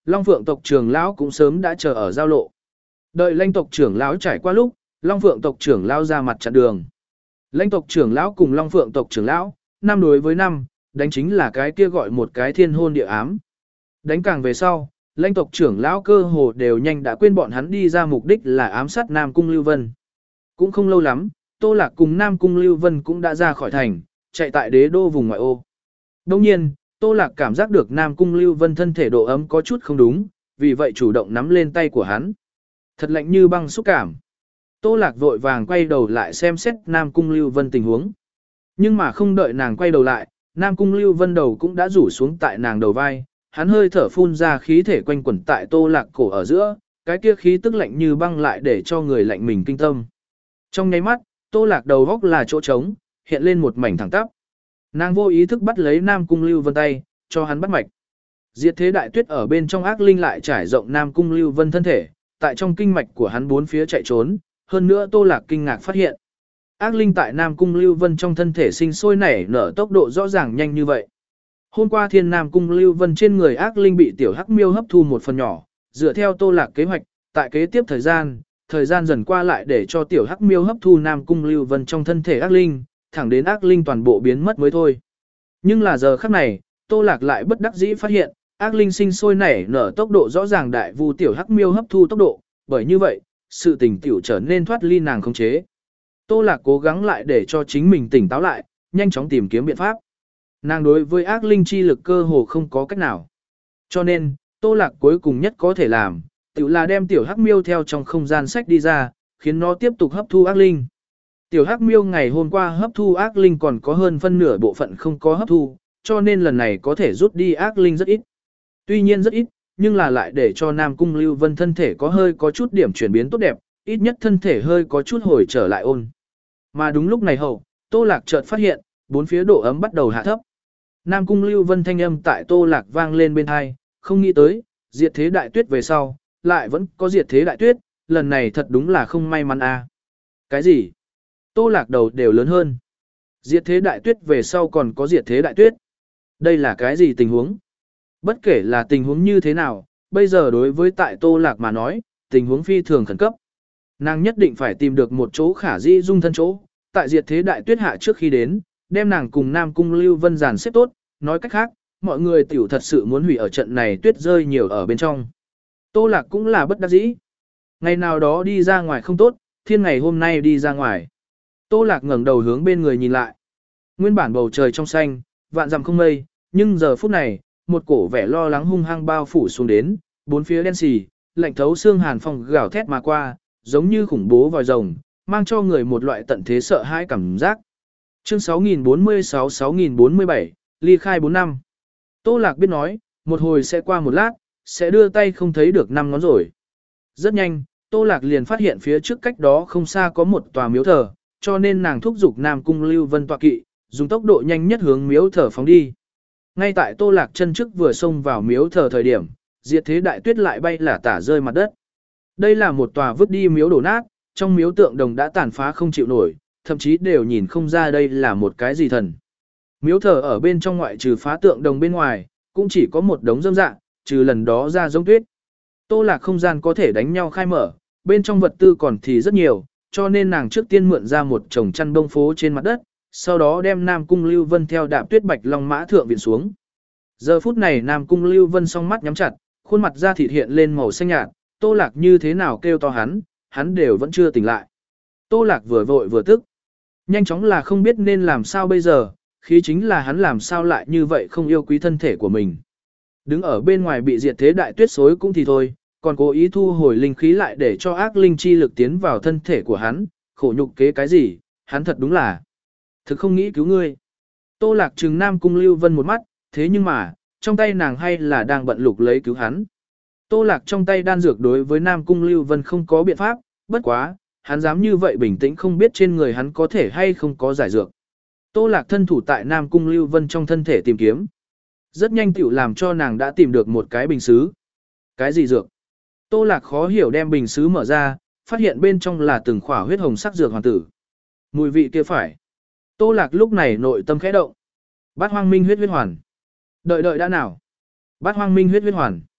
Long Phượng tộc trưởng lão cũng sớm đã chờ ở giao lộ. Đợi Lãnh tộc trưởng lão trải qua lúc, Long Phượng tộc trưởng lão ra mặt chặn đường. Lãnh tộc trưởng lão cùng Long Phượng tộc trưởng lão, năm đối với năm, đánh chính là cái kia gọi một cái thiên hôn địa ám. Đánh càng về sau, Lãnh tộc trưởng lão cơ hồ đều nhanh đã quên bọn hắn đi ra mục đích là ám sát Nam Cung Lưu Vân. Cũng không lâu lắm, Tô Lạc cùng Nam Cung Lưu Vân cũng đã ra khỏi thành, chạy tại đế đô vùng ngoại ô. Đồng nhiên, Tô Lạc cảm giác được Nam Cung Lưu Vân thân thể độ ấm có chút không đúng, vì vậy chủ động nắm lên tay của hắn. Thật lạnh như băng xúc cảm. Tô Lạc vội vàng quay đầu lại xem xét Nam Cung Lưu Vân tình huống. Nhưng mà không đợi nàng quay đầu lại, Nam Cung Lưu Vân đầu cũng đã rủ xuống tại nàng đầu vai, hắn hơi thở phun ra khí thể quanh quẩn tại Tô Lạc cổ ở giữa, cái kia khí tức lạnh như băng lại để cho người lạnh mình kinh tâm. Trong nháy mắt, Tô Lạc đầu góc là chỗ trống, hiện lên một mảnh thẳng tắp. Nàng vô ý thức bắt lấy Nam Cung Lưu Vân tay, cho hắn bắt mạch. Diệt thế đại tuyết ở bên trong ác linh lại trải rộng Nam Cung Lưu Vân thân thể, tại trong kinh mạch của hắn bốn phía chạy trốn, hơn nữa Tô Lạc kinh ngạc phát hiện. Ác linh tại Nam Cung Lưu Vân trong thân thể sinh sôi nảy nở tốc độ rõ ràng nhanh như vậy. Hôm qua Thiên Nam Cung Lưu Vân trên người ác linh bị tiểu hắc miêu hấp thu một phần nhỏ, dựa theo Tô Lạc kế hoạch, tại kế tiếp thời gian, thời gian dần qua lại để cho tiểu hắc miêu hấp thu Nam Cung Lưu Vân trong thân thể ác linh, thẳng đến ác linh toàn bộ biến mất mới thôi. Nhưng là giờ khắc này, Tô Lạc lại bất đắc dĩ phát hiện, ác linh sinh sôi nảy nở tốc độ rõ ràng đại vu tiểu hắc miêu hấp thu tốc độ, bởi như vậy, sự tình tiểu trở nên thoát ly nàng khống chế. Tô Lạc cố gắng lại để cho chính mình tỉnh táo lại, nhanh chóng tìm kiếm biện pháp. Nàng đối với ác linh chi lực cơ hồ không có cách nào. Cho nên, Tô Lạc cuối cùng nhất có thể làm, tiểu là đem tiểu hắc miêu theo trong không gian sách đi ra, khiến nó tiếp tục hấp thu ác linh. Tiểu hắc miêu ngày hôm qua hấp thu ác linh còn có hơn phân nửa bộ phận không có hấp thu, cho nên lần này có thể rút đi ác linh rất ít. Tuy nhiên rất ít, nhưng là lại để cho Nam Cung Lưu Vân thân thể có hơi có chút điểm chuyển biến tốt đẹp, ít nhất thân thể hơi có chút hồi trở lại ôn. Mà đúng lúc này hậu, Tô Lạc chợt phát hiện, bốn phía độ ấm bắt đầu hạ thấp. Nam Cung Lưu Vân thanh âm tại Tô Lạc vang lên bên tai, không nghĩ tới, diệt thế đại tuyết về sau, lại vẫn có diệt thế đại tuyết, lần này thật đúng là không may mắn a. À. Cái gì? Tô Lạc đầu đều lớn hơn. Diệt thế đại tuyết về sau còn có diệt thế đại tuyết. Đây là cái gì tình huống? Bất kể là tình huống như thế nào, bây giờ đối với tại Tô Lạc mà nói, tình huống phi thường khẩn cấp. Nàng nhất định phải tìm được một chỗ khả dĩ dung thân chỗ, tại diệt thế đại tuyết hạ trước khi đến, đem nàng cùng Nam Cung Lưu Vân dàn xếp tốt, nói cách khác, mọi người tiểu thật sự muốn hủy ở trận này tuyết rơi nhiều ở bên trong. Tô Lạc cũng là bất đắc dĩ. Ngày nào đó đi ra ngoài không tốt, thiên ngày hôm nay đi ra ngoài. Tô Lạc ngẩng đầu hướng bên người nhìn lại. Nguyên bản bầu trời trong xanh, vạn dặm không mây, nhưng giờ phút này, một cổ vẻ lo lắng hung hăng bao phủ xuống đến, bốn phía đen xì, lạnh thấu xương hàn phong gào thét mà qua, giống như khủng bố vòi rồng, mang cho người một loại tận thế sợ hãi cảm giác. Chương sáu nghìn bốn mươi sáu sáu nghìn bốn mươi bảy, ly khai bốn năm. Tô Lạc biết nói, một hồi sẽ qua một lát, sẽ đưa tay không thấy được năm ngón rồi. Rất nhanh, Tô Lạc liền phát hiện phía trước cách đó không xa có một tòa miếu thờ, cho nên nàng thúc giục Nam Cung Lưu Vân tọa kỵ, dùng tốc độ nhanh nhất hướng miếu thờ phóng đi. Ngay tại Tô Lạc chân trước vừa xông vào miếu thờ thời điểm, diệt thế đại tuyết lại bay là tả rơi mặt đất. Đây là một tòa vứt đi miếu đổ nát, trong miếu tượng đồng đã tàn phá không chịu nổi, thậm chí đều nhìn không ra đây là một cái gì thần. Miếu thờ ở bên trong ngoại trừ phá tượng đồng bên ngoài, cũng chỉ có một đống rơm dạ, trừ lần đó ra giống tuyết. Tô Lạc không gian có thể đánh nhau khai mở, bên trong vật tư còn thì rất nhiều, cho nên nàng trước tiên mượn ra một chồng chăn bông phố trên mặt đất, sau đó đem Nam Cung Lưu Vân theo đạp tuyết bạch long mã thượng viện xuống. Giờ phút này Nam Cung Lưu Vân song mắt nhắm chặt, khuôn mặt da thịt hiện lên màu xanh nhạt, Tô Lạc như thế nào kêu to hắn, hắn đều vẫn chưa tỉnh lại. Tô Lạc vừa vội vừa tức. Nhanh chóng là không biết nên làm sao bây giờ, khí chính là hắn làm sao lại như vậy không yêu quý thân thể của mình. Đứng ở bên ngoài bị diệt thế đại tuyết xối cũng thì thôi, còn cố ý thu hồi linh khí lại để cho ác linh chi lực tiến vào thân thể của hắn, khổ nhục kế cái gì, hắn thật đúng là thực không nghĩ cứu ngươi. Tô Lạc trừng Nam Cung Lưu Vân một mắt, thế nhưng mà, trong tay nàng hay là đang bận lục lấy cứu hắn. Tô Lạc trong tay đan dược đối với Nam Cung Lưu Vân không có biện pháp, bất quá, hắn dám như vậy bình tĩnh không biết trên người hắn có thể hay không có giải dược. Tô Lạc thân thủ tại Nam Cung Lưu Vân trong thân thể tìm kiếm. Rất nhanh tiểu làm cho nàng đã tìm được một cái bình sứ. Cái gì dược? Tô Lạc khó hiểu đem bình sứ mở ra, phát hiện bên trong là từng khỏa huyết hồng sắc dược hoàn tử. Mùi vị kia phải. Tô Lạc lúc này nội tâm khẽ động. Bát Hoang Minh huyết huyết hoàn. Đợi đợi đã nào. Bát Hoang Minh huyết huyết hoàn.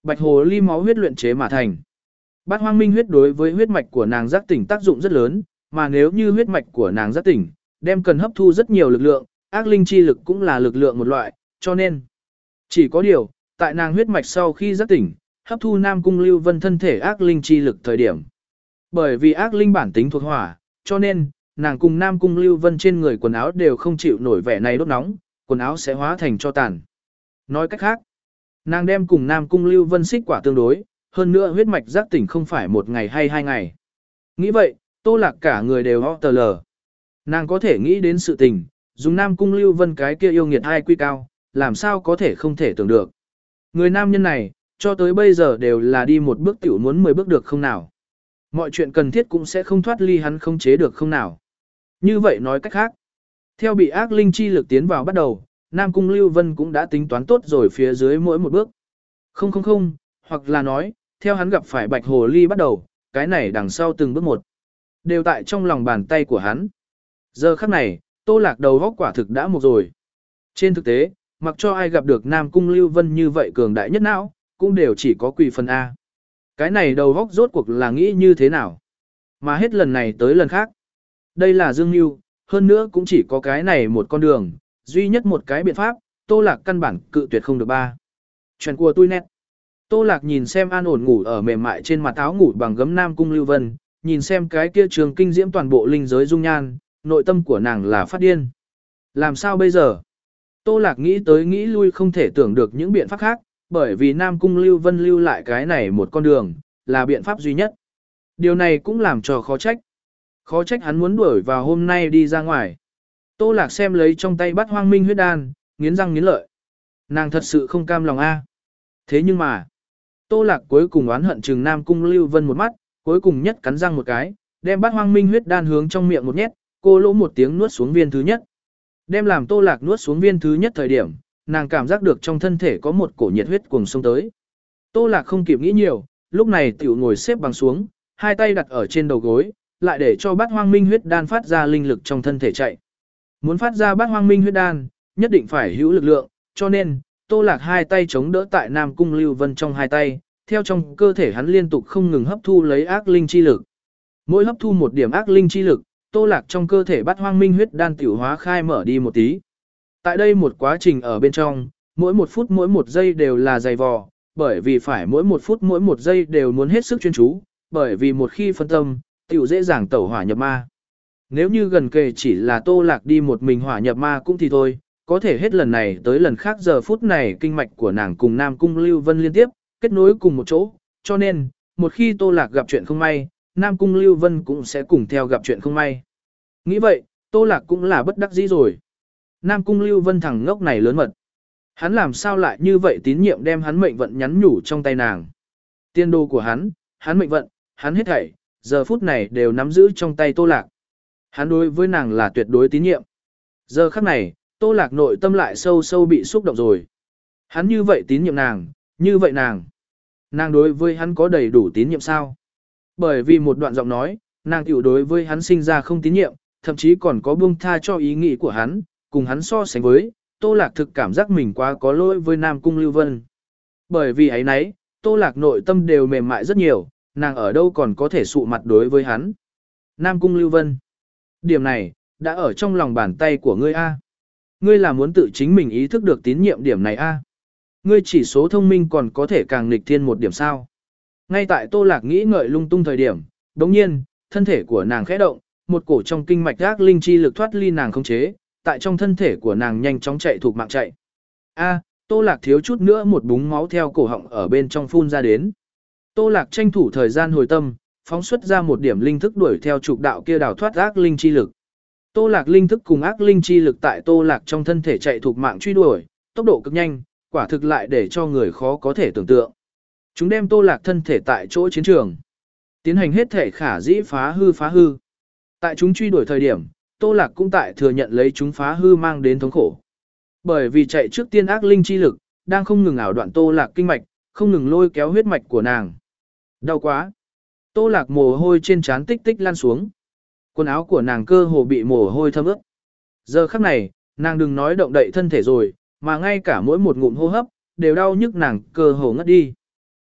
Bạch hồ ly máu huyết luyện chế mà thành. Bát hoang minh huyết đối với huyết mạch của nàng giác tỉnh tác dụng rất lớn, mà nếu như huyết mạch của nàng giác tỉnh, đem cần hấp thu rất nhiều lực lượng, ác linh chi lực cũng là lực lượng một loại, cho nên chỉ có điều, tại nàng huyết mạch sau khi giác tỉnh, hấp thu Nam Cung Lưu Vân thân thể ác linh chi lực thời điểm. Bởi vì ác linh bản tính thuộc hỏa, cho nên nàng cùng Nam Cung Lưu Vân trên người quần áo đều không chịu nổi vẻ này đốt nóng, quần áo sẽ hóa thành tro tàn. Nói cách khác, nàng đem cùng Nam Cung Lưu Vân xích quả tương đối, hơn nữa huyết mạch giác tỉnh không phải một ngày hay hai ngày. Nghĩ vậy, Tô Lạc cả người đều ho tờ lờ. Nàng có thể nghĩ đến sự tình, dùng Nam Cung Lưu Vân cái kia yêu nghiệt hai quy cao, làm sao có thể không thể tưởng được. Người nam nhân này, cho tới bây giờ đều là đi một bước tiểu muốn mười bước được không nào. Mọi chuyện cần thiết cũng sẽ không thoát ly hắn không chế được không nào. Như vậy nói cách khác, theo bị ác linh chi lực tiến vào bắt đầu, Nam Cung Lưu Vân cũng đã tính toán tốt rồi phía dưới mỗi một bước. Không không không, hoặc là nói, theo hắn gặp phải Bạch Hồ Ly bắt đầu, cái này đằng sau từng bước một, đều tại trong lòng bàn tay của hắn. Giờ khắc này, Tô Lạc đầu góc quả thực đã một rồi. Trên thực tế, mặc cho ai gặp được Nam Cung Lưu Vân như vậy cường đại nhất não, cũng đều chỉ có quỳ phần A. Cái này đầu góc rốt cuộc là nghĩ như thế nào? Mà hết lần này tới lần khác. Đây là Dương Nhu, hơn nữa cũng chỉ có cái này một con đường, duy nhất một cái biện pháp, Tô Lạc căn bản cự tuyệt không được ba. Chuyện của tôi nét. Tô Lạc nhìn xem an ổn ngủ ở mềm mại trên mặt áo ngủ bằng gấm Nam Cung Lưu Vân, nhìn xem cái kia trường kinh diễm toàn bộ linh giới dung nhan, nội tâm của nàng là phát điên. Làm sao bây giờ? Tô Lạc nghĩ tới nghĩ lui không thể tưởng được những biện pháp khác, bởi vì Nam Cung Lưu Vân lưu lại cái này một con đường, là biện pháp duy nhất. Điều này cũng làm cho khó trách. Khó trách hắn muốn đuổi vào hôm nay đi ra ngoài. Tô Lạc xem lấy trong tay Bát Hoang Minh huyết đan, nghiến răng nghiến lợi. Nàng thật sự không cam lòng a. Thế nhưng mà, Tô Lạc cuối cùng oán hận chừng Nam Cung Lưu Vân một mắt, cuối cùng nhất cắn răng một cái, đem Bát Hoang Minh huyết đan hướng trong miệng một nhét, cô lỗ một tiếng nuốt xuống viên thứ nhất. Đem làm Tô Lạc nuốt xuống viên thứ nhất thời điểm, nàng cảm giác được trong thân thể có một cổ nhiệt huyết cuồng xông tới. Tô Lạc không kịp nghĩ nhiều, lúc này tiểu ngồi xếp bằng xuống, hai tay đặt ở trên đầu gối, lại để cho Bát Hoang Minh huyết đan phát ra linh lực trong thân thể chạy. Muốn phát ra Bát Hoang Minh huyết đan, nhất định phải hữu lực lượng, cho nên, Tô Lạc hai tay chống đỡ tại Nam Cung Lưu Vân trong hai tay, theo trong cơ thể hắn liên tục không ngừng hấp thu lấy ác linh chi lực. Mỗi hấp thu một điểm ác linh chi lực, Tô Lạc trong cơ thể Bát Hoang Minh huyết đan tiểu hóa khai mở đi một tí. Tại đây một quá trình ở bên trong, mỗi một phút mỗi một giây đều là dày vò, bởi vì phải mỗi một phút mỗi một giây đều muốn hết sức chuyên chú, bởi vì một khi phân tâm, tiểu dễ dàng tẩu hỏa nhập ma. Nếu như gần kề chỉ là Tô Lạc đi một mình hỏa nhập ma cũng thì thôi, có thể hết lần này tới lần khác giờ phút này kinh mạch của nàng cùng Nam Cung Lưu Vân liên tiếp, kết nối cùng một chỗ, cho nên, một khi Tô Lạc gặp chuyện không may, Nam Cung Lưu Vân cũng sẽ cùng theo gặp chuyện không may. Nghĩ vậy, Tô Lạc cũng là bất đắc dĩ rồi. Nam Cung Lưu Vân thằng ngốc này lớn mật. Hắn làm sao lại như vậy tín nhiệm đem hắn mệnh vận nhắn nhủ trong tay nàng. Tiên đồ của hắn, hắn mệnh vận, hắn hết thảy, giờ phút này đều nắm giữ trong tay Tô Lạc. Hắn đối với nàng là tuyệt đối tín nhiệm. Giờ khắc này, Tô Lạc nội tâm lại sâu sâu bị xúc động rồi. Hắn như vậy tín nhiệm nàng, như vậy nàng. Nàng đối với hắn có đầy đủ tín nhiệm sao? Bởi vì một đoạn giọng nói, nàng tiểu đối với hắn sinh ra không tín nhiệm, thậm chí còn có buông tha cho ý nghĩ của hắn, cùng hắn so sánh với, Tô Lạc thực cảm giác mình quá có lỗi với Nam Cung Lưu Vân. Bởi vì ấy nấy, Tô Lạc nội tâm đều mềm mại rất nhiều, nàng ở đâu còn có thể sụ mặt đối với hắn. Nam Cung Lưu Vân. Điểm này, đã ở trong lòng bàn tay của ngươi A. Ngươi là muốn tự chính mình ý thức được tín nhiệm điểm này A. Ngươi chỉ số thông minh còn có thể càng nghịch thiên một điểm sao. Ngay tại Tô Lạc nghĩ ngợi lung tung thời điểm, đồng nhiên, thân thể của nàng khẽ động, một cổ trong kinh mạch ác linh chi lực thoát ly nàng không chế, tại trong thân thể của nàng nhanh chóng chạy thuộc mạng chạy. A, Tô Lạc thiếu chút nữa một búng máu theo cổ họng ở bên trong phun ra đến. Tô Lạc tranh thủ thời gian hồi tâm, phóng xuất ra một điểm linh thức đuổi theo trục đạo kia đào thoát ác linh chi lực. Tô Lạc linh thức cùng ác linh chi lực tại Tô Lạc trong thân thể chạy thuộc mạng truy đuổi, tốc độ cực nhanh, quả thực lại để cho người khó có thể tưởng tượng. Chúng đem Tô Lạc thân thể tại chỗ chiến trường, tiến hành hết thể khả dĩ phá hư phá hư. Tại chúng truy đuổi thời điểm, Tô Lạc cũng tại thừa nhận lấy chúng phá hư mang đến thống khổ. Bởi vì chạy trước tiên ác linh chi lực, đang không ngừng ảo đoạn Tô Lạc kinh mạch, không ngừng lôi kéo huyết mạch của nàng. Đau quá. Tô Lạc mồ hôi trên trán tích tích lan xuống. Quần áo của nàng cơ hồ bị mồ hôi thấm ướt. Giờ khắc này, nàng đừng nói động đậy thân thể rồi, mà ngay cả mỗi một ngụm hô hấp, đều đau nhức nàng cơ hồ ngất đi.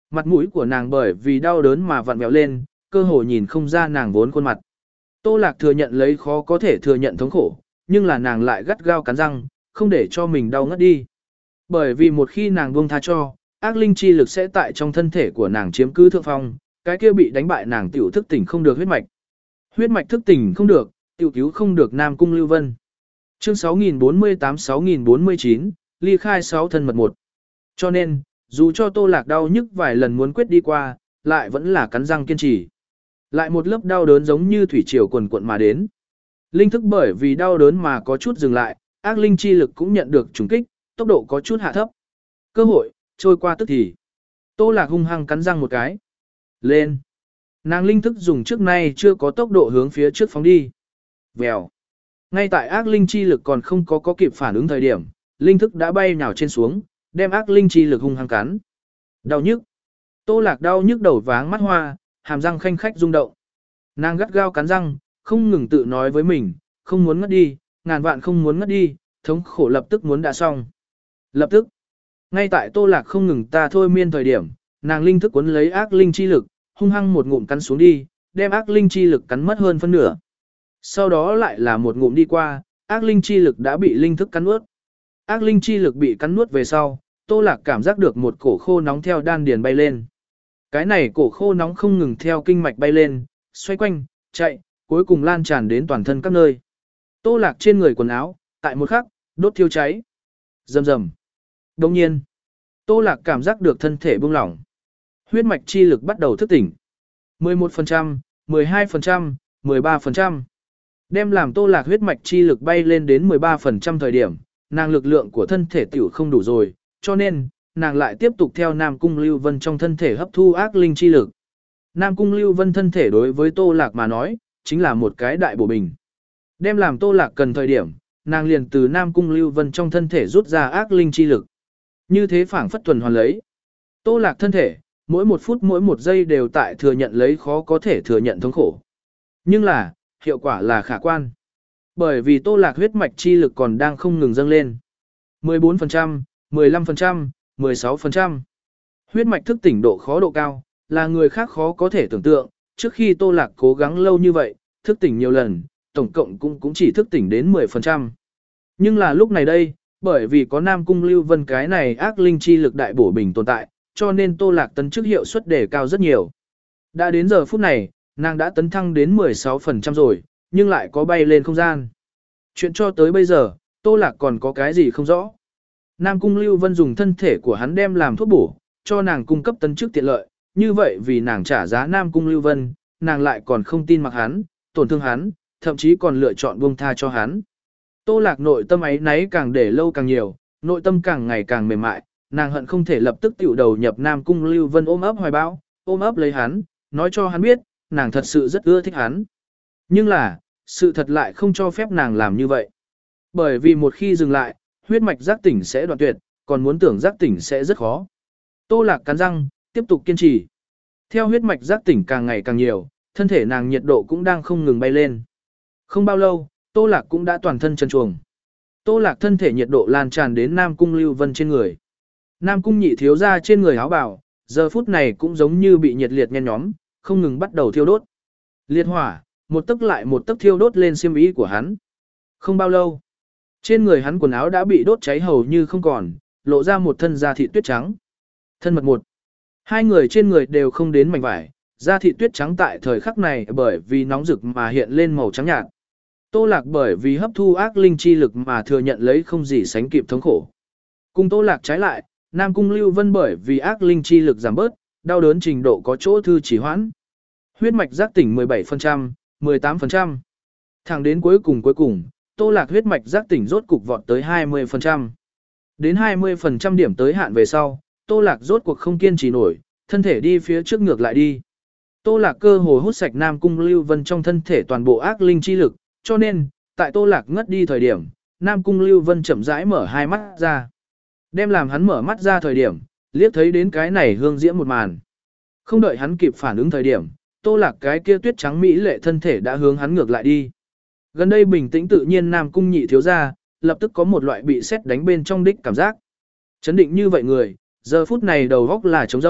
mặt mũi của nàng bởi vì đau đớn mà vặn vẹo lên, cơ hồ nhìn không ra nàng vốn khuôn mặt. Tô Lạc thừa nhận lấy khó có thể thừa nhận thống khổ, nhưng là nàng lại gắt gao cắn răng, không để cho mình đau ngất đi. Bởi vì một khi nàng buông tha cho, ác linh chi lực sẽ tại trong thân thể của nàng chiếm cứ thượng phong, cái kia bị đánh bại nàng tiểu thức tỉnh không được huyết mạch. Huyết mạch thức tỉnh không được, tiểu cứu không được Nam Cung Lưu Vân. Chương sáu nghìn bốn mươi tám sáu nghìn bốn mươi chín, ly khai sáu thân mật một. Cho nên, dù cho Tô Lạc đau nhức vài lần muốn quyết đi qua, lại vẫn là cắn răng kiên trì. Lại một lớp đau đớn giống như thủy triều quần cuộn mà đến. Linh thức bởi vì đau đớn mà có chút dừng lại, ác linh chi lực cũng nhận được trùng kích, tốc độ có chút hạ thấp. Cơ hội, trôi qua tức thì. Tô Lạc hung hăng cắn răng một cái. Lên. Nàng linh thức dùng trước nay chưa có tốc độ hướng phía trước phóng đi. Vèo. Ngay tại ác linh chi lực còn không có có kịp phản ứng thời điểm, linh thức đã bay nhào trên xuống, đem ác linh chi lực hung hăng cắn. Đau nhức. Tô Lạc đau nhức đầu váng mắt hoa, hàm răng khanh khách rung động. Nàng gắt gao cắn răng, không ngừng tự nói với mình, không muốn ngất đi, ngàn vạn không muốn ngất đi, thống khổ lập tức muốn đã xong. Lập tức. Ngay tại Tô Lạc không ngừng ta thôi miên thời điểm, nàng linh thức cuốn lấy ác linh chi lực, hung hăng một ngụm cắn xuống đi, đem ác linh chi lực cắn mất hơn phân nửa. Sau đó lại là một ngụm đi qua, ác linh chi lực đã bị linh thức cắn nuốt. Ác linh chi lực bị cắn nuốt về sau, Tô Lạc cảm giác được một cổ khô nóng theo đan điền bay lên. Cái này cổ khô nóng không ngừng theo kinh mạch bay lên, xoay quanh, chạy, cuối cùng lan tràn đến toàn thân các nơi. Tô Lạc trên người quần áo, tại một khắc, đốt thiêu cháy. Rầm rầm. Đồng nhiên, Tô Lạc cảm giác được thân thể buông lỏng. Huyết mạch chi lực bắt đầu thức tỉnh. mười một phần trăm, mười hai phần trăm, mười ba phần trăm. Đem làm Tô Lạc huyết mạch chi lực bay lên đến mười ba phần trăm thời điểm, nàng lực lượng của thân thể tiểu không đủ rồi, cho nên, nàng lại tiếp tục theo Nam Cung Lưu Vân trong thân thể hấp thu ác linh chi lực. Nam Cung Lưu Vân thân thể đối với Tô Lạc mà nói, chính là một cái đại bổ bình. Đem làm Tô Lạc cần thời điểm, nàng liền từ Nam Cung Lưu Vân trong thân thể rút ra ác linh chi lực. Như thế phảng phất tuần hoàn lấy. Tô Lạc thân thể, mỗi một phút mỗi một giây đều tại thừa nhận lấy khó có thể thừa nhận thống khổ. Nhưng là, hiệu quả là khả quan. Bởi vì Tô Lạc huyết mạch chi lực còn đang không ngừng dâng lên. mười bốn phần trăm, mười lăm phần trăm, mười sáu phần trăm. Huyết mạch thức tỉnh độ khó độ cao, là người khác khó có thể tưởng tượng, trước khi Tô Lạc cố gắng lâu như vậy, thức tỉnh nhiều lần, tổng cộng cũng cũng chỉ thức tỉnh đến mười phần trăm. Nhưng là lúc này đây, bởi vì có Nam Cung Lưu Vân cái này ác linh chi lực đại bổ bình tồn tại, cho nên Tô Lạc tấn chức hiệu suất đề cao rất nhiều. Đã đến giờ phút này, nàng đã tấn thăng đến mười sáu phần trăm rồi, nhưng lại có bay lên không gian. Chuyện cho tới bây giờ, Tô Lạc còn có cái gì không rõ. Nam Cung Lưu Vân dùng thân thể của hắn đem làm thuốc bổ, cho nàng cung cấp tấn chức tiện lợi, như vậy vì nàng trả giá Nam Cung Lưu Vân, nàng lại còn không tin mặc hắn, tổn thương hắn, thậm chí còn lựa chọn buông tha cho hắn. Tô Lạc nội tâm ấy náy càng để lâu càng nhiều, nội tâm càng ngày càng mềm mại, nàng hận không thể lập tức tiểu đầu nhập Nam Cung Lưu Vân ôm ấp hoài bão, ôm ấp lấy hắn, nói cho hắn biết, nàng thật sự rất ưa thích hắn. Nhưng là, sự thật lại không cho phép nàng làm như vậy. Bởi vì một khi dừng lại, huyết mạch giác tỉnh sẽ đoạn tuyệt, còn muốn tưởng giác tỉnh sẽ rất khó. Tô Lạc cắn răng, tiếp tục kiên trì. Theo huyết mạch giác tỉnh càng ngày càng nhiều, thân thể nàng nhiệt độ cũng đang không ngừng bay lên. Không bao lâu, Tô Lạc cũng đã toàn thân trần truồng. Tô Lạc thân thể nhiệt độ lan tràn đến Nam Cung Lưu Vân trên người. Nam Cung nhị thiếu ra trên người áo bào, giờ phút này cũng giống như bị nhiệt liệt nhen nhóm, không ngừng bắt đầu thiêu đốt. Liệt hỏa, một tấc lại một tấc thiêu đốt lên xiêm y của hắn. Không bao lâu, trên người hắn quần áo đã bị đốt cháy hầu như không còn, lộ ra một thân da thịt tuyết trắng. Thân mật một. Hai người trên người đều không đến mảnh vải, da thịt tuyết trắng tại thời khắc này bởi vì nóng rực mà hiện lên màu trắng nhạt. Tô Lạc bởi vì hấp thu ác linh chi lực mà thừa nhận lấy không gì sánh kịp thống khổ. Cùng Tô Lạc trái lại, Nam Cung Lưu Vân bởi vì ác linh chi lực giảm bớt, đau đớn trình độ có chỗ thư chỉ hoãn. Huyết mạch giác tỉnh mười bảy phần trăm, mười tám phần trăm. Thẳng đến cuối cùng cuối cùng, Tô Lạc huyết mạch giác tỉnh rốt cục vọt tới hai mươi phần trăm. Đến hai mươi phần trăm điểm tới hạn về sau, Tô Lạc rốt cuộc không kiên trì nổi, thân thể đi phía trước ngược lại đi. Tô Lạc cơ hồ hút sạch Nam Cung Lưu Vân trong thân thể toàn bộ ác linh chi lực, cho nên, tại Tô Lạc ngất đi thời điểm, Nam Cung Lưu Vân chậm rãi mở hai mắt ra. Đem làm hắn mở mắt ra thời điểm, liếc thấy đến cái này hương diễm một màn. Không đợi hắn kịp phản ứng thời điểm, Tô Lạc cái kia tuyết trắng mỹ lệ thân thể đã hướng hắn ngược lại đi. Gần đây bình tĩnh tự nhiên Nam Cung nhị thiếu ra, lập tức có một loại bị sét đánh bên trong đích cảm giác. Chấn định như vậy người, giờ phút này đầu góc là trống rỗng,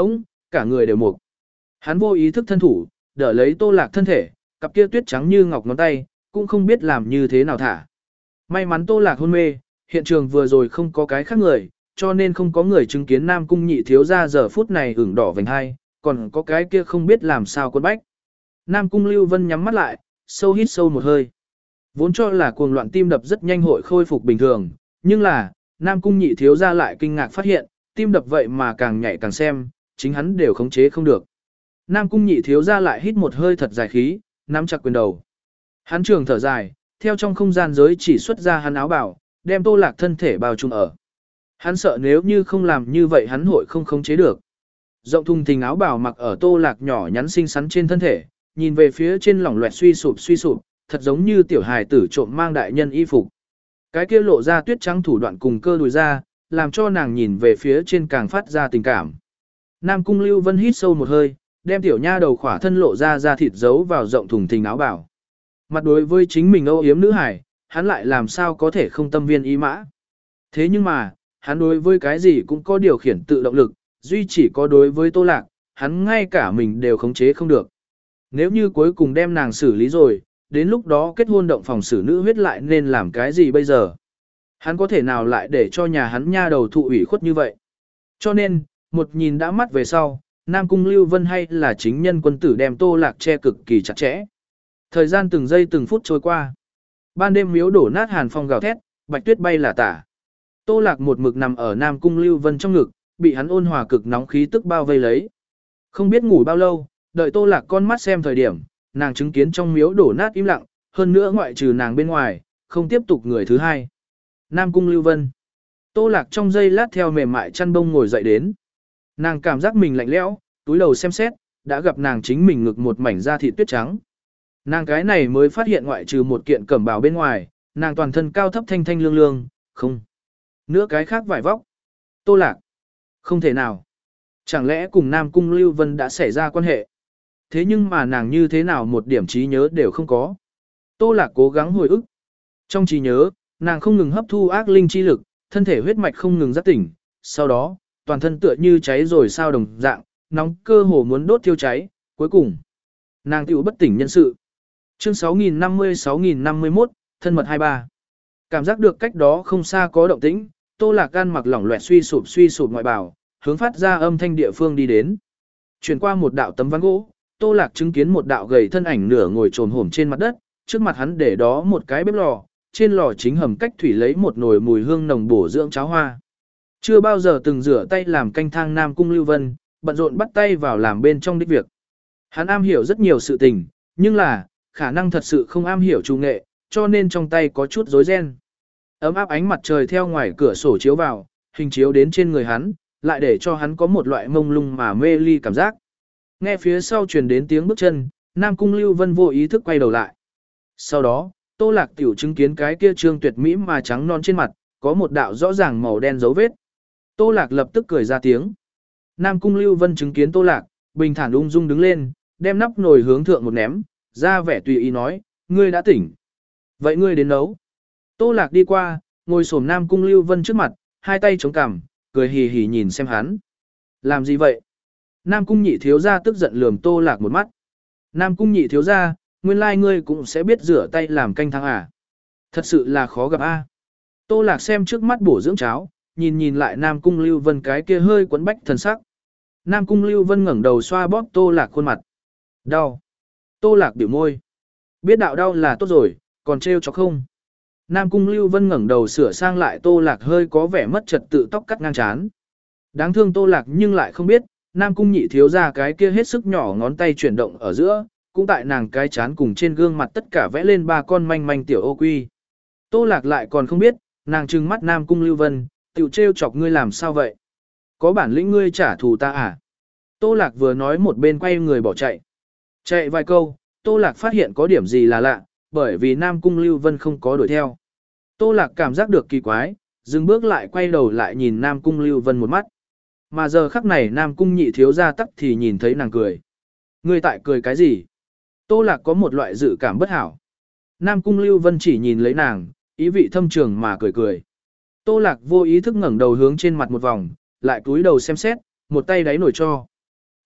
cả người đều mục. Hắn vô ý thức thân thủ, đỡ lấy Tô Lạc thân thể, cặp kia tuyết trắng như ngọc ngón tay, cũng không biết làm như thế nào thả. May mắn Tô Lạc hôn mê, hiện trường vừa rồi không có cái khác người, cho nên không có người chứng kiến Nam Cung Nhị thiếu gia giờ phút này ửng đỏ vành hai, còn có cái kia không biết làm sao quân bách. Nam Cung Lưu Vân nhắm mắt lại, sâu hít sâu một hơi. Vốn cho là cuồng loạn tim đập rất nhanh hội khôi phục bình thường, nhưng là, Nam Cung Nhị thiếu gia lại kinh ngạc phát hiện, tim đập vậy mà càng nhảy càng xem, chính hắn đều khống chế không được. Nam Cung Nhị thiếu gia lại hít một hơi thật dài khí, nắm chặt quyền đầu. Hắn trường thở dài, theo trong không gian giới chỉ xuất ra hắn áo bảo, đem Tô Lạc thân thể bao trùm ở. Hắn sợ nếu như không làm như vậy hắn hội không khống chế được. Rộng thùng thình áo bảo mặc ở Tô Lạc nhỏ nhắn xinh xắn trên thân thể, nhìn về phía trên lỏng loẹt suy sụp suy sụp, thật giống như tiểu hài tử trộm mang đại nhân y phục. Cái kia lộ ra tuyết trắng thủ đoạn cùng cơ đùi ra, làm cho nàng nhìn về phía trên càng phát ra tình cảm. Nam Cung Lưu Vân hít sâu một hơi, đem tiểu nha đầu khỏa thân lộ ra ra thịt giấu vào rộng thùng thình áo bảo. Mặt đối với chính mình âu yếm nữ hải, hắn lại làm sao có thể không tâm viên ý mã. Thế nhưng mà, hắn đối với cái gì cũng có điều khiển tự động lực, duy chỉ có đối với Tô Lạc, hắn ngay cả mình đều khống chế không được. Nếu như cuối cùng đem nàng xử lý rồi, đến lúc đó kết hôn động phòng xử nữ huyết lại nên làm cái gì bây giờ? Hắn có thể nào lại để cho nhà hắn nha đầu thụ ủy khuất như vậy? Cho nên, một nhìn đã mắt về sau, Nam Cung Lưu Vân hay là chính nhân quân tử đem Tô Lạc che cực kỳ chặt chẽ. Thời gian từng giây từng phút trôi qua. Ban đêm miếu đổ nát hàn phong gào thét, bạch tuyết bay là tả. Tô Lạc một mực nằm ở Nam Cung Lưu Vân trong ngực, bị hắn ôn hòa cực nóng khí tức bao vây lấy. Không biết ngủ bao lâu, đợi Tô Lạc con mắt xem thời điểm, nàng chứng kiến trong miếu đổ nát im lặng, hơn nữa ngoại trừ nàng bên ngoài, không tiếp tục người thứ hai. Nam Cung Lưu Vân. Tô Lạc trong giây lát theo mềm mại chăn bông ngồi dậy đến. Nàng cảm giác mình lạnh lẽo, túi đầu xem xét, đã gặp nàng chính mình ngực một mảnh da thịt tuyết trắng. Nàng cái này mới phát hiện ngoại trừ một kiện cẩm bào bên ngoài, nàng toàn thân cao thấp thanh thanh lương lương, không. Nữa cái khác vải vóc. Tô Lạc. Không thể nào. Chẳng lẽ cùng Nam Cung Lưu Vân đã xảy ra quan hệ? Thế nhưng mà nàng như thế nào một điểm trí nhớ đều không có. Tô Lạc cố gắng hồi ức. Trong trí nhớ, nàng không ngừng hấp thu ác linh chi lực, thân thể huyết mạch không ngừng giác tỉnh. Sau đó, toàn thân tựa như cháy rồi sao đồng dạng, nóng cơ hồ muốn đốt thiêu cháy. Cuối cùng, nàng tiểu bất tỉnh nhân sự. Chương sáu nghìn năm mươi sáu nghìn năm mươi mốt, thân mật hai mươi ba. Cảm giác được cách đó không xa có động tĩnh, Tô Lạc gan mặc lỏng loẹt suy sụp suy sụp ngoại bào, hướng phát ra âm thanh địa phương đi đến. Chuyển qua một đạo tấm ván gỗ, Tô Lạc chứng kiến một đạo gầy thân ảnh nửa ngồi trồn hổm trên mặt đất, trước mặt hắn để đó một cái bếp lò, trên lò chính hầm cách thủy lấy một nồi mùi hương nồng bổ dưỡng cháo hoa. Chưa bao giờ từng rửa tay làm canh thang Nam Cung Lưu Vân, bận rộn bắt tay vào làm bên trong đích việc. Hắn am hiểu rất nhiều sự tình, nhưng là, khả năng thật sự không am hiểu chủ nghệ, cho nên trong tay có chút rối ren. Ấm áp ánh mặt trời theo ngoài cửa sổ chiếu vào, hình chiếu đến trên người hắn, lại để cho hắn có một loại mông lung mà mê ly cảm giác. Nghe phía sau truyền đến tiếng bước chân, Nam Cung Lưu Vân vô ý thức quay đầu lại. Sau đó, Tô Lạc tiểu chứng kiến cái kia trương tuyệt mỹ mà trắng non trên mặt, có một đạo rõ ràng màu đen dấu vết. Tô Lạc lập tức cười ra tiếng. Nam Cung Lưu Vân chứng kiến Tô Lạc, bình thản ung dung đứng lên, đem nắp nồi hướng thượng một ném, ra vẻ tùy ý nói, ngươi đã tỉnh. Vậy ngươi đến nấu. Tô Lạc đi qua, ngồi xổm Nam Cung Lưu Vân trước mặt, hai tay chống cằm, cười hì hì nhìn xem hắn. Làm gì vậy? Nam Cung Nhị thiếu gia tức giận lườm Tô Lạc một mắt. Nam Cung Nhị thiếu gia, nguyên lai ngươi cũng sẽ biết rửa tay làm canh thang à? Thật sự là khó gặp a. Tô Lạc xem trước mắt bổ dưỡng cháo, nhìn nhìn lại Nam Cung Lưu Vân cái kia hơi quấn bách thần sắc. Nam Cung Lưu Vân ngẩng đầu xoa bóp Tô Lạc khuôn mặt. Đau. Tô Lạc biểu môi. Biết đạo đau là tốt rồi, còn trêu cho không? Nam Cung Lưu Vân ngẩng đầu sửa sang lại Tô Lạc hơi có vẻ mất trật tự tóc cắt ngang chán. Đáng thương Tô Lạc nhưng lại không biết, Nam Cung Nhị thiếu gia cái kia hết sức nhỏ ngón tay chuyển động ở giữa, cũng tại nàng cái chán cùng trên gương mặt tất cả vẽ lên ba con manh manh tiểu ô quy. Tô Lạc lại còn không biết, nàng trừng mắt Nam Cung Lưu Vân, tiểu trêu chọc ngươi làm sao vậy? Có bản lĩnh ngươi trả thù ta à? Tô Lạc vừa nói một bên quay người bỏ chạy. Chạy vài câu, Tô Lạc phát hiện có điểm gì là lạ, bởi vì Nam Cung Lưu Vân không có đuổi theo. Tô Lạc cảm giác được kỳ quái, dừng bước lại quay đầu lại nhìn Nam Cung Lưu Vân một mắt. Mà giờ khắc này Nam Cung Nhị thiếu gia tắc thì nhìn thấy nàng cười. Ngươi tại cười cái gì? Tô Lạc có một loại dự cảm bất hảo. Nam Cung Lưu Vân chỉ nhìn lấy nàng, ý vị thâm trường mà cười cười. Tô Lạc vô ý thức ngẩng đầu hướng trên mặt một vòng, lại cúi đầu xem xét, một tay đáy nổi cho.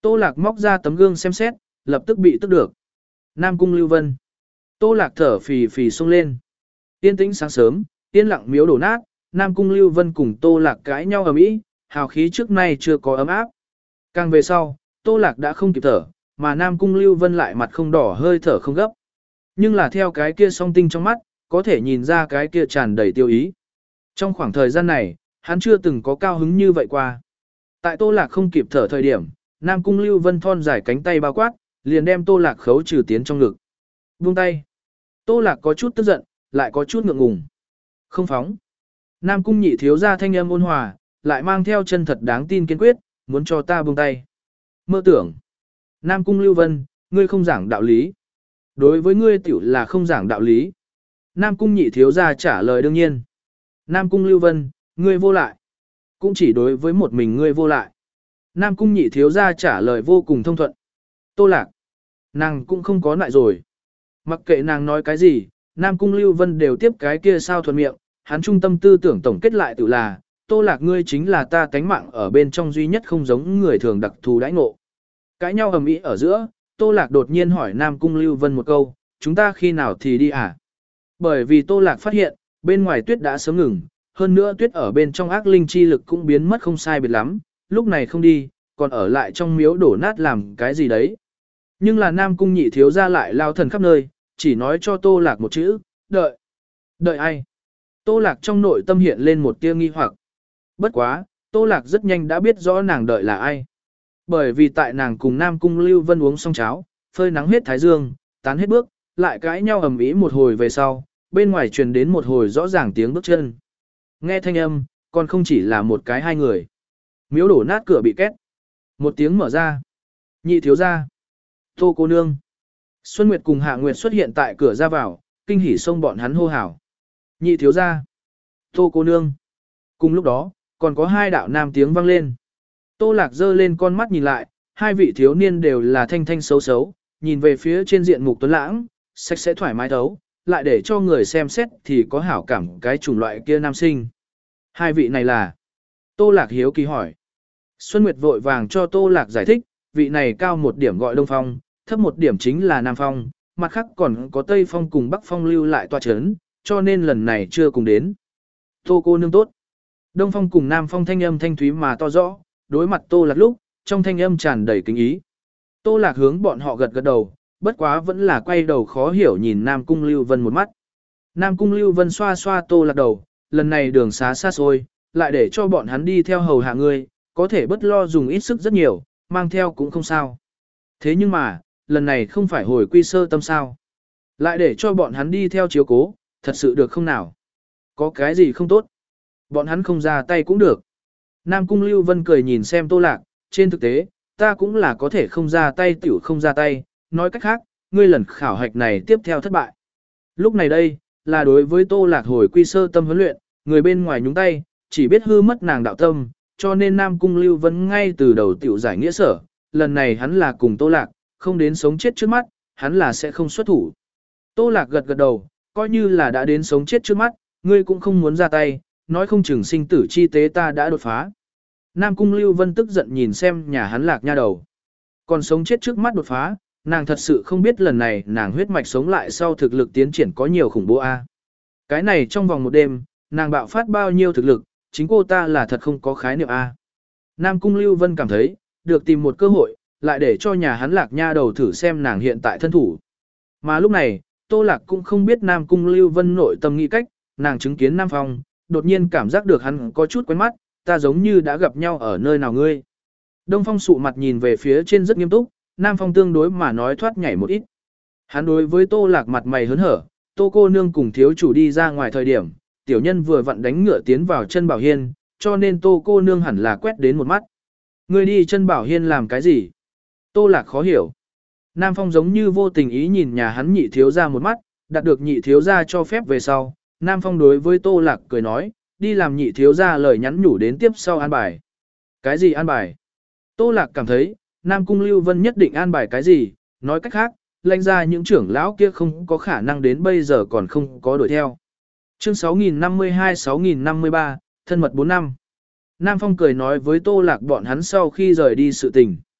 Tô Lạc móc ra tấm gương xem xét, lập tức bị tức được. Nam Cung Lưu Vân. Tô Lạc thở phì phì xông lên. Yên tĩnh sáng sớm, yên lặng miếu đổ nát, Nam Cung Lưu Vân cùng Tô Lạc cãi nhau ầm ĩ, hào khí trước nay chưa có ấm áp. Càng về sau, Tô Lạc đã không kịp thở, mà Nam Cung Lưu Vân lại mặt không đỏ hơi thở không gấp. Nhưng là theo cái kia song tinh trong mắt, có thể nhìn ra cái kia tràn đầy tiêu ý. Trong khoảng thời gian này, hắn chưa từng có cao hứng như vậy qua. Tại Tô Lạc không kịp thở thời điểm, Nam Cung Lưu Vân thon dài cánh tay bao quát, liền đem Tô Lạc khấu trừ tiến trong ngực. Buông tay. Tô Lạc có chút tức giận, lại có chút ngượng ngùng. Không phóng. Nam Cung nhị thiếu ra thanh âm ôn hòa, lại mang theo chân thật đáng tin kiên quyết, muốn cho ta buông tay. Mơ tưởng. Nam Cung Lưu Vân, ngươi không giảng đạo lý. Đối với ngươi tiểu là không giảng đạo lý. Nam Cung nhị thiếu ra trả lời đương nhiên. Nam Cung Lưu Vân, ngươi vô lại. Cũng chỉ đối với một mình ngươi vô lại. Nam Cung nhị thiếu ra trả lời vô cùng thông thuận. Tô Lạc. Nàng cũng không có lại rồi. Mặc kệ nàng nói cái gì, Nam Cung Lưu Vân đều tiếp cái kia sao thuận miệng, hắn trung tâm tư tưởng tổng kết lại tự là, Tô Lạc ngươi chính là ta tánh mạng ở bên trong duy nhất không giống người thường đặc thù đãi ngộ. Cãi nhau ầm ĩ ở giữa, Tô Lạc đột nhiên hỏi Nam Cung Lưu Vân một câu, chúng ta khi nào thì đi à? Bởi vì Tô Lạc phát hiện, bên ngoài tuyết đã sớm ngừng, hơn nữa tuyết ở bên trong ác linh chi lực cũng biến mất không sai biệt lắm, lúc này không đi, còn ở lại trong miếu đổ nát làm cái gì đấy. Nhưng là Nam Cung nhị thiếu ra lại lao thần khắp nơi, chỉ nói cho Tô Lạc một chữ, đợi. Đợi ai? Tô Lạc trong nội tâm hiện lên một tia nghi hoặc. Bất quá, Tô Lạc rất nhanh đã biết rõ nàng đợi là ai. Bởi vì tại nàng cùng Nam Cung Lưu Vân uống xong cháo, phơi nắng hết thái dương, tán hết bước, lại cãi nhau ầm ĩ một hồi về sau, bên ngoài truyền đến một hồi rõ ràng tiếng bước chân. Nghe thanh âm, còn không chỉ là một cái hai người. Miếu đổ nát cửa bị két. Một tiếng mở ra. Nhị thiếu ra. Tô cô nương. Xuân Nguyệt cùng Hạ Nguyệt xuất hiện tại cửa ra vào, kinh hỉ xông bọn hắn hô hào. Nhị thiếu ra. Tô cô nương. Cùng lúc đó, còn có hai đạo nam tiếng vang lên. Tô Lạc giơ lên con mắt nhìn lại, hai vị thiếu niên đều là thanh thanh xấu xấu, nhìn về phía trên diện mục tuấn lãng, sạch sẽ thoải mái thấu, lại để cho người xem xét thì có hảo cảm cái chủng loại kia nam sinh. Hai vị này là? Tô Lạc hiếu kỳ hỏi. Xuân Nguyệt vội vàng cho Tô Lạc giải thích, vị này cao một điểm gọi Đông Phong, thấp một điểm chính là Nam Phong, mặt khác còn có Tây Phong cùng Bắc Phong lưu lại tòa chấn, cho nên lần này chưa cùng đến. Tô cô nương tốt. Đông Phong cùng Nam Phong thanh âm thanh thúy mà to rõ, đối mặt Tô Lạc lúc, trong thanh âm tràn đầy kính ý. Tô Lạc hướng bọn họ gật gật đầu, bất quá vẫn là quay đầu khó hiểu nhìn Nam Cung Lưu Vân một mắt. Nam Cung Lưu Vân xoa xoa Tô Lạc đầu, lần này đường xá xa xôi, lại để cho bọn hắn đi theo hầu hạ ngươi, có thể bất lo dùng ít sức rất nhiều, mang theo cũng không sao. Thế nhưng mà, lần này không phải hồi quy sơ tâm sao. Lại để cho bọn hắn đi theo chiếu cố, thật sự được không nào? Có cái gì không tốt? Bọn hắn không ra tay cũng được. Nam Cung Lưu Vân cười nhìn xem Tô Lạc, trên thực tế, ta cũng là có thể không ra tay tiểu không ra tay, nói cách khác, ngươi lần khảo hạch này tiếp theo thất bại. Lúc này đây, là đối với Tô Lạc hồi quy sơ tâm huấn luyện, người bên ngoài nhúng tay, chỉ biết hư mất nàng đạo tâm, cho nên Nam Cung Lưu Vân ngay từ đầu tiểu giải nghĩa sở, lần này hắn là cùng Tô Lạc, không đến sống chết trước mắt, hắn là sẽ không xuất thủ. Tô Lạc gật gật đầu, coi như là đã đến sống chết trước mắt, ngươi cũng không muốn ra tay, nói không chừng sinh tử chi tế ta đã đột phá. Nam Cung Lưu Vân tức giận nhìn xem nhà hắn Lạc nha đầu. Còn sống chết trước mắt đột phá, nàng thật sự không biết lần này nàng huyết mạch sống lại sau thực lực tiến triển có nhiều khủng bố a. Cái này trong vòng một đêm, nàng bạo phát bao nhiêu thực lực, chính cô ta là thật không có khái niệm a. Nam Cung Lưu Vân cảm thấy, được tìm một cơ hội, lại để cho nhà hắn Lạc nha đầu thử xem nàng hiện tại thân thủ. Mà lúc này, Tô Lạc cũng không biết Nam Cung Lưu Vân nội tâm nghĩ cách, nàng chứng kiến Nam Phong, đột nhiên cảm giác được hắn có chút quen mắt, ta giống như đã gặp nhau ở nơi nào ngươi. Đông Phong sụ mặt nhìn về phía trên rất nghiêm túc, Nam Phong tương đối mà nói thoát nhảy một ít. Hắn đối với Tô Lạc mặt mày hớn hở, Tô cô nương cùng thiếu chủ đi ra ngoài thời điểm, tiểu nhân vừa vặn đánh ngựa tiến vào chân bảo hiên, cho nên Tô cô nương hẳn là quét đến một mắt. Ngươi đi chân bảo hiên làm cái gì? Tô Lạc khó hiểu. Nam Phong giống như vô tình ý nhìn nhà hắn nhị thiếu ra một mắt, đạt được nhị thiếu ra cho phép về sau. Nam Phong đối với Tô Lạc cười nói, đi làm nhị thiếu ra lời nhắn nhủ đến tiếp sau an bài. Cái gì an bài? Tô Lạc cảm thấy, Nam Cung Lưu Vân nhất định an bài cái gì, nói cách khác, lãnh ra những trưởng lão kia không có khả năng đến bây giờ còn không có đuổi theo. Chương sáu nghìn năm mươi hai sáu nghìn năm mươi ba, thân mật bốn năm. Nam Phong cười nói với Tô Lạc bọn hắn sau khi rời đi sự tình.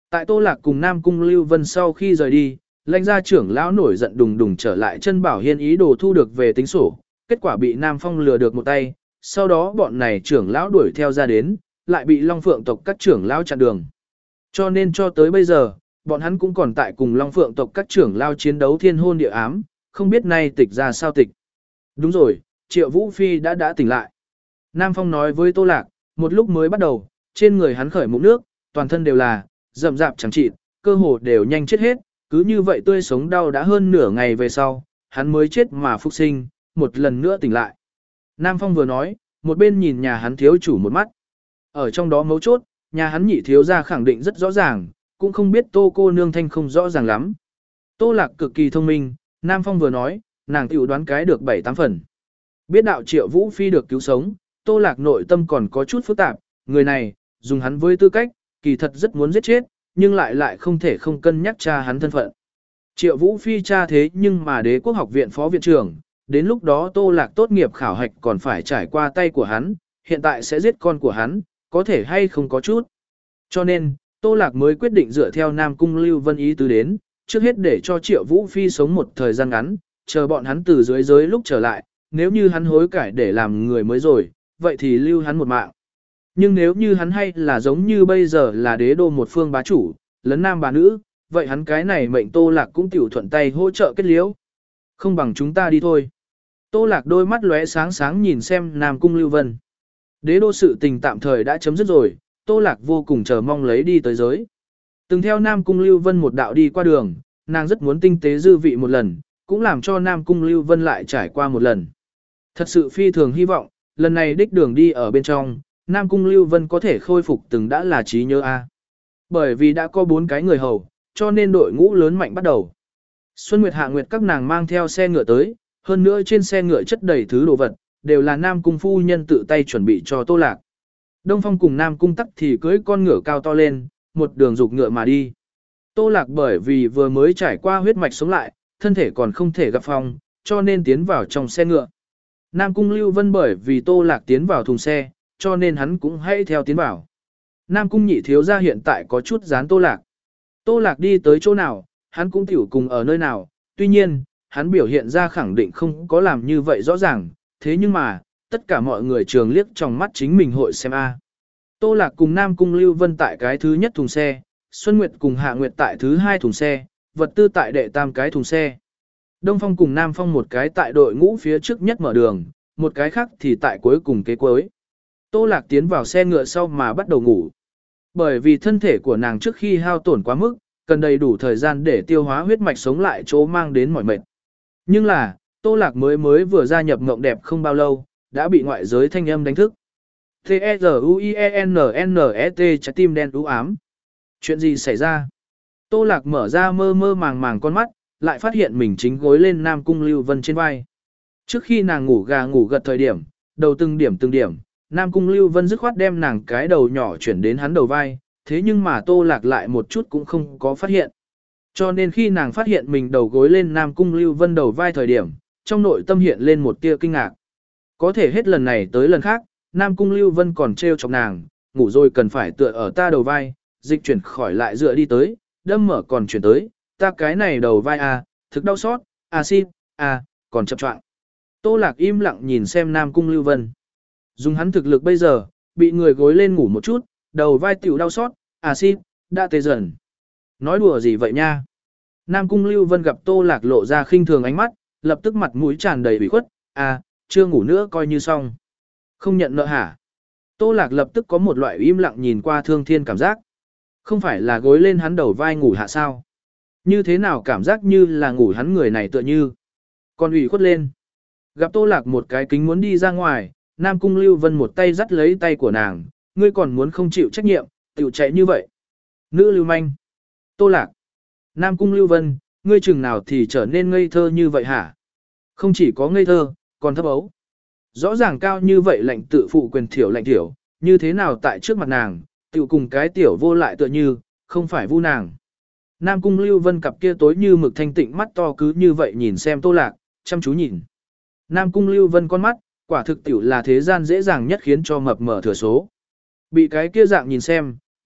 Tại Tô Lạc cùng Nam Cung Lưu Vân sau khi rời đi, lãnh gia trưởng lão nổi giận đùng đùng trở lại chân bảo hiên ý đồ thu được về tính sổ, kết quả bị Nam Phong lừa được một tay, sau đó bọn này trưởng lão đuổi theo ra đến, lại bị Long Phượng tộc các trưởng lão chặn đường. Cho nên cho tới bây giờ, bọn hắn cũng còn tại cùng Long Phượng tộc các trưởng lão chiến đấu thiên hôn địa ám, không biết nay tịch ra sao tịch. Đúng rồi, Triệu Vũ Phi đã đã tỉnh lại. Nam Phong nói với Tô Lạc, một lúc mới bắt đầu, trên người hắn khởi mụn nước, toàn thân đều là, rậm rạp chẳng chịt, cơ hồ đều nhanh chết hết, cứ như vậy tươi sống đau đã hơn nửa ngày về sau, hắn mới chết mà phục sinh, một lần nữa tỉnh lại. Nam Phong vừa nói, một bên nhìn nhà hắn thiếu chủ một mắt. Ở trong đó mấu chốt, nhà hắn nhị thiếu gia khẳng định rất rõ ràng, cũng không biết Tô cô nương thanh không rõ ràng lắm. Tô Lạc cực kỳ thông minh, Nam Phong vừa nói, nàng tiểu đoán cái được bảy tám phần. Biết đạo Triệu Vũ Phi được cứu sống, Tô Lạc nội tâm còn có chút phức tạp, người này, dùng hắn với tư cách, kỳ thật rất muốn giết chết, nhưng lại lại không thể không cân nhắc cha hắn thân phận. Triệu Vũ Phi cha thế nhưng mà Đế quốc học viện phó viện trưởng, đến lúc đó Tô Lạc tốt nghiệp khảo hạch còn phải trải qua tay của hắn, hiện tại sẽ giết con của hắn, có thể hay không có chút. Cho nên, Tô Lạc mới quyết định dựa theo Nam Cung Lưu Vân ý tứ đến, trước hết để cho Triệu Vũ Phi sống một thời gian ngắn, chờ bọn hắn từ dưới giới lúc trở lại, nếu như hắn hối cải để làm người mới rồi, vậy thì lưu hắn một mạng. Nhưng nếu như hắn hay là giống như bây giờ là đế đô một phương bá chủ, lấn nam bà nữ, vậy hắn cái này mệnh Tô Lạc cũng tiểu thuận tay hỗ trợ kết liễu. Không bằng chúng ta đi thôi. Tô Lạc đôi mắt lóe sáng sáng nhìn xem Nam Cung Lưu Vân. Đế đô sự tình tạm thời đã chấm dứt rồi, Tô Lạc vô cùng chờ mong lấy đi tới giới. Từng theo Nam Cung Lưu Vân một đạo đi qua đường, nàng rất muốn tinh tế dư vị một lần, cũng làm cho Nam Cung Lưu Vân lại trải qua một lần. Thật sự phi thường hy vọng, lần này đích đường đi ở bên trong, Nam Cung Lưu Vân có thể khôi phục từng đã là trí nhớ A. Bởi vì đã có bốn cái người hầu, cho nên đội ngũ lớn mạnh bắt đầu. Xuân Nguyệt Hạ Nguyệt các nàng mang theo xe ngựa tới, hơn nữa trên xe ngựa chất đầy thứ đồ vật, đều là Nam Cung phu nhân tự tay chuẩn bị cho Tô Lạc. Đông Phong cùng Nam Cung tắc thì cưỡi con ngựa cao to lên, một đường dục ngựa mà đi. Tô Lạc bởi vì vừa mới trải qua huyết mạch sống lại, thân thể còn không thể gặp phong, cho nên tiến vào trong xe ngựa. Nam Cung Lưu Vân bởi vì Tô Lạc tiến vào thùng xe, cho nên hắn cũng hãy theo tiến vào. Nam Cung nhị thiếu gia hiện tại có chút dán Tô Lạc. Tô Lạc đi tới chỗ nào, hắn cũng tiểu cùng ở nơi nào, tuy nhiên, hắn biểu hiện ra khẳng định không có làm như vậy rõ ràng, thế nhưng mà, tất cả mọi người trường liếc trong mắt chính mình hội xem a. Tô Lạc cùng Nam Cung Lưu Vân tại cái thứ nhất thùng xe, Xuân Nguyệt cùng Hạ Nguyệt tại thứ hai thùng xe, vật tư tại đệ tam cái thùng xe. Đông Phong cùng Nam Phong một cái tại đội ngũ phía trước nhất mở đường, một cái khác thì tại cuối cùng kế cuối. Tô Lạc tiến vào xe ngựa sau mà bắt đầu ngủ. Bởi vì thân thể của nàng trước khi hao tổn quá mức, cần đầy đủ thời gian để tiêu hóa huyết mạch sống lại chỗ mang đến mỏi mệt. Nhưng là, Tô Lạc mới mới vừa gia nhập ngộng đẹp không bao lâu, đã bị ngoại giới thanh âm đánh thức. T-E-Z-U-I-E-N-N-E-T trái tim đen u ám. Chuyện gì xảy ra? Tô Lạc mở ra mơ mơ màng màng con mắt, lại phát hiện mình chính gối lên Nam Cung Lưu Vân trên vai. Trước khi nàng ngủ gà ngủ gật thời điểm, đầu từng điểm từng điểm, Nam Cung Lưu Vân dứt khoát đem nàng cái đầu nhỏ chuyển đến hắn đầu vai, thế nhưng mà Tô Lạc lại một chút cũng không có phát hiện. Cho nên khi nàng phát hiện mình đầu gối lên Nam Cung Lưu Vân đầu vai thời điểm, trong nội tâm hiện lên một tia kinh ngạc. Có thể hết lần này tới lần khác, Nam Cung Lưu Vân còn trêu chọc nàng, ngủ rồi cần phải tựa ở ta đầu vai, dịch chuyển khỏi lại dựa đi tới, đâm mở còn chuyển tới, ta cái này đầu vai à, thực đau xót, à xin, à, còn chập choạng. Tô Lạc im lặng nhìn xem Nam Cung Lưu Vân. Dùng hắn thực lực bây giờ, bị người gối lên ngủ một chút, đầu vai tiểu đau xót, à xin, đã tê dần. Nói đùa gì vậy nha? Nam Cung Lưu Vân gặp Tô Lạc lộ ra khinh thường ánh mắt, lập tức mặt mũi tràn đầy ủy khuất, à, chưa ngủ nữa coi như xong. Không nhận nợ hả? Tô Lạc lập tức có một loại im lặng nhìn qua Thương Thiên cảm giác. Không phải là gối lên hắn đầu vai ngủ hạ sao? Như thế nào cảm giác như là ngủ hắn người này tựa như. Còn ủy khuất lên. Gặp Tô Lạc một cái kính muốn đi ra ngoài, Nam Cung Lưu Vân một tay dắt lấy tay của nàng, ngươi còn muốn không chịu trách nhiệm, tiểu chạy như vậy. Nữ lưu manh. Tô Lạc. Nam Cung Lưu Vân, ngươi chừng nào thì trở nên ngây thơ như vậy hả? Không chỉ có ngây thơ, còn thấp ấu. Rõ ràng cao như vậy lệnh tự phụ quyền thiểu lệnh thiểu, như thế nào tại trước mặt nàng, tiểu cùng cái tiểu vô lại tựa như, không phải vu nàng. Nam Cung Lưu Vân cặp kia tối như mực thanh tịnh mắt to cứ như vậy nhìn xem Tô Lạc, chăm chú nhìn. Nam Cung Lưu Vân con mắt, quả thực tiểu là thế gian dễ dàng nhất khiến cho mập mở thừa số. Bị cái kia dạng nhìn xem,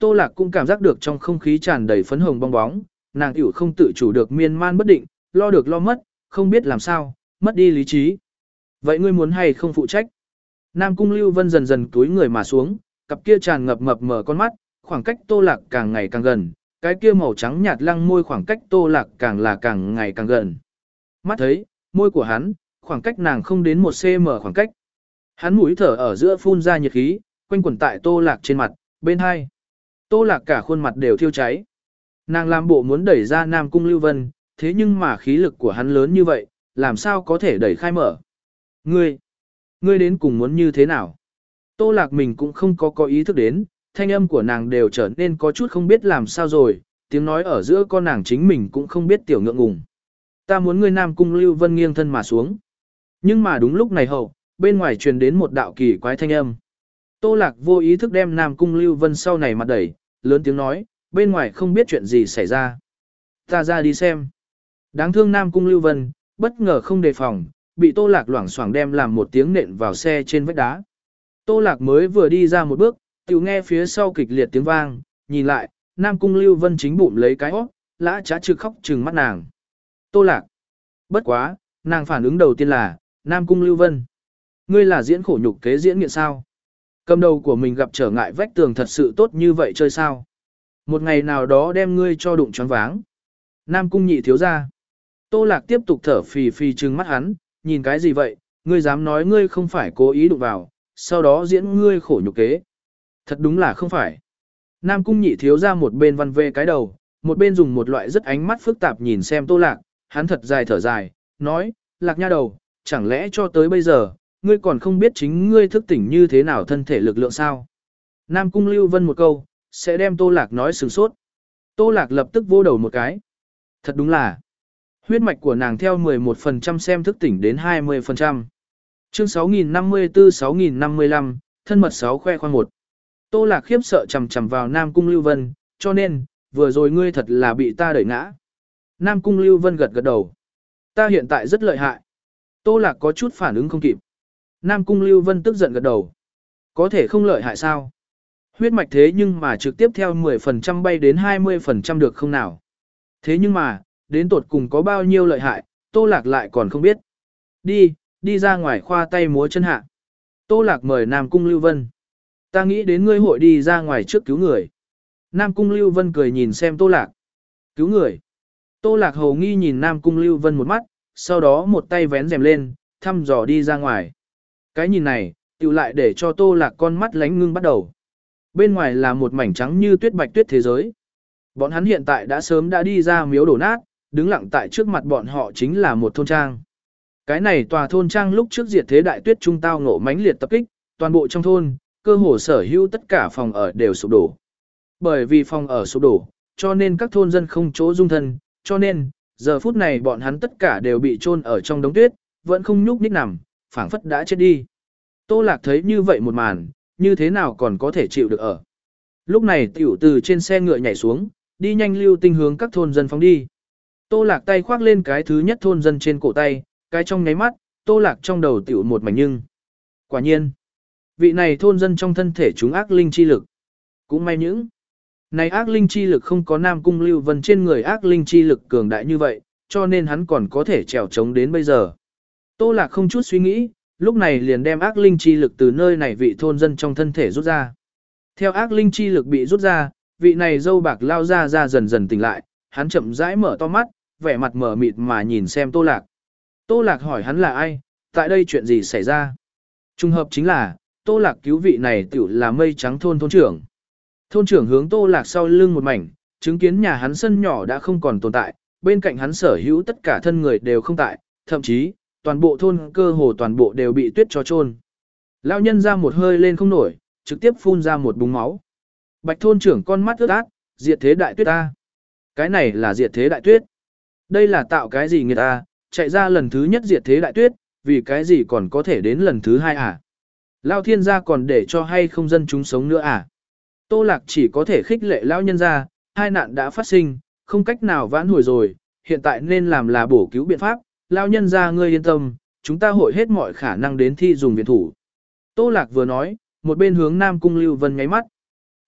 Tô Lạc cũng cảm giác được trong không khí tràn đầy phấn hồng bong bóng, nàng tiểu không tự chủ được miên man bất định, lo được lo mất, không biết làm sao, mất đi lý trí. Vậy ngươi muốn hay không phụ trách? Nam Cung Lưu Vân dần dần cúi người mà xuống, cặp kia tràn ngập mập mờ con mắt, khoảng cách Tô Lạc càng ngày càng gần, cái kia màu trắng nhạt lăng môi khoảng cách Tô Lạc càng là càng ngày càng gần. Mắt thấy, môi của hắn, khoảng cách nàng không đến một cm khoảng cách. Hắn mũi thở ở giữa phun ra nhiệt khí, quanh quẩn tại Tô Lạc trên mặt, bên hai. Tô Lạc cả khuôn mặt đều thiêu cháy. Nàng làm bộ muốn đẩy ra Nam Cung Lưu Vân, thế nhưng mà khí lực của hắn lớn như vậy, làm sao có thể đẩy khai mở. Ngươi, ngươi đến cùng muốn như thế nào? Tô Lạc mình cũng không có có ý thức đến, thanh âm của nàng đều trở nên có chút không biết làm sao rồi, tiếng nói ở giữa con nàng chính mình cũng không biết tiểu ngượng ngùng. Ta muốn ngươi Nam Cung Lưu Vân nghiêng thân mà xuống. Nhưng mà đúng lúc này hậu, bên ngoài truyền đến một đạo kỳ quái thanh âm. Tô Lạc vô ý thức đem Nam Cung Lưu Vân sau này mặt đẩy, lớn tiếng nói, bên ngoài không biết chuyện gì xảy ra. Ta ra đi xem. Đáng thương Nam Cung Lưu Vân, bất ngờ không đề phòng, bị Tô Lạc loảng xoảng đem làm một tiếng nện vào xe trên vách đá. Tô Lạc mới vừa đi ra một bước, tiểu nghe phía sau kịch liệt tiếng vang, nhìn lại, Nam Cung Lưu Vân chính bụng lấy cái óc, lã trá trực khóc trừng mắt nàng. Tô Lạc. Bất quá, nàng phản ứng đầu tiên là, Nam Cung Lưu Vân. Ngươi là diễn khổ nhục kế diễn nghiện sao? Cầm đầu của mình gặp trở ngại vách tường thật sự tốt như vậy chơi sao? Một ngày nào đó đem ngươi cho đụng choáng váng. Nam Cung nhị thiếu ra. Tô Lạc tiếp tục thở phì phì trừng mắt hắn, nhìn cái gì vậy, ngươi dám nói ngươi không phải cố ý đụng vào, sau đó diễn ngươi khổ nhục kế. Thật đúng là không phải. Nam Cung nhị thiếu ra một bên văn vê cái đầu, một bên dùng một loại rất ánh mắt phức tạp nhìn xem Tô Lạc, hắn thật dài thở dài, nói, Lạc nha đầu, chẳng lẽ cho tới bây giờ, ngươi còn không biết chính ngươi thức tỉnh như thế nào thân thể lực lượng sao? Nam Cung Lưu Vân một câu, sẽ đem Tô Lạc nói sừng sốt. Tô Lạc lập tức vô đầu một cái. Thật đúng là, huyết mạch của nàng theo mười một phần trăm xem thức tỉnh đến hai mươi phần trăm. Chương sáu nghìn năm mươi tư sáu nghìn năm mươi lăm, thân mật sáu khoe khoang một. Tô Lạc khiếp sợ chầm chầm vào Nam Cung Lưu Vân, cho nên, vừa rồi ngươi thật là bị ta đẩy ngã. Nam Cung Lưu Vân gật gật đầu. Ta hiện tại rất lợi hại. Tô Lạc có chút phản ứng không kịp. Nam Cung Lưu Vân tức giận gật đầu. Có thể không lợi hại sao? Huyết mạch thế nhưng mà trực tiếp theo mười phần trăm bay đến hai mươi phần trăm được không nào? Thế nhưng mà, đến tột cùng có bao nhiêu lợi hại, Tô Lạc lại còn không biết. Đi, đi ra ngoài khoa tay múa chân hạ. Tô Lạc mời Nam Cung Lưu Vân. Ta nghĩ đến ngươi hội đi ra ngoài trước cứu người. Nam Cung Lưu Vân cười nhìn xem Tô Lạc. Cứu người. Tô Lạc hầu nghi nhìn Nam Cung Lưu Vân một mắt, sau đó một tay vén rèm lên, thăm dò đi ra ngoài. Cái nhìn này, tiểu lại để cho Tô Lạc con mắt lánh ngưng bắt đầu. Bên ngoài là một mảnh trắng như tuyết bạch tuyết thế giới. Bọn hắn hiện tại đã sớm đã đi ra miếu đổ nát, đứng lặng tại trước mặt bọn họ chính là một thôn trang. Cái này tòa thôn trang lúc trước diệt thế đại tuyết trung tao ngộ mãnh liệt tập kích, toàn bộ trong thôn, cơ hồ sở hữu tất cả phòng ở đều sụp đổ. Bởi vì phòng ở sụp đổ, cho nên các thôn dân không chỗ dung thân, cho nên, giờ phút này bọn hắn tất cả đều bị chôn ở trong đống tuyết, vẫn không nhúc nhích nằm, phảng phất đã chết đi. Tô Lạc thấy như vậy một màn, như thế nào còn có thể chịu được ở. Lúc này tiểu từ trên xe ngựa nhảy xuống, đi nhanh lưu tinh hướng các thôn dân phóng đi. Tô Lạc tay khoác lên cái thứ nhất thôn dân trên cổ tay, cái trong nháy mắt, Tô Lạc trong đầu tiểu một mảnh nhưng. Quả nhiên, vị này thôn dân trong thân thể chúng ác linh chi lực. Cũng may những này ác linh chi lực không có Nam Cung Lưu Vân trên người ác linh chi lực cường đại như vậy, cho nên hắn còn có thể trèo trống đến bây giờ. Tô Lạc không chút suy nghĩ, lúc này liền đem ác linh chi lực từ nơi này vị thôn dân trong thân thể rút ra. Theo ác linh chi lực bị rút ra, vị này dâu bạc lao ra ra dần dần tỉnh lại, hắn chậm rãi mở to mắt, vẻ mặt mở mịt mà nhìn xem Tô Lạc. Tô Lạc hỏi hắn là ai, tại đây chuyện gì xảy ra? Trung hợp chính là, Tô Lạc cứu vị này tiểu là mây trắng thôn thôn trưởng. Thôn trưởng hướng Tô Lạc sau lưng một mảnh, chứng kiến nhà hắn sân nhỏ đã không còn tồn tại, bên cạnh hắn sở hữu tất cả thân người đều không tại, thậm chí, toàn bộ thôn cơ hồ toàn bộ đều bị tuyết cho chôn. Lão nhân ra một hơi lên không nổi, trực tiếp phun ra một búng máu. Bạch thôn trưởng con mắt ướt át, diệt thế đại tuyết ta. Cái này là diệt thế đại tuyết. Đây là tạo cái gì người ta, chạy ra lần thứ nhất diệt thế đại tuyết, vì cái gì còn có thể đến lần thứ hai à? Lão thiên gia còn để cho hay không dân chúng sống nữa à? Tô Lạc chỉ có thể khích lệ lão nhân gia, hai nạn đã phát sinh, không cách nào vãn hồi rồi, hiện tại nên làm là bổ cứu biện pháp, lão nhân gia ngươi yên tâm, chúng ta hội hết mọi khả năng đến thi dùng viện thủ. Tô Lạc vừa nói, một bên hướng Nam Cung Lưu Vân nháy mắt.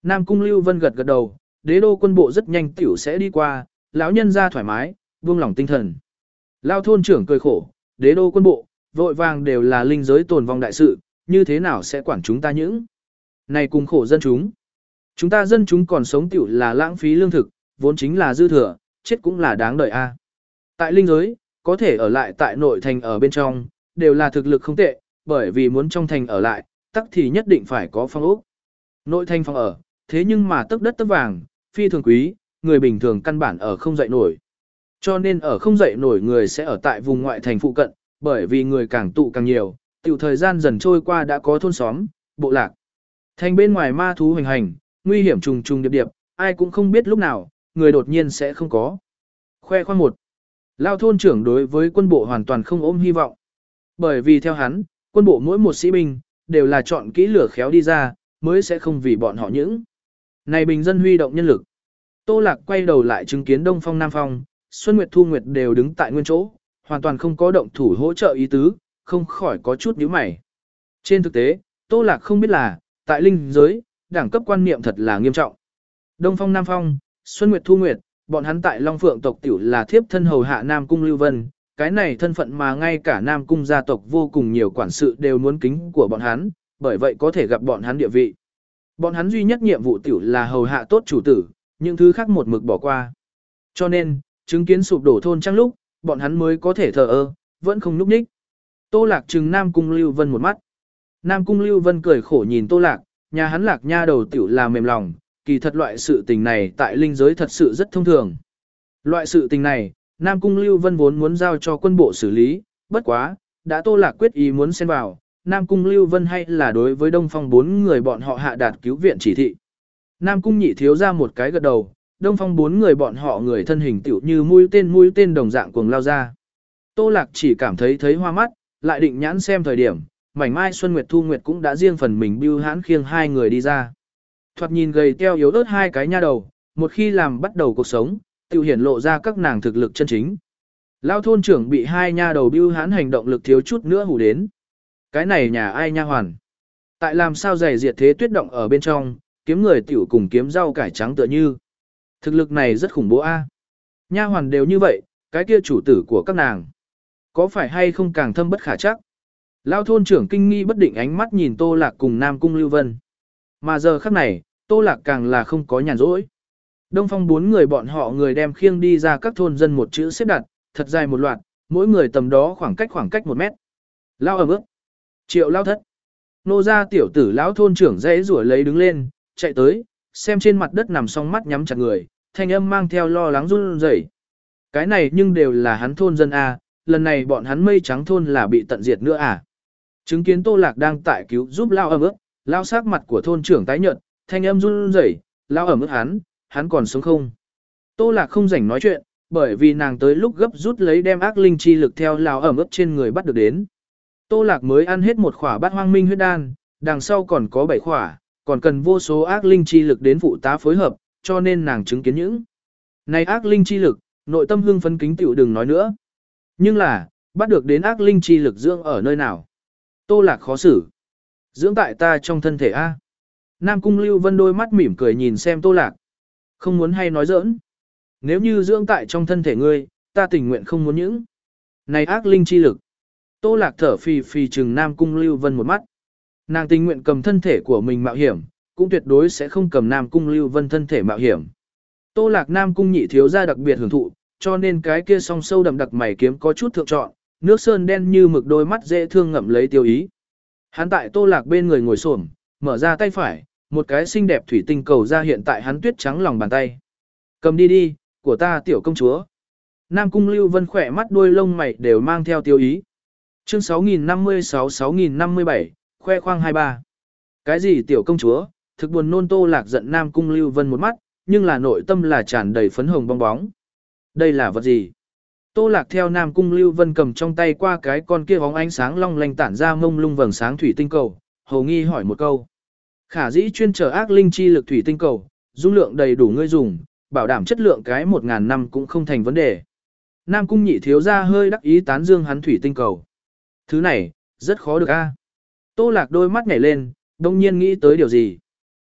Nam Cung Lưu Vân gật gật đầu, đế đô quân bộ rất nhanh tiểu sẽ đi qua, lão nhân ra thoải mái, buông lỏng tinh thần. Lao thôn trưởng cười khổ, đế đô quân bộ, vội vàng đều là linh giới tồn vong đại sự, như thế nào sẽ quản chúng ta những. Này cùng khổ dân chúng. Chúng ta dân chúng còn sống tiểu là lãng phí lương thực, vốn chính là dư thừa, chết cũng là đáng đợi a. Tại linh giới, có thể ở lại tại nội thành ở bên trong, đều là thực lực không tệ, bởi vì muốn trong thành ở lại, tắc thì nhất định phải có phong ốc. Nội thành phòng ở, thế nhưng mà tấc đất tấc vàng, phi thường quý, người bình thường căn bản ở không dậy nổi. Cho nên ở không dậy nổi người sẽ ở tại vùng ngoại thành phụ cận, bởi vì người càng tụ càng nhiều, tiểu thời gian dần trôi qua đã có thôn xóm, bộ lạc. Thành bên ngoài ma thú hoành hành, nguy hiểm trùng trùng điệp điệp, ai cũng không biết lúc nào, người đột nhiên sẽ không có. Khoe khoang một. Lao thôn trưởng đối với quân bộ hoàn toàn không ôm hy vọng. Bởi vì theo hắn, quân bộ mỗi một sĩ binh, đều là chọn kỹ lửa khéo đi ra, mới sẽ không vì bọn họ những. Này bình dân huy động nhân lực. Tô Lạc quay đầu lại chứng kiến Đông Phong Nam Phong, Xuân Nguyệt Thu Nguyệt đều đứng tại nguyên chỗ, hoàn toàn không có động thủ hỗ trợ ý tứ, không khỏi có chút nhíu mày. Trên thực tế, Tô Lạc không biết là, tại linh giới, đẳng cấp quan niệm thật là nghiêm trọng. Đông Phong Nam Phong, Xuân Nguyệt Thu Nguyệt, bọn hắn tại Long Phượng tộc tiểu là thiếp thân hầu hạ Nam Cung Lưu Vân, cái này thân phận mà ngay cả Nam Cung gia tộc vô cùng nhiều quản sự đều muốn kính của bọn hắn, bởi vậy có thể gặp bọn hắn địa vị. Bọn hắn duy nhất nhiệm vụ tiểu là hầu hạ tốt chủ tử, những thứ khác một mực bỏ qua. Cho nên, chứng kiến sụp đổ thôn trang lúc, bọn hắn mới có thể thờ ơ, vẫn không núp nhích. Tô Lạc trừng Nam Cung Lưu Vân một mắt. Nam Cung Lưu Vân cười khổ nhìn Tô Lạc, nhà hắn Lạc nha đầu tiểu là mềm lòng, kỳ thật loại sự tình này tại linh giới thật sự rất thông thường. Loại sự tình này, Nam Cung Lưu Vân vốn muốn giao cho quân bộ xử lý, bất quá, đã Tô Lạc quyết ý muốn xen vào, Nam Cung Lưu Vân hay là đối với Đông Phong bốn người bọn họ hạ đạt cứu viện chỉ thị. Nam Cung nhị thiếu ra một cái gật đầu, Đông Phong bốn người bọn họ người thân hình tiểu như mũi tên mũi tên đồng dạng cuồng lao ra. Tô Lạc chỉ cảm thấy thấy hoa mắt, lại định nhãn xem thời điểm, mảnh mai Xuân Nguyệt Thu Nguyệt cũng đã riêng phần mình bưu hãn khiêng hai người đi ra. Thoạt nhìn gầy teo yếu ớt hai cái nha đầu, một khi làm bắt đầu cuộc sống, tiểu hiển lộ ra các nàng thực lực chân chính. Lao thôn trưởng bị hai nha đầu bưu hãn hành động lực thiếu chút nữa hù đến. Cái này nhà ai nha hoàn? Tại làm sao giày diệt thế tuyết động ở bên trong, kiếm người tiểu cùng kiếm rau cải trắng tựa như. Thực lực này rất khủng bố a. Nha hoàn đều như vậy, cái kia chủ tử của các nàng. Có phải hay không càng thâm bất khả chắc? Lao thôn trưởng kinh nghi bất định ánh mắt nhìn Tô Lạc cùng Nam Cung Lưu Vân. Mà giờ khắc này, Tô Lạc càng là không có nhàn rỗi. Đông Phong bốn người bọn họ người đem khiêng đi ra các thôn dân một chữ xếp đặt, thật dài một loạt, mỗi người tầm đó khoảng cách khoảng cách một mét. Lao ẩm ướt. Triệu lao thất. Nô ra tiểu tử lão thôn trưởng dễ rủa lấy đứng lên, chạy tới, xem trên mặt đất nằm song mắt nhắm chặt người, thanh âm mang theo lo lắng run rẩy. Cái này nhưng đều là hắn thôn dân A, lần này bọn hắn mây trắng thôn là bị tận diệt nữa à. Chứng kiến Tô Lạc đang tại cứu giúp lao ẩm ướt, lao sắc mặt của thôn trưởng tái nhợt, thanh âm run rẩy, lao ẩm ướt hắn, hắn còn sống không? Tô Lạc không rảnh nói chuyện, bởi vì nàng tới lúc gấp rút lấy đem ác linh chi lực theo lao ẩm ướt trên người bắt được đến. Tô Lạc mới ăn hết một khỏa bát hoang minh huyết đan, đằng sau còn có bảy khỏa, còn cần vô số ác linh chi lực đến phụ tá phối hợp, cho nên nàng chứng kiến những. Này ác linh chi lực, nội tâm hương phấn kính tiểu đừng nói nữa. Nhưng là, bắt được đến ác linh chi lực dưỡng ở nơi nào? Tô Lạc khó xử. Dưỡng tại ta trong thân thể A. Nam Cung Lưu Vân đôi mắt mỉm cười nhìn xem Tô Lạc. Không muốn hay nói giỡn. Nếu như dưỡng tại trong thân thể ngươi, ta tình nguyện không muốn những. Này ác linh chi lực. Tô Lạc thở phì phì trừng Nam Cung Lưu Vân một mắt. Nàng tình nguyện cầm thân thể của mình mạo hiểm, cũng tuyệt đối sẽ không cầm Nam Cung Lưu Vân thân thể mạo hiểm. Tô Lạc Nam Cung nhị thiếu gia đặc biệt hưởng thụ, cho nên cái kia song sâu đậm đặc mày kiếm có chút thượng trọn, nước sơn đen như mực đôi mắt dễ thương ngậm lấy tiêu ý. Hắn tại Tô Lạc bên người ngồi xổm, mở ra tay phải, một cái xinh đẹp thủy tinh cầu ra hiện tại hắn tuyết trắng lòng bàn tay. Cầm đi đi, của ta tiểu công chúa. Nam Cung Lưu Vân khỏe mắt đuôi lông mày đều mang theo tiêu ý. Chương sáu nghìn năm mươi sáu sáu nghìn năm mươi bảy, khoe khoang hai ba. Cái gì tiểu công chúa, thực buồn nôn. Tô Lạc giận Nam Cung Lưu Vân một mắt, nhưng là nội tâm là tràn đầy phấn hồng bong bóng. Đây là vật gì? Tô Lạc theo Nam Cung Lưu Vân cầm trong tay qua cái con kia bóng ánh sáng long lanh tản ra mông lung vầng sáng thủy tinh cầu, hầu nghi hỏi một câu. Khả dĩ chuyên trở ác linh chi lực thủy tinh cầu, dung lượng đầy đủ ngươi dùng, bảo đảm chất lượng cái một ngàn năm cũng không thành vấn đề. Nam Cung nhị thiếu gia hơi đắc ý tán dương hắn thủy tinh cầu. Thứ này, rất khó được a. Tô Lạc đôi mắt nhảy lên, đông nhiên nghĩ tới điều gì.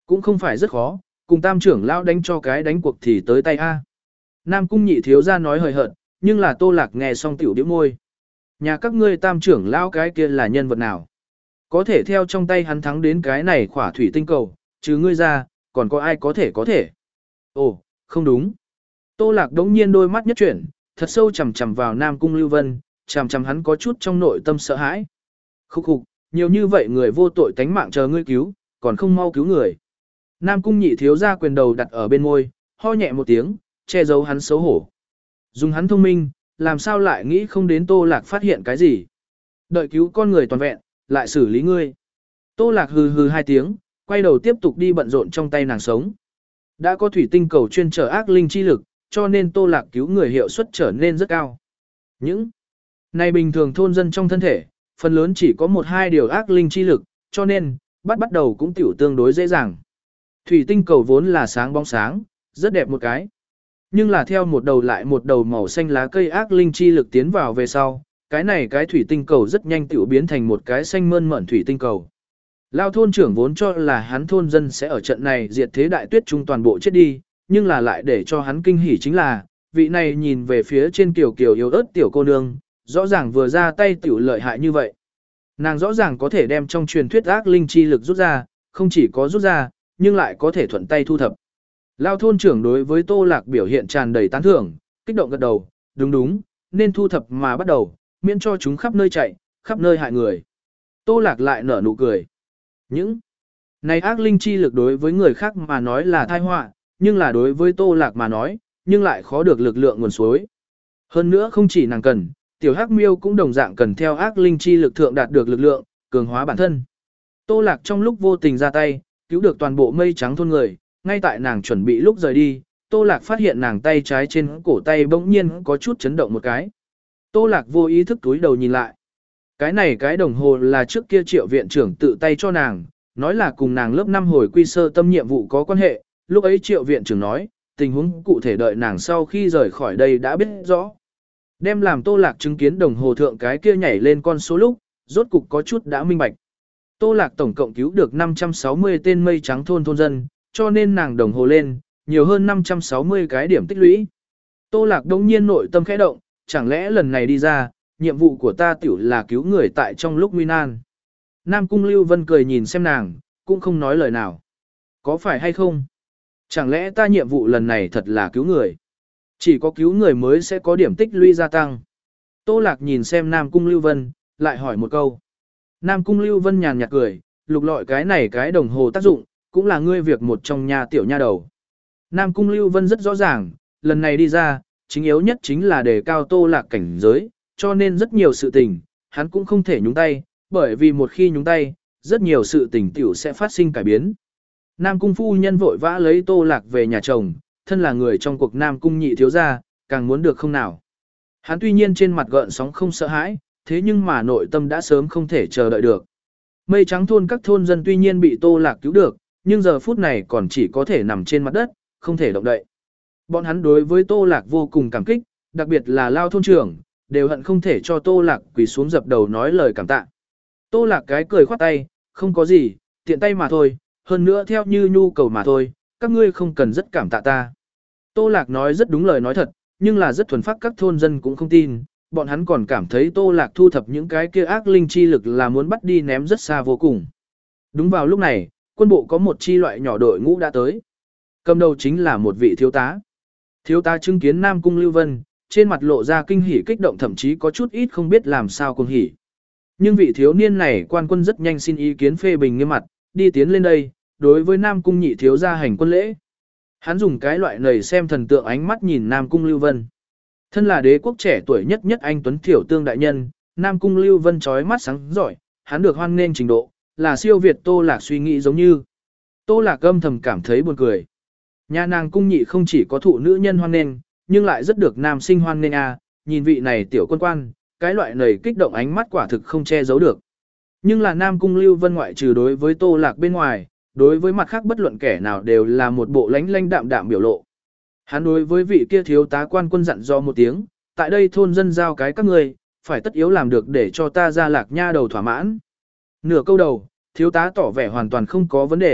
Cũng không phải rất khó, cùng tam trưởng lão đánh cho cái đánh cuộc thì tới tay A. Nam cung nhị thiếu ra nói hời hợt, nhưng là Tô Lạc nghe xong tiểu điếu môi. Nhà các ngươi tam trưởng lão cái kia là nhân vật nào? Có thể theo trong tay hắn thắng đến cái này khỏa thủy tinh cầu, chứ ngươi ra, còn có ai có thể có thể? Ồ, không đúng. Tô Lạc đống nhiên đôi mắt nhất chuyển, thật sâu chầm chầm vào Nam cung Lưu Vân, chầm chầm hắn có chút trong nội tâm sợ hãi. Khúc khục, nhiều như vậy người vô tội tánh mạng chờ ngươi cứu, còn không mau cứu người. Nam cung nhị thiếu ra quyền đầu đặt ở bên môi, ho nhẹ một tiếng, che giấu hắn xấu hổ. Dùng hắn thông minh, làm sao lại nghĩ không đến Tô Lạc phát hiện cái gì. Đợi cứu con người toàn vẹn, lại xử lý ngươi. Tô Lạc hừ hừ hai tiếng, quay đầu tiếp tục đi bận rộn trong tay nàng sống. Đã có thủy tinh cầu chuyên trở ác linh chi lực, cho nên Tô Lạc cứu người hiệu suất trở nên rất cao. Những này bình thường thôn dân trong thân thể, phần lớn chỉ có một hai điều ác linh chi lực, cho nên, bắt bắt đầu cũng tiểu tương đối dễ dàng. Thủy tinh cầu vốn là sáng bóng sáng, rất đẹp một cái. Nhưng là theo một đầu lại một đầu màu xanh lá cây ác linh chi lực tiến vào về sau, cái này cái thủy tinh cầu rất nhanh tiểu biến thành một cái xanh mơn mởn thủy tinh cầu. Lao thôn trưởng vốn cho là hắn thôn dân sẽ ở trận này diệt thế đại tuyết trung toàn bộ chết đi, nhưng là lại để cho hắn kinh hỉ chính là, vị này nhìn về phía trên kiểu kiểu yếu ớt tiểu cô nương, rõ ràng vừa ra tay tiểu lợi hại như vậy. Nàng rõ ràng có thể đem trong truyền thuyết ác linh chi lực rút ra, không chỉ có rút ra, nhưng lại có thể thuận tay thu thập. Lao thôn trưởng đối với Tô Lạc biểu hiện tràn đầy tán thưởng, kích động gật đầu, đúng đúng, nên thu thập mà bắt đầu, miễn cho chúng khắp nơi chạy, khắp nơi hại người. Tô Lạc lại nở nụ cười. Những này ác linh chi lực đối với người khác mà nói là tai họa, nhưng là đối với Tô Lạc mà nói, nhưng lại khó được lực lượng nguồn suối. Hơn nữa không chỉ nàng cần, tiểu hắc miêu cũng đồng dạng cần theo ác linh chi lực thượng đạt được lực lượng, cường hóa bản thân. Tô Lạc trong lúc vô tình ra tay, cứu được toàn bộ mây trắng thôn người, ngay tại nàng chuẩn bị lúc rời đi, Tô Lạc phát hiện nàng tay trái trên cổ tay bỗng nhiên có chút chấn động một cái. Tô Lạc vô ý thức túi đầu nhìn lại. Cái này cái đồng hồ là trước kia Triệu viện trưởng tự tay cho nàng, nói là cùng nàng lớp năm hồi quy sơ tâm nhiệm vụ có quan hệ, lúc ấy Triệu viện trưởng nói, tình huống cụ thể đợi nàng sau khi rời khỏi đây đã biết rõ. Đem làm Tô Lạc chứng kiến đồng hồ thượng cái kia nhảy lên con số lúc, rốt cục có chút đã minh bạch. Tô Lạc tổng cộng cứu được năm trăm sáu mươi tên mây trắng thôn thôn dân, cho nên nàng đồng hồ lên, nhiều hơn năm trăm sáu mươi cái điểm tích lũy. Tô Lạc đông nhiên nội tâm khẽ động, chẳng lẽ lần này đi ra, nhiệm vụ của ta tiểu là cứu người tại trong lúc nguy nan. Nam Cung Lưu Vân cười nhìn xem nàng, cũng không nói lời nào. Có phải hay không? Chẳng lẽ ta nhiệm vụ lần này thật là cứu người? Chỉ có cứu người mới sẽ có điểm tích lũy gia tăng. Tô Lạc nhìn xem Nam Cung Lưu Vân, lại hỏi một câu. Nam Cung Lưu Vân nhàn nhạt cười, lục lọi cái này cái đồng hồ tác dụng, cũng là ngươi việc một trong nhà tiểu nha đầu. Nam Cung Lưu Vân rất rõ ràng, lần này đi ra, chính yếu nhất chính là đề cao Tô Lạc cảnh giới, cho nên rất nhiều sự tình, hắn cũng không thể nhúng tay, bởi vì một khi nhúng tay, rất nhiều sự tình tiểu sẽ phát sinh cải biến. Nam Cung phu nhân vội vã lấy Tô Lạc về nhà chồng, thân là người trong cuộc Nam Cung nhị thiếu gia, càng muốn được không nào. Hắn tuy nhiên trên mặt gợn sóng không sợ hãi, thế nhưng mà nội tâm đã sớm không thể chờ đợi được. Mây trắng thôn các thôn dân tuy nhiên bị Tô Lạc cứu được, nhưng giờ phút này còn chỉ có thể nằm trên mặt đất, không thể động đậy. Bọn hắn đối với Tô Lạc vô cùng cảm kích, đặc biệt là Lao thôn trưởng, đều hận không thể cho Tô Lạc quỳ xuống dập đầu nói lời cảm tạ. Tô Lạc cái cười khoát tay, không có gì, tiện tay mà thôi, hơn nữa theo như nhu cầu mà thôi, các ngươi không cần rất cảm tạ ta. Tô Lạc nói rất đúng lời nói thật, nhưng là rất thuần phác các thôn dân cũng không tin, bọn hắn còn cảm thấy Tô Lạc thu thập những cái kia ác linh chi lực là muốn bắt đi ném rất xa vô cùng. Đúng vào lúc này, quân bộ có một chi loại nhỏ đội ngũ đã tới. Cầm đầu chính là một vị thiếu tá. Thiếu tá chứng kiến Nam Cung Lưu Vân, trên mặt lộ ra kinh hỉ kích động, thậm chí có chút ít không biết làm sao cuồng hỉ. Nhưng vị thiếu niên này quan quân rất nhanh xin ý kiến phê bình nghiêm mặt, đi tiến lên đây, đối với Nam Cung nhị thiếu gia hành quân lễ. Hắn dùng cái loại nầy xem thần tượng ánh mắt nhìn Nam Cung Lưu Vân. Thân là đế quốc trẻ tuổi nhất nhất anh tuấn thiểu tương đại nhân, Nam Cung Lưu Vân chói mắt sáng giỏi, hắn được hoan nghênh trình độ, là siêu việt Tô Lạc suy nghĩ giống như. Tô Lạc âm thầm cảm thấy buồn cười. Nhà nàng cung nhị không chỉ có thụ nữ nhân hoan nghênh, nhưng lại rất được nam sinh hoan nghênh à, nhìn vị này tiểu quân quan, cái loại nầy kích động ánh mắt quả thực không che giấu được. Nhưng là Nam Cung Lưu Vân ngoại trừ đối với Tô Lạc bên ngoài, đối với mặt khác bất luận kẻ nào đều là một bộ lánh lánh đạm đạm biểu lộ. Hắn đối với vị kia thiếu tá quan quân dặn do một tiếng, tại đây thôn dân giao cái các người, phải tất yếu làm được để cho ta ra Lạc nha đầu thỏa mãn. Nửa câu đầu, thiếu tá tỏ vẻ hoàn toàn không có vấn đề,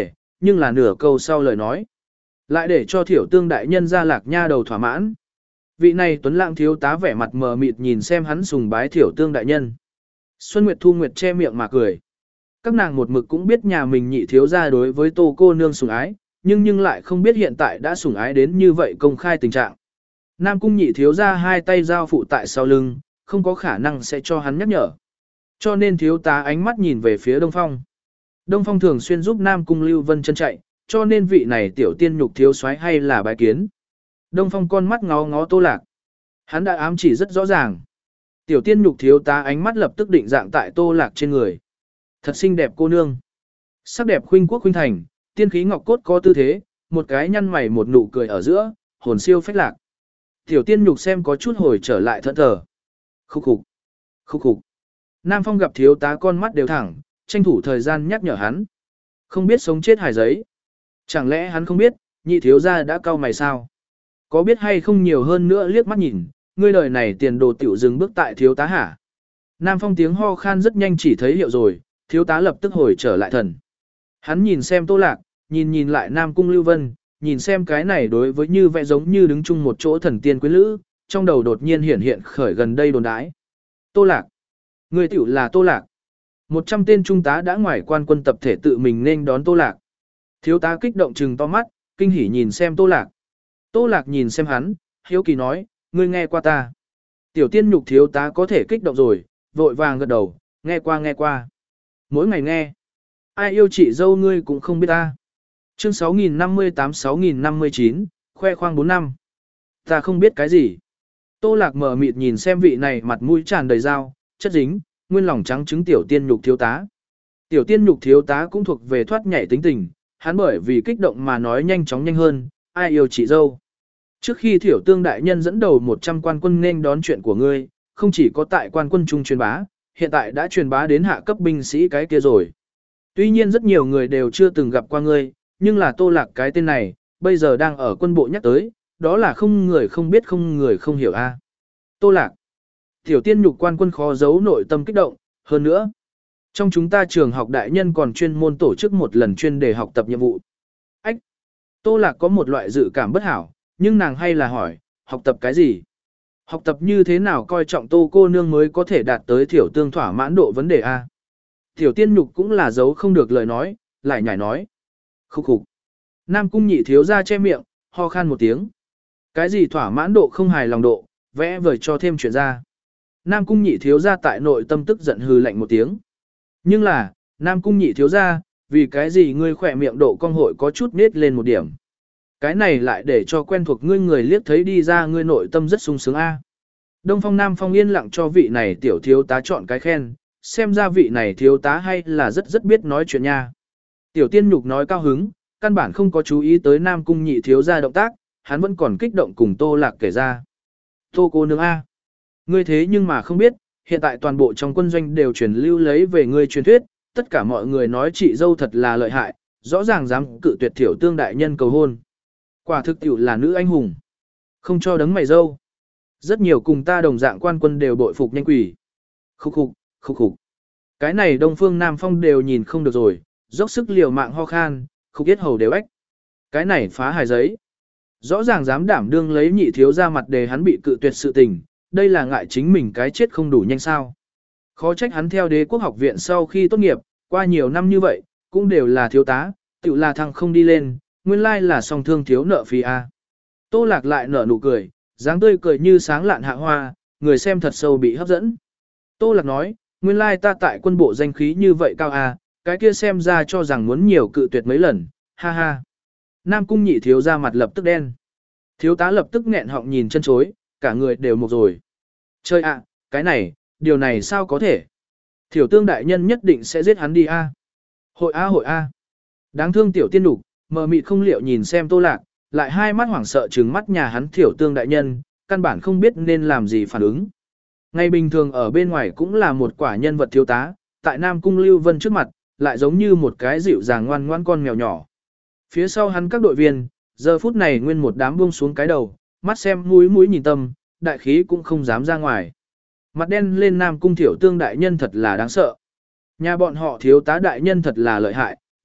nhưng là nửa câu sau lời nói. Lại để cho thiểu tương đại nhân ra lạc nha đầu thỏa mãn. Vị này tuấn lãng thiếu tá vẻ mặt mờ mịt nhìn xem hắn sùng bái thiểu tương đại nhân. Xuân Nguyệt Thu Nguyệt che miệng mà cười. Các nàng một mực cũng biết nhà mình nhị thiếu gia đối với tô cô nương sủng ái, nhưng nhưng lại không biết hiện tại đã sủng ái đến như vậy công khai tình trạng. Nam cung nhị thiếu gia hai tay giao phụ tại sau lưng, không có khả năng sẽ cho hắn nhắc nhở. Cho nên thiếu tá ánh mắt nhìn về phía Đông Phong. Đông Phong thường xuyên giúp Nam cung Lưu Vân chân chạy, cho nên vị này tiểu tiên nhục thiếu soái hay là bái kiến. Đông Phong con mắt ngó ngó Tô Lạc. Hắn đã ám chỉ rất rõ ràng. Tiểu tiên nhục thiếu tá ánh mắt lập tức định dạng tại Tô Lạc trên người. Thật xinh đẹp cô nương. Sắc đẹp khuynh quốc khuynh thành, tiên khí ngọc cốt có tư thế, một cái nhăn mày một nụ cười ở giữa, hồn siêu phách lạc. Tiểu tiên nhục xem có chút hồi trở lại thẫn thờ. Khúc khục. Khúc khục. Nam Phong gặp thiếu tá con mắt đều thẳng, tranh thủ thời gian nhắc nhở hắn. Không biết sống chết hài giấy. Chẳng lẽ hắn không biết, nhị thiếu gia đã cau mày sao? Có biết hay không nhiều hơn nữa liếc mắt nhìn, ngươi đời này tiền đồ tiểu dừng bước tại thiếu tá hả? Nam Phong tiếng ho khan rất nhanh chỉ thấy hiệu rồi, thiếu tá lập tức hồi trở lại thần. Hắn nhìn xem Tô Lạc, nhìn nhìn lại Nam Cung Lưu Vân, nhìn xem cái này đối với như vẽ giống như đứng chung một chỗ thần tiên quyến lữ, trong đầu đột nhiên hiện hiện khởi gần đây đồn đái. Tô Lạc. Người tiểu là Tô Lạc. Một trăm tên trung tá đã ngoài quan quân tập thể tự mình nên đón Tô Lạc. Thiếu tá kích động trừng to mắt, kinh hỉ nhìn xem Tô Lạc. Tô Lạc nhìn xem hắn, hiếu kỳ nói, ngươi nghe qua ta. Tiểu tiên nhục thiếu tá có thể kích động rồi, vội vàng gật đầu, nghe qua nghe qua. Mỗi ngày nghe. Ai yêu chị dâu ngươi cũng không biết ta. Chương sáu nghìn năm mươi tám sáu nghìn năm mươi chín, khoe khoang bốn năm. Ta không biết cái gì. Tô Lạc mở mịt nhìn xem vị này mặt mũi tràn đầy dao, chất dính, nguyên lòng trắng trứng tiểu tiên nhục thiếu tá. Tiểu tiên nhục thiếu tá cũng thuộc về thoát nhảy tính tình, hắn bởi vì kích động mà nói nhanh chóng nhanh hơn, ai yêu chị dâu. Trước khi thiểu tương đại nhân dẫn đầu một trăm quan quân nên đón chuyện của ngươi, không chỉ có tại quan quân trung truyền bá, hiện tại đã truyền bá đến hạ cấp binh sĩ cái kia rồi. Tuy nhiên rất nhiều người đều chưa từng gặp qua ngươi, nhưng là Tô Lạc cái tên này, bây giờ đang ở quân bộ nhắc tới, đó là không người không biết không người không hiểu a. Tô Lạc. Tiểu tiên nhục quan quân khó giấu nội tâm kích động, hơn nữa. Trong chúng ta trường học đại nhân còn chuyên môn tổ chức một lần chuyên đề học tập nhiệm vụ. Ách. Tô Lạc có một loại dự cảm bất hảo, nhưng nàng hay là hỏi, học tập cái gì? Học tập như thế nào coi trọng Tô cô nương mới có thể đạt tới thiểu tương thỏa mãn độ vấn đề A. Tiểu tiên nhục cũng là giấu không được lời nói, lại nhảy nói. Khúc khục. Nam cung nhị thiếu ra che miệng, ho khan một tiếng. Cái gì thỏa mãn độ không hài lòng độ, vẽ vời cho thêm chuyện ra. Nam cung nhị thiếu ra tại nội tâm tức giận hừ lạnh một tiếng. Nhưng là, Nam cung nhị thiếu ra, vì cái gì ngươi khỏe miệng độ cong hội có chút nết lên một điểm. Cái này lại để cho quen thuộc ngươi người liếc thấy đi ra ngươi nội tâm rất sung sướng A. Đông Phong Nam Phong yên lặng cho vị này tiểu thiếu tá chọn cái khen, xem ra vị này thiếu tá hay là rất rất biết nói chuyện nha. Tiểu tiên nhục nói cao hứng, căn bản không có chú ý tới Nam cung nhị thiếu ra động tác, hắn vẫn còn kích động cùng Tô Lạc kể ra. Tô cô nương A. Ngươi thế nhưng mà không biết, hiện tại toàn bộ trong quân doanh đều truyền lưu lấy về ngươi truyền thuyết, tất cả mọi người nói chị dâu thật là lợi hại, rõ ràng dám cự tuyệt thiểu tương đại nhân cầu hôn. Quả thực tiểu là nữ anh hùng. Không cho đấng mày dâu. Rất nhiều cùng ta đồng dạng quan quân đều bội phục nhanh quỷ. Khúc khục, khúc khục. Cái này Đông Phương Nam Phong đều nhìn không được rồi, dốc sức liều mạng ho khan, khúc yết hầu đều ếch. Cái này phá hài giấy. Rõ ràng dám đảm đương lấy nhị thiếu ra mặt để hắn bị cự tuyệt sự tình, đây là ngại chính mình cái chết không đủ nhanh sao. Khó trách hắn theo đế quốc học viện sau khi tốt nghiệp, qua nhiều năm như vậy, cũng đều là thiếu tá, tự là thằng không đi lên, nguyên lai là song thương thiếu nợ phí A. Tô Lạc lại nở nụ cười, dáng tươi cười như sáng lạn hạ hoa, người xem thật sâu bị hấp dẫn. Tô Lạc nói, nguyên lai ta tại quân bộ danh khí như vậy cao A, cái kia xem ra cho rằng muốn nhiều cự tuyệt mấy lần, ha ha. Nam cung nhị thiếu ra mặt lập tức đen. Thiếu tá lập tức nghẹn họng nhìn chân chối, cả người đều một rồi. Chơi ạ, cái này, điều này sao có thể? Thiểu tương đại nhân nhất định sẽ giết hắn đi A. Hội A hội A. Đáng thương tiểu tiên đục, mờ mịt không liệu nhìn xem Tô Lạc, lại hai mắt hoảng sợ trừng mắt nhà hắn thiểu tương đại nhân, căn bản không biết nên làm gì phản ứng. Ngày bình thường ở bên ngoài cũng là một quả nhân vật thiếu tá, tại Nam Cung Lưu Vân trước mặt, lại giống như một cái dịu dàng ngoan ngoan con mèo nhỏ. Phía sau hắn các đội viên, giờ phút này nguyên một đám buông xuống cái đầu, mắt xem mũi mũi nhìn tâm, đại khí cũng không dám ra ngoài. Mặt đen lên Nam Cung thiểu tương đại nhân thật là đáng sợ. Nhà bọn họ thiếu tá đại nhân thật là lợi hại,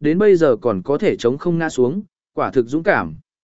đến bây giờ còn có thể chống không ngã xuống, quả thực dũng cảm.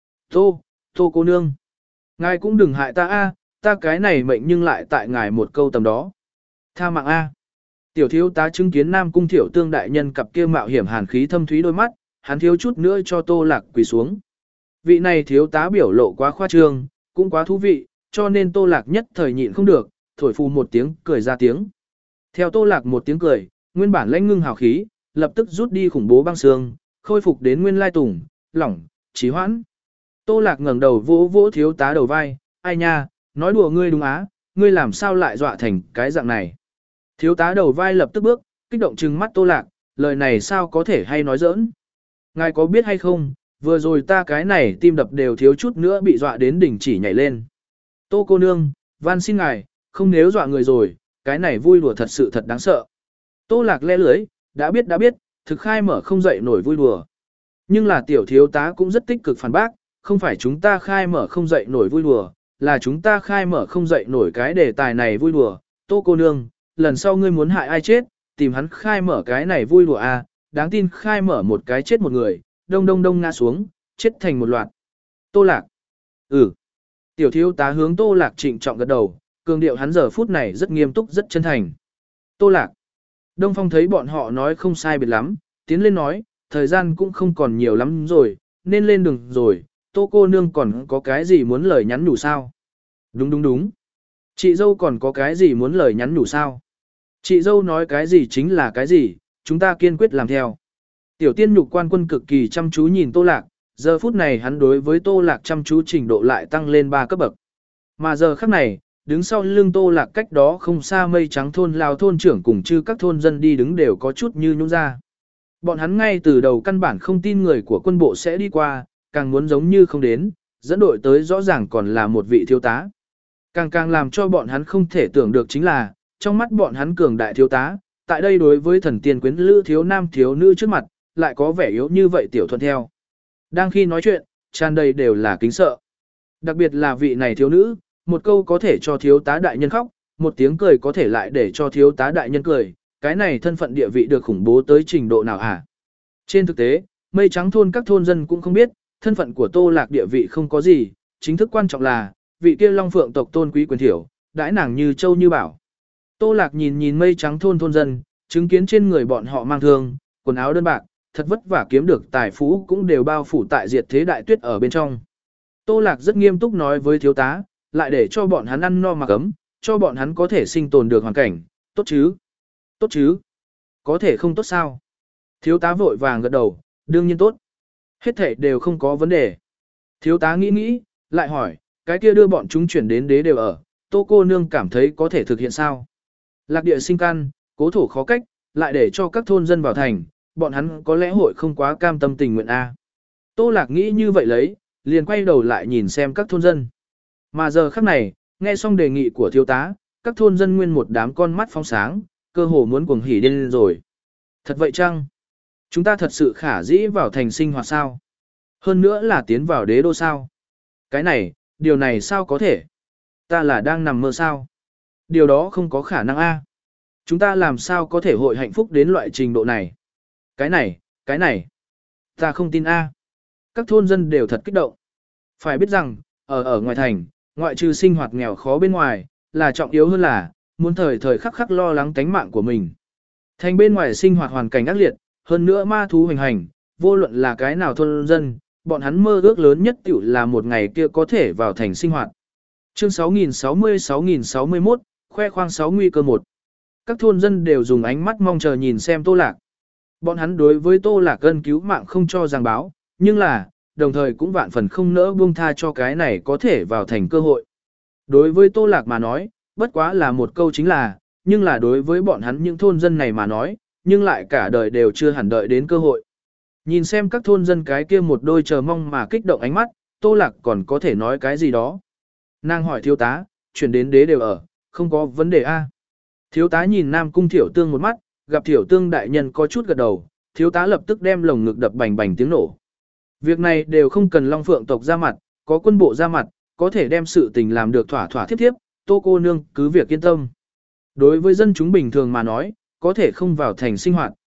Tô, tô cô nương. Ngài cũng đừng hại ta a, ta cái này mệnh nhưng lại tại ngài một câu tầm đó. Tha mạng a. Tiểu thiếu tá chứng kiến Nam Cung Thiểu Tương đại nhân cặp kia mạo hiểm hàn khí thâm thúy đôi mắt, hắn thiếu chút nữa cho Tô Lạc quỳ xuống. Vị này thiếu tá biểu lộ quá khoa trương, cũng quá thú vị, cho nên Tô Lạc nhất thời nhịn không được, thổi phù một tiếng, cười ra tiếng. Theo Tô Lạc một tiếng cười, nguyên bản lãnh ngưng hào khí, lập tức rút đi khủng bố băng xương, khôi phục đến nguyên lai tùng, lỏng, trí hoãn. Tô Lạc ngẩng đầu vỗ vỗ thiếu tá đầu vai, ai nha, nói đùa ngươi đúng á, ngươi làm sao lại dọa thành cái dạng này. Thiếu tá đầu vai lập tức bước, kích động trừng mắt Tô Lạc, lời này sao có thể hay nói giỡn. Ngài có biết hay không, vừa rồi ta cái này tim đập đều thiếu chút nữa bị dọa đến đỉnh chỉ nhảy lên. Tô cô nương, van xin ngài, không nếu dọa người rồi, cái này vui đùa thật sự thật đáng sợ. Tô Lạc le lưới, đã biết đã biết, thực khai mở không dậy nổi vui đùa. Nhưng là tiểu thiếu tá cũng rất tích cực phản bác, không phải chúng ta khai mở không dậy nổi vui đùa, là chúng ta khai mở không dậy nổi cái đề tài này vui đùa. Tô cô nương, lần sau ngươi muốn hại ai chết, tìm hắn khai mở cái này vui đùa à, đáng tin khai mở một cái chết một người, đông đông đông ngã xuống, chết thành một loạt. Tô Lạc. Ừ. Tiểu thiếu tá hướng Tô Lạc trịnh trọng gật đầu, cường điệu hắn giờ phút này rất nghiêm túc rất chân thành. Tô Lạc. Đông Phong thấy bọn họ nói không sai biệt lắm, tiến lên nói, thời gian cũng không còn nhiều lắm rồi, nên lên đường rồi, Tô cô nương còn có cái gì muốn lời nhắn nhủ sao? Đúng đúng đúng. Chị dâu còn có cái gì muốn lời nhắn nhủ sao? Chị dâu nói cái gì chính là cái gì, chúng ta kiên quyết làm theo. Tiểu tiên nhục quan quân cực kỳ chăm chú nhìn Tô Lạc, giờ phút này hắn đối với Tô Lạc chăm chú trình độ lại tăng lên ba cấp bậc. Mà giờ khắc này, đứng sau lưng Tô Lạc cách đó không xa mây trắng thôn lao thôn trưởng cùng chư các thôn dân đi đứng đều có chút như nhũn ra. Bọn hắn ngay từ đầu căn bản không tin người của quân bộ sẽ đi qua, càng muốn giống như không đến, dẫn đội tới rõ ràng còn là một vị thiếu tá. Càng càng làm cho bọn hắn không thể tưởng được chính là, trong mắt bọn hắn cường đại thiếu tá, tại đây đối với thần tiên quyến lữ thiếu nam thiếu nữ trước mặt, lại có vẻ yếu như vậy tiểu thuận theo. Đang khi nói chuyện, tràn đầy đều là kính sợ. Đặc biệt là vị này thiếu nữ, một câu có thể cho thiếu tá đại nhân khóc, một tiếng cười có thể lại để cho thiếu tá đại nhân cười, cái này thân phận địa vị được khủng bố tới trình độ nào hả? Trên thực tế, mây trắng thôn các thôn dân cũng không biết, thân phận của Tô Lạc địa vị không có gì, chính thức quan trọng là, vị kia Long Phượng tộc tôn quý quyền thiểu, đãi nàng như châu như bảo. Tô Lạc nhìn nhìn mây trắng thôn thôn dân, chứng kiến trên người bọn họ mang thương, quần áo đơn bạc, thật vất vả kiếm được tài phú cũng đều bao phủ tại diệt thế đại tuyết ở bên trong. Tô Lạc rất nghiêm túc nói với thiếu tá, lại để cho bọn hắn ăn no mặc ấm, cho bọn hắn có thể sinh tồn được hoàn cảnh, tốt chứ? Tốt chứ? Có thể không tốt sao? Thiếu tá vội vàng gật đầu, đương nhiên tốt. Hết thảy đều không có vấn đề. Thiếu tá nghĩ nghĩ, lại hỏi, cái kia đưa bọn chúng chuyển đến đế đều ở, Tô cô nương cảm thấy có thể thực hiện sao? Lạc địa sinh căn, cố thổ khó cách, lại để cho các thôn dân vào thành, bọn hắn có lẽ hội không quá cam tâm tình nguyện a. Tô Lạc nghĩ như vậy lấy, liền quay đầu lại nhìn xem các thôn dân. Mà giờ khắc này, nghe xong đề nghị của thiếu tá, các thôn dân nguyên một đám con mắt phóng sáng, cơ hồ muốn cuồng hỉ điên lên rồi. Thật vậy chăng? Chúng ta thật sự khả dĩ vào thành sinh hoạt sao? Hơn nữa là tiến vào đế đô sao? Cái này, điều này sao có thể? Ta là đang nằm mơ sao? Điều đó không có khả năng a. Chúng ta làm sao có thể hội hạnh phúc đến loại trình độ này? Cái này, cái này. Ta không tin a. Các thôn dân đều thật kích động. Phải biết rằng, ở ở ngoài thành, ngoại trừ sinh hoạt nghèo khó bên ngoài, là trọng yếu hơn là, muốn thời thời khắc khắc lo lắng tánh mạng của mình. Thành bên ngoài sinh hoạt hoàn cảnh ác liệt, hơn nữa ma thú hoành hành, vô luận là cái nào thôn dân, bọn hắn mơ ước lớn nhất tiểu là một ngày kia có thể vào thành sinh hoạt. Chương sáu nghìn sáu mươi sáu nghìn sáu mươi mốt, khoe khoang sáu nguy cơ một. Các thôn dân đều dùng ánh mắt mong chờ nhìn xem Tô Lạc. Bọn hắn đối với Tô Lạc ân cứu mạng không cho giảng báo, nhưng là, đồng thời cũng vạn phần không nỡ buông tha cho cái này có thể vào thành cơ hội. Đối với Tô Lạc mà nói, bất quá là một câu chính là, nhưng là đối với bọn hắn những thôn dân này mà nói, nhưng lại cả đời đều chưa hẳn đợi đến cơ hội. Nhìn xem các thôn dân cái kia một đôi chờ mong mà kích động ánh mắt, Tô Lạc còn có thể nói cái gì đó. Nàng hỏi thiếu tá, chuyển đến đế đều ở, không có vấn đề a. Thiếu tá nhìn Nam Cung Thiểu Tương một mắt, gặp Thiểu Tương đại nhân có chút gật đầu, thiếu tá lập tức đem lồng ngực đập bành bành tiếng nổ. Việc này đều không cần Long Phượng tộc ra mặt, có quân bộ ra mặt, có thể đem sự tình làm được thỏa thỏa thiếp thiếp, Tô cô nương cứ việc yên tâm. Đối với dân chúng bình thường mà nói, có thể không vào thành sinh hoạt,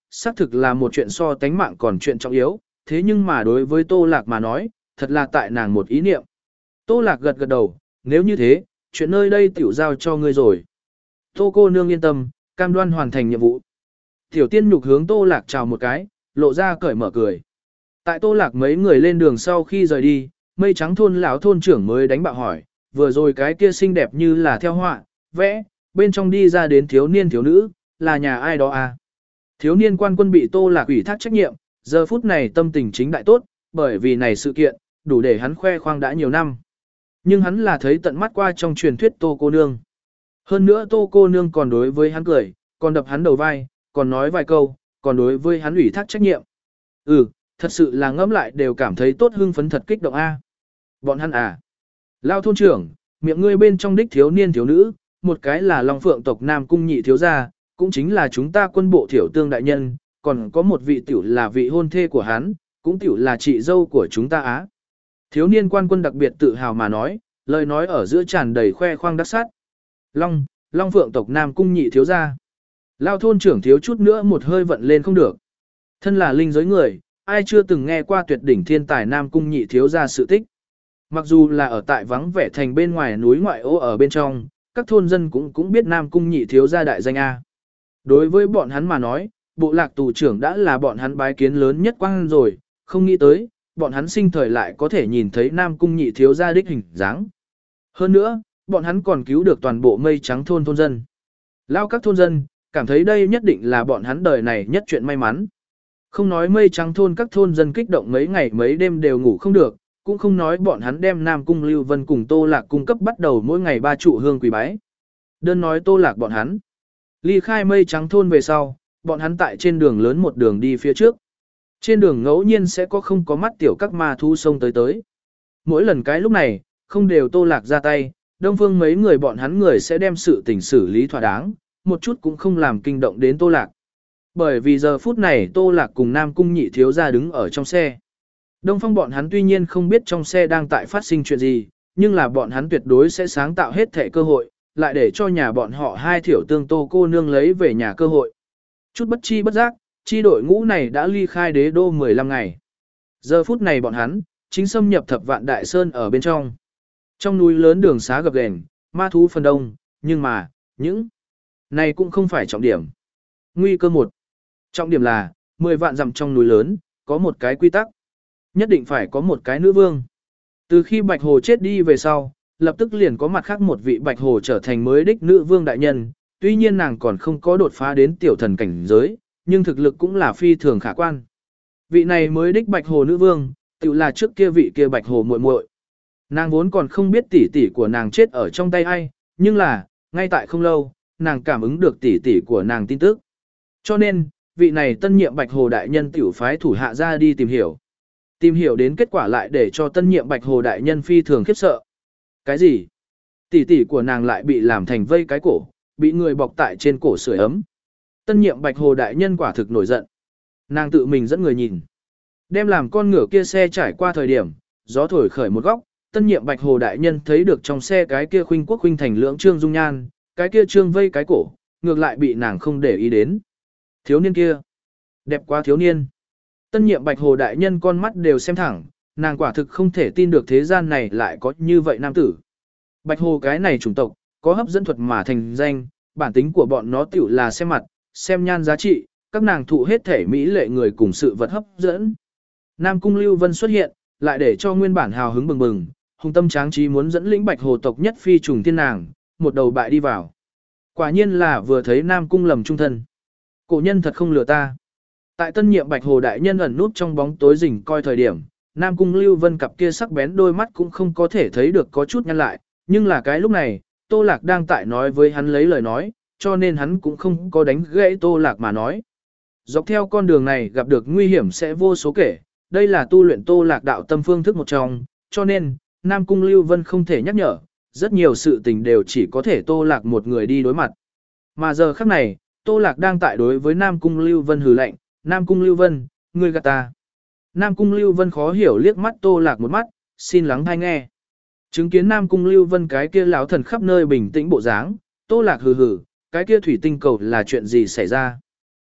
xác thực là một chuyện so tánh mạng còn chuyện trọng yếu, thế nhưng mà đối với Tô Lạc mà nói, thật là tại nàng một ý niệm. Tô Lạc gật gật đầu, nếu như thế, chuyện nơi đây tiểu giao cho ngươi rồi. Tô cô nương yên tâm, cam đoan hoàn thành nhiệm vụ. Tiểu tiên nhục hướng Tô Lạc chào một cái, lộ ra cởi mở cười. Tại Tô Lạc mấy người lên đường sau khi rời đi, mây trắng thôn lão thôn trưởng mới đánh bạo hỏi, vừa rồi cái kia xinh đẹp như là theo họa, vẽ, bên trong đi ra đến thiếu niên thiếu nữ, là nhà ai đó à? Thiếu niên quan quân bị Tô Lạc ủy thác trách nhiệm, giờ phút này tâm tình chính đại tốt, bởi vì này sự kiện, đủ để hắn khoe khoang đã nhiều năm. Nhưng hắn là thấy tận mắt qua trong truyền thuyết Tô cô nương. Hơn nữa Tô cô nương còn đối với hắn cười, còn đập hắn đầu vai, còn nói vài câu, còn đối với hắn ủy thác trách nhiệm. Ừ, thật sự là ngẫm lại đều cảm thấy tốt hưng phấn thật kích động a. Bọn hắn à. Lao thôn trưởng, miệng ngươi bên trong đích thiếu niên thiếu nữ, một cái là Long Phượng tộc Nam Cung nhị thiếu gia, cũng chính là chúng ta quân bộ thiểu tương đại nhân, còn có một vị tiểu là vị hôn thê của hắn, cũng tiểu là chị dâu của chúng ta á. Thiếu niên quan quân đặc biệt tự hào mà nói, lời nói ở giữa tràn đầy khoe khoang đắc sát. Long, Long Phượng tộc Nam Cung nhị thiếu gia. Lao thôn trưởng thiếu chút nữa một hơi vận lên không được. Thân là linh giới người, ai chưa từng nghe qua tuyệt đỉnh thiên tài Nam Cung nhị thiếu gia sự tích. Mặc dù là ở tại vắng vẻ thành bên ngoài núi ngoại ô ở bên trong, các thôn dân cũng cũng biết Nam Cung nhị thiếu gia đại danh A. Đối với bọn hắn mà nói, bộ lạc tù trưởng đã là bọn hắn bái kiến lớn nhất quang rồi, không nghĩ tới, bọn hắn sinh thời lại có thể nhìn thấy Nam Cung nhị thiếu gia đích hình dáng. Hơn nữa, bọn hắn còn cứu được toàn bộ mây trắng thôn thôn dân. Lao các thôn dân, cảm thấy đây nhất định là bọn hắn đời này nhất chuyện may mắn. Không nói mây trắng thôn các thôn dân kích động mấy ngày mấy đêm đều ngủ không được, cũng không nói bọn hắn đem Nam Cung Lưu Vân cùng Tô Lạc cung cấp bắt đầu mỗi ngày ba trụ hương quỳ bái. Đơn nói Tô Lạc bọn hắn. Ly khai mây trắng thôn về sau, bọn hắn tại trên đường lớn một đường đi phía trước. Trên đường ngẫu nhiên sẽ có không có mắt tiểu các ma thú sông tới tới. Mỗi lần cái lúc này, không đều Tô Lạc ra tay, Đông Phương mấy người bọn hắn người sẽ đem sự tình xử lý thỏa đáng, một chút cũng không làm kinh động đến Tô Lạc. Bởi vì giờ phút này Tô Lạc cùng Nam Cung nhị thiếu gia đứng ở trong xe. Đông Phong bọn hắn tuy nhiên không biết trong xe đang tại phát sinh chuyện gì, nhưng là bọn hắn tuyệt đối sẽ sáng tạo hết thể cơ hội, lại để cho nhà bọn họ hai thiểu tương Tô cô nương lấy về nhà cơ hội. Chút bất chi bất giác, chi đội ngũ này đã ly khai đế đô mười lăm ngày. Giờ phút này bọn hắn, chính xâm nhập thập vạn đại sơn ở bên trong. Trong núi lớn đường xá gập ghềnh, ma thú phần đông, nhưng mà, những này cũng không phải trọng điểm. Nguy cơ một. Trọng điểm là, mười vạn dặm trong núi lớn, có một cái quy tắc. Nhất định phải có một cái nữ vương. Từ khi Bạch Hồ chết đi về sau, lập tức liền có mặt khác một vị Bạch Hồ trở thành mới đích nữ vương đại nhân, tuy nhiên nàng còn không có đột phá đến tiểu thần cảnh giới, nhưng thực lực cũng là phi thường khả quan. Vị này mới đích Bạch Hồ nữ vương, tự là trước kia vị kia Bạch Hồ muội muội. Nàng vốn còn không biết tỷ tỷ của nàng chết ở trong tay ai, nhưng là, ngay tại không lâu, nàng cảm ứng được tỷ tỷ của nàng tin tức. Cho nên, vị này tân nhiệm Bạch Hồ đại nhân tiểu phái thủ hạ ra đi tìm hiểu. Tìm hiểu đến kết quả lại để cho tân nhiệm Bạch Hồ đại nhân phi thường khiếp sợ. Cái gì? Tỷ tỷ của nàng lại bị làm thành vây cái cổ, bị người bọc tại trên cổ sưởi ấm. Tân nhiệm Bạch Hồ đại nhân quả thực nổi giận. Nàng tự mình dẫn người nhìn. Đem làm con ngựa kia xe trải qua thời điểm, gió thổi khởi một góc, tân nhiệm Bạch Hồ đại nhân thấy được trong xe cái kia khuynh quốc khuynh thành lưỡng trương dung nhan, cái kia trương vây cái cổ, ngược lại bị nàng không để ý đến. Thiếu niên kia, đẹp quá thiếu niên. Tân nhiệm Bạch Hồ đại nhân con mắt đều xem thẳng, nàng quả thực không thể tin được thế gian này lại có như vậy nam tử. Bạch Hồ cái này chủng tộc, có hấp dẫn thuật mà thành danh, bản tính của bọn nó tiểu là xem mặt, xem nhan giá trị, các nàng thụ hết thể mỹ lệ người cùng sự vật hấp dẫn. Nam Cung Lưu Vân xuất hiện, lại để cho nguyên bản hào hứng bừng bừng, hùng tâm tráng trí muốn dẫn lĩnh Bạch Hồ tộc nhất phi trùng thiên nàng, một đầu bại đi vào. Quả nhiên là vừa thấy Nam Cung lầm trung thân. Cổ nhân thật không lừa ta. Tại tân nhiệm Bạch Hồ đại nhân ẩn nút trong bóng tối rình coi thời điểm, Nam Cung Lưu Vân cặp kia sắc bén đôi mắt cũng không có thể thấy được có chút nhăn lại, nhưng là cái lúc này, Tô Lạc đang tại nói với hắn lấy lời nói, cho nên hắn cũng không có đánh gãy Tô Lạc mà nói. Dọc theo con đường này gặp được nguy hiểm sẽ vô số kể, đây là tu luyện Tô Lạc đạo tâm phương thức một trong, cho nên, Nam Cung Lưu Vân không thể nhắc nhở, rất nhiều sự tình đều chỉ có thể Tô Lạc một người đi đối mặt. Mà giờ khắc này, Tô Lạc đang tại đối với Nam Cung Lưu Vân hừ lạnh, Nam Cung Lưu Vân, ngươi gạt ta. Nam Cung Lưu Vân khó hiểu liếc mắt Tô Lạc một mắt, xin lắng hay nghe. Chứng kiến Nam Cung Lưu Vân cái kia lão thần khắp nơi bình tĩnh bộ dáng, Tô Lạc hừ hừ, cái kia thủy tinh cầu là chuyện gì xảy ra.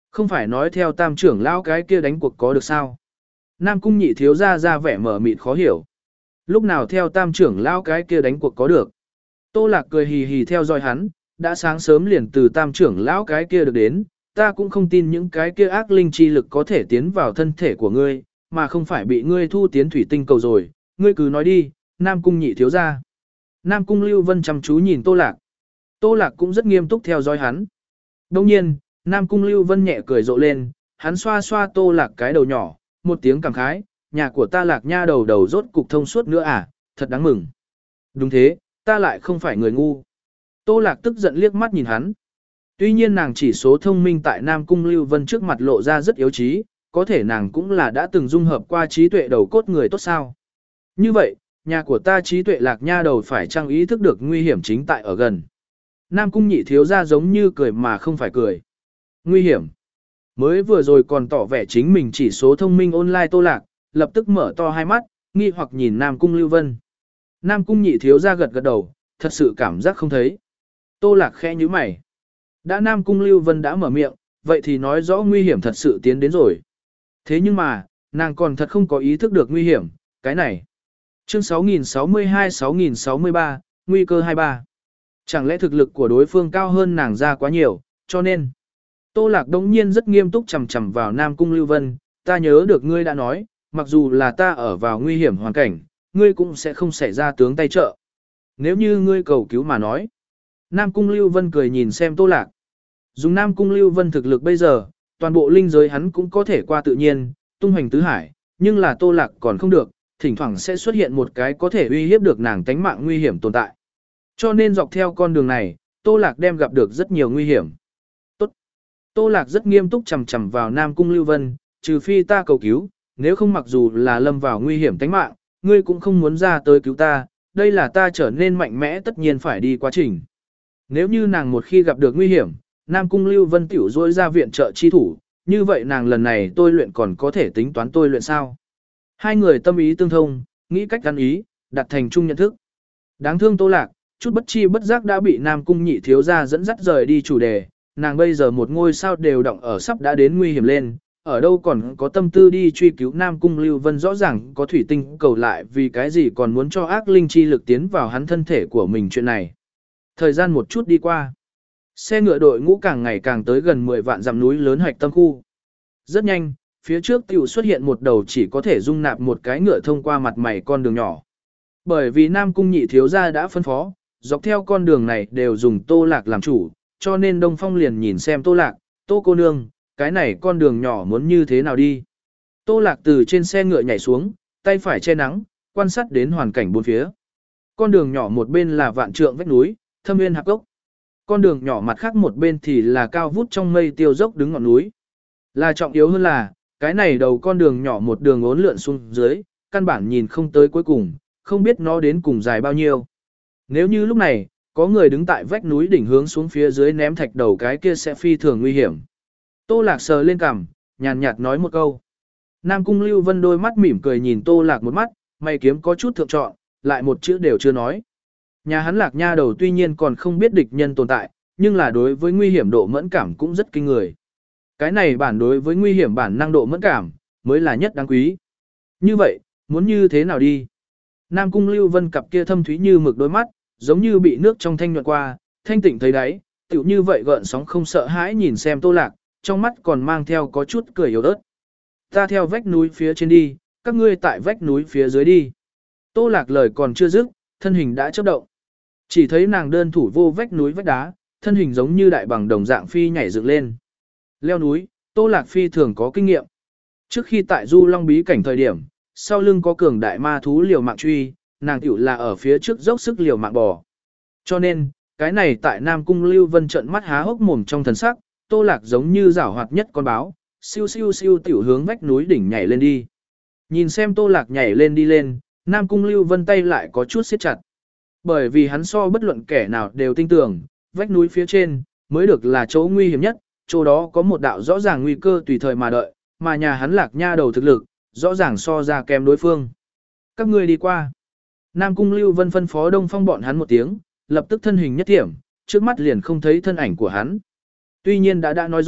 Không phải nói theo tam trưởng lão cái kia đánh cuộc có được sao? Nam cung nhị thiếu ra ra vẻ mở mịt khó hiểu. Lúc nào theo tam trưởng lão cái kia đánh cuộc có được? Tô Lạc cười hì hì theo dõi hắn, đã sáng sớm liền từ tam trưởng lão cái kia được đến, ta cũng không tin những cái kia ác linh chi lực có thể tiến vào thân thể của ngươi, mà không phải bị ngươi thu tiến thủy tinh cầu rồi, ngươi cứ nói đi, Nam cung nhị thiếu ra. Nam cung Lưu Vân chăm chú nhìn Tô Lạc. Tô Lạc cũng rất nghiêm túc theo dõi hắn. Đồng nhiên, Nam cung Lưu Vân nhẹ cười rộ lên, hắn xoa xoa Tô Lạc cái đầu nhỏ, một tiếng cảm khái, nhà của ta Lạc nha đầu đầu rốt cục thông suốt nữa à, thật đáng mừng. Đúng thế, ta lại không phải người ngu. Tô Lạc tức giận liếc mắt nhìn hắn. Tuy nhiên nàng chỉ số thông minh tại Nam cung Lưu Vân trước mặt lộ ra rất yếu trí, có thể nàng cũng là đã từng dung hợp qua trí tuệ đầu cốt người tốt sao. Như vậy, nhà của ta trí tuệ Lạc nha đầu phải chăng ý thức được nguy hiểm chính tại ở gần. Nam cung nhị thiếu ra giống như cười mà không phải cười. Nguy hiểm. Mới vừa rồi còn tỏ vẻ chính mình chỉ số thông minh online Tô Lạc, lập tức mở to hai mắt, nghi hoặc nhìn Nam cung Lưu Vân. Nam cung nhị thiếu ra gật gật đầu, thật sự cảm giác không thấy. Tô Lạc khẽ nhíu mày. Đã Nam cung Lưu Vân đã mở miệng, vậy thì nói rõ nguy hiểm thật sự tiến đến rồi. Thế nhưng mà, nàng còn thật không có ý thức được nguy hiểm, cái này. Chương sáu nghìn sáu mươi hai sáu nghìn sáu mươi ba, nguy cơ hai mươi ba. Chẳng lẽ thực lực của đối phương cao hơn nàng ra quá nhiều, cho nên. Tô Lạc đống nhiên rất nghiêm túc chầm chầm vào Nam cung Lưu Vân, ta nhớ được ngươi đã nói, mặc dù là ta ở vào nguy hiểm hoàn cảnh, ngươi cũng sẽ không xảy ra tướng tay trợ. Nếu như ngươi cầu cứu mà nói. Nam cung Lưu Vân cười nhìn xem Tô Lạc. Dùng Nam cung Lưu Vân thực lực bây giờ, toàn bộ linh giới hắn cũng có thể qua tự nhiên, tung hoành tứ hải, nhưng là Tô Lạc còn không được, thỉnh thoảng sẽ xuất hiện một cái có thể uy hiếp được nàng tánh mạng nguy hiểm tồn tại. Cho nên dọc theo con đường này, Tô Lạc đem gặp được rất nhiều nguy hiểm. Tốt. Tô Lạc rất nghiêm túc chầm chầm vào Nam cung Lưu Vân, trừ phi ta cầu cứu, nếu không mặc dù là lâm vào nguy hiểm tánh mạng, ngươi cũng không muốn ra tới cứu ta, đây là ta trở nên mạnh mẽ tất nhiên phải đi quá trình. Nếu như nàng một khi gặp được nguy hiểm, Nam cung Lưu Vân tiểu dối ra viện trợ chi thủ, như vậy nàng lần này tôi luyện còn có thể tính toán tôi luyện sao? Hai người tâm ý tương thông, nghĩ cách gắn ý, đặt thành chung nhận thức. Đáng thương Tô Lạc, chút bất chi bất giác đã bị Nam cung nhị thiếu gia dẫn dắt rời đi chủ đề, nàng bây giờ một ngôi sao đều động ở sắp đã đến nguy hiểm lên, ở đâu còn có tâm tư đi truy cứu Nam cung Lưu Vân rõ ràng có thủy tinh cầu lại vì cái gì còn muốn cho ác linh chi lực tiến vào hắn thân thể của mình chuyện này. Thời gian một chút đi qua. Xe ngựa đội ngũ càng ngày càng tới gần mười vạn dặm núi lớn hạch tâm khu. Rất nhanh, phía trước tiểu xuất hiện một đầu chỉ có thể dung nạp một cái ngựa thông qua mặt mày con đường nhỏ. Bởi vì Nam cung nhị thiếu gia đã phân phó, dọc theo con đường này đều dùng Tô Lạc làm chủ, cho nên Đông Phong liền nhìn xem Tô Lạc, Tô cô nương, cái này con đường nhỏ muốn như thế nào đi. Tô Lạc từ trên xe ngựa nhảy xuống, tay phải che nắng, quan sát đến hoàn cảnh bốn phía. Con đường nhỏ một bên là vạn trượng vách núi, thâm nguyên hạp gốc. Con đường nhỏ mặt khác một bên thì là cao vút trong mây tiêu dốc đứng ngọn núi. Là trọng yếu hơn là, cái này đầu con đường nhỏ một đường uốn lượn xuống dưới, căn bản nhìn không tới cuối cùng, không biết nó đến cùng dài bao nhiêu. Nếu như lúc này, có người đứng tại vách núi đỉnh hướng xuống phía dưới ném thạch đầu cái kia sẽ phi thường nguy hiểm. Tô Lạc sờ lên cằm, nhàn nhạt nói một câu. Nam cung Lưu Vân đôi mắt mỉm cười nhìn Tô Lạc một mắt, mày kiếm có chút thượng trọn, lại một chữ đều chưa nói. Nhà hắn Lạc nha đầu tuy nhiên còn không biết địch nhân tồn tại, nhưng là đối với nguy hiểm độ mẫn cảm cũng rất kinh người. Cái này bản đối với nguy hiểm bản năng độ mẫn cảm, mới là nhất đáng quý. Như vậy, muốn như thế nào đi? Nam cung Lưu Vân cặp kia thâm thúy như mực đôi mắt, giống như bị nước trong thanh nhuận qua, thanh tịnh thấy đáy, tựu như vậy gợn sóng không sợ hãi nhìn xem Tô Lạc, trong mắt còn mang theo có chút cười yếu ớt. Ta theo vách núi phía trên đi, các ngươi tại vách núi phía dưới đi. Tô Lạc lời còn chưa dứt, thân hình đã chớp động. Chỉ thấy nàng đơn thủ vô vách núi vách đá, thân hình giống như đại bằng đồng dạng phi nhảy dựng lên. Leo núi, Tô Lạc phi thường có kinh nghiệm. Trước khi tại Du Long bí cảnh thời điểm, sau lưng có cường đại ma thú liều mạng truy, nàng tiểu là ở phía trước dốc sức liều mạng bò. Cho nên, cái này tại Nam cung Lưu Vân trận mắt há hốc mồm trong thần sắc, Tô Lạc giống như giảo hoạt nhất con báo, siêu siêu siêu tiểu hướng vách núi đỉnh nhảy lên đi. Nhìn xem Tô Lạc nhảy lên đi lên, Nam cung Lưu Vân tay lại có chút siết chặt. Bởi vì hắn so bất luận kẻ nào đều tin tưởng, vách núi phía trên mới được là chỗ nguy hiểm nhất, chỗ đó có một đạo rõ ràng nguy cơ tùy thời mà đợi, mà nhà hắn Lạc nha đầu thực lực, rõ ràng so ra kém đối phương. Các ngươi đi qua. Nam cung Lưu Vân phân phó Đông Phong bọn hắn một tiếng, lập tức thân hình nhất thiểm, trước mắt liền không thấy thân ảnh của hắn. Tuy nhiên đã đã nói rồi,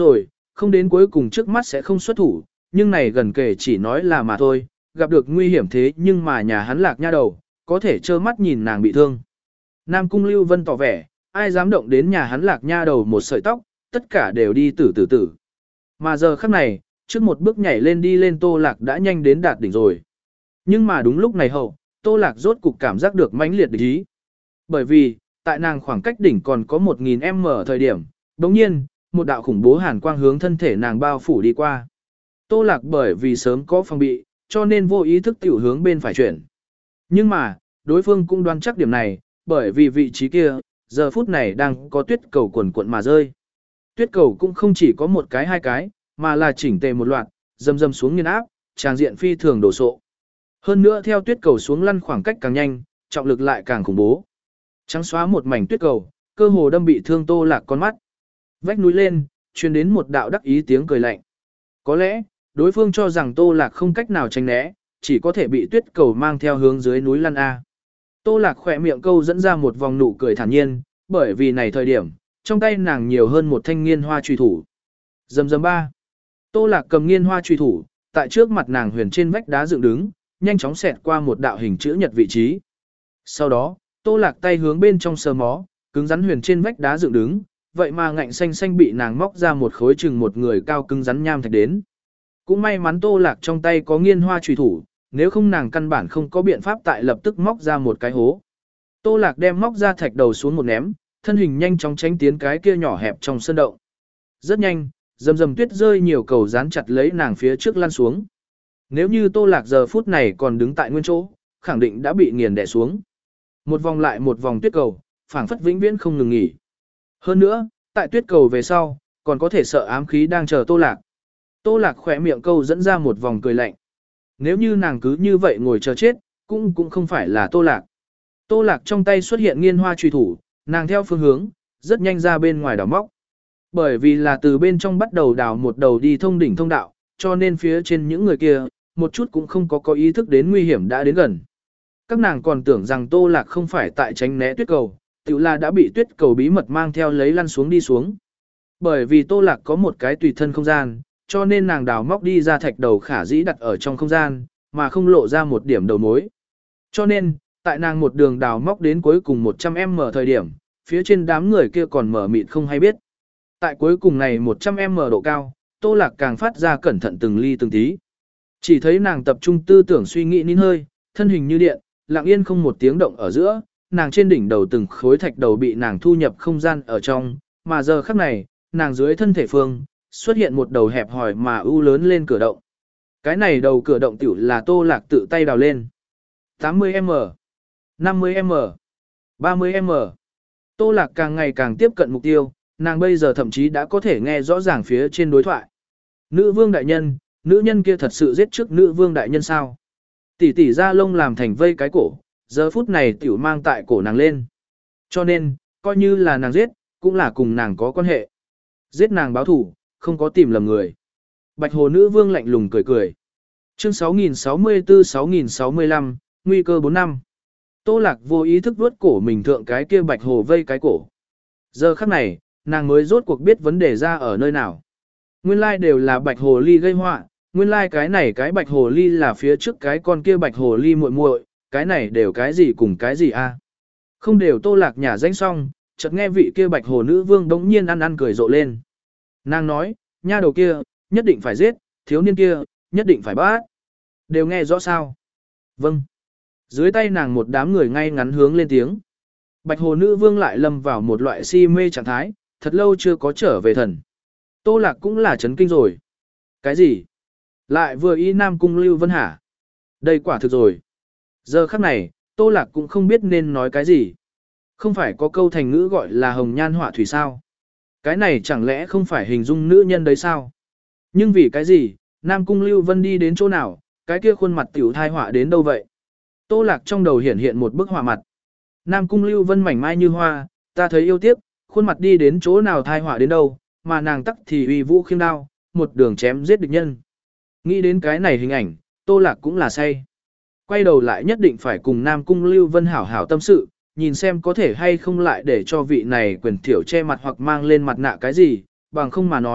không đến cuối cùng trước mắt sẽ không xuất thủ, nhưng này gần kể chỉ nói là mà thôi, gặp được nguy hiểm thế nhưng mà nhà hắn Lạc Nha đầu, có thể trơ mắt nhìn nàng bị thương. Nam Cung Lưu Vân tỏ vẻ, ai dám động đến nhà hắn Lạc Nha đầu một sợi tóc, tất cả đều đi tử tử tử. Mà giờ khắc này, trước một bước nhảy lên đi lên Tô Lạc đã nhanh đến đạt đỉnh rồi. Nhưng mà đúng lúc này hậu, Tô Lạc rốt cục cảm giác được mãnh liệt địch ý. Bởi vì, tại nàng khoảng cách đỉnh còn có một nghìn mét thời điểm, đồng nhiên, một đạo khủng bố hàn quang hướng thân thể nàng bao phủ đi qua. Tô Lạc bởi vì sớm có phòng bị, cho nên vô ý thức tiểu hướng bên phải chuyển. Nhưng mà, đối phương cũng đoán chắc điểm này, bởi vì vị trí kia, giờ phút này đang có tuyết cầu quần cuộn mà rơi. Tuyết cầu cũng không chỉ có một cái hai cái, mà là chỉnh tề một loạt, dầm dầm xuống nghiền áp, tràng diện phi thường đổ sộ. Hơn nữa theo tuyết cầu xuống lăn khoảng cách càng nhanh, trọng lực lại càng khủng bố. Trắng xóa một mảnh tuyết cầu, cơ hồ đâm bị thương Tô Lạc con mắt. Vách núi lên, truyền đến một đạo đắc ý tiếng cười lạnh. Có lẽ, đối phương cho rằng Tô Lạc không cách nào tránh né, chỉ có thể bị tuyết cầu mang theo hướng dưới núi lăn A. Tô Lạc khỏe miệng câu dẫn ra một vòng nụ cười thản nhiên, bởi vì này thời điểm, trong tay nàng nhiều hơn một thanh nghiên hoa truy thủ. Dầm dầm ba. Tô Lạc cầm nghiên hoa truy thủ, tại trước mặt nàng huyền trên vách đá dựng đứng, nhanh chóng xẹt qua một đạo hình chữ nhật vị trí. Sau đó, Tô Lạc tay hướng bên trong sờ mó, cứng rắn huyền trên vách đá dựng đứng, vậy mà ngạnh xanh xanh bị nàng móc ra một khối chừng một người cao cứng rắn nham thạch đến. Cũng may mắn Tô Lạc trong tay có nghiên hoa truy thủ, nếu không nàng căn bản không có biện pháp tại lập tức móc ra một cái hố. Tô Lạc đem móc ra thạch đầu xuống một ném, thân hình nhanh chóng tránh tiến cái kia nhỏ hẹp trong sân động. Rất nhanh, rầm rầm tuyết rơi nhiều cầu dán chặt lấy nàng phía trước lăn xuống. Nếu như Tô Lạc giờ phút này còn đứng tại nguyên chỗ, khẳng định đã bị nghiền đè xuống. Một vòng lại một vòng tuyết cầu, phảng phất vĩnh viễn không ngừng nghỉ. Hơn nữa, tại tuyết cầu về sau, còn có thể sợ ám khí đang chờ Tô Lạc. Tô Lạc khỏe miệng câu dẫn ra một vòng cười lạnh. Nếu như nàng cứ như vậy ngồi chờ chết, cũng cũng không phải là Tô Lạc. Tô Lạc trong tay xuất hiện nghiên hoa truy thủ, nàng theo phương hướng, rất nhanh ra bên ngoài đào móc. Bởi vì là từ bên trong bắt đầu đào một đầu đi thông đỉnh thông đạo, cho nên phía trên những người kia, một chút cũng không có có ý thức đến nguy hiểm đã đến gần. Các nàng còn tưởng rằng Tô Lạc không phải tại tránh né tuyết cầu, tự là đã bị tuyết cầu bí mật mang theo lấy lăn xuống đi xuống. Bởi vì Tô Lạc có một cái tùy thân không gian, cho nên nàng đào móc đi ra thạch đầu khả dĩ đặt ở trong không gian, mà không lộ ra một điểm đầu mối. Cho nên, tại nàng một đường đào móc đến cuối cùng một trăm mét thời điểm, phía trên đám người kia còn mở mịt không hay biết. Tại cuối cùng này một trăm mét độ cao, Tô Lạc càng phát ra cẩn thận từng ly từng tí. Chỉ thấy nàng tập trung tư tưởng suy nghĩ nín hơi, thân hình như điện, lặng yên không một tiếng động ở giữa, nàng trên đỉnh đầu từng khối thạch đầu bị nàng thu nhập không gian ở trong, mà giờ khắc này, nàng dưới thân thể phương, xuất hiện một đầu hẹp hòi mà u lớn lên cửa động. Cái này đầu cửa động tiểu là Tô Lạc tự tay đào lên. tám mươi mét, năm mươi mét, ba mươi mét. Tô Lạc càng ngày càng tiếp cận mục tiêu, nàng bây giờ thậm chí đã có thể nghe rõ ràng phía trên đối thoại. Nữ vương đại nhân, nữ nhân kia thật sự giết trước nữ vương đại nhân sao? Tỷ tỷ ra lông làm thành vây cái cổ, giờ phút này tiểu mang tại cổ nàng lên. Cho nên, coi như là nàng giết, cũng là cùng nàng có quan hệ. Giết nàng báo thủ, không có tìm lầm người. Bạch hồ nữ vương lạnh lùng cười cười. Chương sáu nghìn sáu mươi tư sáu nghìn sáu mươi lăm, nguy cơ bốn năm. Tô Lạc vô ý thức vuốt cổ mình thượng cái kia bạch hồ vây cái cổ. Giờ khắc này, nàng mới rốt cuộc biết vấn đề ra ở nơi nào. Nguyên lai đều là bạch hồ ly gây họa, nguyên lai cái này cái bạch hồ ly là phía trước cái con kia bạch hồ ly muội muội, cái này đều cái gì cùng cái gì a? Không đều Tô Lạc nhả danh xong, chợt nghe vị kia bạch hồ nữ vương đống nhiên ăn ăn cười rộ lên. Nàng nói, nha đầu kia, nhất định phải giết, thiếu niên kia, nhất định phải bắt. Đều nghe rõ sao? Vâng. Dưới tay nàng một đám người ngay ngắn hướng lên tiếng. Bạch hồ nữ vương lại lâm vào một loại si mê trạng thái, thật lâu chưa có trở về thần. Tô Lạc cũng là chấn kinh rồi. Cái gì? Lại vừa y Nam Cung Lưu Vân hả? Đây quả thực rồi. Giờ khắc này, Tô Lạc cũng không biết nên nói cái gì. Không phải có câu thành ngữ gọi là hồng nhan họa thủy sao? Cái này chẳng lẽ không phải hình dung nữ nhân đấy sao? Nhưng vì cái gì, Nam Cung Lưu Vân đi đến chỗ nào, cái kia khuôn mặt tiểu thai họa đến đâu vậy? Tô Lạc trong đầu hiện hiện một bức họa mặt. Nam Cung Lưu Vân mảnh mai như hoa, ta thấy yêu tiếc, khuôn mặt đi đến chỗ nào thai họa đến đâu, mà nàng tắc thì uy vũ khiêm đao, một đường chém giết địch nhân. Nghĩ đến cái này hình ảnh, Tô Lạc cũng là say. Quay đầu lại nhất định phải cùng Nam Cung Lưu Vân hảo hảo tâm sự, nhìn xem có thể hay không lại để cho vị này quyền thiểu che mặt hoặc mang lên mặt nạ cái gì, bằng không mà nói,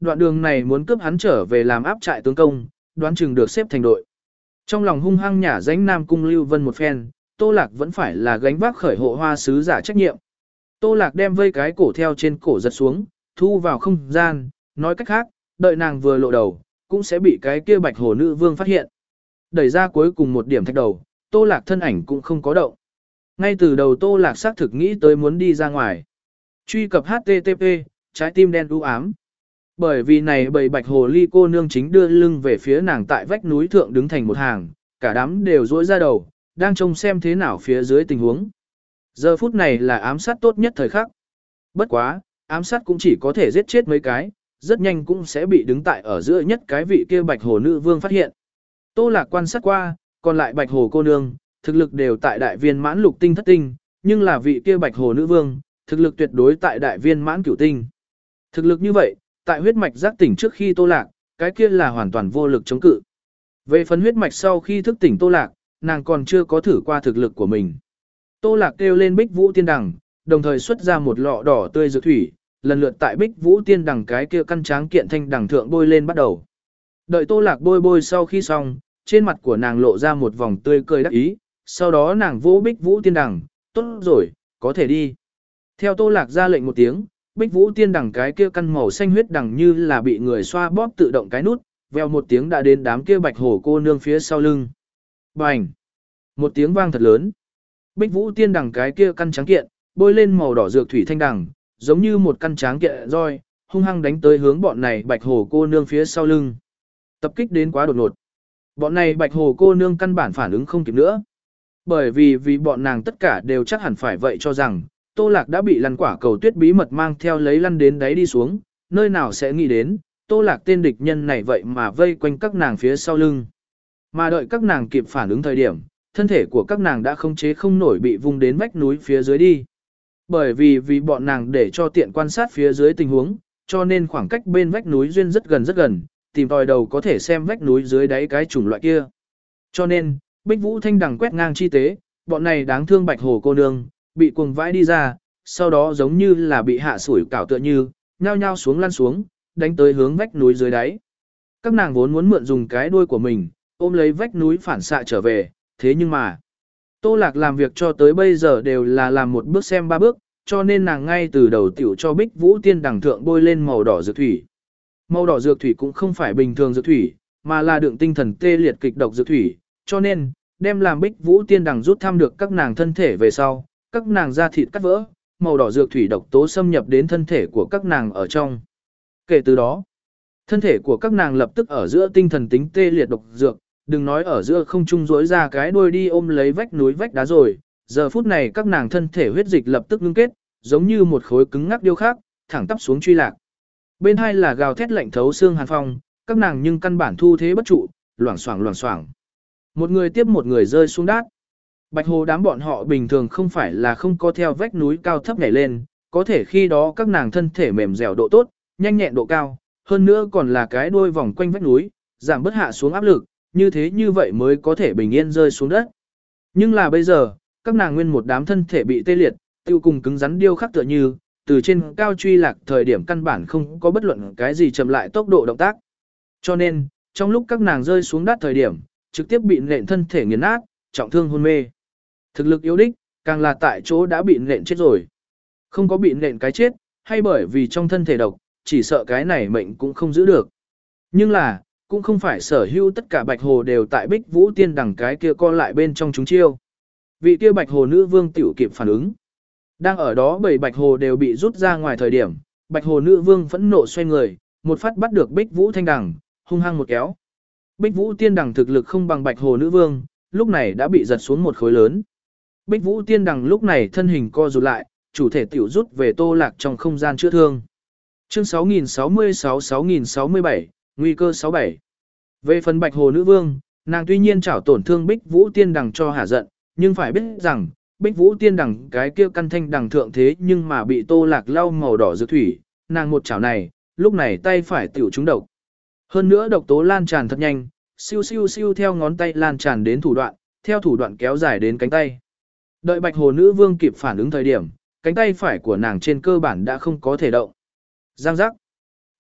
đoạn đường này muốn cướp hắn trở về làm áp trại tướng công, đoán chừng được xếp thành đội. Trong lòng hung hăng nhả danh Nam Cung Lưu Vân một phen, Tô Lạc vẫn phải là gánh vác khởi hộ hoa sứ giả trách nhiệm. Tô Lạc đem vây cái cổ theo trên cổ giật xuống, thu vào không gian, nói cách khác, đợi nàng vừa lộ đầu, cũng sẽ bị cái kia bạch hồ nữ vương phát hiện. Đẩy ra cuối cùng một điểm thạch đầu, Tô Lạc thân ảnh cũng không có động. Ngay từ đầu Tô Lạc xác thực nghĩ tới muốn đi ra ngoài. Truy cập H T T P, trái tim đen u ám. Bởi vì này bầy bạch hồ ly cô nương chính đưa lưng về phía nàng tại vách núi thượng đứng thành một hàng, cả đám đều rỗi ra đầu, đang trông xem thế nào phía dưới tình huống. Giờ phút này là ám sát tốt nhất thời khắc. Bất quá, ám sát cũng chỉ có thể giết chết mấy cái, rất nhanh cũng sẽ bị đứng tại ở giữa nhất cái vị kia bạch hồ nữ vương phát hiện. Tô Lạc quan sát qua, còn lại bạch hồ cô nương, thực lực đều tại đại viên mãn lục tinh thất tinh, nhưng là vị kia bạch hồ nữ vương, thực lực tuyệt đối tại đại viên mãn cửu tinh. Thực lực như vậy, tại huyết mạch giác tỉnh trước khi Tô Lạc, cái kia là hoàn toàn vô lực chống cự. Về phần huyết mạch sau khi thức tỉnh Tô Lạc, nàng còn chưa có thử qua thực lực của mình. Tô Lạc kêu lên Bích Vũ Tiên Đằng, đồng thời xuất ra một lọ đỏ tươi dược thủy, lần lượt tại Bích Vũ Tiên Đằng cái kia căn tráng kiện thanh đằng thượng bôi lên bắt đầu. Đợi Tô Lạc bôi bôi sau khi xong, trên mặt của nàng lộ ra một vòng tươi cười đắc ý, sau đó nàng vỗ Bích Vũ Tiên Đằng, tốt rồi, có thể đi. Theo Tô Lạc ra lệnh một tiếng, Bích Vũ Tiên Đằng cái kia căn màu xanh huyết đằng như là bị người xoa bóp tự động cái nút, vèo một tiếng đã đến đám kia bạch hổ cô nương phía sau lưng. Bành! Một tiếng vang thật lớn. Bích Vũ Tiên Đằng cái kia căn tráng kiện, bôi lên màu đỏ dược thủy thanh đằng, giống như một căn tráng kiện roi, hung hăng đánh tới hướng bọn này bạch hổ cô nương phía sau lưng. Tập kích đến quá đột ngột. Bọn này bạch hổ cô nương căn bản phản ứng không kịp nữa. Bởi vì vì bọn nàng tất cả đều chắc hẳn phải vậy cho rằng, Tô Lạc đã bị lăn quả cầu tuyết bí mật mang theo lấy lăn đến đáy đi xuống, nơi nào sẽ nghĩ đến, Tô Lạc tên địch nhân này vậy mà vây quanh các nàng phía sau lưng. Mà đợi các nàng kịp phản ứng thời điểm, thân thể của các nàng đã không chế không nổi bị vung đến vách núi phía dưới đi. Bởi vì vì bọn nàng để cho tiện quan sát phía dưới tình huống, cho nên khoảng cách bên vách núi duyên rất gần rất gần, tìm tòi đầu có thể xem vách núi dưới đáy cái chủng loại kia. Cho nên, Bích Vũ Thanh Đằng quét ngang chi tế, bọn này đáng thương bạch hồ cô nương, bị cuồng vãi đi ra, sau đó giống như là bị hạ sủi cảo tựa như, nhao nhao xuống lăn xuống, đánh tới hướng vách núi dưới đáy. Các nàng vốn muốn mượn dùng cái đuôi của mình, ôm lấy vách núi phản xạ trở về, thế nhưng mà, Tô Lạc làm việc cho tới bây giờ đều là làm một bước xem ba bước, cho nên nàng ngay từ đầu tiểu cho Bích Vũ Tiên Đằng thượng bôi lên màu đỏ dược thủy. Màu đỏ dược thủy cũng không phải bình thường dược thủy, mà là đựng tinh thần tê liệt kịch độc dược thủy, cho nên, đem làm Bích Vũ Tiên Đằng rút thăm được các nàng thân thể về sau, các nàng da thịt cắt vỡ, màu đỏ dược thủy độc tố xâm nhập đến thân thể của các nàng ở trong. Kể từ đó, thân thể của các nàng lập tức ở giữa tinh thần tính tê liệt độc dược, đừng nói ở giữa không trung rối ra cái đuôi đi ôm lấy vách núi vách đá rồi, giờ phút này các nàng thân thể huyết dịch lập tức ngưng kết, giống như một khối cứng ngắc điêu khắc, thẳng tắp xuống truy lạc. Bên hai là gào thét lạnh thấu xương hàn phong, các nàng nhưng căn bản thu thế bất trụ, loảng xoảng loảng xoảng. Một người tiếp một người rơi xuống đát. Bạch hồ đám bọn họ bình thường không phải là không có theo vách núi cao thấp nhảy lên, có thể khi đó các nàng thân thể mềm dẻo độ tốt, nhanh nhẹn độ cao, hơn nữa còn là cái đuôi vòng quanh vách núi, giảm bớt hạ xuống áp lực, như thế như vậy mới có thể bình yên rơi xuống đất. Nhưng là bây giờ, các nàng nguyên một đám thân thể bị tê liệt, tiêu cùng cứng rắn điêu khắc tựa như, từ trên cao truy lạc thời điểm căn bản không có bất luận cái gì chậm lại tốc độ động tác. Cho nên, trong lúc các nàng rơi xuống đất thời điểm, trực tiếp bị nện thân thể nghiền nát, trọng thương hôn mê. Thực lực yếu đích, càng là tại chỗ đã bị nện chết rồi. Không có bị nện cái chết, hay bởi vì trong thân thể độc, chỉ sợ cái này mệnh cũng không giữ được. Nhưng là, cũng không phải sở hữu tất cả bạch hồ đều tại Bích Vũ Tiên Đằng cái kia co lại bên trong chúng chiêu. Vị kia bạch hồ nữ vương tiểu kịp phản ứng. Đang ở đó bảy bạch hồ đều bị rút ra ngoài thời điểm, bạch hồ nữ vương phẫn nộ xoay người, một phát bắt được Bích Vũ Thanh Đằng, hung hăng một kéo. Bích Vũ Tiên Đằng thực lực không bằng bạch hồ nữ vương, lúc này đã bị giật xuống một khối lớn. Bích Vũ Tiên Đằng lúc này thân hình co rụt lại, chủ thể tiểu rút về Tô Lạc trong không gian chữa thương. Chương sáu nghìn sáu mươi sáu sáu nghìn sáu mươi bảy, nguy cơ sáu bảy. Về phần bạch hồ nữ vương, nàng tuy nhiên chảo tổn thương Bích Vũ Tiên Đằng cho hả giận, nhưng phải biết rằng, Bích Vũ Tiên Đằng cái kia căn thanh đằng thượng thế nhưng mà bị Tô Lạc lau màu đỏ dược thủy, nàng một chảo này, lúc này tay phải tiểu trúng độc. Hơn nữa độc tố lan tràn thật nhanh, siêu siêu siêu theo ngón tay lan tràn đến thủ đoạn, theo thủ đoạn kéo dài đến cánh tay. Đợi bạch hồ nữ vương kịp phản ứng thời điểm, cánh tay phải của nàng trên cơ bản đã không có thể động. Giang giác.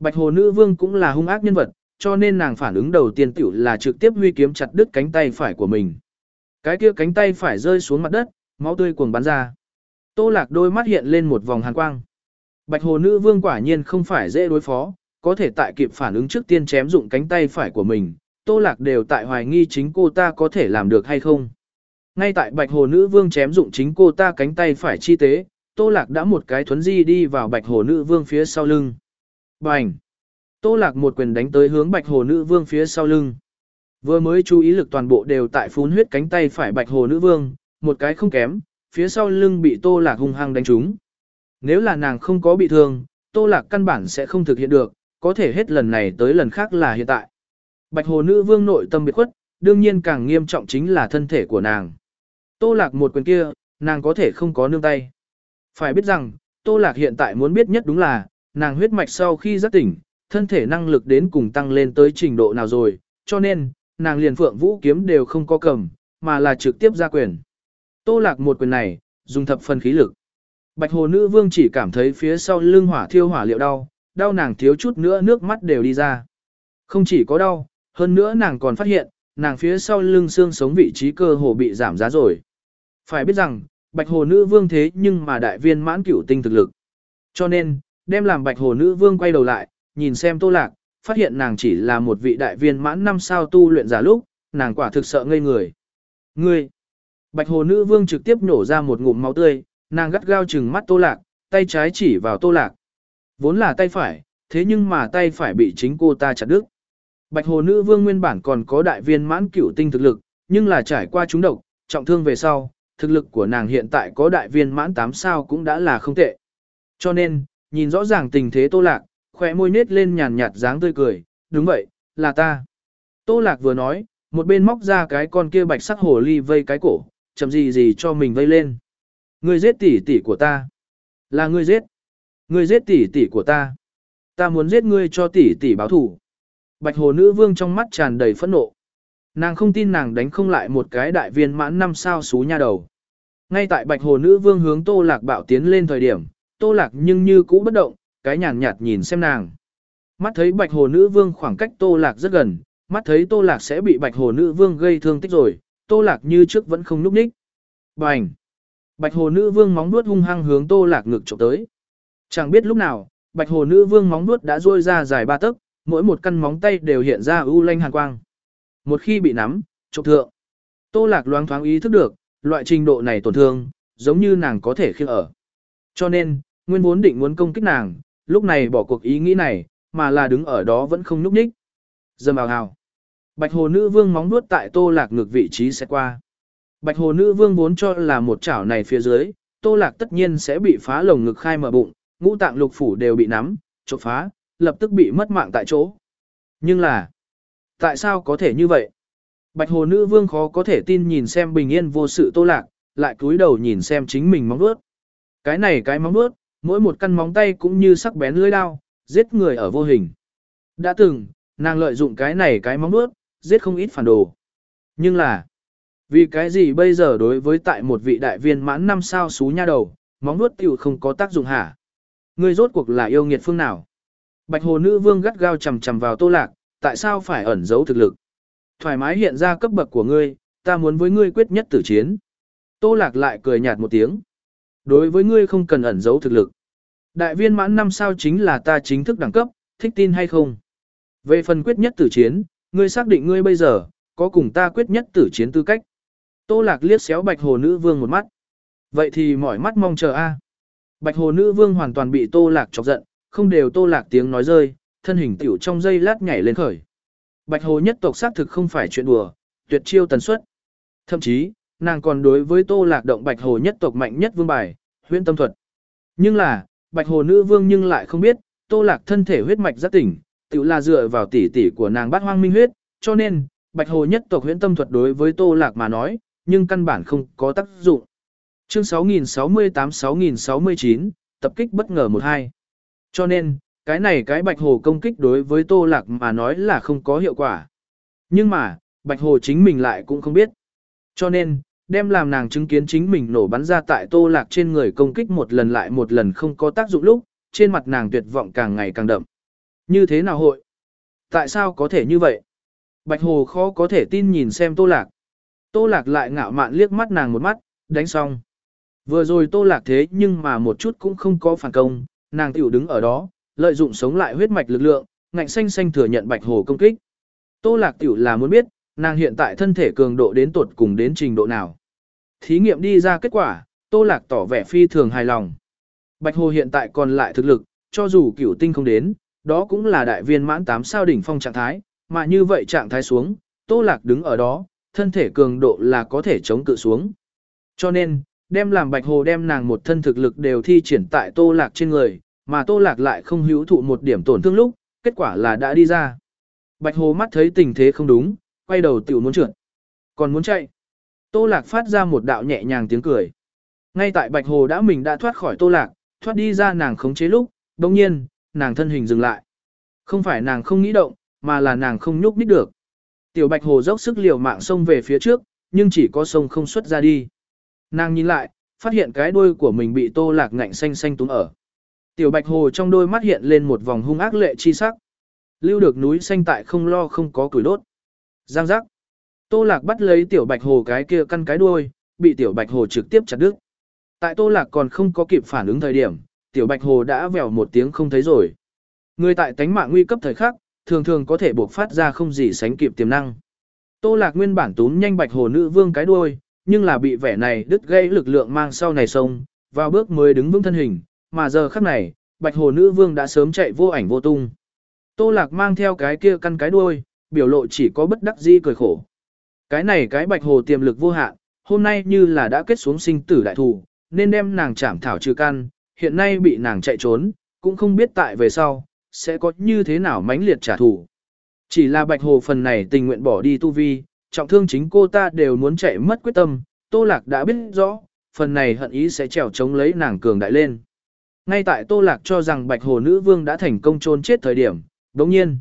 Bạch hồ nữ vương cũng là hung ác nhân vật, cho nên nàng phản ứng đầu tiên tiểu là trực tiếp huy kiếm chặt đứt cánh tay phải của mình. Cái kia cánh tay phải rơi xuống mặt đất, máu tươi cuồng bắn ra. Tô Lạc đôi mắt hiện lên một vòng hàn quang. Bạch hồ nữ vương quả nhiên không phải dễ đối phó, có thể tại kịp phản ứng trước tiên chém dụng cánh tay phải của mình, Tô Lạc đều tại hoài nghi chính cô ta có thể làm được hay không. Ngay tại bạch hồ nữ vương chém dụng chính cô ta cánh tay phải chi tế, Tô Lạc đã một cái thuấn di đi vào bạch hồ nữ vương phía sau lưng. Bành! Tô Lạc một quyền đánh tới hướng bạch hồ nữ vương phía sau lưng. Vừa mới chú ý lực toàn bộ đều tại phun huyết cánh tay phải bạch hồ nữ vương, một cái không kém, phía sau lưng bị Tô Lạc hung hăng đánh trúng. Nếu là nàng không có bị thương, Tô Lạc căn bản sẽ không thực hiện được, có thể hết lần này tới lần khác là hiện tại. Bạch hồ nữ vương nội tâm biệt khuất, đương nhiên càng nghiêm trọng chính là thân thể của nàng. Tô Lạc một quyền kia, nàng có thể không có nương tay. Phải biết rằng, Tô Lạc hiện tại muốn biết nhất đúng là, nàng huyết mạch sau khi giác tỉnh, thân thể năng lực đến cùng tăng lên tới trình độ nào rồi, cho nên, nàng liền phượng vũ kiếm đều không có cầm, mà là trực tiếp ra quyền. Tô Lạc một quyền này, dùng thập phần khí lực. Bạch hồ nữ vương chỉ cảm thấy phía sau lưng hỏa thiêu hỏa liệu đau, đau nàng thiếu chút nữa nước mắt đều đi ra. Không chỉ có đau, hơn nữa nàng còn phát hiện, nàng phía sau lưng xương sống vị trí cơ hồ bị giảm giá rồi. Phải biết rằng, bạch hồ nữ vương thế nhưng mà đại viên mãn cửu tinh thực lực. Cho nên, đem làm bạch hồ nữ vương quay đầu lại, nhìn xem Tô Lạc, phát hiện nàng chỉ là một vị đại viên mãn năm sao tu luyện giả lúc, nàng quả thực sợ ngây người. Ngươi! Bạch hồ nữ vương trực tiếp nổ ra một ngụm máu tươi, nàng gắt gao trừng mắt Tô Lạc, tay trái chỉ vào Tô Lạc. Vốn là tay phải, thế nhưng mà tay phải bị chính cô ta chặt đứt. Bạch hồ nữ vương nguyên bản còn có đại viên mãn cửu tinh thực lực, nhưng là trải qua trúng độc, trọng thương về sau, thực lực của nàng hiện tại có đại viên mãn tám sao cũng đã là không tệ. Cho nên, nhìn rõ ràng tình thế Tô Lạc, khóe môi nết lên nhàn nhạt dáng tươi cười, đúng vậy, là ta. Tô Lạc vừa nói, một bên móc ra cái con kia bạch sắc hồ ly vây cái cổ, chậm gì gì cho mình vây lên. Ngươi giết tỷ tỷ của ta. Là ngươi giết. Ngươi giết tỷ tỷ của ta. Ta muốn giết ngươi cho tỷ tỷ báo thù. Bạch hồ nữ vương trong mắt tràn đầy phẫn nộ. Nàng không tin nàng đánh không lại một cái đại viên mãn năm sao xú nha đầu. Ngay tại bạch hồ nữ vương hướng Tô Lạc bạo tiến lên thời điểm, Tô Lạc nhưng như cũ bất động, cái nhàn nhạt nhìn xem nàng. Mắt thấy bạch hồ nữ vương khoảng cách Tô Lạc rất gần, mắt thấy Tô Lạc sẽ bị bạch hồ nữ vương gây thương tích rồi, Tô Lạc như trước vẫn không núp ních. Bành! Bạch hồ nữ vương móng vuốt hung hăng hướng Tô Lạc ngực chụp tới. Chẳng biết lúc nào, bạch hồ nữ vương móng vuốt đã rôi ra dài ba tấc, mỗi một căn móng tay đều hiện ra u lanh hàn quang. Một khi bị nắm, chụp thượng. Tô Lạc loáng thoáng ý thức được, loại trình độ này tổn thương, giống như nàng có thể khiêng ở. Cho nên, nguyên vốn định muốn công kích nàng, lúc này bỏ cuộc ý nghĩ này, mà là đứng ở đó vẫn không núp ních. Dầm ào hào. Bạch hồ nữ vương móng vuốt tại Tô Lạc ngược vị trí sẽ qua. Bạch hồ nữ vương vốn cho là một chảo này phía dưới, Tô Lạc tất nhiên sẽ bị phá lồng ngực khai mở bụng, ngũ tạng lục phủ đều bị nắm, chộp phá, lập tức bị mất mạng tại chỗ. Nhưng là, tại sao có thể như vậy? Bạch hồ nữ vương khó có thể tin nhìn xem bình yên vô sự Tô Lạc, lại cúi đầu nhìn xem chính mình móng vuốt. Cái này cái móng vuốt, mỗi một căn móng tay cũng như sắc bén lưỡi dao, giết người ở vô hình. Đã từng, nàng lợi dụng cái này cái móng vuốt, giết không ít phản đồ. Nhưng là, vì cái gì bây giờ đối với tại một vị đại viên mãn năm sao xú nha đầu, móng vuốt tiểu không có tác dụng hả? Ngươi rốt cuộc là yêu nghiệt phương nào? Bạch hồ nữ vương gắt gao chầm chầm vào Tô Lạc, tại sao phải ẩn giấu thực lực? Thoải mái hiện ra cấp bậc của ngươi, ta muốn với ngươi quyết nhất tử chiến. Tô Lạc lại cười nhạt một tiếng. Đối với ngươi không cần ẩn giấu thực lực. Đại viên mãn năm sao chính là ta chính thức đẳng cấp, thích tin hay không? Về phần quyết nhất tử chiến, ngươi xác định ngươi bây giờ, có cùng ta quyết nhất tử chiến tư cách. Tô Lạc liếc xéo bạch hồ nữ vương một mắt. Vậy thì mỏi mắt mong chờ a. Bạch hồ nữ vương hoàn toàn bị Tô Lạc chọc giận, không đều Tô Lạc tiếng nói rơi, thân hình tiểu trong giây lát nhảy lên khởi. Bạch hồ nhất tộc xác thực không phải chuyện đùa, tuyệt chiêu tần suất. Thậm chí, nàng còn đối với Tô Lạc động bạch hồ nhất tộc mạnh nhất vương bài, huyễn tâm thuật. Nhưng là, bạch hồ nữ vương nhưng lại không biết, Tô Lạc thân thể huyết mạch giác tỉnh, tiểu là dựa vào tỷ tỷ của nàng bát hoang minh huyết, cho nên, bạch hồ nhất tộc huyễn tâm thuật đối với Tô Lạc mà nói, nhưng căn bản không có tác dụng. Chương sáu nghìn sáu mươi tám sáu nghìn sáu mươi chín, tập kích bất ngờ một hai. Cho nên, cái này cái bạch hồ công kích đối với Tô Lạc mà nói là không có hiệu quả. Nhưng mà, bạch hồ chính mình lại cũng không biết. Cho nên, đem làm nàng chứng kiến chính mình nổ bắn ra tại Tô Lạc trên người công kích một lần lại một lần không có tác dụng lúc, trên mặt nàng tuyệt vọng càng ngày càng đậm. Như thế nào hội? Tại sao có thể như vậy? Bạch Hồ khó có thể tin nhìn xem Tô Lạc. Tô Lạc lại ngạo mạn liếc mắt nàng một mắt, đánh xong. Vừa rồi Tô Lạc thế nhưng mà một chút cũng không có phản công, nàng tiểu đứng ở đó, lợi dụng sống lại huyết mạch lực lượng, ngạnh xanh xanh thừa nhận Bạch Hồ công kích. Tô Lạc tiểu là muốn biết, nàng hiện tại thân thể cường độ đến tột cùng đến trình độ nào. Thí nghiệm đi ra kết quả, Tô Lạc tỏ vẻ phi thường hài lòng. Bạch Hồ hiện tại còn lại thực lực, cho dù cửu tinh không đến, đó cũng là đại viên mãn tám sao đỉnh phong trạng thái, mà như vậy trạng thái xuống, Tô Lạc đứng ở đó, thân thể cường độ là có thể chống cự xuống. Cho nên, đem làm Bạch Hồ đem nàng một thân thực lực đều thi triển tại Tô Lạc trên người, mà Tô Lạc lại không hữu thụ một điểm tổn thương lúc, kết quả là đã đi ra. Bạch Hồ mắt thấy tình thế không đúng, quay đầu tiểu muốn trượt. Còn muốn chạy. Tô Lạc phát ra một đạo nhẹ nhàng tiếng cười. Ngay tại Bạch Hồ đã mình đã thoát khỏi Tô Lạc, thoát đi ra nàng khống chế lúc, đồng nhiên, nàng thân hình dừng lại. Không phải nàng không nghĩ động, mà là nàng không nhúc nhích được. Tiểu Bạch Hồ dốc sức liều mạng xông về phía trước, nhưng chỉ có sông không xuất ra đi. Nàng nhìn lại, phát hiện cái đuôi của mình bị Tô Lạc ngạnh xanh xanh túm ở. Tiểu Bạch Hồ trong đôi mắt hiện lên một vòng hung ác lệ chi sắc. Lưu được núi xanh tại không lo không có củi đốt. Giang giác. Tô Lạc bắt lấy Tiểu Bạch Hồ cái kia căn cái đuôi, bị Tiểu Bạch Hồ trực tiếp chặt đứt. Tại Tô Lạc còn không có kịp phản ứng thời điểm, Tiểu Bạch Hồ đã vèo một tiếng không thấy rồi. Người tại tánh mạng nguy cấp thời khắc, thường thường có thể buộc phát ra không gì sánh kịp tiềm năng. Tô Lạc nguyên bản túm nhanh Bạch Hồ nữ vương cái đuôi, nhưng là bị vẻ này đứt gãy lực lượng mang sau này sông, vào bước mới đứng vững thân hình, mà giờ khắc này, Bạch Hồ nữ vương đã sớm chạy vô ảnh vô tung. Tô Lạc mang theo cái kia căn cái đuôi, biểu lộ chỉ có bất đắc dĩ cười khổ. Cái này cái Bạch Hồ tiềm lực vô hạn, hôm nay như là đã kết xuống sinh tử đại thù, nên đem nàng chảm thảo trừ căn, hiện nay bị nàng chạy trốn, cũng không biết tại về sau, sẽ có như thế nào mãnh liệt trả thù. Chỉ là Bạch Hồ phần này tình nguyện bỏ đi tu vi, trọng thương chính cô ta đều muốn chạy mất quyết tâm, Tô Lạc đã biết rõ, phần này hận ý sẽ trèo chống lấy nàng cường đại lên. Ngay tại Tô Lạc cho rằng Bạch Hồ nữ vương đã thành công chôn chết thời điểm, đồng nhiên.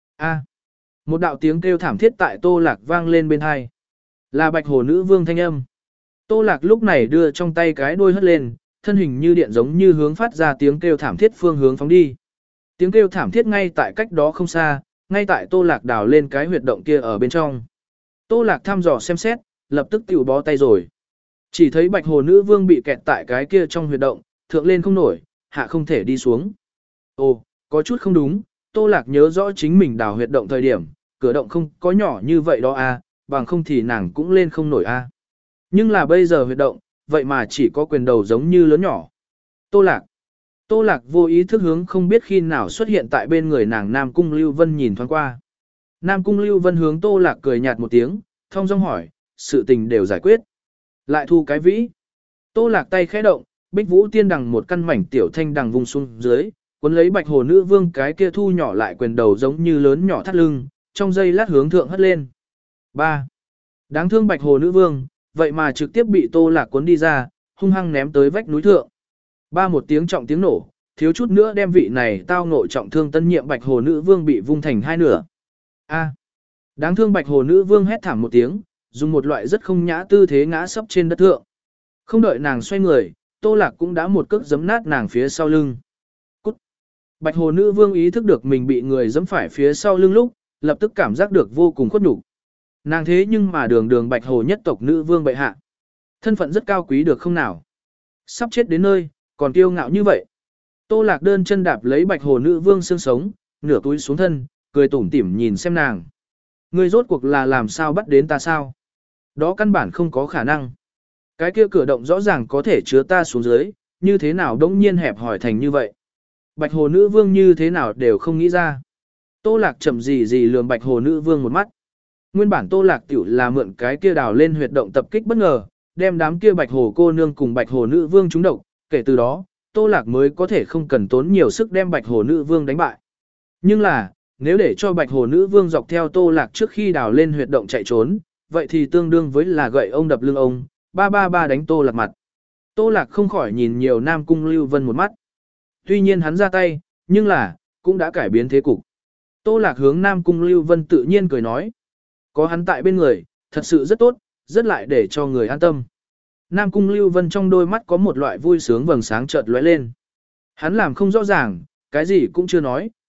a một đạo tiếng kêu thảm thiết tại Tô Lạc vang lên bên hai. Là Bạch Hồ nữ vương thanh âm. Tô Lạc lúc này đưa trong tay cái đuôi hất lên, thân hình như điện giống như hướng phát ra tiếng kêu thảm thiết phương hướng phóng đi. Tiếng kêu thảm thiết ngay tại cách đó không xa, ngay tại Tô Lạc đào lên cái huyệt động kia ở bên trong. Tô Lạc thăm dò xem xét, lập tức tiểu bó tay rồi. Chỉ thấy Bạch Hồ nữ vương bị kẹt tại cái kia trong huyệt động, thượng lên không nổi, hạ không thể đi xuống. Ồ, có chút không đúng, Tô Lạc nhớ rõ chính mình đào huyệt động thời điểm, cửa động không có nhỏ như vậy đó a, bằng không thì nàng cũng lên không nổi a. Nhưng là bây giờ huyệt động, vậy mà chỉ có quyền đầu giống như lớn nhỏ. Tô Lạc. Tô Lạc vô ý thức hướng không biết khi nào xuất hiện tại bên người nàng Nam Cung Lưu Vân nhìn thoáng qua. Nam Cung Lưu Vân hướng Tô Lạc cười nhạt một tiếng, thông dong hỏi, sự tình đều giải quyết. Lại thu cái vĩ. Tô Lạc tay khẽ động, Bích Vũ Tiên đằng một căn mảnh tiểu thanh đằng vùng xuống dưới, cuốn lấy Bạch Hồ nữ vương cái kia thu nhỏ lại quyền đầu giống như lớn nhỏ thắt lưng, trong giây lát hướng thượng hất lên. ba. Đáng thương Bạch Hồ nữ vương, vậy mà trực tiếp bị Tô Lạc cuốn đi ra, hung hăng ném tới vách núi thượng. Ba một tiếng trọng tiếng nổ, thiếu chút nữa đem vị này tao ngộ trọng thương tân nhiệm Bạch Hồ nữ vương bị vung thành hai nửa. A. Đáng thương Bạch Hồ nữ vương hét thảm một tiếng, dùng một loại rất không nhã tư thế ngã sấp trên đất thượng. Không đợi nàng xoay người, Tô Lạc cũng đã một cước giẫm nát nàng phía sau lưng. Cút. Bạch Hồ nữ vương ý thức được mình bị người giẫm phải phía sau lưng lúc, lập tức cảm giác được vô cùng khuất nhục. Nàng thế nhưng mà đường đường Bạch Hồ nhất tộc nữ vương bệ hạ. Thân phận rất cao quý được không nào? Sắp chết đến nơi, còn kiêu ngạo như vậy. Tô Lạc đơn chân đạp lấy Bạch Hồ nữ vương xương sống, nửa túi xuống thân, cười tủm tỉm nhìn xem nàng. Ngươi rốt cuộc là làm sao bắt đến ta sao? Đó căn bản không có khả năng. Cái kia cửa động rõ ràng có thể chứa ta xuống dưới, như thế nào đống nhiên hẹp hỏi thành như vậy? Bạch Hồ nữ vương như thế nào đều không nghĩ ra. Tô Lạc chậm gì gì lườm Bạch Hồ nữ vương một mắt. Nguyên bản Tô Lạc tiểu là mượn cái kia đào lên huyệt động tập kích bất ngờ, đem đám kia Bạch Hồ cô nương cùng Bạch Hồ nữ vương trúng độc, kể từ đó, Tô Lạc mới có thể không cần tốn nhiều sức đem Bạch Hồ nữ vương đánh bại. Nhưng là, nếu để cho Bạch Hồ nữ vương dọc theo Tô Lạc trước khi đào lên huyệt động chạy trốn, vậy thì tương đương với là gậy ông đập lưng ông, ba ba ba đánh Tô Lạc mặt. Tô Lạc không khỏi nhìn nhiều Nam Cung Lưu Vân một mắt. Tuy nhiên hắn ra tay, nhưng là, cũng đã cải biến thế cục. Tô Lạc hướng Nam Cung Lưu Vân tự nhiên cười nói. Có hắn tại bên người, thật sự rất tốt, rất lại để cho người an tâm. Nam Cung Lưu Vân trong đôi mắt có một loại vui sướng vầng sáng chợt lóe lên. Hắn làm không rõ ràng, cái gì cũng chưa nói,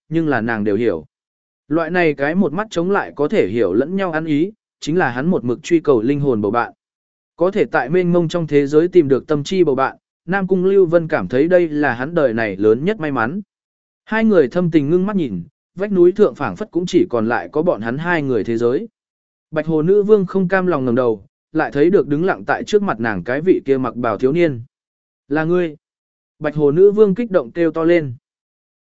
nhưng là nàng đều hiểu. Loại này cái một mắt chống lại có thể hiểu lẫn nhau ăn ý, chính là hắn một mực truy cầu linh hồn bầu bạn. Có thể tại mênh mông trong thế giới tìm được tâm chi bầu bạn, Nam Cung Lưu Vân cảm thấy đây là hắn đời này lớn nhất may mắn. Hai người thâm tình ngưng mắt nhìn, vách núi thượng phảng phất cũng chỉ còn lại có bọn hắn hai người thế giới. Bạch Hồ Nữ Vương không cam lòng ngẩng đầu, lại thấy được đứng lặng tại trước mặt nàng cái vị kia mặc bào thiếu niên. Là ngươi. Bạch Hồ Nữ Vương kích động kêu to lên.